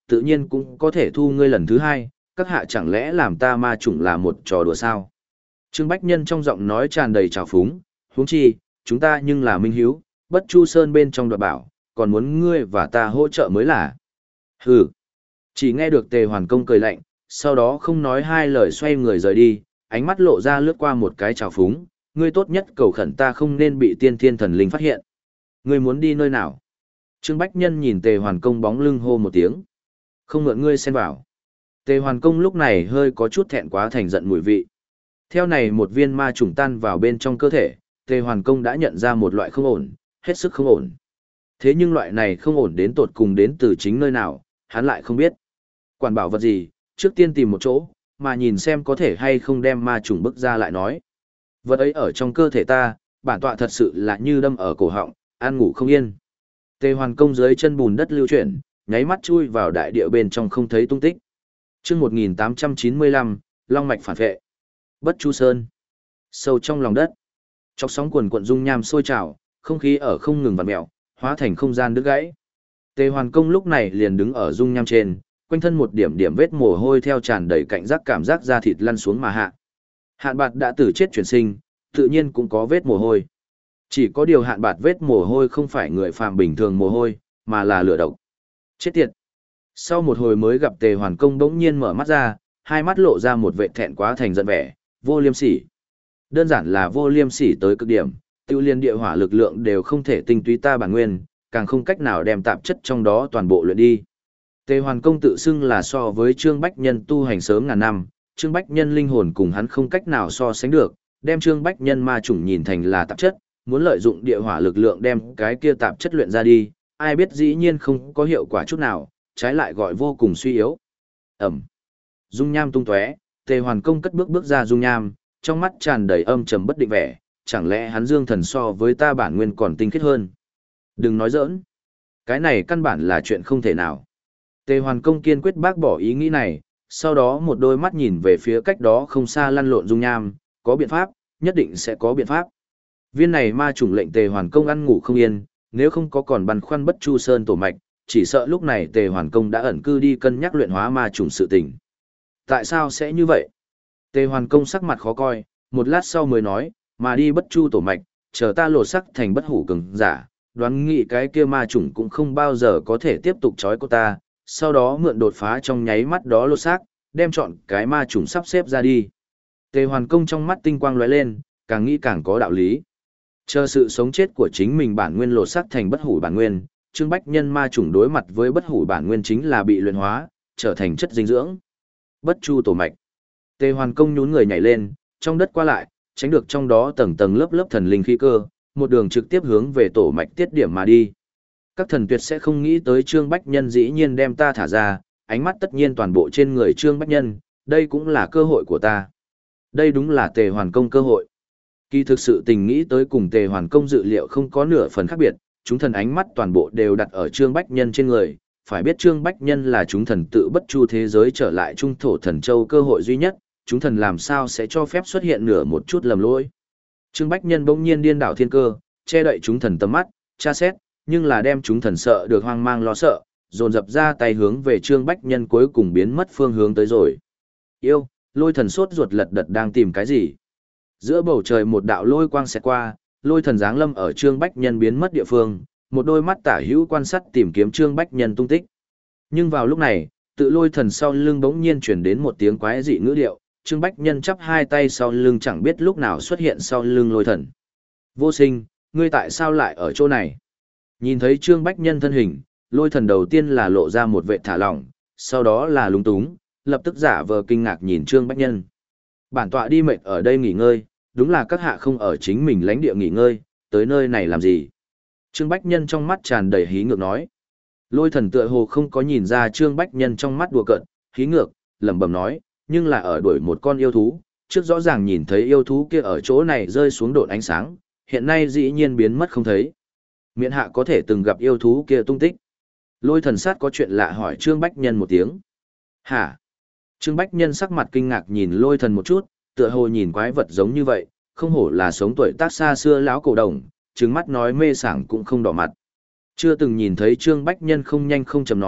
tự nhiên cũng có thể thu ngươi lần thứ hai, các hạ chẳng lẽ làm ta ma chủng là một trò đùa sao? Trương Bách Nhân trong giọng nói tràn đầy trào phúng, huống chi, chúng ta nhưng là minh hiếu, Bất Chu Sơn bên trong đoạt bảo, còn muốn ngươi và ta hỗ trợ mới là. Hừ. Chỉ nghe được Tề Hoàn Công cười lạnh, sau đó không nói hai lời xoay người rời đi, ánh mắt lộ ra lướt qua một cái trào phúng, ngươi tốt nhất cầu khẩn ta không nên bị tiên thiên thần linh phát hiện. Ngươi muốn đi nơi nào? Trương Bách Nhân nhìn Tề Hoàn Công bóng lưng hô một tiếng. Không mượn ngươi xen vào. Tề Hoàn Công lúc này hơi có chút thẹn quá thành giận mùi vị. Theo này một viên ma trùng tan vào bên trong cơ thể, Tề Hoàn Công đã nhận ra một loại không ổn, hết sức không ổn. Thế nhưng loại này không ổn đến tột cùng đến từ chính nơi nào, hắn lại không biết. Quản bảo vật gì, trước tiên tìm một chỗ, mà nhìn xem có thể hay không đem ma trùng bức ra lại nói. Vật ấy ở trong cơ thể ta, bản tọa thật sự là như đâm ở cổ họng, ăn ngủ không yên. Tề Hoàn Công dưới chân bùn đất lưu chuyển, nháy mắt chui vào đại địa bên trong không thấy tung tích. Chương một nghìn tám trăm chín mươi lăm, Long mạch phản vệ. Bất Chu Sơn. Sâu trong lòng đất, chọc sóng cuồn cuộn dung nham sôi trào, không khí ở không ngừng vặn mèo, hóa thành không gian đứt gãy. Tề Hoàn Công lúc này liền đứng ở dung nham trên, quanh thân một điểm điểm vết mồ hôi theo tràn đầy cảnh giác cảm giác da thịt lăn xuống mà hạ. Hạn Bạt đã từ chết chuyển sinh, tự nhiên cũng có vết mồ hôi. Chỉ có điều Hạn Bạt vết mồ hôi không phải người phàm bình thường mồ hôi, mà là lửa độc. Chết tiệt. Sau một hồi mới gặp Tề Hoàn Công bỗng nhiên mở mắt ra, hai mắt lộ ra một vẻ thẹn quá thành giận vẻ, vô liêm sỉ. Đơn giản là vô liêm sỉ tới cực điểm, tiêu liên địa hỏa lực lượng đều không thể tinh túy ta bản nguyên, càng không cách nào đem tạp chất trong đó toàn bộ luyện đi. Tề Hoàn Công tự xưng là so với Trương Bách Nhân tu hành sớm ngàn năm, Trương Bách Nhân linh hồn cùng hắn không cách nào so sánh được, đem Trương Bách Nhân ma chủng nhìn thành là tạp chất, muốn lợi dụng địa hỏa lực lượng đem cái kia tạp chất luyện ra đi, ai biết dĩ nhiên không có hiệu quả chút nào, trái lại gọi vô cùng suy yếu. Ẩm. Dung nham tung tóe, Tề Hoàn Công cất bước bước ra dung nham, trong mắt tràn đầy âm trầm bất định vẻ, chẳng lẽ hắn dương thần so với ta bản nguyên còn tinh khiết hơn? Đừng nói giỡn. Cái này căn bản là chuyện không thể nào. Tề Hoàn Công kiên quyết bác bỏ ý nghĩ này, sau đó một đôi mắt nhìn về phía cách đó không xa lăn lộn dung nham, có biện pháp, nhất định sẽ có biện pháp. Viên này ma chủng lệnh Tề Hoàn Công ăn ngủ không yên, nếu không có còn băn khoăn Bất Chu Sơn tổ mạch, chỉ sợ lúc này Tề Hoàn Công đã ẩn cư đi cân nhắc luyện hóa ma chủng sự tình. Tại sao sẽ như vậy? Tề Hoàn Công sắc mặt khó coi, một lát sau mới nói, mà đi Bất Chu tổ mạch, chờ ta lột sắc thành bất hủ cường giả, đoán nghĩ cái kia ma chủng cũng không bao giờ có thể tiếp tục trói cô ta, sau đó mượn đột phá trong nháy mắt đó lột xác, đem chọn cái ma chủng sắp xếp ra đi. Tề Hoàn Công trong mắt tinh quang lóe lên, càng nghĩ càng có đạo lý. Chờ sự sống chết của chính mình bản nguyên lột xác thành bất hủ bản nguyên, Trương Bách Nhân ma chủng đối mặt với bất hủ bản nguyên chính là bị luyện hóa, trở thành chất dinh dưỡng. Bất Chu tổ mạch. Tề Hoàn Công nhún người nhảy lên, trong đất qua lại, tránh được trong đó tầng tầng lớp lớp thần linh khí cơ, một đường trực tiếp hướng về tổ mạch tiết điểm mà đi. Các thần tuyệt sẽ không nghĩ tới Trương Bách Nhân dĩ nhiên đem ta thả ra, ánh mắt tất nhiên toàn bộ trên người Trương Bách Nhân, đây cũng là cơ hội của ta. Đây đúng là Tề Hoàn Công cơ hội. Kỳ thực sự tình nghĩ tới cùng Tề Hoàn Công dự liệu không có nửa phần khác biệt, chúng thần ánh mắt toàn bộ đều đặt ở Trương Bách Nhân trên người, phải biết Trương Bách Nhân là chúng thần tự bất chu thế giới trở lại trung thổ thần châu cơ hội duy nhất, chúng thần làm sao sẽ cho phép xuất hiện nửa một chút lầm lỗi. Trương Bách Nhân bỗng nhiên điên đảo thiên cơ, che đậy chúng thần tầm mắt, tra xét, nhưng là đem chúng thần sợ được hoang mang lo sợ, dồn dập ra tay hướng về Trương Bách Nhân cuối cùng biến mất phương hướng tới rồi. Yêu, lôi thần sốt ruột lật đật đang tìm cái gì? Giữa bầu trời một đạo lôi quang xẹt qua, lôi thần giáng lâm ở Trương Bách Nhân biến mất địa phương, một đôi mắt tả hữu quan sát tìm kiếm Trương Bách Nhân tung tích. Nhưng vào lúc này, tự lôi thần sau lưng bỗng nhiên chuyển đến một tiếng quái dị ngữ điệu, Trương Bách Nhân chắp hai tay sau lưng chẳng biết lúc nào xuất hiện sau lưng lôi thần. Vô Sinh, ngươi tại sao lại ở chỗ này? Nhìn thấy Trương Bách Nhân thân hình, lôi thần đầu tiên là lộ ra một vệ thả lỏng, sau đó là lúng túng, lập tức giả vờ kinh ngạc nhìn Trương Bách Nhân. Bản tọa đi mệt ở đây nghỉ ngơi, đúng là các hạ không ở chính mình lãnh địa nghỉ ngơi, tới nơi này làm gì? Trương Bách Nhân trong mắt tràn đầy hí ngược nói. Lôi thần tựa hồ không có nhìn ra Trương Bách Nhân trong mắt đùa cợt, hí ngược, lẩm bẩm nói, nhưng là ở đuổi một con yêu thú, trước rõ ràng nhìn thấy yêu thú kia ở chỗ này rơi xuống độn ánh sáng, hiện nay dĩ nhiên biến mất không thấy. Miễn hạ có thể từng gặp yêu thú kia tung tích. Lôi thần sát có chuyện lạ hỏi Trương Bách Nhân một tiếng. Hả? Trương Bách Nhân sắc mặt kinh ngạc nhìn lôi thần một chút, tựa hồ nhìn quái vật giống như vậy, không hổ là sống tuổi tác xa xưa lão cổ đồng, trừng mắt nói mê sảng cũng không đỏ mặt. Chưa từng nhìn thấy Trương Bách Nhân không nhanh không chậm nói,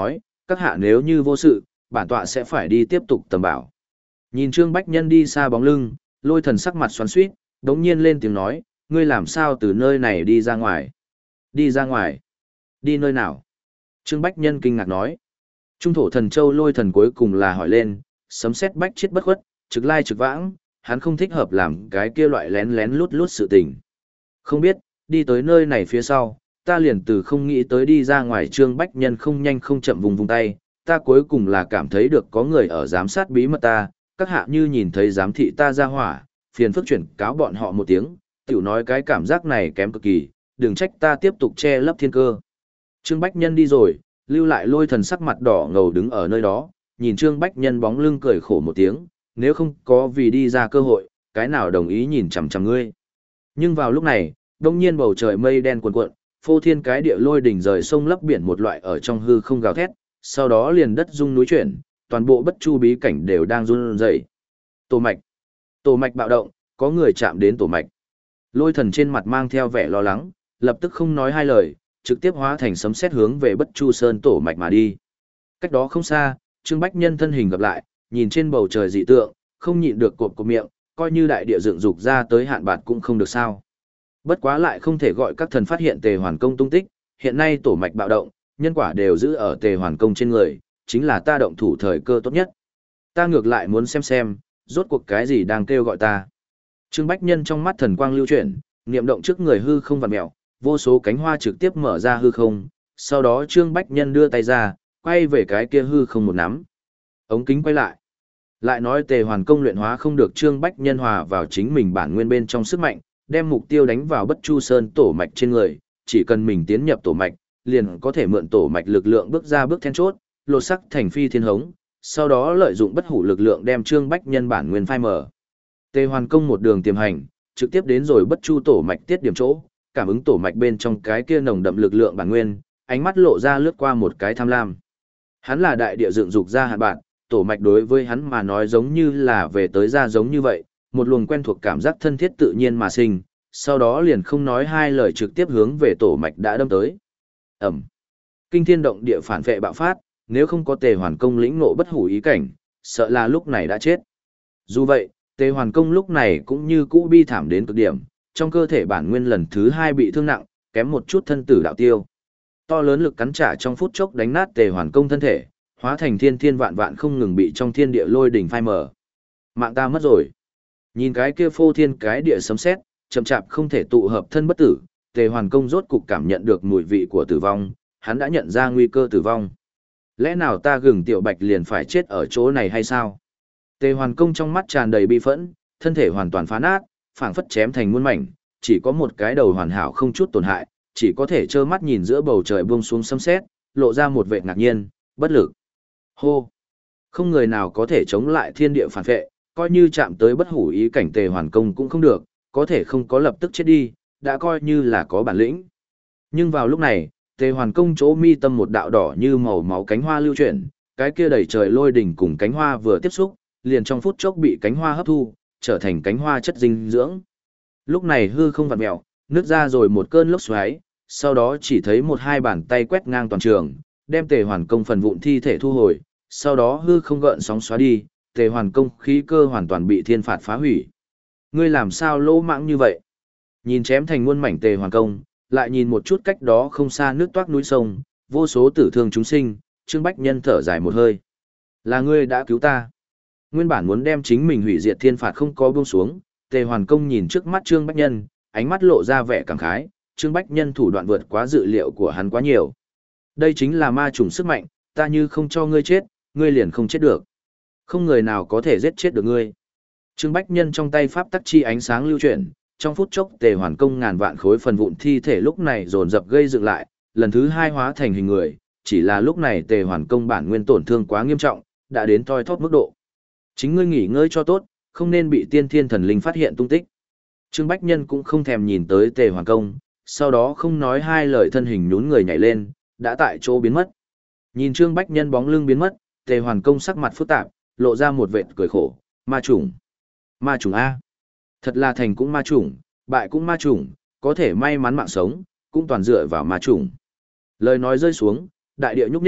các hạ nếu như vô sự, bản tọa sẽ phải đi tiếp tục tầm bảo. Nhìn Trương Bách Nhân đi xa bóng lưng, Lôi Thần sắc mặt xoắn xuýt, đống nhiên lên tiếng nói, ngươi làm sao từ nơi này đi ra ngoài? Đi ra ngoài? Đi nơi nào? Trương Bách Nhân kinh ngạc nói. Trung thổ thần châu Lôi Thần cuối cùng là hỏi lên, sấm sét bách chết bất khuất, trực lai trực vãng, hắn không thích hợp làm cái kia loại lén lén lút lút sự tình. Không biết, đi tới nơi này phía sau, ta liền từ không nghĩ tới đi ra ngoài. Trương Bách Nhân không nhanh không chậm vùng vùng tay, ta cuối cùng là cảm thấy được có người ở giám sát bí mật ta, các hạ như nhìn thấy giám thị ta ra hỏa, phiền phức chuyển cáo bọn họ một tiếng, tiểu nói cái cảm giác này kém cực kỳ, đừng trách ta tiếp tục che lấp thiên cơ. Trương Bách Nhân đi rồi, lưu lại Lôi Thần sắc mặt đỏ ngầu đứng ở nơi đó, nhìn Trương Bách Nhân bóng lưng cười khổ một tiếng, nếu không có vì đi ra cơ hội, cái nào đồng ý nhìn chằm chằm ngươi. Nhưng vào lúc này, đông nhiên bầu trời mây đen cuồn cuộn, phô thiên cái địa lôi đỉnh rời sông lấp biển một loại ở trong hư không gào thét, sau đó liền đất rung núi chuyển, toàn bộ bất chu bí cảnh đều đang run rẩy. Tổ mạch, tổ mạch bạo động, có người chạm đến tổ mạch. Lôi Thần trên mặt mang theo vẻ lo lắng, lập tức không nói hai lời, trực tiếp hóa thành sấm sét hướng về bất chu sơn tổ mạch mà đi. Cách đó không xa, Trương Bách Nhân thân hình gặp lại, nhìn trên bầu trời dị tượng, không nhịn được cộp cộp miệng, coi như đại địa dựng dục ra tới hạn bạt cũng không được sao. Bất quá lại không thể gọi các thần phát hiện Tề Hoàn Công tung tích, hiện nay tổ mạch bạo động, nhân quả đều giữ ở Tề Hoàn Công trên người, chính là ta động thủ thời cơ tốt nhất. Ta ngược lại muốn xem xem, rốt cuộc cái gì đang kêu gọi ta. Trương Bách Nhân trong mắt thần quang lưu chuyển, niệm động trước người hư không vặn mèo, vô số cánh hoa trực tiếp mở ra hư không, sau đó Trương Bách Nhân đưa tay ra, quay về cái kia hư không một nắm. Ống kính quay lại. Lại nói Tề Hoàn Công luyện hóa không được Trương Bách Nhân hòa vào chính mình bản nguyên bên trong sức mạnh, đem mục tiêu đánh vào Bất Chu Sơn tổ mạch trên người, chỉ cần mình tiến nhập tổ mạch, liền có thể mượn tổ mạch lực lượng bước ra bước then chốt, lột sắc thành phi thiên hống, sau đó lợi dụng bất hủ lực lượng đem Trương Bách Nhân bản nguyên phai mở. Tề Hoàn Công một đường tiềm hành, trực tiếp đến rồi Bất Chu tổ mạch tiết điểm chỗ, cảm ứng tổ mạch bên trong cái kia nồng đậm lực lượng bản nguyên, ánh mắt lộ ra lướt qua một cái tham lam. Hắn là đại địa dựng dục ra hạn bạn, tổ mạch đối với hắn mà nói giống như là về tới ra giống như vậy, một luồng quen thuộc cảm giác thân thiết tự nhiên mà sinh, sau đó liền không nói hai lời trực tiếp hướng về tổ mạch đã đâm tới. Ẩm. Kinh thiên động địa phản vệ bạo phát, nếu không có Tề Hoàn Công lĩnh ngộ bất hủ ý cảnh, sợ là lúc này đã chết. Dù vậy, Tề Hoàn Công lúc này cũng như cũ bi thảm đến cực điểm, trong cơ thể bản nguyên lần thứ hai bị thương nặng, kém một chút thân tử đạo tiêu. To lớn lực cắn trả trong phút chốc đánh nát Tề Hoàn Công thân thể, hóa thành thiên thiên vạn vạn không ngừng bị trong thiên địa lôi đỉnh phai mờ. Mạng ta mất rồi. Nhìn cái kia phô thiên cái địa sấm sét, chậm chạp không thể tụ hợp thân bất tử, Tề Hoàn Công rốt cục cảm nhận được mùi vị của tử vong, hắn đã nhận ra nguy cơ tử vong. Lẽ nào ta gừng tiểu bạch liền phải chết ở chỗ này hay sao? Tề Hoàn Công trong mắt tràn đầy bi phẫn, thân thể hoàn toàn phá nát, phảng phất chém thành muôn mảnh, chỉ có một cái đầu hoàn hảo không chút tổn hại, chỉ có thể trơ mắt nhìn giữa bầu trời buông xuống sấm sét, lộ ra một vẻ ngạc nhiên, bất lực. Hô! Không người nào có thể chống lại thiên địa phản vệ, coi như chạm tới bất hủ ý cảnh Tề Hoàn Công cũng không được, có thể không có lập tức chết đi, đã coi như là có bản lĩnh. Nhưng vào lúc này, Tề Hoàn Công chỗ mi tâm một đạo đỏ như màu máu cánh hoa lưu chuyển, cái kia đầy trời lôi đỉnh cùng cánh hoa vừa tiếp xúc, liền trong phút chốc bị cánh hoa hấp thu, trở thành cánh hoa chất dinh dưỡng. Lúc này hư không vặn mèo, nứt ra rồi một cơn lốc xoáy, sau đó chỉ thấy một hai bàn tay quét ngang toàn trường, đem Tề Hoàn Công phần vụn thi thể thu hồi, sau đó hư không gợn sóng xóa đi, Tề Hoàn Công khí cơ hoàn toàn bị thiên phạt phá hủy. Ngươi làm sao lỗ mãng như vậy? Nhìn chém thành muôn mảnh Tề Hoàn Công, lại nhìn một chút cách đó không xa nước toát núi sông, vô số tử thương chúng sinh, Trương Bách Nhân thở dài một hơi. Là ngươi đã cứu ta. Nguyên bản muốn đem chính mình hủy diệt thiên phạt không có buông xuống, Tề Hoàn Công nhìn trước mắt Trương Bách Nhân, ánh mắt lộ ra vẻ cảm khái, Trương Bách Nhân thủ đoạn vượt quá dự liệu của hắn quá nhiều. Đây chính là ma chủng sức mạnh, ta như không cho ngươi chết, ngươi liền không chết được. Không người nào có thể giết chết được ngươi. Trương Bách Nhân trong tay pháp tắc chi ánh sáng lưu chuyển, trong phút chốc Tề Hoàn Công ngàn vạn khối phần vụn thi thể lúc này dồn dập gây dựng lại, lần thứ hai hóa thành hình người, chỉ là lúc này Tề Hoàn Công bản nguyên tổn thương quá nghiêm trọng, đã đến thoi thóp mức độ. Chính ngươi nghỉ ngơi cho tốt, không nên bị tiên thiên thần linh phát hiện tung tích. Trương Bách Nhân cũng không thèm nhìn tới Tề Hoàn Công, sau đó không nói hai lời thân hình nhún người nhảy lên, đã tại chỗ biến mất. Nhìn Trương Bách Nhân bóng lưng biến mất, Tề Hoàn Công sắc mặt phức tạp, lộ ra một vệt cười khổ, ma chủng. Ma chủng A. Thật là thành cũng ma chủng, bại cũng ma chủng, có thể may mắn mạng sống, cũng toàn dựa vào ma chủng. Lời nói rơi xuống, đại địa nhúc nhích,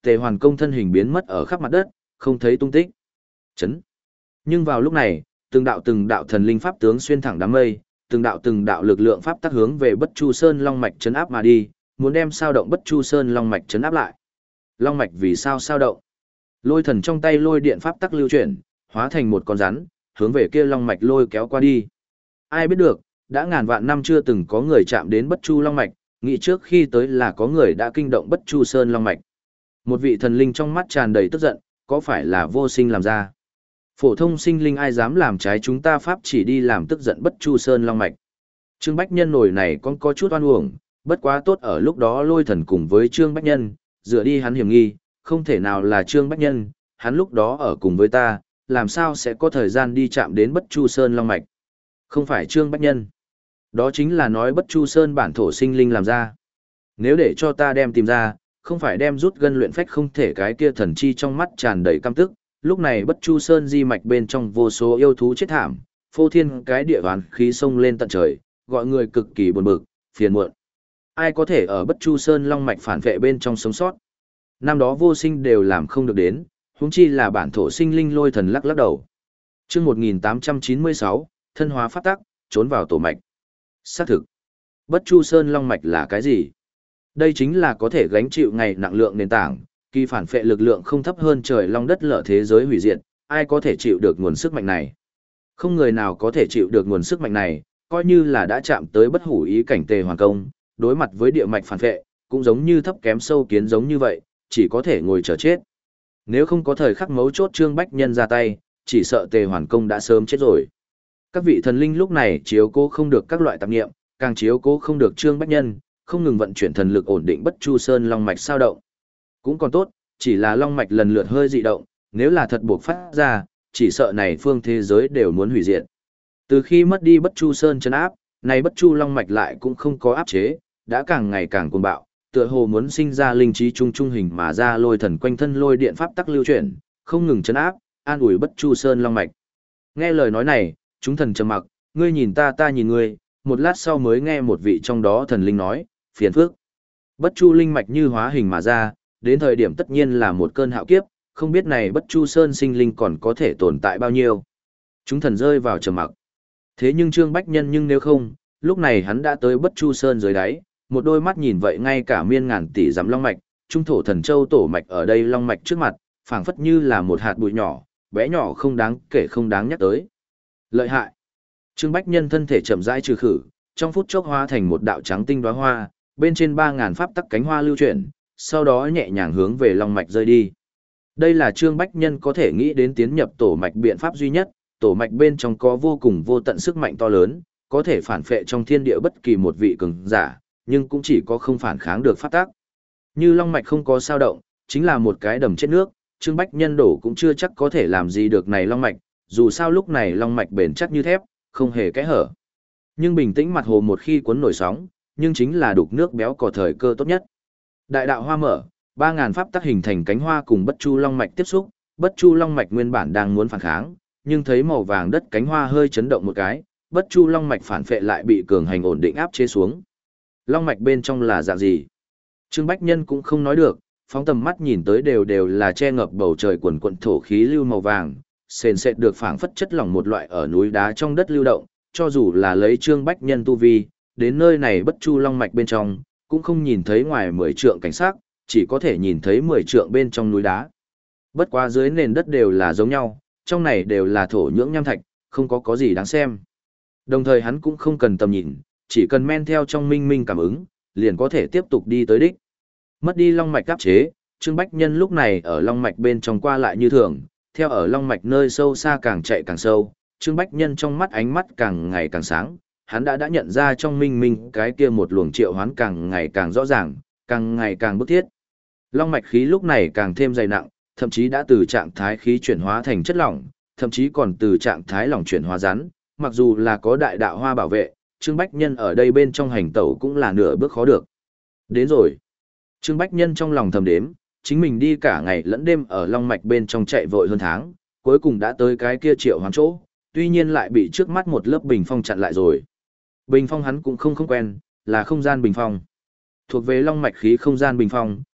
Tề Hoàn Công thân hình biến mất ở khắp mặt đất, không thấy tung tích. Chấn. Nhưng vào lúc này, từng đạo từng đạo thần linh pháp tướng xuyên thẳng đám mây, từng đạo từng đạo lực lượng pháp tác hướng về Bất Chu Sơn Long mạch trấn áp mà đi, muốn đem sao động Bất Chu Sơn Long mạch trấn áp lại. Long mạch vì sao sao động? Lôi thần trong tay lôi điện pháp tắc lưu chuyển, hóa thành một con rắn, hướng về kia long mạch lôi kéo qua đi. Ai biết được, đã ngàn vạn năm chưa từng có người chạm đến Bất Chu Long mạch, nghĩ trước khi tới là có người đã kinh động Bất Chu Sơn Long mạch. Một vị thần linh trong mắt tràn đầy tức giận, có phải là vô sinh làm ra? Phổ thông sinh linh ai dám làm trái chúng ta pháp chỉ đi làm tức giận Bất Chu Sơn Long mạch. Trương Bách Nhân nổi này còn có chút oan uổng, bất quá tốt ở lúc đó lôi thần cùng với Trương Bách Nhân, dựa đi hắn hiểm nghi, không thể nào là Trương Bách Nhân, hắn lúc đó ở cùng với ta, làm sao sẽ có thời gian đi chạm đến Bất Chu Sơn Long mạch. Không phải Trương Bách Nhân. Đó chính là nói Bất Chu Sơn bản thổ sinh linh làm ra. Nếu để cho ta đem tìm ra, không phải đem rút gân luyện phách không thể cái kia thần chi trong mắt tràn đầy căm tức, lúc này Bất Chu Sơn di mạch bên trong vô số yêu thú chết thảm, phô thiên cái địa hoàn khí sông lên tận trời, gọi người cực kỳ buồn bực, phiền muộn. Ai có thể ở Bất Chu Sơn Long mạch phản vệ bên trong sống sót? Năm đó vô sinh đều làm không được đến, huống chi là bản thổ sinh linh lôi thần lắc lắc đầu. Chương một nghìn tám trăm chín mươi sáu, thân hóa pháp tắc, trốn vào tổ mạch. Xác thực. Bất Chu Sơn Long mạch là cái gì? Đây chính là có thể gánh chịu ngày nặng lượng nền tảng, kỳ phản phệ lực lượng không thấp hơn trời long đất lở thế giới hủy diệt, ai có thể chịu được nguồn sức mạnh này? Không người nào có thể chịu được nguồn sức mạnh này, coi như là đã chạm tới bất hủ ý cảnh Tề Hoàn Công, đối mặt với địa mạch phản phệ, cũng giống như thấp kém sâu kiến giống như vậy, chỉ có thể ngồi chờ chết. Nếu không có thời khắc mấu chốt Trương Bách Nhân ra tay, chỉ sợ Tề Hoàn Công đã sớm chết rồi. Các vị thần linh lúc này chiếu cố không được các loại tạp nghiệm, càng chiếu cố không được Trương Bách Nhân, không ngừng vận chuyển thần lực ổn định Bất Chu Sơn Long mạch sao động. Cũng còn tốt, chỉ là Long mạch lần lượt hơi dị động, nếu là thật buộc phát ra, chỉ sợ này phương thế giới đều muốn hủy diệt. Từ khi mất đi Bất Chu Sơn trấn áp, này Bất Chu Long mạch lại cũng không có áp chế, đã càng ngày càng cuồng bạo, tựa hồ muốn sinh ra linh trí trung trung hình mà ra lôi thần quanh thân lôi điện pháp tắc lưu chuyển, không ngừng trấn áp, an ủi Bất Chu Sơn Long mạch. Nghe lời nói này, chúng thần trầm mặc, ngươi nhìn ta ta nhìn ngươi, một lát sau mới nghe một vị trong đó thần linh nói, phiền phức. Bất Chu linh mạch như hóa hình mà ra, đến thời điểm tất nhiên là một cơn hạo kiếp, không biết này Bất Chu Sơn sinh linh còn có thể tồn tại bao nhiêu. Chúng thần rơi vào trầm mặc. Thế nhưng Trương Bách Nhân nhưng nếu không, lúc này hắn đã tới Bất Chu Sơn dưới đáy, một đôi mắt nhìn vậy ngay cả miên ngàn tỷ dặm long mạch, trung thổ thần châu tổ mạch ở đây long mạch trước mặt, phảng phất như là một hạt bụi nhỏ, bé nhỏ không đáng kể không đáng nhắc tới. Lợi hại. Trương Bách Nhân thân thể chậm rãi trừ khử, trong phút chốc hóa thành một đạo trắng tinh đóa hoa, bên trên ba ngàn pháp tắc cánh hoa lưu chuyển, sau đó nhẹ nhàng hướng về long mạch rơi đi. Đây là Trương Bách Nhân có thể nghĩ đến tiến nhập tổ mạch biện pháp duy nhất, tổ mạch bên trong có vô cùng vô tận sức mạnh to lớn, có thể phản phệ trong thiên địa bất kỳ một vị cường giả, nhưng cũng chỉ có không phản kháng được pháp tắc. Như long mạch không có sao động, chính là một cái đầm chết nước, Trương Bách Nhân đổ cũng chưa chắc có thể làm gì được này long mạch, dù sao lúc này long mạch bền chắc như thép, không hề kẽ hở. Nhưng bình tĩnh mặt hồ một khi cuốn nổi sóng, nhưng chính là đục nước béo cò thời cơ tốt nhất. Đại đạo hoa mở, ba ngàn pháp tắc hình thành cánh hoa cùng Bất Chu long mạch tiếp xúc, Bất Chu long mạch nguyên bản đang muốn phản kháng, nhưng thấy màu vàng đất cánh hoa hơi chấn động một cái, Bất Chu long mạch phản phệ lại bị cường hành ổn định áp chế xuống. Long mạch bên trong là dạng gì? Trương Bách Nhân cũng không nói được, phóng tầm mắt nhìn tới đều đều là che ngập bầu trời quần quần thổ khí lưu màu vàng, sền sệt được phảng phất chất lỏng một loại ở núi đá trong đất lưu động, cho dù là lấy Trương Bách Nhân tu vi, đến nơi này Bất Chu long mạch bên trong, cũng không nhìn thấy ngoài mười trượng cảnh sắc, chỉ có thể nhìn thấy mười trượng bên trong núi đá. Bất quá dưới nền đất đều là giống nhau, trong này đều là thổ nhưỡng nham thạch, không có có gì đáng xem. Đồng thời hắn cũng không cần tầm nhìn, chỉ cần men theo trong minh minh cảm ứng, liền có thể tiếp tục đi tới đích. Mất đi long mạch áp chế, Trương Bách Nhân lúc này ở long mạch bên trong qua lại như thường, theo ở long mạch nơi sâu xa càng chạy càng sâu, Trương Bách Nhân trong mắt ánh mắt càng ngày càng sáng, hắn đã đã nhận ra trong minh minh cái kia một luồng triệu hoán càng ngày càng rõ ràng, càng ngày càng bức thiết. Long mạch khí lúc này càng thêm dày nặng, thậm chí đã từ trạng thái khí chuyển hóa thành chất lỏng, thậm chí còn từ trạng thái lỏng chuyển hóa rắn, mặc dù là có đại đạo hoa bảo vệ, Trương Bách Nhân ở đây bên trong hành tẩu cũng là nửa bước khó được. Đến rồi. Trương Bách Nhân trong lòng thầm đếm, chính mình đi cả ngày lẫn đêm ở long mạch bên trong chạy vội hơn tháng, cuối cùng đã tới cái kia triệu hoán chỗ, tuy nhiên lại bị trước mắt một lớp bình phong chặn lại rồi. Bình phong hắn cũng không không quen, là không gian bình phong. Thuộc về long mạch khí không gian bình phong,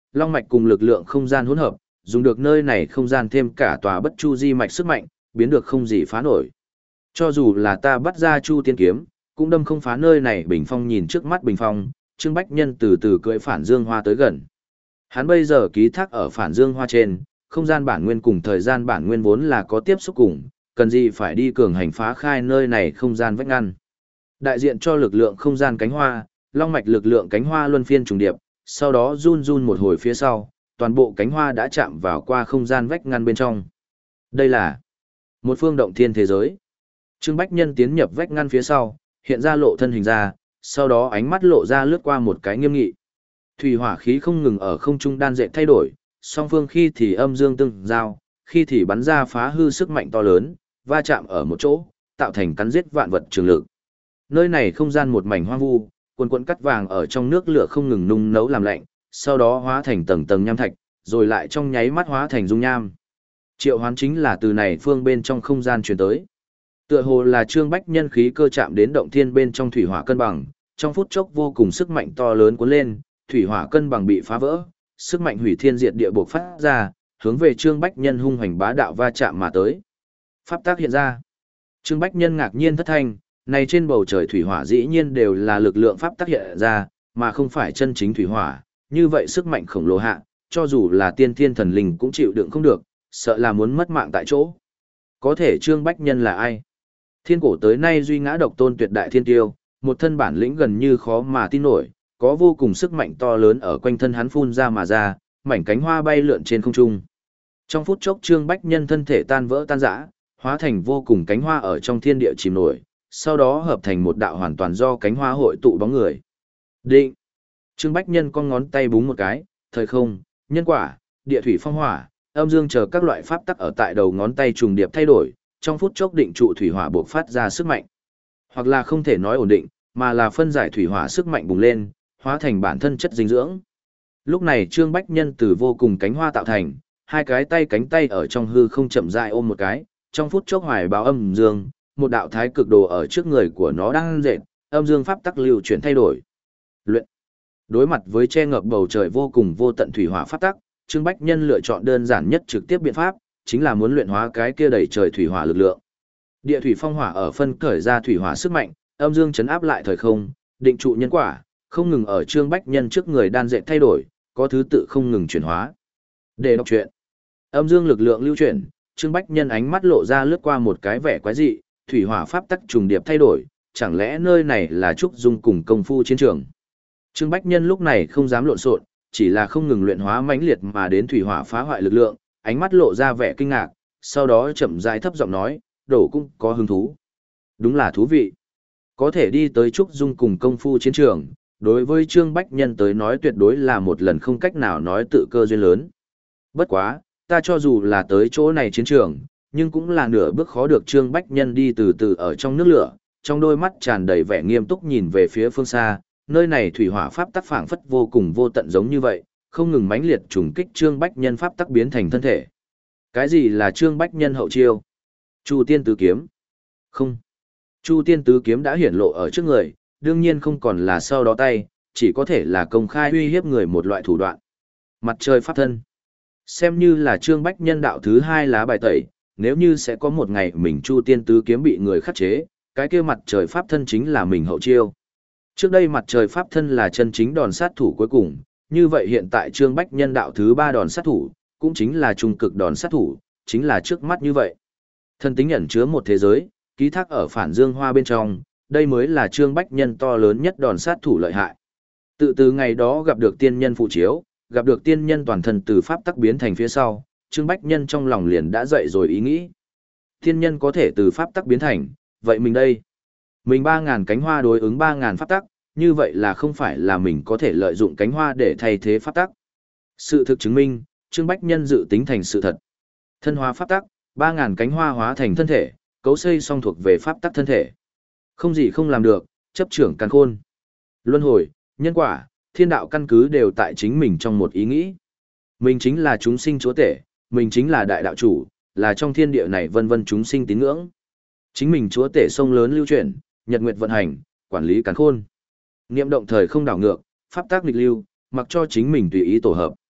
long mạch cùng lực lượng không gian hỗn hợp, dùng được nơi này không gian thêm cả tòa bất chu di mạch sức mạnh, biến được không gì phá nổi. Cho dù là ta bắt ra chu tiên kiếm, cũng đâm không phá nơi này. Bình phong nhìn trước mắt bình phong, Trương Bách Nhân từ từ cưỡi phản dương hoa tới gần. Hắn bây giờ ký thác ở phản dương hoa trên, không gian bản nguyên cùng thời gian bản nguyên vốn là có tiếp xúc cùng, cần gì phải đi cường hành phá khai nơi này không gian vách ngăn. Đại diện cho lực lượng không gian cánh hoa, long mạch lực lượng cánh hoa luân phiên trùng điệp, sau đó run run một hồi phía sau, toàn bộ cánh hoa đã chạm vào qua không gian vách ngăn bên trong. Đây là một phương động thiên thế giới. Trương Bách Nhân tiến nhập vách ngăn phía sau, hiện ra lộ thân hình ra, sau đó ánh mắt lộ ra lướt qua một cái nghiêm nghị. Thủy hỏa khí không ngừng ở không trung đan dệt thay đổi, song phương khi thì âm dương tương giao, khi thì bắn ra phá hư sức mạnh to lớn, va chạm ở một chỗ, tạo thành cắn giết vạn vật trường lực. Nơi này không gian một mảnh hoang vu, quần quần cắt vàng ở trong nước lửa không ngừng nung nấu làm lạnh, sau đó hóa thành tầng tầng nham thạch, rồi lại trong nháy mắt hóa thành dung nham. Triệu hoán chính là từ này phương bên trong không gian truyền tới. Tựa hồ là Trương Bách Nhân khí cơ chạm đến động thiên bên trong thủy hỏa cân bằng, trong phút chốc vô cùng sức mạnh to lớn cuốn lên, thủy hỏa cân bằng bị phá vỡ, sức mạnh hủy thiên diệt địa bộc phát ra, hướng về Trương Bách Nhân hung hoành bá đạo va chạm mà tới. Pháp tác hiện ra. Trương Bách Nhân ngạc nhiên thất thanh, này trên bầu trời thủy hỏa dĩ nhiên đều là lực lượng pháp tác hiện ra, mà không phải chân chính thủy hỏa, như vậy sức mạnh khổng lồ hạ, cho dù là tiên thiên thần linh cũng chịu đựng không được, sợ là muốn mất mạng tại chỗ. Có thể Trương Bách Nhân là ai? Thiên cổ tới nay duy ngã độc tôn tuyệt đại thiên tiêu, một thân bản lĩnh gần như khó mà tin nổi, có vô cùng sức mạnh to lớn ở quanh thân hắn phun ra mà ra, mảnh cánh hoa bay lượn trên không trung. Trong phút chốc Trương Bách Nhân thân thể tan vỡ tan rã, hóa thành vô cùng cánh hoa ở trong thiên địa chìm nổi, sau đó hợp thành một đạo hoàn toàn do cánh hoa hội tụ bóng người. Định. Trương Bách Nhân con ngón tay búng một cái, thời không, nhân quả, địa thủy phong hỏa, âm dương chờ các loại pháp tắc ở tại đầu ngón tay trùng điệp thay đổi, trong phút chốc định trụ thủy hỏa bộc phát ra sức mạnh. Hoặc là không thể nói ổn định, mà là phân giải thủy hỏa sức mạnh bùng lên, hóa thành bản thân chất dinh dưỡng. Lúc này Trương Bách Nhân từ vô cùng cánh hoa tạo thành, hai cái tay cánh tay ở trong hư không chậm rãi ôm một cái, trong phút chốc hoài báo âm dương, một đạo thái cực đồ ở trước người của nó đang dệt, âm dương pháp tắc lưu chuyển thay đổi. Luyện. Đối mặt với che ngập bầu trời vô cùng vô tận thủy hỏa pháp tắc, Trương Bách Nhân lựa chọn đơn giản nhất trực tiếp biện pháp, chính là muốn luyện hóa cái kia đầy trời thủy hỏa lực lượng. Địa thủy phong hỏa ở phân cởi ra thủy hỏa sức mạnh, âm dương chấn áp lại thời không, định trụ nhân quả, không ngừng ở Trương Bách Nhân trước người đan dệt thay đổi, có thứ tự không ngừng chuyển hóa. Để đọc truyện. Âm dương lực lượng lưu chuyển, Trương Bách Nhân ánh mắt lộ ra lướt qua một cái vẻ quái dị, thủy hỏa pháp tắc trùng điệp thay đổi, chẳng lẽ nơi này là trúc dung cùng công phu chiến trường. Trương Bách Nhân lúc này không dám lộn xộn, chỉ là không ngừng luyện hóa mãnh liệt mà đến thủy hỏa phá hoại lực lượng, ánh mắt lộ ra vẻ kinh ngạc, sau đó chậm rãi thấp giọng nói, đổ cũng có hứng thú. Đúng là thú vị. Có thể đi tới trúc dung cùng công phu chiến trường, đối với Trương Bách Nhân tới nói tuyệt đối là một lần không cách nào nói tự cơ duyên lớn. Bất quá, ta cho dù là tới chỗ này chiến trường, nhưng cũng là nửa bước khó được. Trương Bách Nhân đi từ từ ở trong nước lửa, trong đôi mắt tràn đầy vẻ nghiêm túc nhìn về phía phương xa, nơi này thủy hỏa pháp tắc phảng phất vô cùng vô tận giống như vậy, không ngừng mãnh liệt trùng kích Trương Bách Nhân pháp tắc biến thành thân thể. Cái gì là Trương Bách Nhân hậu chiêu? Chu Tiên Tứ Kiếm. Không. Chu Tiên Tứ Kiếm đã hiển lộ ở trước người, đương nhiên không còn là sau đó tay, chỉ có thể là công khai uy hiếp người một loại thủ đoạn. Mặt trời pháp thân. Xem như là Trương Bách Nhân đạo thứ hai lá bài tẩy, nếu như sẽ có một ngày mình Chu Tiên Tứ Kiếm bị người khắc chế, cái kia mặt trời pháp thân chính là mình hậu chiêu. Trước đây mặt trời pháp thân là chân chính đòn sát thủ cuối cùng, như vậy hiện tại Trương Bách Nhân đạo thứ ba đòn sát thủ, cũng chính là trung cực đòn sát thủ, chính là trước mắt như vậy. Thân tính ẩn chứa một thế giới, ký thác ở phản dương hoa bên trong, đây mới là Trương Bách Nhân to lớn nhất đòn sát thủ lợi hại. Tự từ ngày đó gặp được tiên nhân phụ chiếu, gặp được tiên nhân toàn thân từ pháp tắc biến thành phía sau, Trương Bách Nhân trong lòng liền đã dậy rồi ý nghĩ. Tiên nhân có thể từ pháp tắc biến thành, vậy mình đây? Mình ba ngàn cánh hoa đối ứng ba ngàn pháp tắc, như vậy là không phải là mình có thể lợi dụng cánh hoa để thay thế pháp tắc. Sự thực chứng minh, Trương Bách Nhân dự tính thành sự thật. Thân hóa pháp tắc, ba ngàn cánh hoa hóa thành thân thể, cấu xây song thuộc về pháp tắc thân thể. Không gì không làm được, chấp trưởng càn khôn. Luân hồi, nhân quả, thiên đạo căn cứ đều tại chính mình trong một ý nghĩ. Mình chính là chúng sinh chúa tể, mình chính là đại đạo chủ, là trong thiên địa này vân vân chúng sinh tín ngưỡng. Chính mình chúa tể sông lớn lưu chuyển, nhật nguyệt vận hành, quản lý càn khôn. Niệm động thời không đảo ngược, pháp tác nghịch lưu, mặc cho chính mình tùy ý tổ hợp.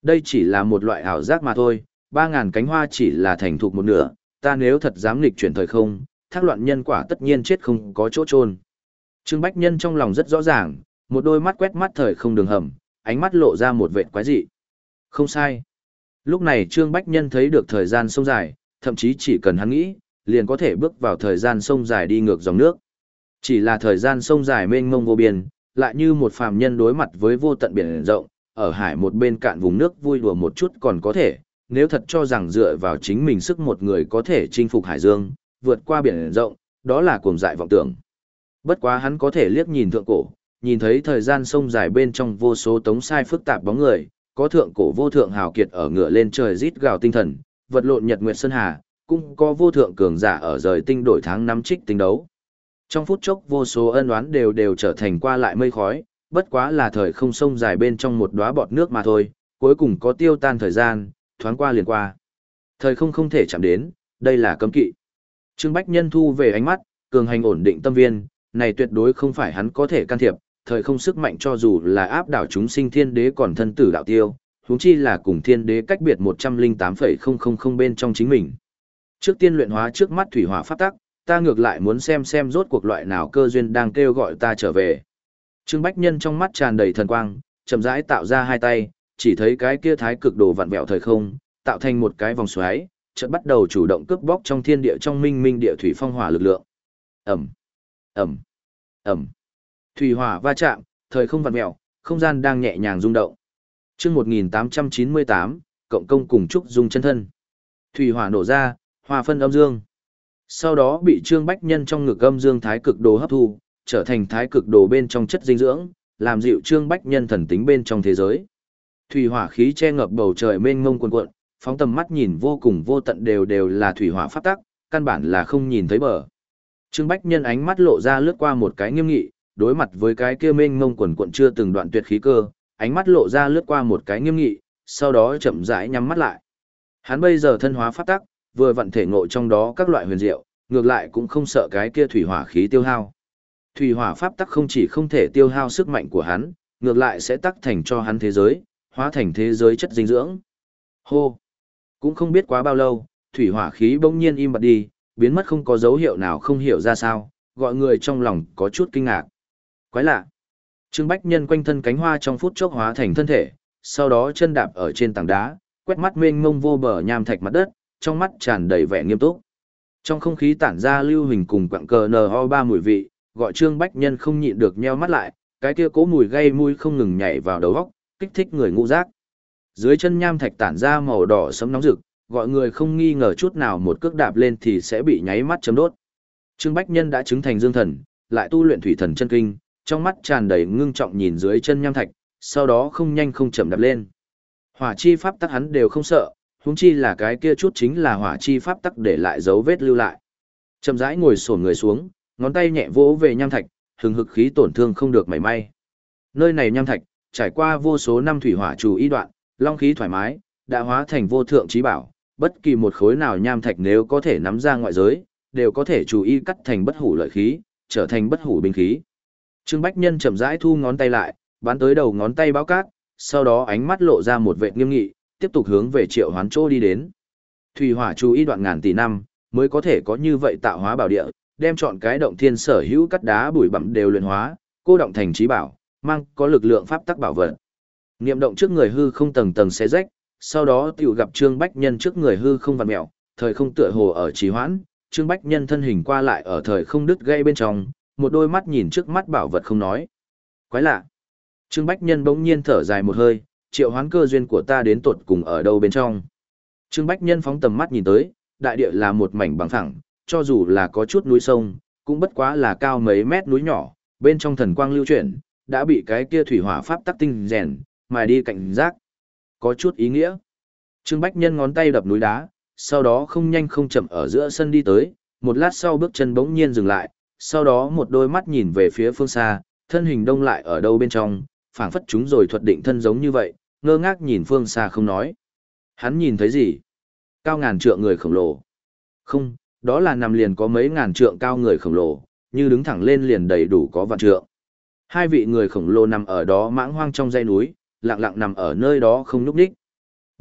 Đây chỉ là một loại ảo giác mà thôi, ba ngàn cánh hoa chỉ là thành thục một nửa, ta nếu thật dám nghịch chuyển thời không, thác loạn nhân quả tất nhiên chết không có chỗ chôn. Trương Bách Nhân trong lòng rất rõ ràng, một đôi mắt quét mắt thời không đường hầm, ánh mắt lộ ra một vệt quái dị. Không sai. Lúc này Trương Bách Nhân thấy được thời gian sông dài, thậm chí chỉ cần hắn nghĩ, liền có thể bước vào thời gian sông dài đi ngược dòng nước. Chỉ là thời gian sông dài mênh mông vô biên, lại như một phàm nhân đối mặt với vô tận biển rộng, ở hải một bên cạn vùng nước vui đùa một chút còn có thể, nếu thật cho rằng dựa vào chính mình sức một người có thể chinh phục hải dương, vượt qua biển rộng, đó là cuồng dại vọng tưởng. Bất quá hắn có thể liếc nhìn thượng cổ, nhìn thấy thời gian sông dài bên trong vô số tống sai phức tạp bóng người, có thượng cổ vô thượng hào kiệt ở ngựa lên trời rít gào tinh thần, vật lộn nhật nguyệt sơn hà, cũng có vô thượng cường giả ở rời tinh đổi tháng năm trích tinh đấu. Trong phút chốc vô số ân oán đều đều trở thành qua lại mây khói, bất quá là thời không sông dài bên trong một đóa bọt nước mà thôi, cuối cùng có tiêu tan thời gian, thoáng qua liền qua. Thời không không thể chạm đến, đây là cấm kỵ. Trương Bách Nhân thu về ánh mắt, cường hành ổn định tâm viên, này tuyệt đối không phải hắn có thể can thiệp, thời không sức mạnh cho dù là áp đảo chúng sinh thiên đế còn thân tử đạo tiêu, huống chi là cùng thiên đế cách biệt một trăm lẻ tám phẩy không không không bên trong chính mình. Trước tiên luyện hóa trước mắt thủy hỏa pháp tắc, ta ngược lại muốn xem xem rốt cuộc loại nào cơ duyên đang kêu gọi ta trở về. Trương Bách Nhân trong mắt tràn đầy thần quang, chậm rãi tạo ra hai tay, chỉ thấy cái kia thái cực đồ vặn vẹo thời không, tạo thành một cái vòng xoáy, chợt bắt đầu chủ động cướp bóc trong thiên địa trong minh minh địa thủy phong hỏa lực lượng. Ầm, ầm, ầm. Thủy hỏa va chạm, thời không vặn vẹo, không gian đang nhẹ nhàng rung động. Chương một nghìn tám trăm chín mươi tám, cộng công cùng trúc dung chân thân. Thủy hỏa nổ ra, hòa phân âm dương. Sau đó bị Trương Bách Nhân trong ngực âm dương thái cực đồ hấp thu, trở thành thái cực đồ bên trong chất dinh dưỡng, làm dịu Trương Bách Nhân thần tính bên trong thế giới. Thủy hỏa khí che ngập bầu trời mênh mông cuồn cuộn, phóng tầm mắt nhìn vô cùng vô tận đều đều là thủy hỏa pháp tắc, căn bản là không nhìn thấy bờ. Trương Bách Nhân ánh mắt lộ ra lướt qua một cái nghiêm nghị, đối mặt với cái kia mênh mông cuồn cuộn chưa từng đoạn tuyệt khí cơ, ánh mắt lộ ra lướt qua một cái nghiêm nghị, sau đó chậm rãi nhắm mắt lại. Hắn bây giờ thân hóa pháp tắc, vừa vận thể ngộ trong đó các loại huyền diệu, ngược lại cũng không sợ cái kia thủy hỏa khí tiêu hao. Thủy hỏa pháp tắc không chỉ không thể tiêu hao sức mạnh của hắn, ngược lại sẽ tắc thành cho hắn thế giới, hóa thành thế giới chất dinh dưỡng. Hô! Cũng không biết quá bao lâu, thủy hỏa khí bỗng nhiên im bặt đi, biến mất không có dấu hiệu nào không hiểu ra sao, gọi người trong lòng có chút kinh ngạc. Quái lạ! Trương Bách Nhân quanh thân cánh hoa trong phút chốc hóa thành thân thể, sau đó chân đạp ở trên tảng đá, quét mắt mênh mông vô bờ nham thạch mặt đất, trong mắt tràn đầy vẻ nghiêm túc. Trong không khí tản ra lưu hình cùng quặng cờ en o ba mùi vị, gọi Trương Bách Nhân không nhịn được nheo mắt lại, cái kia cố mùi gây mùi không ngừng nhảy vào đầu óc, kích thích người ngũ giác. Dưới chân nham thạch tản ra màu đỏ sẫm nóng rực, gọi người không nghi ngờ chút nào một cước đạp lên thì sẽ bị nháy mắt chấm đốt. Trương Bách Nhân đã chứng thành dương thần, lại tu luyện thủy thần chân kinh, trong mắt tràn đầy ngưng trọng nhìn dưới chân nham thạch, sau đó không nhanh không chậm đạp lên. Hỏa chi pháp tắc hắn đều không sợ, huống chi là cái kia chút chính là hỏa chi pháp tắc để lại dấu vết lưu lại. Chậm rãi ngồi xổm người xuống, ngón tay nhẹ vỗ về nham thạch, hừng hực khí tổn thương không được mảy may. Nơi này nham thạch, trải qua vô số năm thủy hỏa chủ y đoạn, long khí thoải mái, đã hóa thành vô thượng trí bảo, bất kỳ một khối nào nham thạch nếu có thể nắm ra ngoại giới, đều có thể chủ y cắt thành bất hủ lợi khí, trở thành bất hủ binh khí. Trương Bách Nhân chậm rãi thu ngón tay lại, bắn tới đầu ngón tay báo cát, sau đó ánh mắt lộ ra một vẻ nghiêm nghị, tiếp tục hướng về Triệu Hoán chỗ đi đến. Thủy hỏa chú ý đoạn ngàn tỷ năm, mới có thể có như vậy tạo hóa bảo địa, đem chọn cái động thiên sở hữu cắt đá bụi bặm đều luyện hóa, cô động thành trí bảo, mang có lực lượng pháp tắc bảo vật. Niệm động trước người hư không tầng tầng xé rách, sau đó tiểu gặp Trương Bách Nhân trước người hư không vặn mèo, thời không tựa hồ ở trì hoãn, Trương Bách Nhân thân hình qua lại ở thời không đứt gãy bên trong, một đôi mắt nhìn trước mắt bảo vật không nói. Quái lạ. Trương Bách Nhân bỗng nhiên thở dài một hơi, triệu hoán cơ duyên của ta đến tột cùng ở đâu bên trong. Trương Bách Nhân phóng tầm mắt nhìn tới, đại địa là một mảnh bằng phẳng, cho dù là có chút núi sông, cũng bất quá là cao mấy mét núi nhỏ, bên trong thần quang lưu chuyển, đã bị cái kia thủy hỏa pháp tắc tinh rèn, mài đi cảnh giác. Có chút ý nghĩa. Trương Bách Nhân ngón tay đập núi đá, sau đó không nhanh không chậm ở giữa sân đi tới, một lát sau bước chân bỗng nhiên dừng lại, sau đó một đôi mắt nhìn về phía phương xa, thân hình đông lại ở đâu bên trong, phảng phất chúng rồi thuật định thân giống như vậy, ngơ ngác nhìn phương xa không nói. Hắn nhìn thấy gì? Cao ngàn trượng người khổng lồ. Không, đó là nằm liền có mấy ngàn trượng cao người khổng lồ, như đứng thẳng lên liền đầy đủ có vạn trượng. Hai vị người khổng lồ nằm ở đó mãng hoang trong dãy núi, lặng lặng nằm ở nơi đó không nhúc nhích.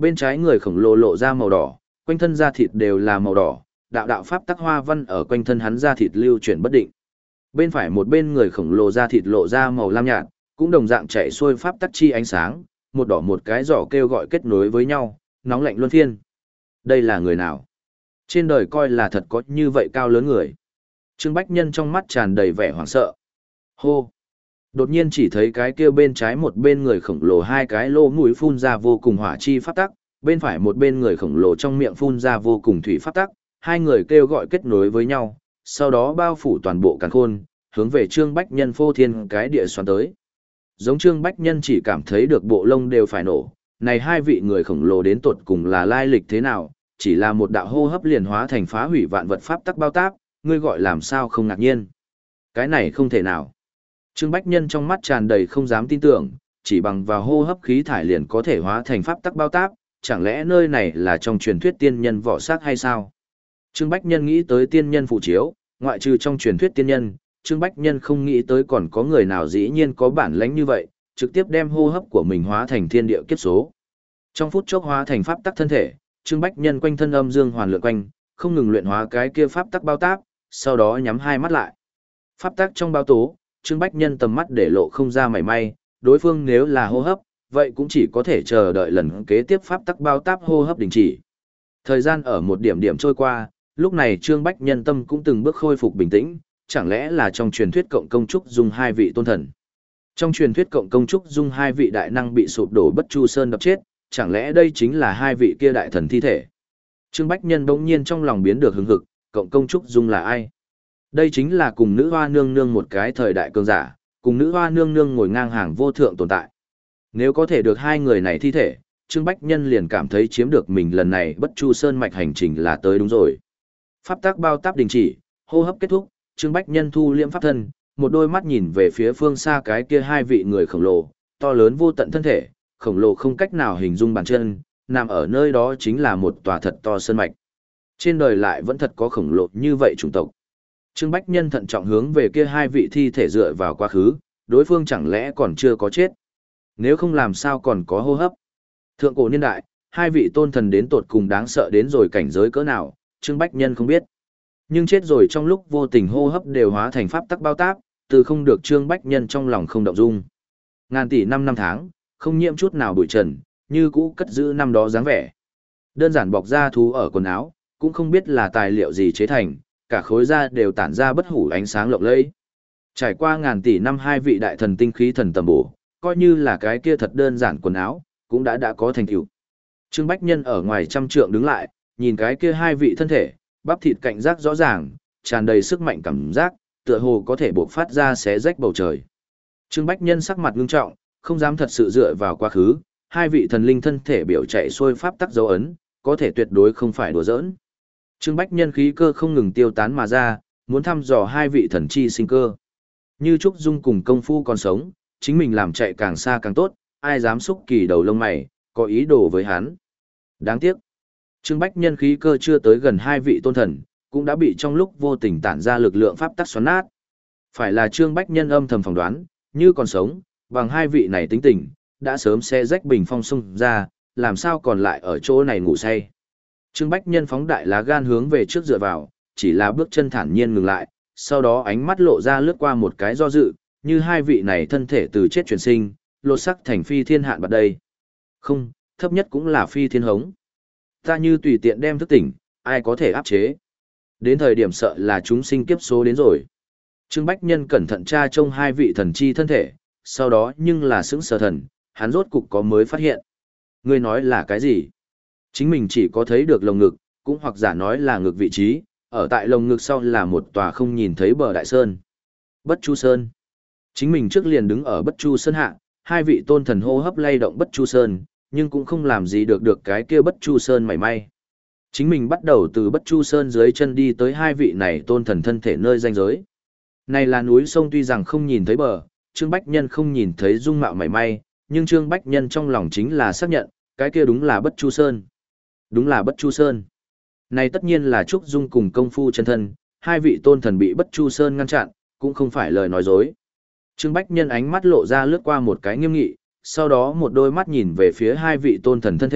Bên trái người khổng lồ lộ ra màu đỏ, quanh thân da thịt đều là màu đỏ, đạo đạo pháp tắc hoa văn ở quanh thân hắn da thịt lưu chuyển bất định. Bên phải một bên người khổng lồ da thịt lộ ra màu lam nhạt, cũng đồng dạng chạy xuôi pháp tắc chi ánh sáng, một đỏ một cái giỏ kêu gọi kết nối với nhau, nóng lạnh luân phiên. Đây là người nào? Trên đời coi là thật có như vậy cao lớn người. Trương Bách Nhân trong mắt tràn đầy vẻ hoảng sợ. Hô! Đột nhiên chỉ thấy cái kia bên trái một bên người khổng lồ hai cái lô mũi phun ra vô cùng hỏa chi pháp tắc, bên phải một bên người khổng lồ trong miệng phun ra vô cùng thủy pháp tắc, hai người kêu gọi kết nối với nhau, sau đó bao phủ toàn bộ càn khôn, hướng về Trương Bách Nhân phô thiên cái địa xoắn tới. Giống Trương Bách Nhân chỉ cảm thấy được bộ lông đều phải nổ, này hai vị người khổng lồ đến tột cùng là lai lịch thế nào, chỉ là một đạo hô hấp liền hóa thành phá hủy vạn vật pháp tắc bao táp, ngươi gọi làm sao không ngạc nhiên. Cái này không thể nào. Trương Bách Nhân trong mắt tràn đầy không dám tin tưởng, chỉ bằng vào hô hấp khí thải liền có thể hóa thành pháp tắc bao táp, chẳng lẽ nơi này là trong truyền thuyết tiên nhân võ xác hay sao? Trương Bách Nhân nghĩ tới tiên nhân phụ chiếu, ngoại trừ trong truyền thuyết tiên nhân, Trương Bách Nhân không nghĩ tới còn có người nào dĩ nhiên có bản lãnh như vậy, trực tiếp đem hô hấp của mình hóa thành thiên địa kiếp số. Trong phút chốc hóa thành pháp tắc thân thể, Trương Bách Nhân quanh thân âm dương hoàn lượn quanh, không ngừng luyện hóa cái kia pháp tắc bao táp, sau đó nhắm hai mắt lại. Pháp tắc trong bao tố, Trương Bách Nhân tầm mắt để lộ không ra mảy may, đối phương nếu là hô hấp, vậy cũng chỉ có thể chờ đợi lần kế tiếp pháp tắc bao táp hô hấp đình chỉ. Thời gian ở một điểm điểm trôi qua, lúc này Trương Bách Nhân tâm cũng từng bước khôi phục bình tĩnh, chẳng lẽ là trong truyền thuyết cộng công trúc dung hai vị tôn thần. Trong truyền thuyết cộng công trúc dung hai vị đại năng bị sụp đổ Bất Chu Sơn đập chết, chẳng lẽ đây chính là hai vị kia đại thần thi thể. Trương Bách Nhân bỗng nhiên trong lòng biến được hứng hực, cộng công trúc dung là ai? Đây chính là cùng nữ hoa nương nương một cái thời đại cường giả, cùng nữ hoa nương nương ngồi ngang hàng vô thượng tồn tại. Nếu có thể được hai người này thi thể, Trương Bách Nhân liền cảm thấy chiếm được mình lần này Bất Chu Sơn mạch hành trình là tới đúng rồi. Pháp tắc bao táp đình chỉ, hô hấp kết thúc, Trương Bách Nhân thu liễm pháp thân, một đôi mắt nhìn về phía phương xa cái kia hai vị người khổng lồ, to lớn vô tận thân thể, khổng lồ không cách nào hình dung bàn chân, nằm ở nơi đó chính là một tòa thật to sơn mạch. Trên đời lại vẫn thật có khổng lồ như vậy chủng tộc. Trương Bách Nhân thận trọng hướng về kia hai vị thi thể dựa vào quá khứ, đối phương chẳng lẽ còn chưa có chết. Nếu không làm sao còn có hô hấp. Thượng cổ niên đại, hai vị tôn thần đến tột cùng đáng sợ đến rồi cảnh giới cỡ nào, Trương Bách Nhân không biết. Nhưng chết rồi trong lúc vô tình hô hấp đều hóa thành pháp tắc bao táp, từ không được Trương Bách Nhân trong lòng không động dung. Ngàn tỷ năm năm tháng, không nhiễm chút nào bụi trần, như cũ cất giữ năm đó dáng vẻ. Đơn giản bọc da thú ở quần áo, cũng không biết là tài liệu gì chế thành, cả khối da đều tản ra bất hủ ánh sáng lộng lẫy. Trải qua ngàn tỷ năm hai vị đại thần tinh khí thần tầm bổ, coi như là cái kia thật đơn giản quần áo, cũng đã đã có thành tựu. Trương Bách Nhân ở ngoài trăm trượng đứng lại, nhìn cái kia hai vị thân thể, bắp thịt cạnh giác rõ ràng, tràn đầy sức mạnh cảm giác, tựa hồ có thể bộc phát ra xé rách bầu trời. Trương Bách Nhân sắc mặt ngưng trọng, không dám thật sự dựa vào quá khứ, hai vị thần linh thân thể biểu chạy xuôi pháp tắc dấu ấn, có thể tuyệt đối không phải đùa giỡn. Trương Bách Nhân khí cơ không ngừng tiêu tán mà ra, muốn thăm dò hai vị thần chi sinh cơ. Như Trúc Dung cùng công phu còn sống, chính mình làm chạy càng xa càng tốt, ai dám xúc kỳ đầu lông mày, có ý đồ với hắn. Đáng tiếc, Trương Bách Nhân khí cơ chưa tới gần hai vị tôn thần, cũng đã bị trong lúc vô tình tản ra lực lượng pháp tắc xoắn nát. Phải là Trương Bách Nhân âm thầm phỏng đoán, như còn sống, bằng hai vị này tính tình, đã sớm xe rách bình phong xung ra, làm sao còn lại ở chỗ này ngủ say. Trương Bách Nhân phóng đại lá gan hướng về trước dựa vào, chỉ là bước chân thản nhiên ngừng lại, sau đó ánh mắt lộ ra lướt qua một cái do dự, như hai vị này thân thể từ chết chuyển sinh, lột sắc thành phi thiên hạn bật đây. Không, thấp nhất cũng là phi thiên hống. Ta như tùy tiện đem thức tỉnh, ai có thể áp chế. Đến thời điểm sợ là chúng sinh kiếp số đến rồi. Trương Bách Nhân cẩn thận tra trông hai vị thần chi thân thể, sau đó nhưng là sững sờ thần, hắn rốt cục có mới phát hiện. Ngươi nói là cái gì? Chính mình chỉ có thấy được lồng ngực, cũng hoặc giả nói là ngực vị trí, ở tại lồng ngực sau là một tòa không nhìn thấy bờ đại sơn. Bất Chu Sơn. Chính mình trước liền đứng ở Bất Chu Sơn hạ, hai vị tôn thần hô hấp lay động Bất Chu Sơn, nhưng cũng không làm gì được được cái kia Bất Chu Sơn mảy may. Chính mình bắt đầu từ Bất Chu Sơn dưới chân đi tới hai vị này tôn thần thân thể nơi ranh giới. Này là núi sông tuy rằng không nhìn thấy bờ, Trương Bách Nhân không nhìn thấy dung mạo mảy may, nhưng Trương Bách Nhân trong lòng chính là xác nhận, cái kia đúng là Bất Chu Sơn. Đúng là Bất Chu Sơn. Này tất nhiên là Trúc Dung cùng công phu chân thân, hai vị tôn thần bị Bất Chu Sơn ngăn chặn, cũng không phải lời nói dối. Trương Bách Nhân ánh mắt lộ ra lướt qua một cái nghiêm nghị, sau đó một đôi mắt nhìn về phía hai vị tôn thần thân thể,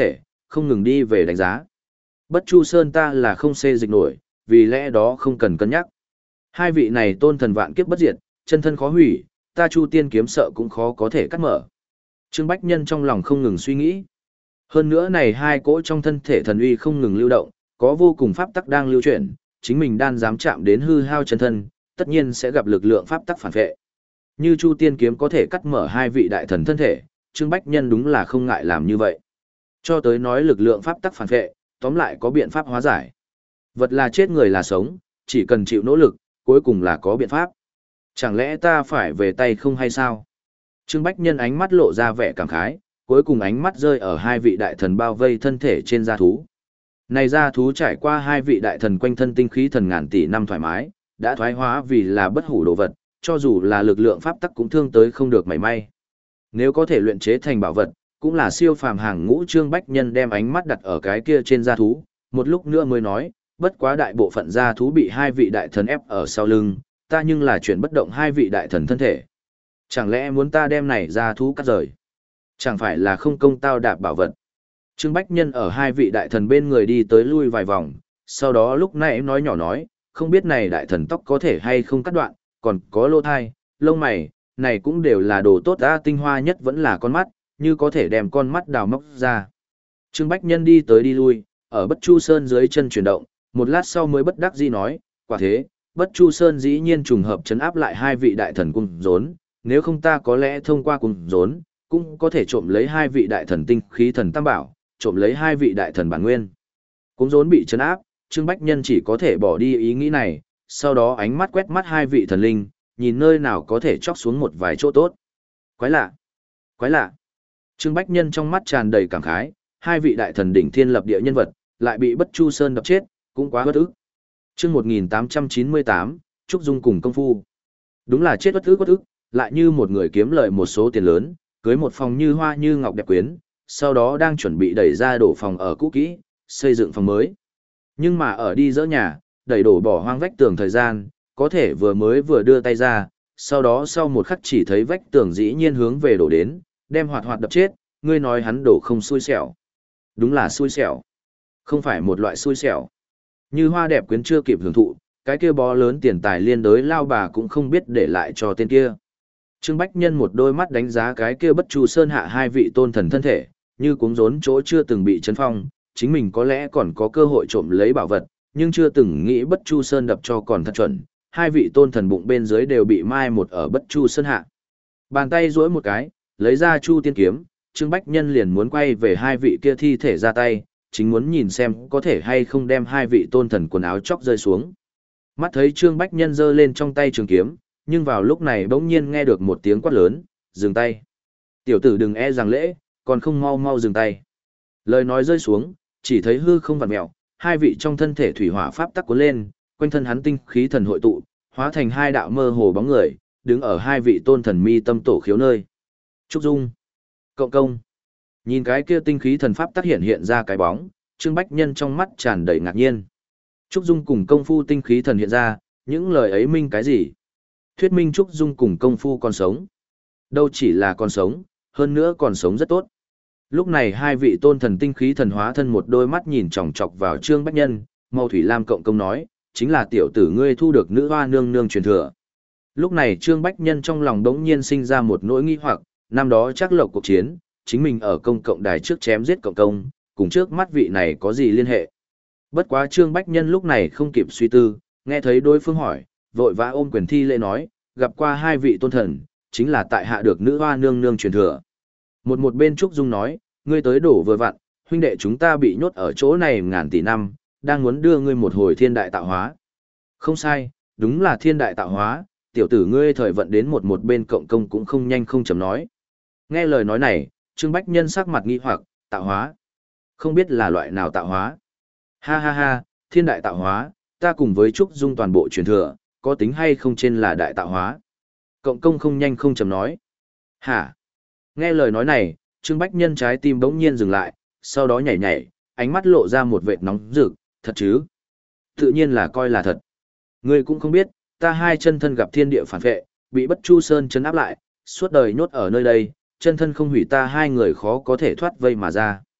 không ngừng đi về đánh giá. Bất Chu Sơn ta là không xê dịch nổi, vì lẽ đó không cần cân nhắc. Hai vị này tôn thần vạn kiếp bất diệt, chân thân khó hủy, ta Chu Tiên kiếm sợ cũng khó có thể cắt mở. Trương Bách Nhân trong lòng không ngừng suy nghĩ. Hơn nữa này hai cỗ trong thân thể thần uy không ngừng lưu động, có vô cùng pháp tắc đang lưu chuyển, chính mình đan dám chạm đến hư hao chân thân, tất nhiên sẽ gặp lực lượng pháp tắc phản vệ. Như Chu Tiên kiếm có thể cắt mở hai vị đại thần thân thể, Trương Bách Nhân đúng là không ngại làm như vậy. Cho tới nói lực lượng pháp tắc phản vệ, tóm lại có biện pháp hóa giải. Vật là chết người là sống, chỉ cần chịu nỗ lực, cuối cùng là có biện pháp. Chẳng lẽ ta phải về tay không hay sao? Trương Bách Nhân ánh mắt lộ ra vẻ cảm khái, cuối cùng ánh mắt rơi ở hai vị đại thần bao vây thân thể trên gia thú. Này gia thú trải qua hai vị đại thần quanh thân tinh khí thần ngàn tỷ năm thoải mái, đã thoái hóa vì là bất hủ đồ vật, cho dù là lực lượng pháp tắc cũng thương tới không được mảy may. Nếu có thể luyện chế thành bảo vật, cũng là siêu phàm hàng ngũ. Trương Bách Nhân đem ánh mắt đặt ở cái kia trên gia thú, một lúc nữa mới nói, bất quá đại bộ phận gia thú bị hai vị đại thần ép ở sau lưng, ta nhưng là chuyển bất động hai vị đại thần thân thể. Chẳng lẽ muốn ta đem này gia thú cắt rời? Chẳng phải là không công tao đạp bảo vật. Trương Bách Nhân ở hai vị đại thần bên người đi tới lui vài vòng, sau đó lúc nãy nói nhỏ nói, không biết này đại thần tóc có thể hay không cắt đoạn, còn có lỗ thai, lông mày, này cũng đều là đồ tốt đã, tinh hoa nhất vẫn là con mắt, như có thể đem con mắt đào móc ra. Trương Bách Nhân đi tới đi lui, ở Bất Chu Sơn dưới chân chuyển động, một lát sau mới bất đắc dĩ nói, quả thế, Bất Chu Sơn dĩ nhiên trùng hợp chấn áp lại hai vị đại thần cung rốn, nếu không ta có lẽ thông qua cung rốn, cũng có thể trộm lấy hai vị đại thần tinh khí thần tam bảo, trộm lấy hai vị đại thần bản nguyên. Cung rốn bị chấn áp, Trương Bách Nhân chỉ có thể bỏ đi ý nghĩ này, sau đó ánh mắt quét mắt hai vị thần linh, nhìn nơi nào có thể chóc xuống một vài chỗ tốt. Quái lạ, quái lạ. Trương Bách Nhân trong mắt tràn đầy cảm khái, hai vị đại thần đỉnh thiên lập địa nhân vật, lại bị Bất Chu Sơn đập chết, cũng quá bất ức. Chương một nghìn tám trăm chín mươi tám, Trúc Dung cùng công phu. Đúng là chết bất ức bất ức, lại như một người kiếm lợi một số tiền lớn, cưới một phòng như hoa như ngọc đẹp quyến, sau đó đang chuẩn bị đẩy ra đổ phòng ở cũ kỹ, xây dựng phòng mới. Nhưng mà ở đi dỡ nhà, đẩy đổ bỏ hoang vách tường thời gian, có thể vừa mới vừa đưa tay ra, sau đó sau một khắc chỉ thấy vách tường dĩ nhiên hướng về đổ đến, đem hoạt hoạt đập chết, ngươi nói hắn đổ không xui xẻo. Đúng là xui xẻo. Không phải một loại xui xẻo. Như hoa đẹp quyến chưa kịp hưởng thụ, cái kia bó lớn tiền tài liên đới lao bà cũng không biết để lại cho tên kia. Trương Bách Nhân một đôi mắt đánh giá cái kia Bất Chu Sơn hạ hai vị tôn thần thân thể, như cuống rốn chỗ chưa từng bị chấn phong, chính mình có lẽ còn có cơ hội trộm lấy bảo vật, nhưng chưa từng nghĩ Bất Chu Sơn đập cho còn thật chuẩn, hai vị tôn thần bụng bên dưới đều bị mai một ở Bất Chu Sơn hạ. Bàn tay duỗi một cái, lấy ra Chu Tiên kiếm, Trương Bách Nhân liền muốn quay về hai vị kia thi thể ra tay, chính muốn nhìn xem có thể hay không đem hai vị tôn thần quần áo chóc rơi xuống. Mắt thấy Trương Bách Nhân giơ lên trong tay trường kiếm, nhưng vào lúc này bỗng nhiên nghe được một tiếng quát lớn, dừng tay. Tiểu tử đừng e rằng lễ, còn không mau mau dừng tay. Lời nói rơi xuống, chỉ thấy hư không vặn mèo, hai vị trong thân thể thủy hỏa pháp tắc cuốn lên, quanh thân hắn tinh khí thần hội tụ, hóa thành hai đạo mơ hồ bóng người, đứng ở hai vị tôn thần mi tâm tổ khiếu nơi. Trúc Dung, Cộng Công. Nhìn cái kia tinh khí thần pháp tác hiện hiện ra cái bóng, Trương Bách Nhân trong mắt tràn đầy ngạc nhiên. Trúc Dung cùng công phu tinh khí thần hiện ra, những lời ấy minh cái gì? Thuyết minh Trúc Dung cùng công phu còn sống. Đâu chỉ là còn sống, hơn nữa còn sống rất tốt. Lúc này hai vị tôn thần tinh khí thần hóa thân một đôi mắt nhìn chòng chọc vào Trương Bách Nhân, Mâu Thủy Lam Cộng Công nói, chính là tiểu tử ngươi thu được nữ hoa nương nương truyền thừa. Lúc này Trương Bách Nhân trong lòng đống nhiên sinh ra một nỗi nghi hoặc, năm đó chắc lộc cuộc chiến, chính mình ở công cộng đài trước chém giết Cộng Công, cùng trước mắt vị này có gì liên hệ. Bất quá Trương Bách Nhân lúc này không kịp suy tư, nghe thấy đối phương hỏi, vội vã ôm quyền thi lễ nói, gặp qua hai vị tôn thần, chính là tại hạ được nữ hoa nương nương truyền thừa. Một một bên Trúc Dung nói, ngươi tới đổ vừa vặn, huynh đệ chúng ta bị nhốt ở chỗ này ngàn tỷ năm, đang muốn đưa ngươi một hồi thiên đại tạo hóa. Không sai, đúng là thiên đại tạo hóa, tiểu tử ngươi thời vận đến một một bên Cộng Công cũng không nhanh không chậm nói. Nghe lời nói này, Trương Bách Nhân sắc mặt nghi hoặc, tạo hóa. Không biết là loại nào tạo hóa. Ha ha ha, thiên đại tạo hóa, ta cùng với Trúc Dung toàn bộ truyền thừa, có tính hay không trên là đại tạo hóa. Cộng Công không nhanh không chậm nói. Hả? Nghe lời nói này, Trương Bách Nhân trái tim bỗng nhiên dừng lại, sau đó nhảy nhảy, ánh mắt lộ ra một vệt nóng rực, thật chứ? Tự nhiên là coi là thật. Ngươi cũng không biết, ta hai chân thân gặp thiên địa phản vệ, bị Bất Chu Sơn trấn áp lại, suốt đời nhốt ở nơi đây, chân thân không hủy ta hai người khó có thể thoát vây mà ra.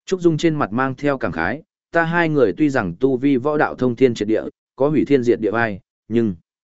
Trúc Dung trên mặt mang theo cảm khái, ta hai người tuy rằng tu vi võ đạo thông thiên triệt địa, có hủy thiên diệt địa vai, nhưng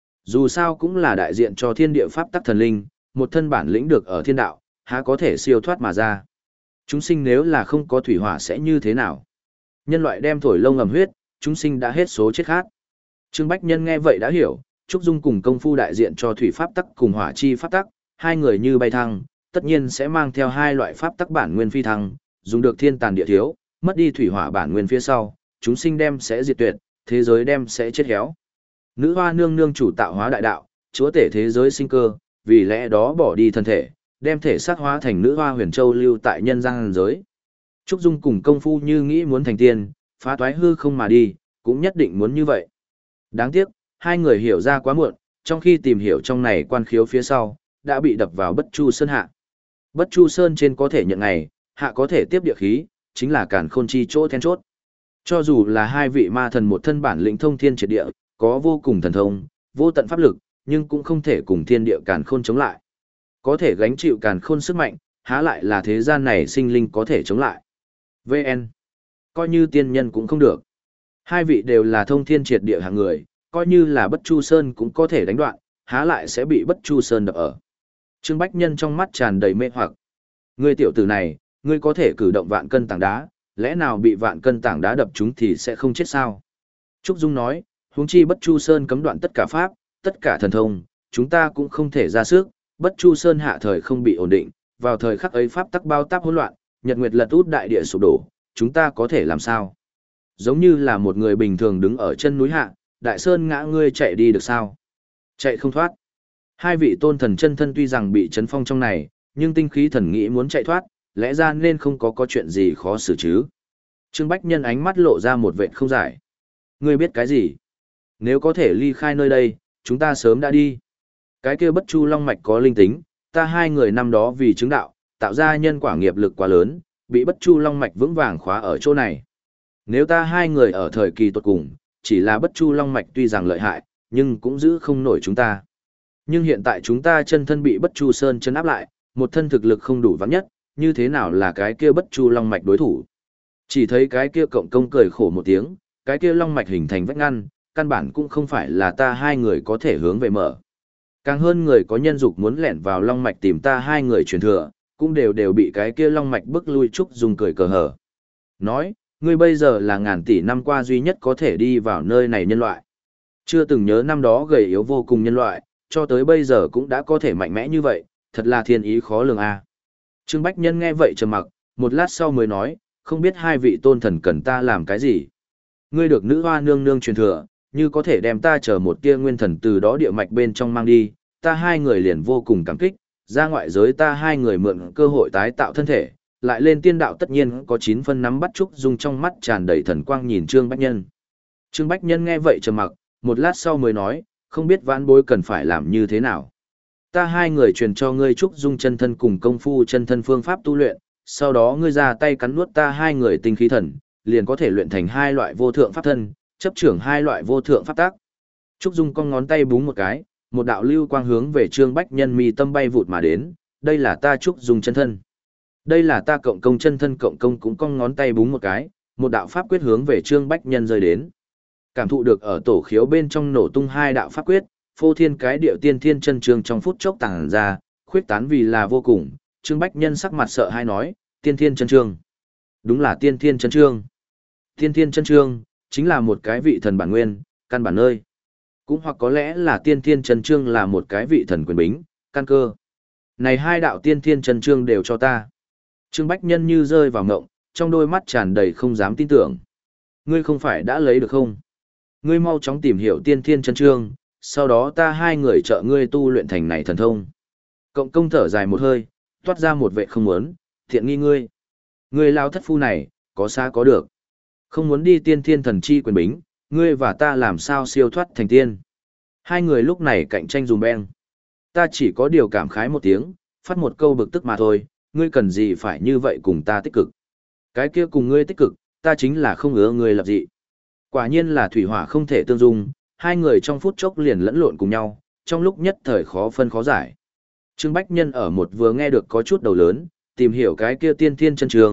dù sao cũng là đại diện cho thiên địa pháp tắc thần linh, một thân bản lĩnh được ở thiên đạo, há có thể siêu thoát mà ra. Chúng sinh nếu là không có thủy hỏa sẽ như thế nào? Nhân loại đem thổi lông ngầm huyết, chúng sinh đã hết số chết khát. Trương Bách Nhân nghe vậy đã hiểu, Trúc Dung cùng công phu đại diện cho thủy pháp tắc cùng hỏa chi pháp tắc, hai người như bay thăng, tất nhiên sẽ mang theo hai loại pháp tắc bản nguyên phi thăng, dùng được thiên tàn địa thiếu, mất đi thủy hỏa bản nguyên phía sau, chúng sinh đem sẽ diệt tuyệt, thế giới đem sẽ chết héo. Nữ hoa nương nương chủ tạo hóa đại đạo, chúa tể thế giới sinh cơ, vì lẽ đó bỏ đi thân thể, đem thể xác hóa thành nữ hoa huyền châu lưu tại nhân gian giới. Trúc Dung cùng công phu như nghĩ muốn thành tiên, phá toái hư không mà đi, cũng nhất định muốn như vậy. Đáng tiếc, hai người hiểu ra quá muộn, trong khi tìm hiểu trong này quan khiếu phía sau, đã bị đập vào Bất Chu Sơn hạ. Bất Chu Sơn trên có thể nhận ngày, hạ có thể tiếp địa khí, chính là càn khôn chi chỗ then chốt. Cho dù là hai vị ma thần một thân bản lĩnh thông thiên triệt địa, có vô cùng thần thông, vô tận pháp lực, nhưng cũng không thể cùng thiên địa càn khôn chống lại. Có thể gánh chịu càn khôn sức mạnh, há lại là thế gian này sinh linh có thể chống lại. vê en. Coi như tiên nhân cũng không được. Hai vị đều là thông thiên triệt địa hạng người, coi như là Bất Chu Sơn cũng có thể đánh đoạn, há lại sẽ bị Bất Chu Sơn đập ở. Trương Bách Nhân trong mắt tràn đầy mê hoặc. Ngươi tiểu tử này, ngươi có thể cử động vạn cân tảng đá, lẽ nào bị vạn cân tảng đá đập chúng thì sẽ không chết sao? Trúc Dung nói, huống chi Bất Chu Sơn cấm đoạn tất cả pháp, tất cả thần thông, chúng ta cũng không thể ra sức, Bất Chu Sơn hạ thời không bị ổn định, vào thời khắc ấy pháp tắc bao táp hỗn loạn, nhật nguyệt lật út đại địa sụp đổ, chúng ta có thể làm sao? Giống như là một người bình thường đứng ở chân núi hạ, đại sơn ngã ngươi chạy đi được sao? Chạy không thoát. Hai vị tôn thần chân thân tuy rằng bị chấn phong trong này, nhưng tinh khí thần nghĩ muốn chạy thoát, lẽ ra nên không có có chuyện gì khó xử chứ. Trương Bách Nhân ánh mắt lộ ra một vệt không giải. Ngươi biết cái gì? Nếu có thể ly khai nơi đây, chúng ta sớm đã đi. Cái kia Bất Chu Long Mạch có linh tính, ta hai người năm đó vì chứng đạo, tạo ra nhân quả nghiệp lực quá lớn, bị Bất Chu Long Mạch vững vàng khóa ở chỗ này. Nếu ta hai người ở thời kỳ tuột cùng, chỉ là Bất Chu Long Mạch tuy rằng lợi hại, nhưng cũng giữ không nổi chúng ta. Nhưng hiện tại chúng ta chân thân bị Bất Chu Sơn chân áp lại, một thân thực lực không đủ vắng nhất, như thế nào là cái kia Bất Chu Long Mạch đối thủ. Chỉ thấy cái kia cộng công cười khổ một tiếng, cái kia Long Mạch hình thành vách ngăn, căn bản cũng không phải là ta hai người có thể hướng về mở. Càng hơn người có nhân dục muốn lẻn vào Long Mạch tìm ta hai người truyền thừa, cũng đều đều bị cái kia Long Mạch bức lui. Trúc Dung cười cờ hở. Nói, ngươi bây giờ là ngàn tỷ năm qua duy nhất có thể đi vào nơi này nhân loại. Chưa từng nhớ năm đó gầy yếu vô cùng nhân loại, cho tới bây giờ cũng đã có thể mạnh mẽ như vậy, thật là thiên ý khó lường a. Trương Bách Nhân nghe vậy trầm mặc, một lát sau mới nói, không biết hai vị tôn thần cần ta làm cái gì. Ngươi được nữ hoa nương nương truyền thừa, như có thể đem ta chờ một tia nguyên thần từ đó địa mạch bên trong mang đi, ta hai người liền vô cùng cảm kích, ra ngoại giới ta hai người mượn cơ hội tái tạo thân thể, lại lên tiên đạo tất nhiên có chín phân nắm bắt. Trúc Dung trong mắt tràn đầy thần quang nhìn Trương Bách Nhân. Trương Bách Nhân nghe vậy trầm mặc, một lát sau mới nói, không biết vãn bối cần phải làm như thế nào. Ta hai người truyền cho ngươi Trúc Dung chân thân cùng công phu chân thân phương pháp tu luyện, sau đó ngươi ra tay cắn nuốt ta hai người tinh khí thần, liền có thể luyện thành hai loại vô thượng pháp thân, chấp trưởng hai loại vô thượng pháp tác. Trúc Dung cong ngón tay búng một cái, một đạo lưu quang hướng về Trương Bách Nhân mi tâm bay vụt mà đến, đây là ta Trúc Dung chân thân. Đây là ta cộng công chân thân. Cộng công cũng cong ngón tay búng một cái, một đạo pháp quyết hướng về Trương Bách Nhân rơi đến. Cảm thụ được ở tổ khiếu bên trong nổ tung hai đạo pháp quyết, phô thiên cái điệu tiên thiên chân trường trong phút chốc tàng ra, khuyết tán vì là vô cùng. Trương Bách Nhân sắc mặt sợ hai nói, tiên thiên chân trương. Đúng là tiên thiên chân trương. Tiên thiên chân trương, chính là một cái vị thần bản nguyên, căn bản nơi. Cũng hoặc có lẽ là tiên thiên chân trương là một cái vị thần quyền bính, căn cơ. Này hai đạo tiên thiên chân trương đều cho ta. Trương Bách Nhân như rơi vào ngộng, trong đôi mắt tràn đầy không dám tin tưởng. Ngươi không phải đã lấy được không? Ngươi mau chóng tìm hiểu tiên thiên chân trương, sau đó ta hai người trợ ngươi tu luyện thành này thần thông. Cộng công thở dài một hơi, toát ra một vệ không muốn, thiện nghi ngươi. Ngươi lao thất phu này, có xa có được. Không muốn đi tiên thiên thần chi quyền bính, ngươi và ta làm sao siêu thoát thành tiên. Hai người lúc này cạnh tranh dùm beng. Ta chỉ có điều cảm khái một tiếng, phát một câu bực tức mà thôi, ngươi cần gì phải như vậy cùng ta tích cực. Cái kia cùng ngươi tích cực, ta chính là không ưa ngươi lập dị. Quả nhiên là thủy hỏa không thể tương dung, hai người trong phút chốc liền lẫn lộn cùng nhau, trong lúc nhất thời khó phân khó giải. Trương Bách Nhân ở một vừa nghe được có chút đầu lớn, tìm hiểu cái kia tiên thiên chân trường,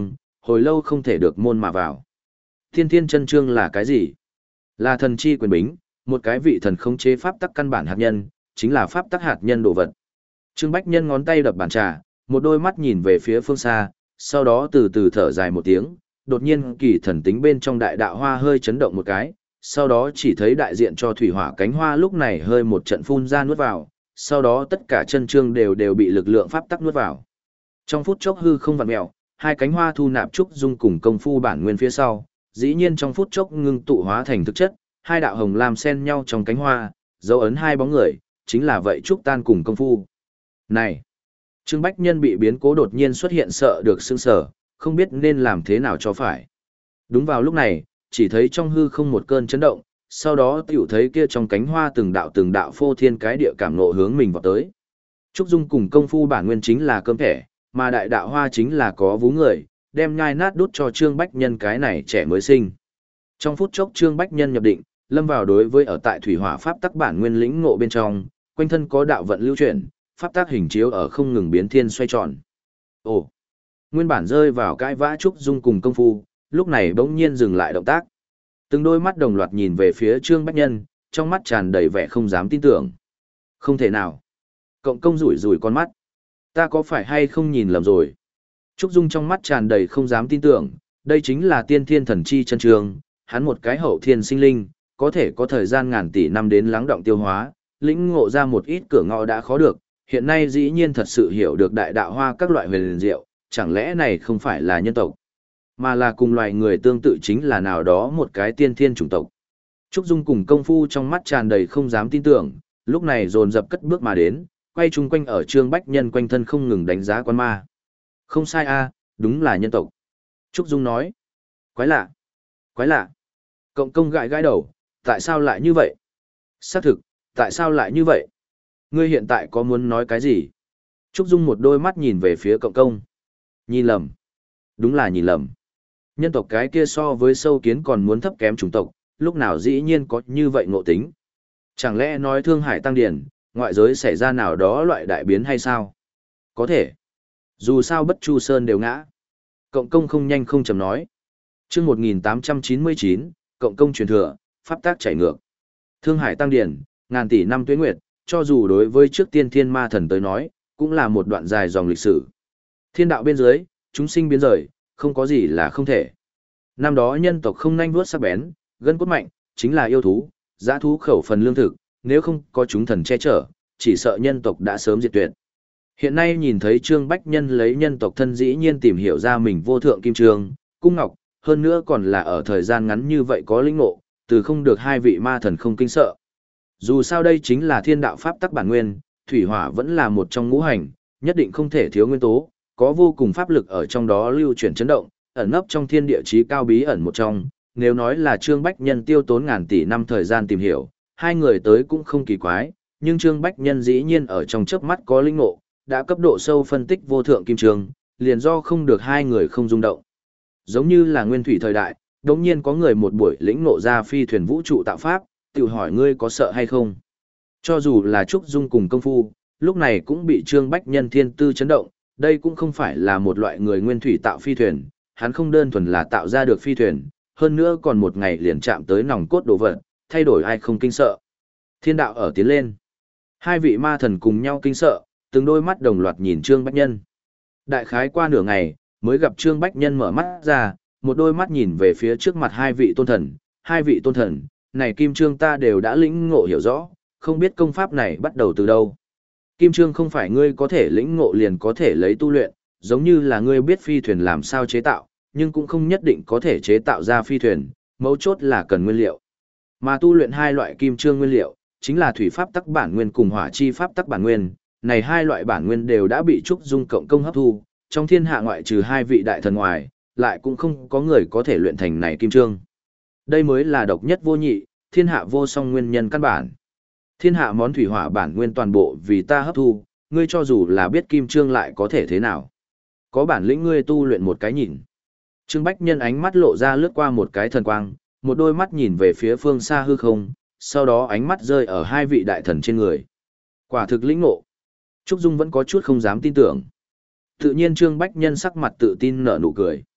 hồi lâu không thể được môn mà vào. Tiên thiên chân chương là cái gì? Là thần chi quyền bính, một cái vị thần khống chế pháp tắc căn bản hạt nhân, chính là pháp tắc hạt nhân đồ vật. Trương Bách Nhân ngón tay đập bàn trà, một đôi mắt nhìn về phía phương xa, sau đó từ từ thở dài một tiếng, đột nhiên kỳ thần tính bên trong đại đạo hoa hơi chấn động một cái, sau đó chỉ thấy đại diện cho thủy hỏa cánh hoa lúc này hơi một trận phun ra nuốt vào, sau đó tất cả chân chương đều đều bị lực lượng pháp tắc nuốt vào. Trong phút chốc hư không vặn mèo, hai cánh hoa thu nạp trúc dung cùng công phu bản nguyên phía sau, dĩ nhiên trong phút chốc ngưng tụ hóa thành thực chất, hai đạo hồng lam xen nhau trong cánh hoa, dấu ấn hai bóng người, chính là vậy trúc tan cùng công phu. Này, Trương Bách Nhân bị biến cố đột nhiên xuất hiện sợ được sững sờ, không biết nên làm thế nào cho phải. Đúng vào lúc này, chỉ thấy trong hư không một cơn chấn động, sau đó tiểu thấy kia trong cánh hoa từng đạo từng đạo phô thiên cái địa cảm ngộ hướng mình vào tới. Trúc Dung cùng công phu bản nguyên chính là cơm thẻ, mà đại đạo hoa chính là có vú người, đem nhai nát đút cho Trương Bách Nhân cái này trẻ mới sinh. Trong phút chốc Trương Bách Nhân nhập định, lâm vào đối với ở tại thủy hỏa pháp tắc bản nguyên lĩnh ngộ bên trong, quanh thân có đạo vận lưu chuyển, pháp tắc hình chiếu ở không ngừng biến thiên xoay tròn. Ồ, nguyên bản rơi vào cái vã Trúc Dung cùng công phu, lúc này bỗng nhiên dừng lại động tác. Từng đôi mắt đồng loạt nhìn về phía Trương Bách Nhân, trong mắt tràn đầy vẻ không dám tin tưởng. Không thể nào. Cộng công rủi rủi con mắt. Ta có phải hay không nhìn lầm rồi? Trúc Dung trong mắt tràn đầy không dám tin tưởng, đây chính là tiên thiên thần chi chân trường, hắn một cái hậu thiên sinh linh, có thể có thời gian ngàn tỷ năm đến lắng động tiêu hóa, lĩnh ngộ ra một ít cửa ngõ đã khó được, hiện nay dĩ nhiên thật sự hiểu được đại đạo hoa các loại huyền diệu, chẳng lẽ này không phải là nhân tộc, mà là cùng loài người tương tự chính là nào đó một cái tiên thiên chủng tộc. Trúc Dung cùng công phu trong mắt tràn đầy không dám tin tưởng, lúc này dồn dập cất bước mà đến, quay chung quanh ở Trương Bách Nhân quanh thân không ngừng đánh giá quan ma. Không sai a, đúng là nhân tộc. Trúc Dung nói. Quái lạ, quái lạ. Cộng công gãi gãi đầu, tại sao lại như vậy? Xác thực, tại sao lại như vậy? Ngươi hiện tại có muốn nói cái gì? Trúc Dung một đôi mắt nhìn về phía cộng công. Nhìn lầm. Đúng là nhìn lầm. Nhân tộc cái kia so với sâu kiến còn muốn thấp kém chủng tộc, lúc nào dĩ nhiên có như vậy ngộ tính. Chẳng lẽ nói Thương Hải tăng điển, ngoại giới xảy ra nào đó loại đại biến hay sao? Có thể. Dù sao bất chu sơn đều ngã. Cộng công không nhanh không chậm nói. chương một nghìn tám trăm chín mươi chín, cộng công truyền thừa, pháp tác chảy ngược. Thương Hải tăng điển, ngàn tỷ năm tuế nguyệt, cho dù đối với trước tiên thiên ma thần tới nói, cũng là một đoạn dài dòng lịch sử. Thiên đạo bên dưới, chúng sinh biến rời, không có gì là không thể. Năm đó nhân tộc không nhanh vuốt sắc bén, gân cốt mạnh, chính là yêu thú, dã thú khẩu phần lương thực, nếu không có chúng thần che chở, chỉ sợ nhân tộc đã sớm diệt tuyệt. Hiện nay nhìn thấy Trương Bách Nhân lấy nhân tộc thân dĩ nhiên tìm hiểu ra mình vô thượng kim trường, cung ngọc, hơn nữa còn là ở thời gian ngắn như vậy có linh ngộ, từ không được hai vị ma thần không kinh sợ. Dù sao đây chính là thiên đạo pháp tắc bản nguyên, thủy hỏa vẫn là một trong ngũ hành, nhất định không thể thiếu nguyên tố, có vô cùng pháp lực ở trong đó lưu chuyển chấn động, ẩn nấp trong thiên địa chí cao bí ẩn một trong. Nếu nói là Trương Bách Nhân tiêu tốn ngàn tỷ năm thời gian tìm hiểu, hai người tới cũng không kỳ quái, nhưng Trương Bách Nhân dĩ nhiên ở trong chớp mắt có linh ngộ, đã cấp độ sâu phân tích vô thượng kim trường, liền do không được hai người không rung động. Giống như là nguyên thủy thời đại, đột nhiên có người một buổi lĩnh ngộ ra phi thuyền vũ trụ tạo pháp, tự hỏi ngươi có sợ hay không? Cho dù là Trúc Dung cùng công phu, lúc này cũng bị Trương Bách Nhân thiên tư chấn động, đây cũng không phải là một loại người nguyên thủy tạo phi thuyền, hắn không đơn thuần là tạo ra được phi thuyền, hơn nữa còn một ngày liền chạm tới nòng cốt đồ vật, thay đổi ai không kinh sợ. Thiên đạo ở tiến lên. Hai vị ma thần cùng nhau kinh sợ, từng đôi mắt đồng loạt nhìn Trương Bách Nhân. Đại khái qua nửa ngày, mới gặp Trương Bách Nhân mở mắt ra, một đôi mắt nhìn về phía trước mặt hai vị tôn thần, hai vị tôn thần, này Kim Trương ta đều đã lĩnh ngộ hiểu rõ, không biết công pháp này bắt đầu từ đâu. Kim Trương không phải ngươi có thể lĩnh ngộ liền có thể lấy tu luyện, giống như là ngươi biết phi thuyền làm sao chế tạo, nhưng cũng không nhất định có thể chế tạo ra phi thuyền, mấu chốt là cần nguyên liệu. Mà tu luyện hai loại Kim Trương nguyên liệu, chính là thủy pháp tắc bản nguyên cùng hỏa chi pháp tắc bản nguyên, này hai loại bản nguyên đều đã bị Trúc Dung cộng công hấp thu, trong thiên hạ ngoại trừ hai vị đại thần ngoài, lại cũng không có người có thể luyện thành này Kim Trương. Đây mới là độc nhất vô nhị, thiên hạ vô song nguyên nhân căn bản. Thiên hạ món thủy hỏa bản nguyên toàn bộ vì ta hấp thu, ngươi cho dù là biết Kim Trương lại có thể thế nào. Có bản lĩnh ngươi tu luyện một cái nhìn. Trương Bách Nhân ánh mắt lộ ra lướt qua một cái thần quang, một đôi mắt nhìn về phía phương xa hư không, sau đó ánh mắt rơi ở hai vị đại thần trên người. Quả thực lĩnh ngộ. Trúc Dung vẫn có chút không dám tin tưởng. Tự nhiên Trương Bách Nhân sắc mặt tự tin nở nụ cười.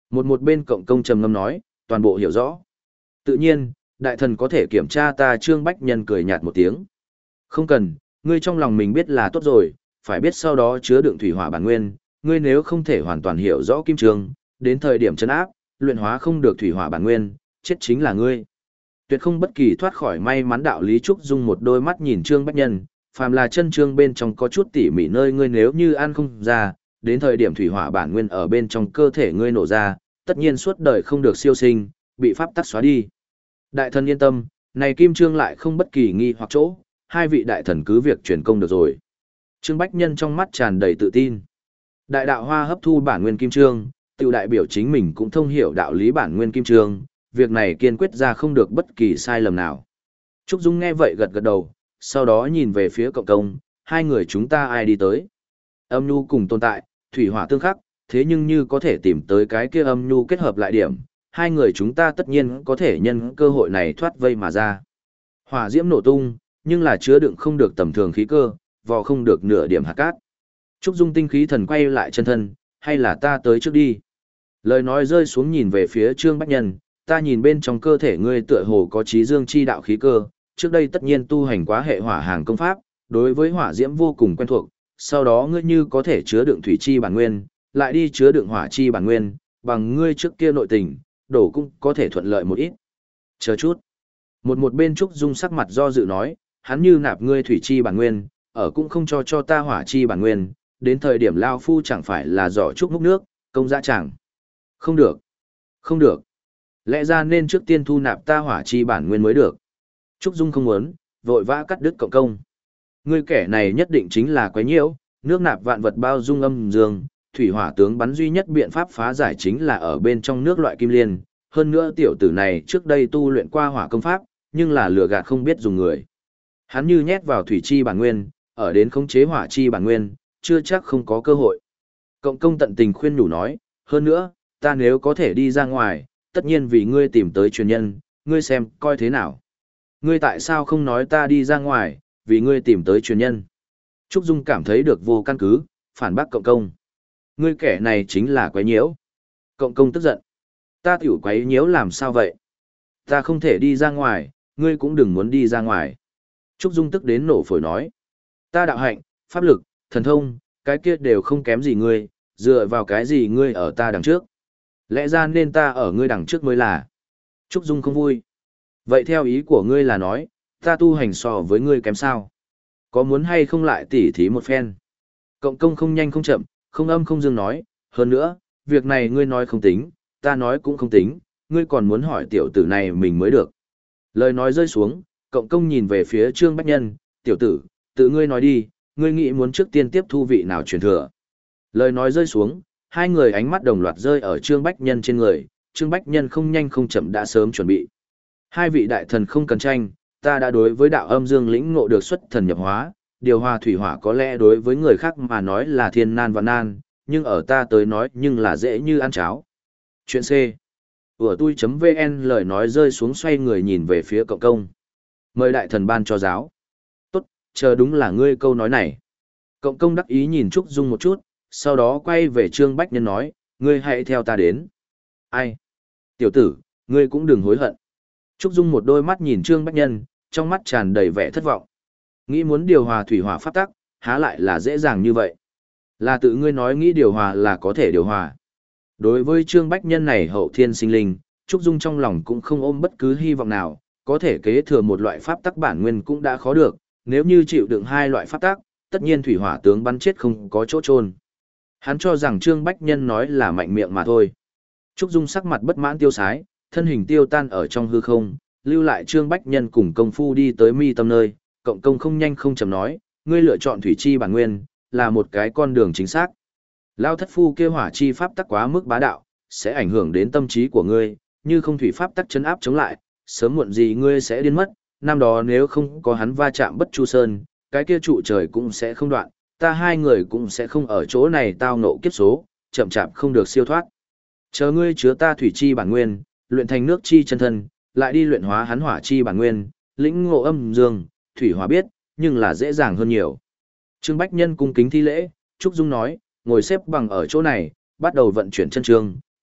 Một một bên cộng công trầm ngâm nói, toàn bộ hiểu rõ. Tự nhiên, đại thần có thể kiểm tra ta. Trương Bách Nhân cười nhạt một tiếng. Không cần, ngươi trong lòng mình biết là tốt rồi, phải biết sau đó chứa đựng thủy hỏa bản nguyên, ngươi nếu không thể hoàn toàn hiểu rõ kim trường, đến thời điểm chấn áp, luyện hóa không được thủy hỏa bản nguyên, chết chính là ngươi. Tuyệt không bất kỳ thoát khỏi may mắn. Đạo lý Trúc Dung một đôi mắt nhìn Trương Bách Nhân, phàm là chân trương bên trong có chút tỉ mỉ nơi ngươi nếu như ăn không ra, đến thời điểm thủy hỏa bản nguyên ở bên trong cơ thể ngươi nổ ra, tất nhiên suốt đời không được siêu sinh, bị pháp tắc xóa đi. Đại thần yên tâm, này kim trương lại không bất kỳ nghi hoặc chỗ, hai vị đại thần cứ việc truyền công được rồi. Trương Bách Nhân trong mắt tràn đầy tự tin. Đại đạo hoa hấp thu bản nguyên kim trương, tiểu đại biểu chính mình cũng thông hiểu đạo lý bản nguyên kim trương, việc này kiên quyết ra không được bất kỳ sai lầm nào. Trúc Dung nghe vậy gật gật đầu, sau đó nhìn về phía cộng công, hai người chúng ta ai đi tới. Âm nhu cùng tồn tại, thủy hỏa tương khắc, thế nhưng như có thể tìm tới cái kia âm nhu kết hợp lại điểm, hai người chúng ta tất nhiên có thể nhân cơ hội này thoát vây mà ra. Hỏa diễm nổ tung, nhưng là chứa đựng không được tầm thường khí cơ, vò không được nửa điểm hạt cát. Trúc Dung tinh khí thần quay lại chân thân, hay là ta tới trước đi. Lời nói rơi xuống nhìn về phía Trương Bách Nhân, ta nhìn bên trong cơ thể ngươi tựa hồ có trí dương chi đạo khí cơ, trước đây tất nhiên tu hành quá hệ hỏa hàng công pháp, đối với hỏa diễm vô cùng quen thuộc, sau đó ngươi như có thể chứa đựng thủy chi bản nguyên, lại đi chứa đựng hỏa chi bản nguyên, bằng ngươi trước kia nội tình, đổ cũng có thể thuận lợi một ít. Chờ chút. Một một bên Trúc Dung sắc mặt do dự nói, hắn như nạp ngươi thủy chi bản nguyên, ở cũng không cho cho ta hỏa chi bản nguyên, đến thời điểm lao phu chẳng phải là giỏ trúc múc nước, công dã chẳng. Không được. Không được. Lẽ ra nên trước tiên thu nạp ta hỏa chi bản nguyên mới được. Trúc Dung không muốn, vội vã cắt đứt cộng công. Ngươi kẻ này nhất định chính là quái nhiễu, nước nạp vạn vật bao dung âm dương, thủy hỏa tướng bắn duy nhất biện pháp phá giải chính là ở bên trong nước loại kim liên. Hơn nữa tiểu tử này trước đây tu luyện qua hỏa công pháp, nhưng là lừa gạt không biết dùng người. Hắn như nhét vào thủy chi bản nguyên, ở đến khống chế hỏa chi bản nguyên, chưa chắc không có cơ hội. Cộng công tận tình khuyên nhủ nói, hơn nữa, ta nếu có thể đi ra ngoài, tất nhiên vì ngươi tìm tới truyền nhân, ngươi xem, coi thế nào. Ngươi tại sao không nói ta đi ra ngoài, vì ngươi tìm tới truyền nhân. Trúc Dung cảm thấy được vô căn cứ, phản bác cộng công. Ngươi kẻ này chính là quái nhiễu. Cộng công tức giận. Ta tiểu quái nhiễu làm sao vậy? Ta không thể đi ra ngoài, ngươi cũng đừng muốn đi ra ngoài. Trúc Dung tức đến nổ phổi nói. Ta đạo hạnh, pháp lực, thần thông, cái kia đều không kém gì ngươi, dựa vào cái gì ngươi ở ta đằng trước. Lẽ ra nên ta ở ngươi đằng trước mới là. Trúc Dung không vui. Vậy theo ý của ngươi là nói, ta tu hành so với ngươi kém sao? Có muốn hay không lại tỉ thí một phen? Cộng công không nhanh không chậm, không âm không dương nói, hơn nữa, việc này ngươi nói không tính, ta nói cũng không tính, ngươi còn muốn hỏi tiểu tử này mình mới được. Lời nói rơi xuống, cộng công nhìn về phía Trương Bách Nhân, tiểu tử, tự ngươi nói đi, ngươi nghĩ muốn trước tiên tiếp thu vị nào truyền thừa. Lời nói rơi xuống, hai người ánh mắt đồng loạt rơi ở Trương Bách Nhân trên người, Trương Bách Nhân không nhanh không chậm đã sớm chuẩn bị. Hai vị đại thần không cần tranh, ta đã đối với đạo âm dương lĩnh ngộ được xuất thần nhập hóa, điều hòa thủy hỏa có lẽ đối với người khác mà nói là thiên nan và nan, nhưng ở ta tới nói nhưng là dễ như ăn cháo. Chuyện C. Ủa tui.vn lời nói rơi xuống xoay người nhìn về phía cộng công. Mời đại thần ban cho giáo. Tốt, chờ đúng là ngươi câu nói này. Cộng công đắc ý nhìn Trúc Dung một chút, sau đó quay về Trương Bách Nhân nói, ngươi hãy theo ta đến. Ai? Tiểu tử, ngươi cũng đừng hối hận. Trúc Dung một đôi mắt nhìn Trương Bách Nhân, trong mắt tràn đầy vẻ thất vọng. Nghĩ muốn điều hòa thủy hỏa pháp tắc, há lại là dễ dàng như vậy. Là tự ngươi nói nghĩ điều hòa là có thể điều hòa. Đối với Trương Bách Nhân này hậu thiên sinh linh, Trúc Dung trong lòng cũng không ôm bất cứ hy vọng nào, có thể kế thừa một loại pháp tắc bản nguyên cũng đã khó được, nếu như chịu đựng hai loại pháp tắc, tất nhiên thủy hỏa tướng bắn chết không có chỗ chôn. Hắn cho rằng Trương Bách Nhân nói là mạnh miệng mà thôi. Trúc Dung sắc mặt bất mãn tiêu sái, thân hình tiêu tan ở trong hư không, lưu lại Trương Bách Nhân cùng công phu đi tới mi tâm nơi, cộng công không nhanh không chậm nói, ngươi lựa chọn thủy chi bản nguyên, là một cái con đường chính xác. Lao thất phu kêu hỏa chi pháp tắc quá mức bá đạo, sẽ ảnh hưởng đến tâm trí của ngươi, như không thủy pháp tắc chấn áp chống lại, sớm muộn gì ngươi sẽ điên mất, năm đó nếu không có hắn va chạm bất chu sơn, cái kia trụ trời cũng sẽ không đoạn, ta hai người cũng sẽ không ở chỗ này tao ngộ kiếp số, chậm chạp không được siêu thoát. Chờ ngươi chứa ta thủy chi bản nguyên, luyện thành nước chi chân thân, lại đi luyện hóa hắn hỏa chi bản nguyên, lĩnh ngộ âm dương, thủy hỏa biết, nhưng là dễ dàng hơn nhiều. Trương Bách Nhân cung kính thi lễ, Trúc Dung nói, ngồi xếp bằng ở chỗ này, bắt đầu vận chuyển chân chương,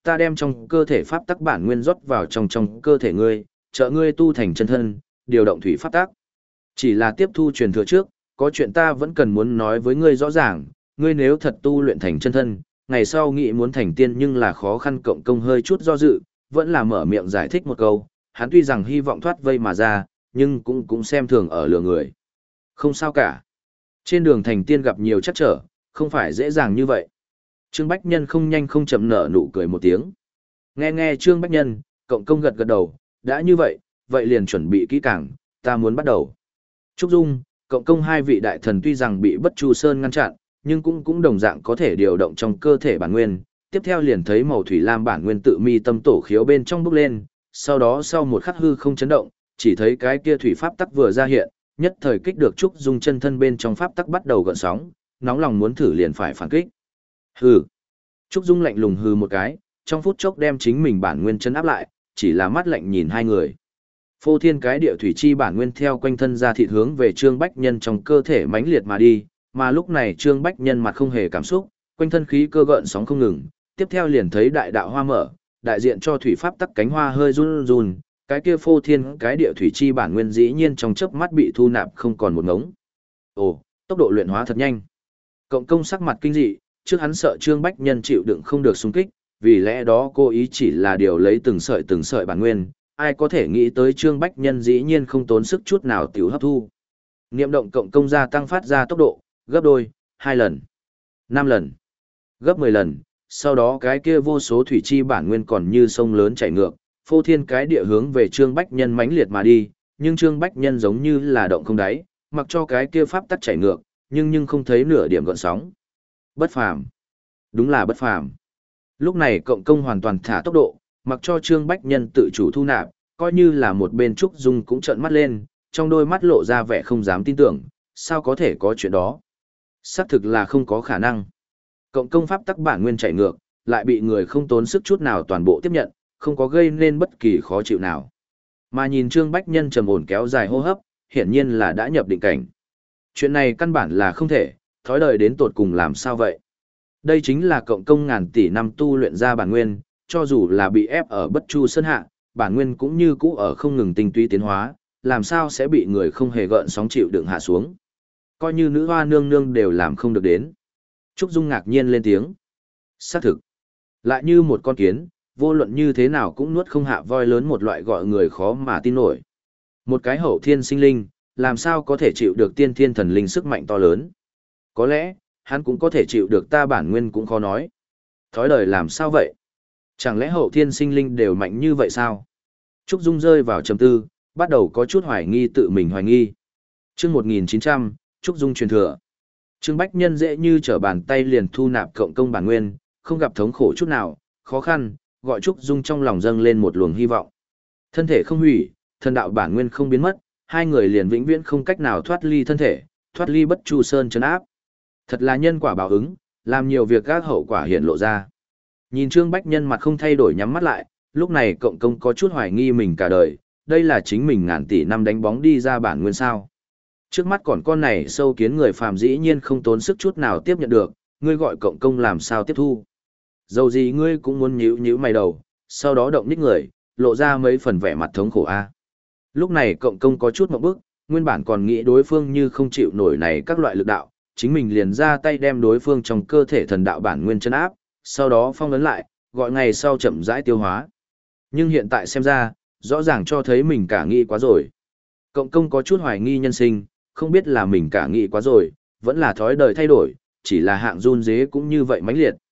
ta đem trong cơ thể pháp tắc bản nguyên rót vào trong trong cơ thể ngươi, trợ ngươi tu thành chân thân, điều động thủy pháp tắc. Chỉ là tiếp thu truyền thừa trước, có chuyện ta vẫn cần muốn nói với ngươi rõ ràng, ngươi nếu thật tu luyện thành chân thân, ngày sau nghĩ muốn thành tiên nhưng là khó khăn. Cộng công hơi chút do dự, vẫn là mở miệng giải thích một câu, hắn tuy rằng hy vọng thoát vây mà ra, nhưng cũng cũng xem thường ở lừa người. Không sao cả. Trên đường thành tiên gặp nhiều trắc trở, không phải dễ dàng như vậy. Trương Bách Nhân không nhanh không chậm nở nụ cười một tiếng. Nghe nghe Trương Bách Nhân, cộng công gật gật đầu, đã như vậy, vậy liền chuẩn bị kỹ càng, ta muốn bắt đầu. Trúc Dung, cộng công hai vị đại thần tuy rằng bị Bất Chu Sơn ngăn chặn, nhưng cũng cũng đồng dạng có thể điều động trong cơ thể bản nguyên. Tiếp theo liền thấy màu thủy lam bản nguyên tự mi tâm tổ khiếu bên trong bốc lên, sau đó sau một khắc hư không chấn động, chỉ thấy cái kia thủy pháp tắc vừa ra hiện, nhất thời kích được Trúc Dung chân thân bên trong pháp tắc bắt đầu gợn sóng, nóng lòng muốn thử liền phải phản kích. Hừ. Trúc Dung lạnh lùng hừ một cái, trong phút chốc đem chính mình bản nguyên chân áp lại, chỉ là mắt lạnh nhìn hai người. Phô thiên cái địa thủy chi bản nguyên theo quanh thân ra thịt hướng về Trương Bách Nhân trong cơ thể mãnh liệt mà đi, mà lúc này Trương Bách Nhân mặt không hề cảm xúc, quanh thân khí cơ gợn sóng không ngừng, tiếp theo liền thấy đại đạo hoa mở, đại diện cho thủy pháp tắc cánh hoa hơi run run, cái kia phô thiên cái địa thủy chi bản nguyên dĩ nhiên trong chớp mắt bị thu nạp không còn một ngống. Ồ, tốc độ luyện hóa thật nhanh. Cộng công sắc mặt kinh dị, trước hắn sợ Trương Bách Nhân chịu đựng không được xung kích, vì lẽ đó cô ý chỉ là điều lấy từng sợi từng sợi bản nguyên, ai có thể nghĩ tới Trương Bách Nhân dĩ nhiên không tốn sức chút nào tiểu hấp thu. Niệm động cộng công gia tăng phát ra tốc độ, gấp đôi, hai lần, năm lần, gấp mười lần, sau đó cái kia vô số thủy chi bản nguyên còn như sông lớn chảy ngược, phô thiên cái địa hướng về Trương Bách Nhân mãnh liệt mà đi, nhưng Trương Bách Nhân giống như là động không đáy, mặc cho cái kia pháp tắc chảy ngược, nhưng nhưng không thấy nửa điểm gợn sóng. Bất phàm. Đúng là bất phàm. Lúc này cộng công hoàn toàn thả tốc độ, mặc cho Trương Bách Nhân tự chủ thu nạp, coi như là một bên Trúc Dung cũng trợn mắt lên, trong đôi mắt lộ ra vẻ không dám tin tưởng, sao có thể có chuyện đó. Xác thực là không có khả năng. Cộng công pháp tắc bản nguyên chạy ngược, lại bị người không tốn sức chút nào toàn bộ tiếp nhận, không có gây nên bất kỳ khó chịu nào. Mà nhìn Trương Bách Nhân trầm ổn kéo dài hô hấp, hiển nhiên là đã nhập định cảnh. Chuyện này căn bản là không thể, thói đời đến tột cùng làm sao vậy? Đây chính là cộng công ngàn tỷ năm tu luyện ra bản nguyên, cho dù là bị ép ở Bất Chu Sơn hạ, bản nguyên cũng như cũ ở không ngừng tinh túy tiến hóa, làm sao sẽ bị người không hề gợn sóng chịu đựng hạ xuống. Coi như nữ hoa nương nương đều làm không được đến. Trúc Dung ngạc nhiên lên tiếng. Xác thực. Lại như một con kiến, vô luận như thế nào cũng nuốt không hạ voi lớn, một loại gọi người khó mà tin nổi. Một cái hậu thiên sinh linh, làm sao có thể chịu được tiên thiên thần linh sức mạnh to lớn. Có lẽ, hắn cũng có thể chịu được ta bản nguyên cũng khó nói. Thói đời làm sao vậy? Chẳng lẽ hậu thiên sinh linh đều mạnh như vậy sao? Trúc Dung rơi vào trầm tư, bắt đầu có chút hoài nghi tự mình hoài nghi. Chương một nghìn chín trăm, Trúc Dung truyền thừa. Trương Bách Nhân dễ như trở bàn tay liền thu nạp cộng công bản nguyên, không gặp thống khổ chút nào, khó khăn, gọi Trúc Dung trong lòng dâng lên một luồng hy vọng. Thân thể không hủy, thân đạo bản nguyên không biến mất, hai người liền vĩnh viễn không cách nào thoát ly thân thể, thoát ly Bất Chu Sơn trấn áp. Thật là nhân quả báo ứng, làm nhiều việc gác hậu quả hiện lộ ra. Nhìn Trương Bách Nhân mặt không thay đổi nhắm mắt lại, lúc này cộng công có chút hoài nghi mình cả đời, đây là chính mình ngàn tỷ năm đánh bóng đi ra bản nguyên sao. Trước mắt còn con này sâu kiến người phàm dĩ nhiên không tốn sức chút nào tiếp nhận được, ngươi gọi cộng công làm sao tiếp thu. Dầu gì ngươi cũng muốn nhíu nhíu mày đầu, sau đó động ních người, lộ ra mấy phần vẻ mặt thống khổ a. Lúc này cộng công có chút mộng bức, nguyên bản còn nghĩ đối phương như không chịu nổi này các loại lực đạo, chính mình liền ra tay đem đối phương trong cơ thể thần đạo bản nguyên chân áp, sau đó phong ấn lại, gọi ngày sau chậm rãi tiêu hóa. Nhưng hiện tại xem ra, rõ ràng cho thấy mình cả nghĩ quá rồi. Cộng công có chút hoài nghi nhân sinh, không biết là mình cả nghĩ quá rồi, vẫn là thói đời thay đổi, chỉ là hạng run dế cũng như vậy mãnh liệt,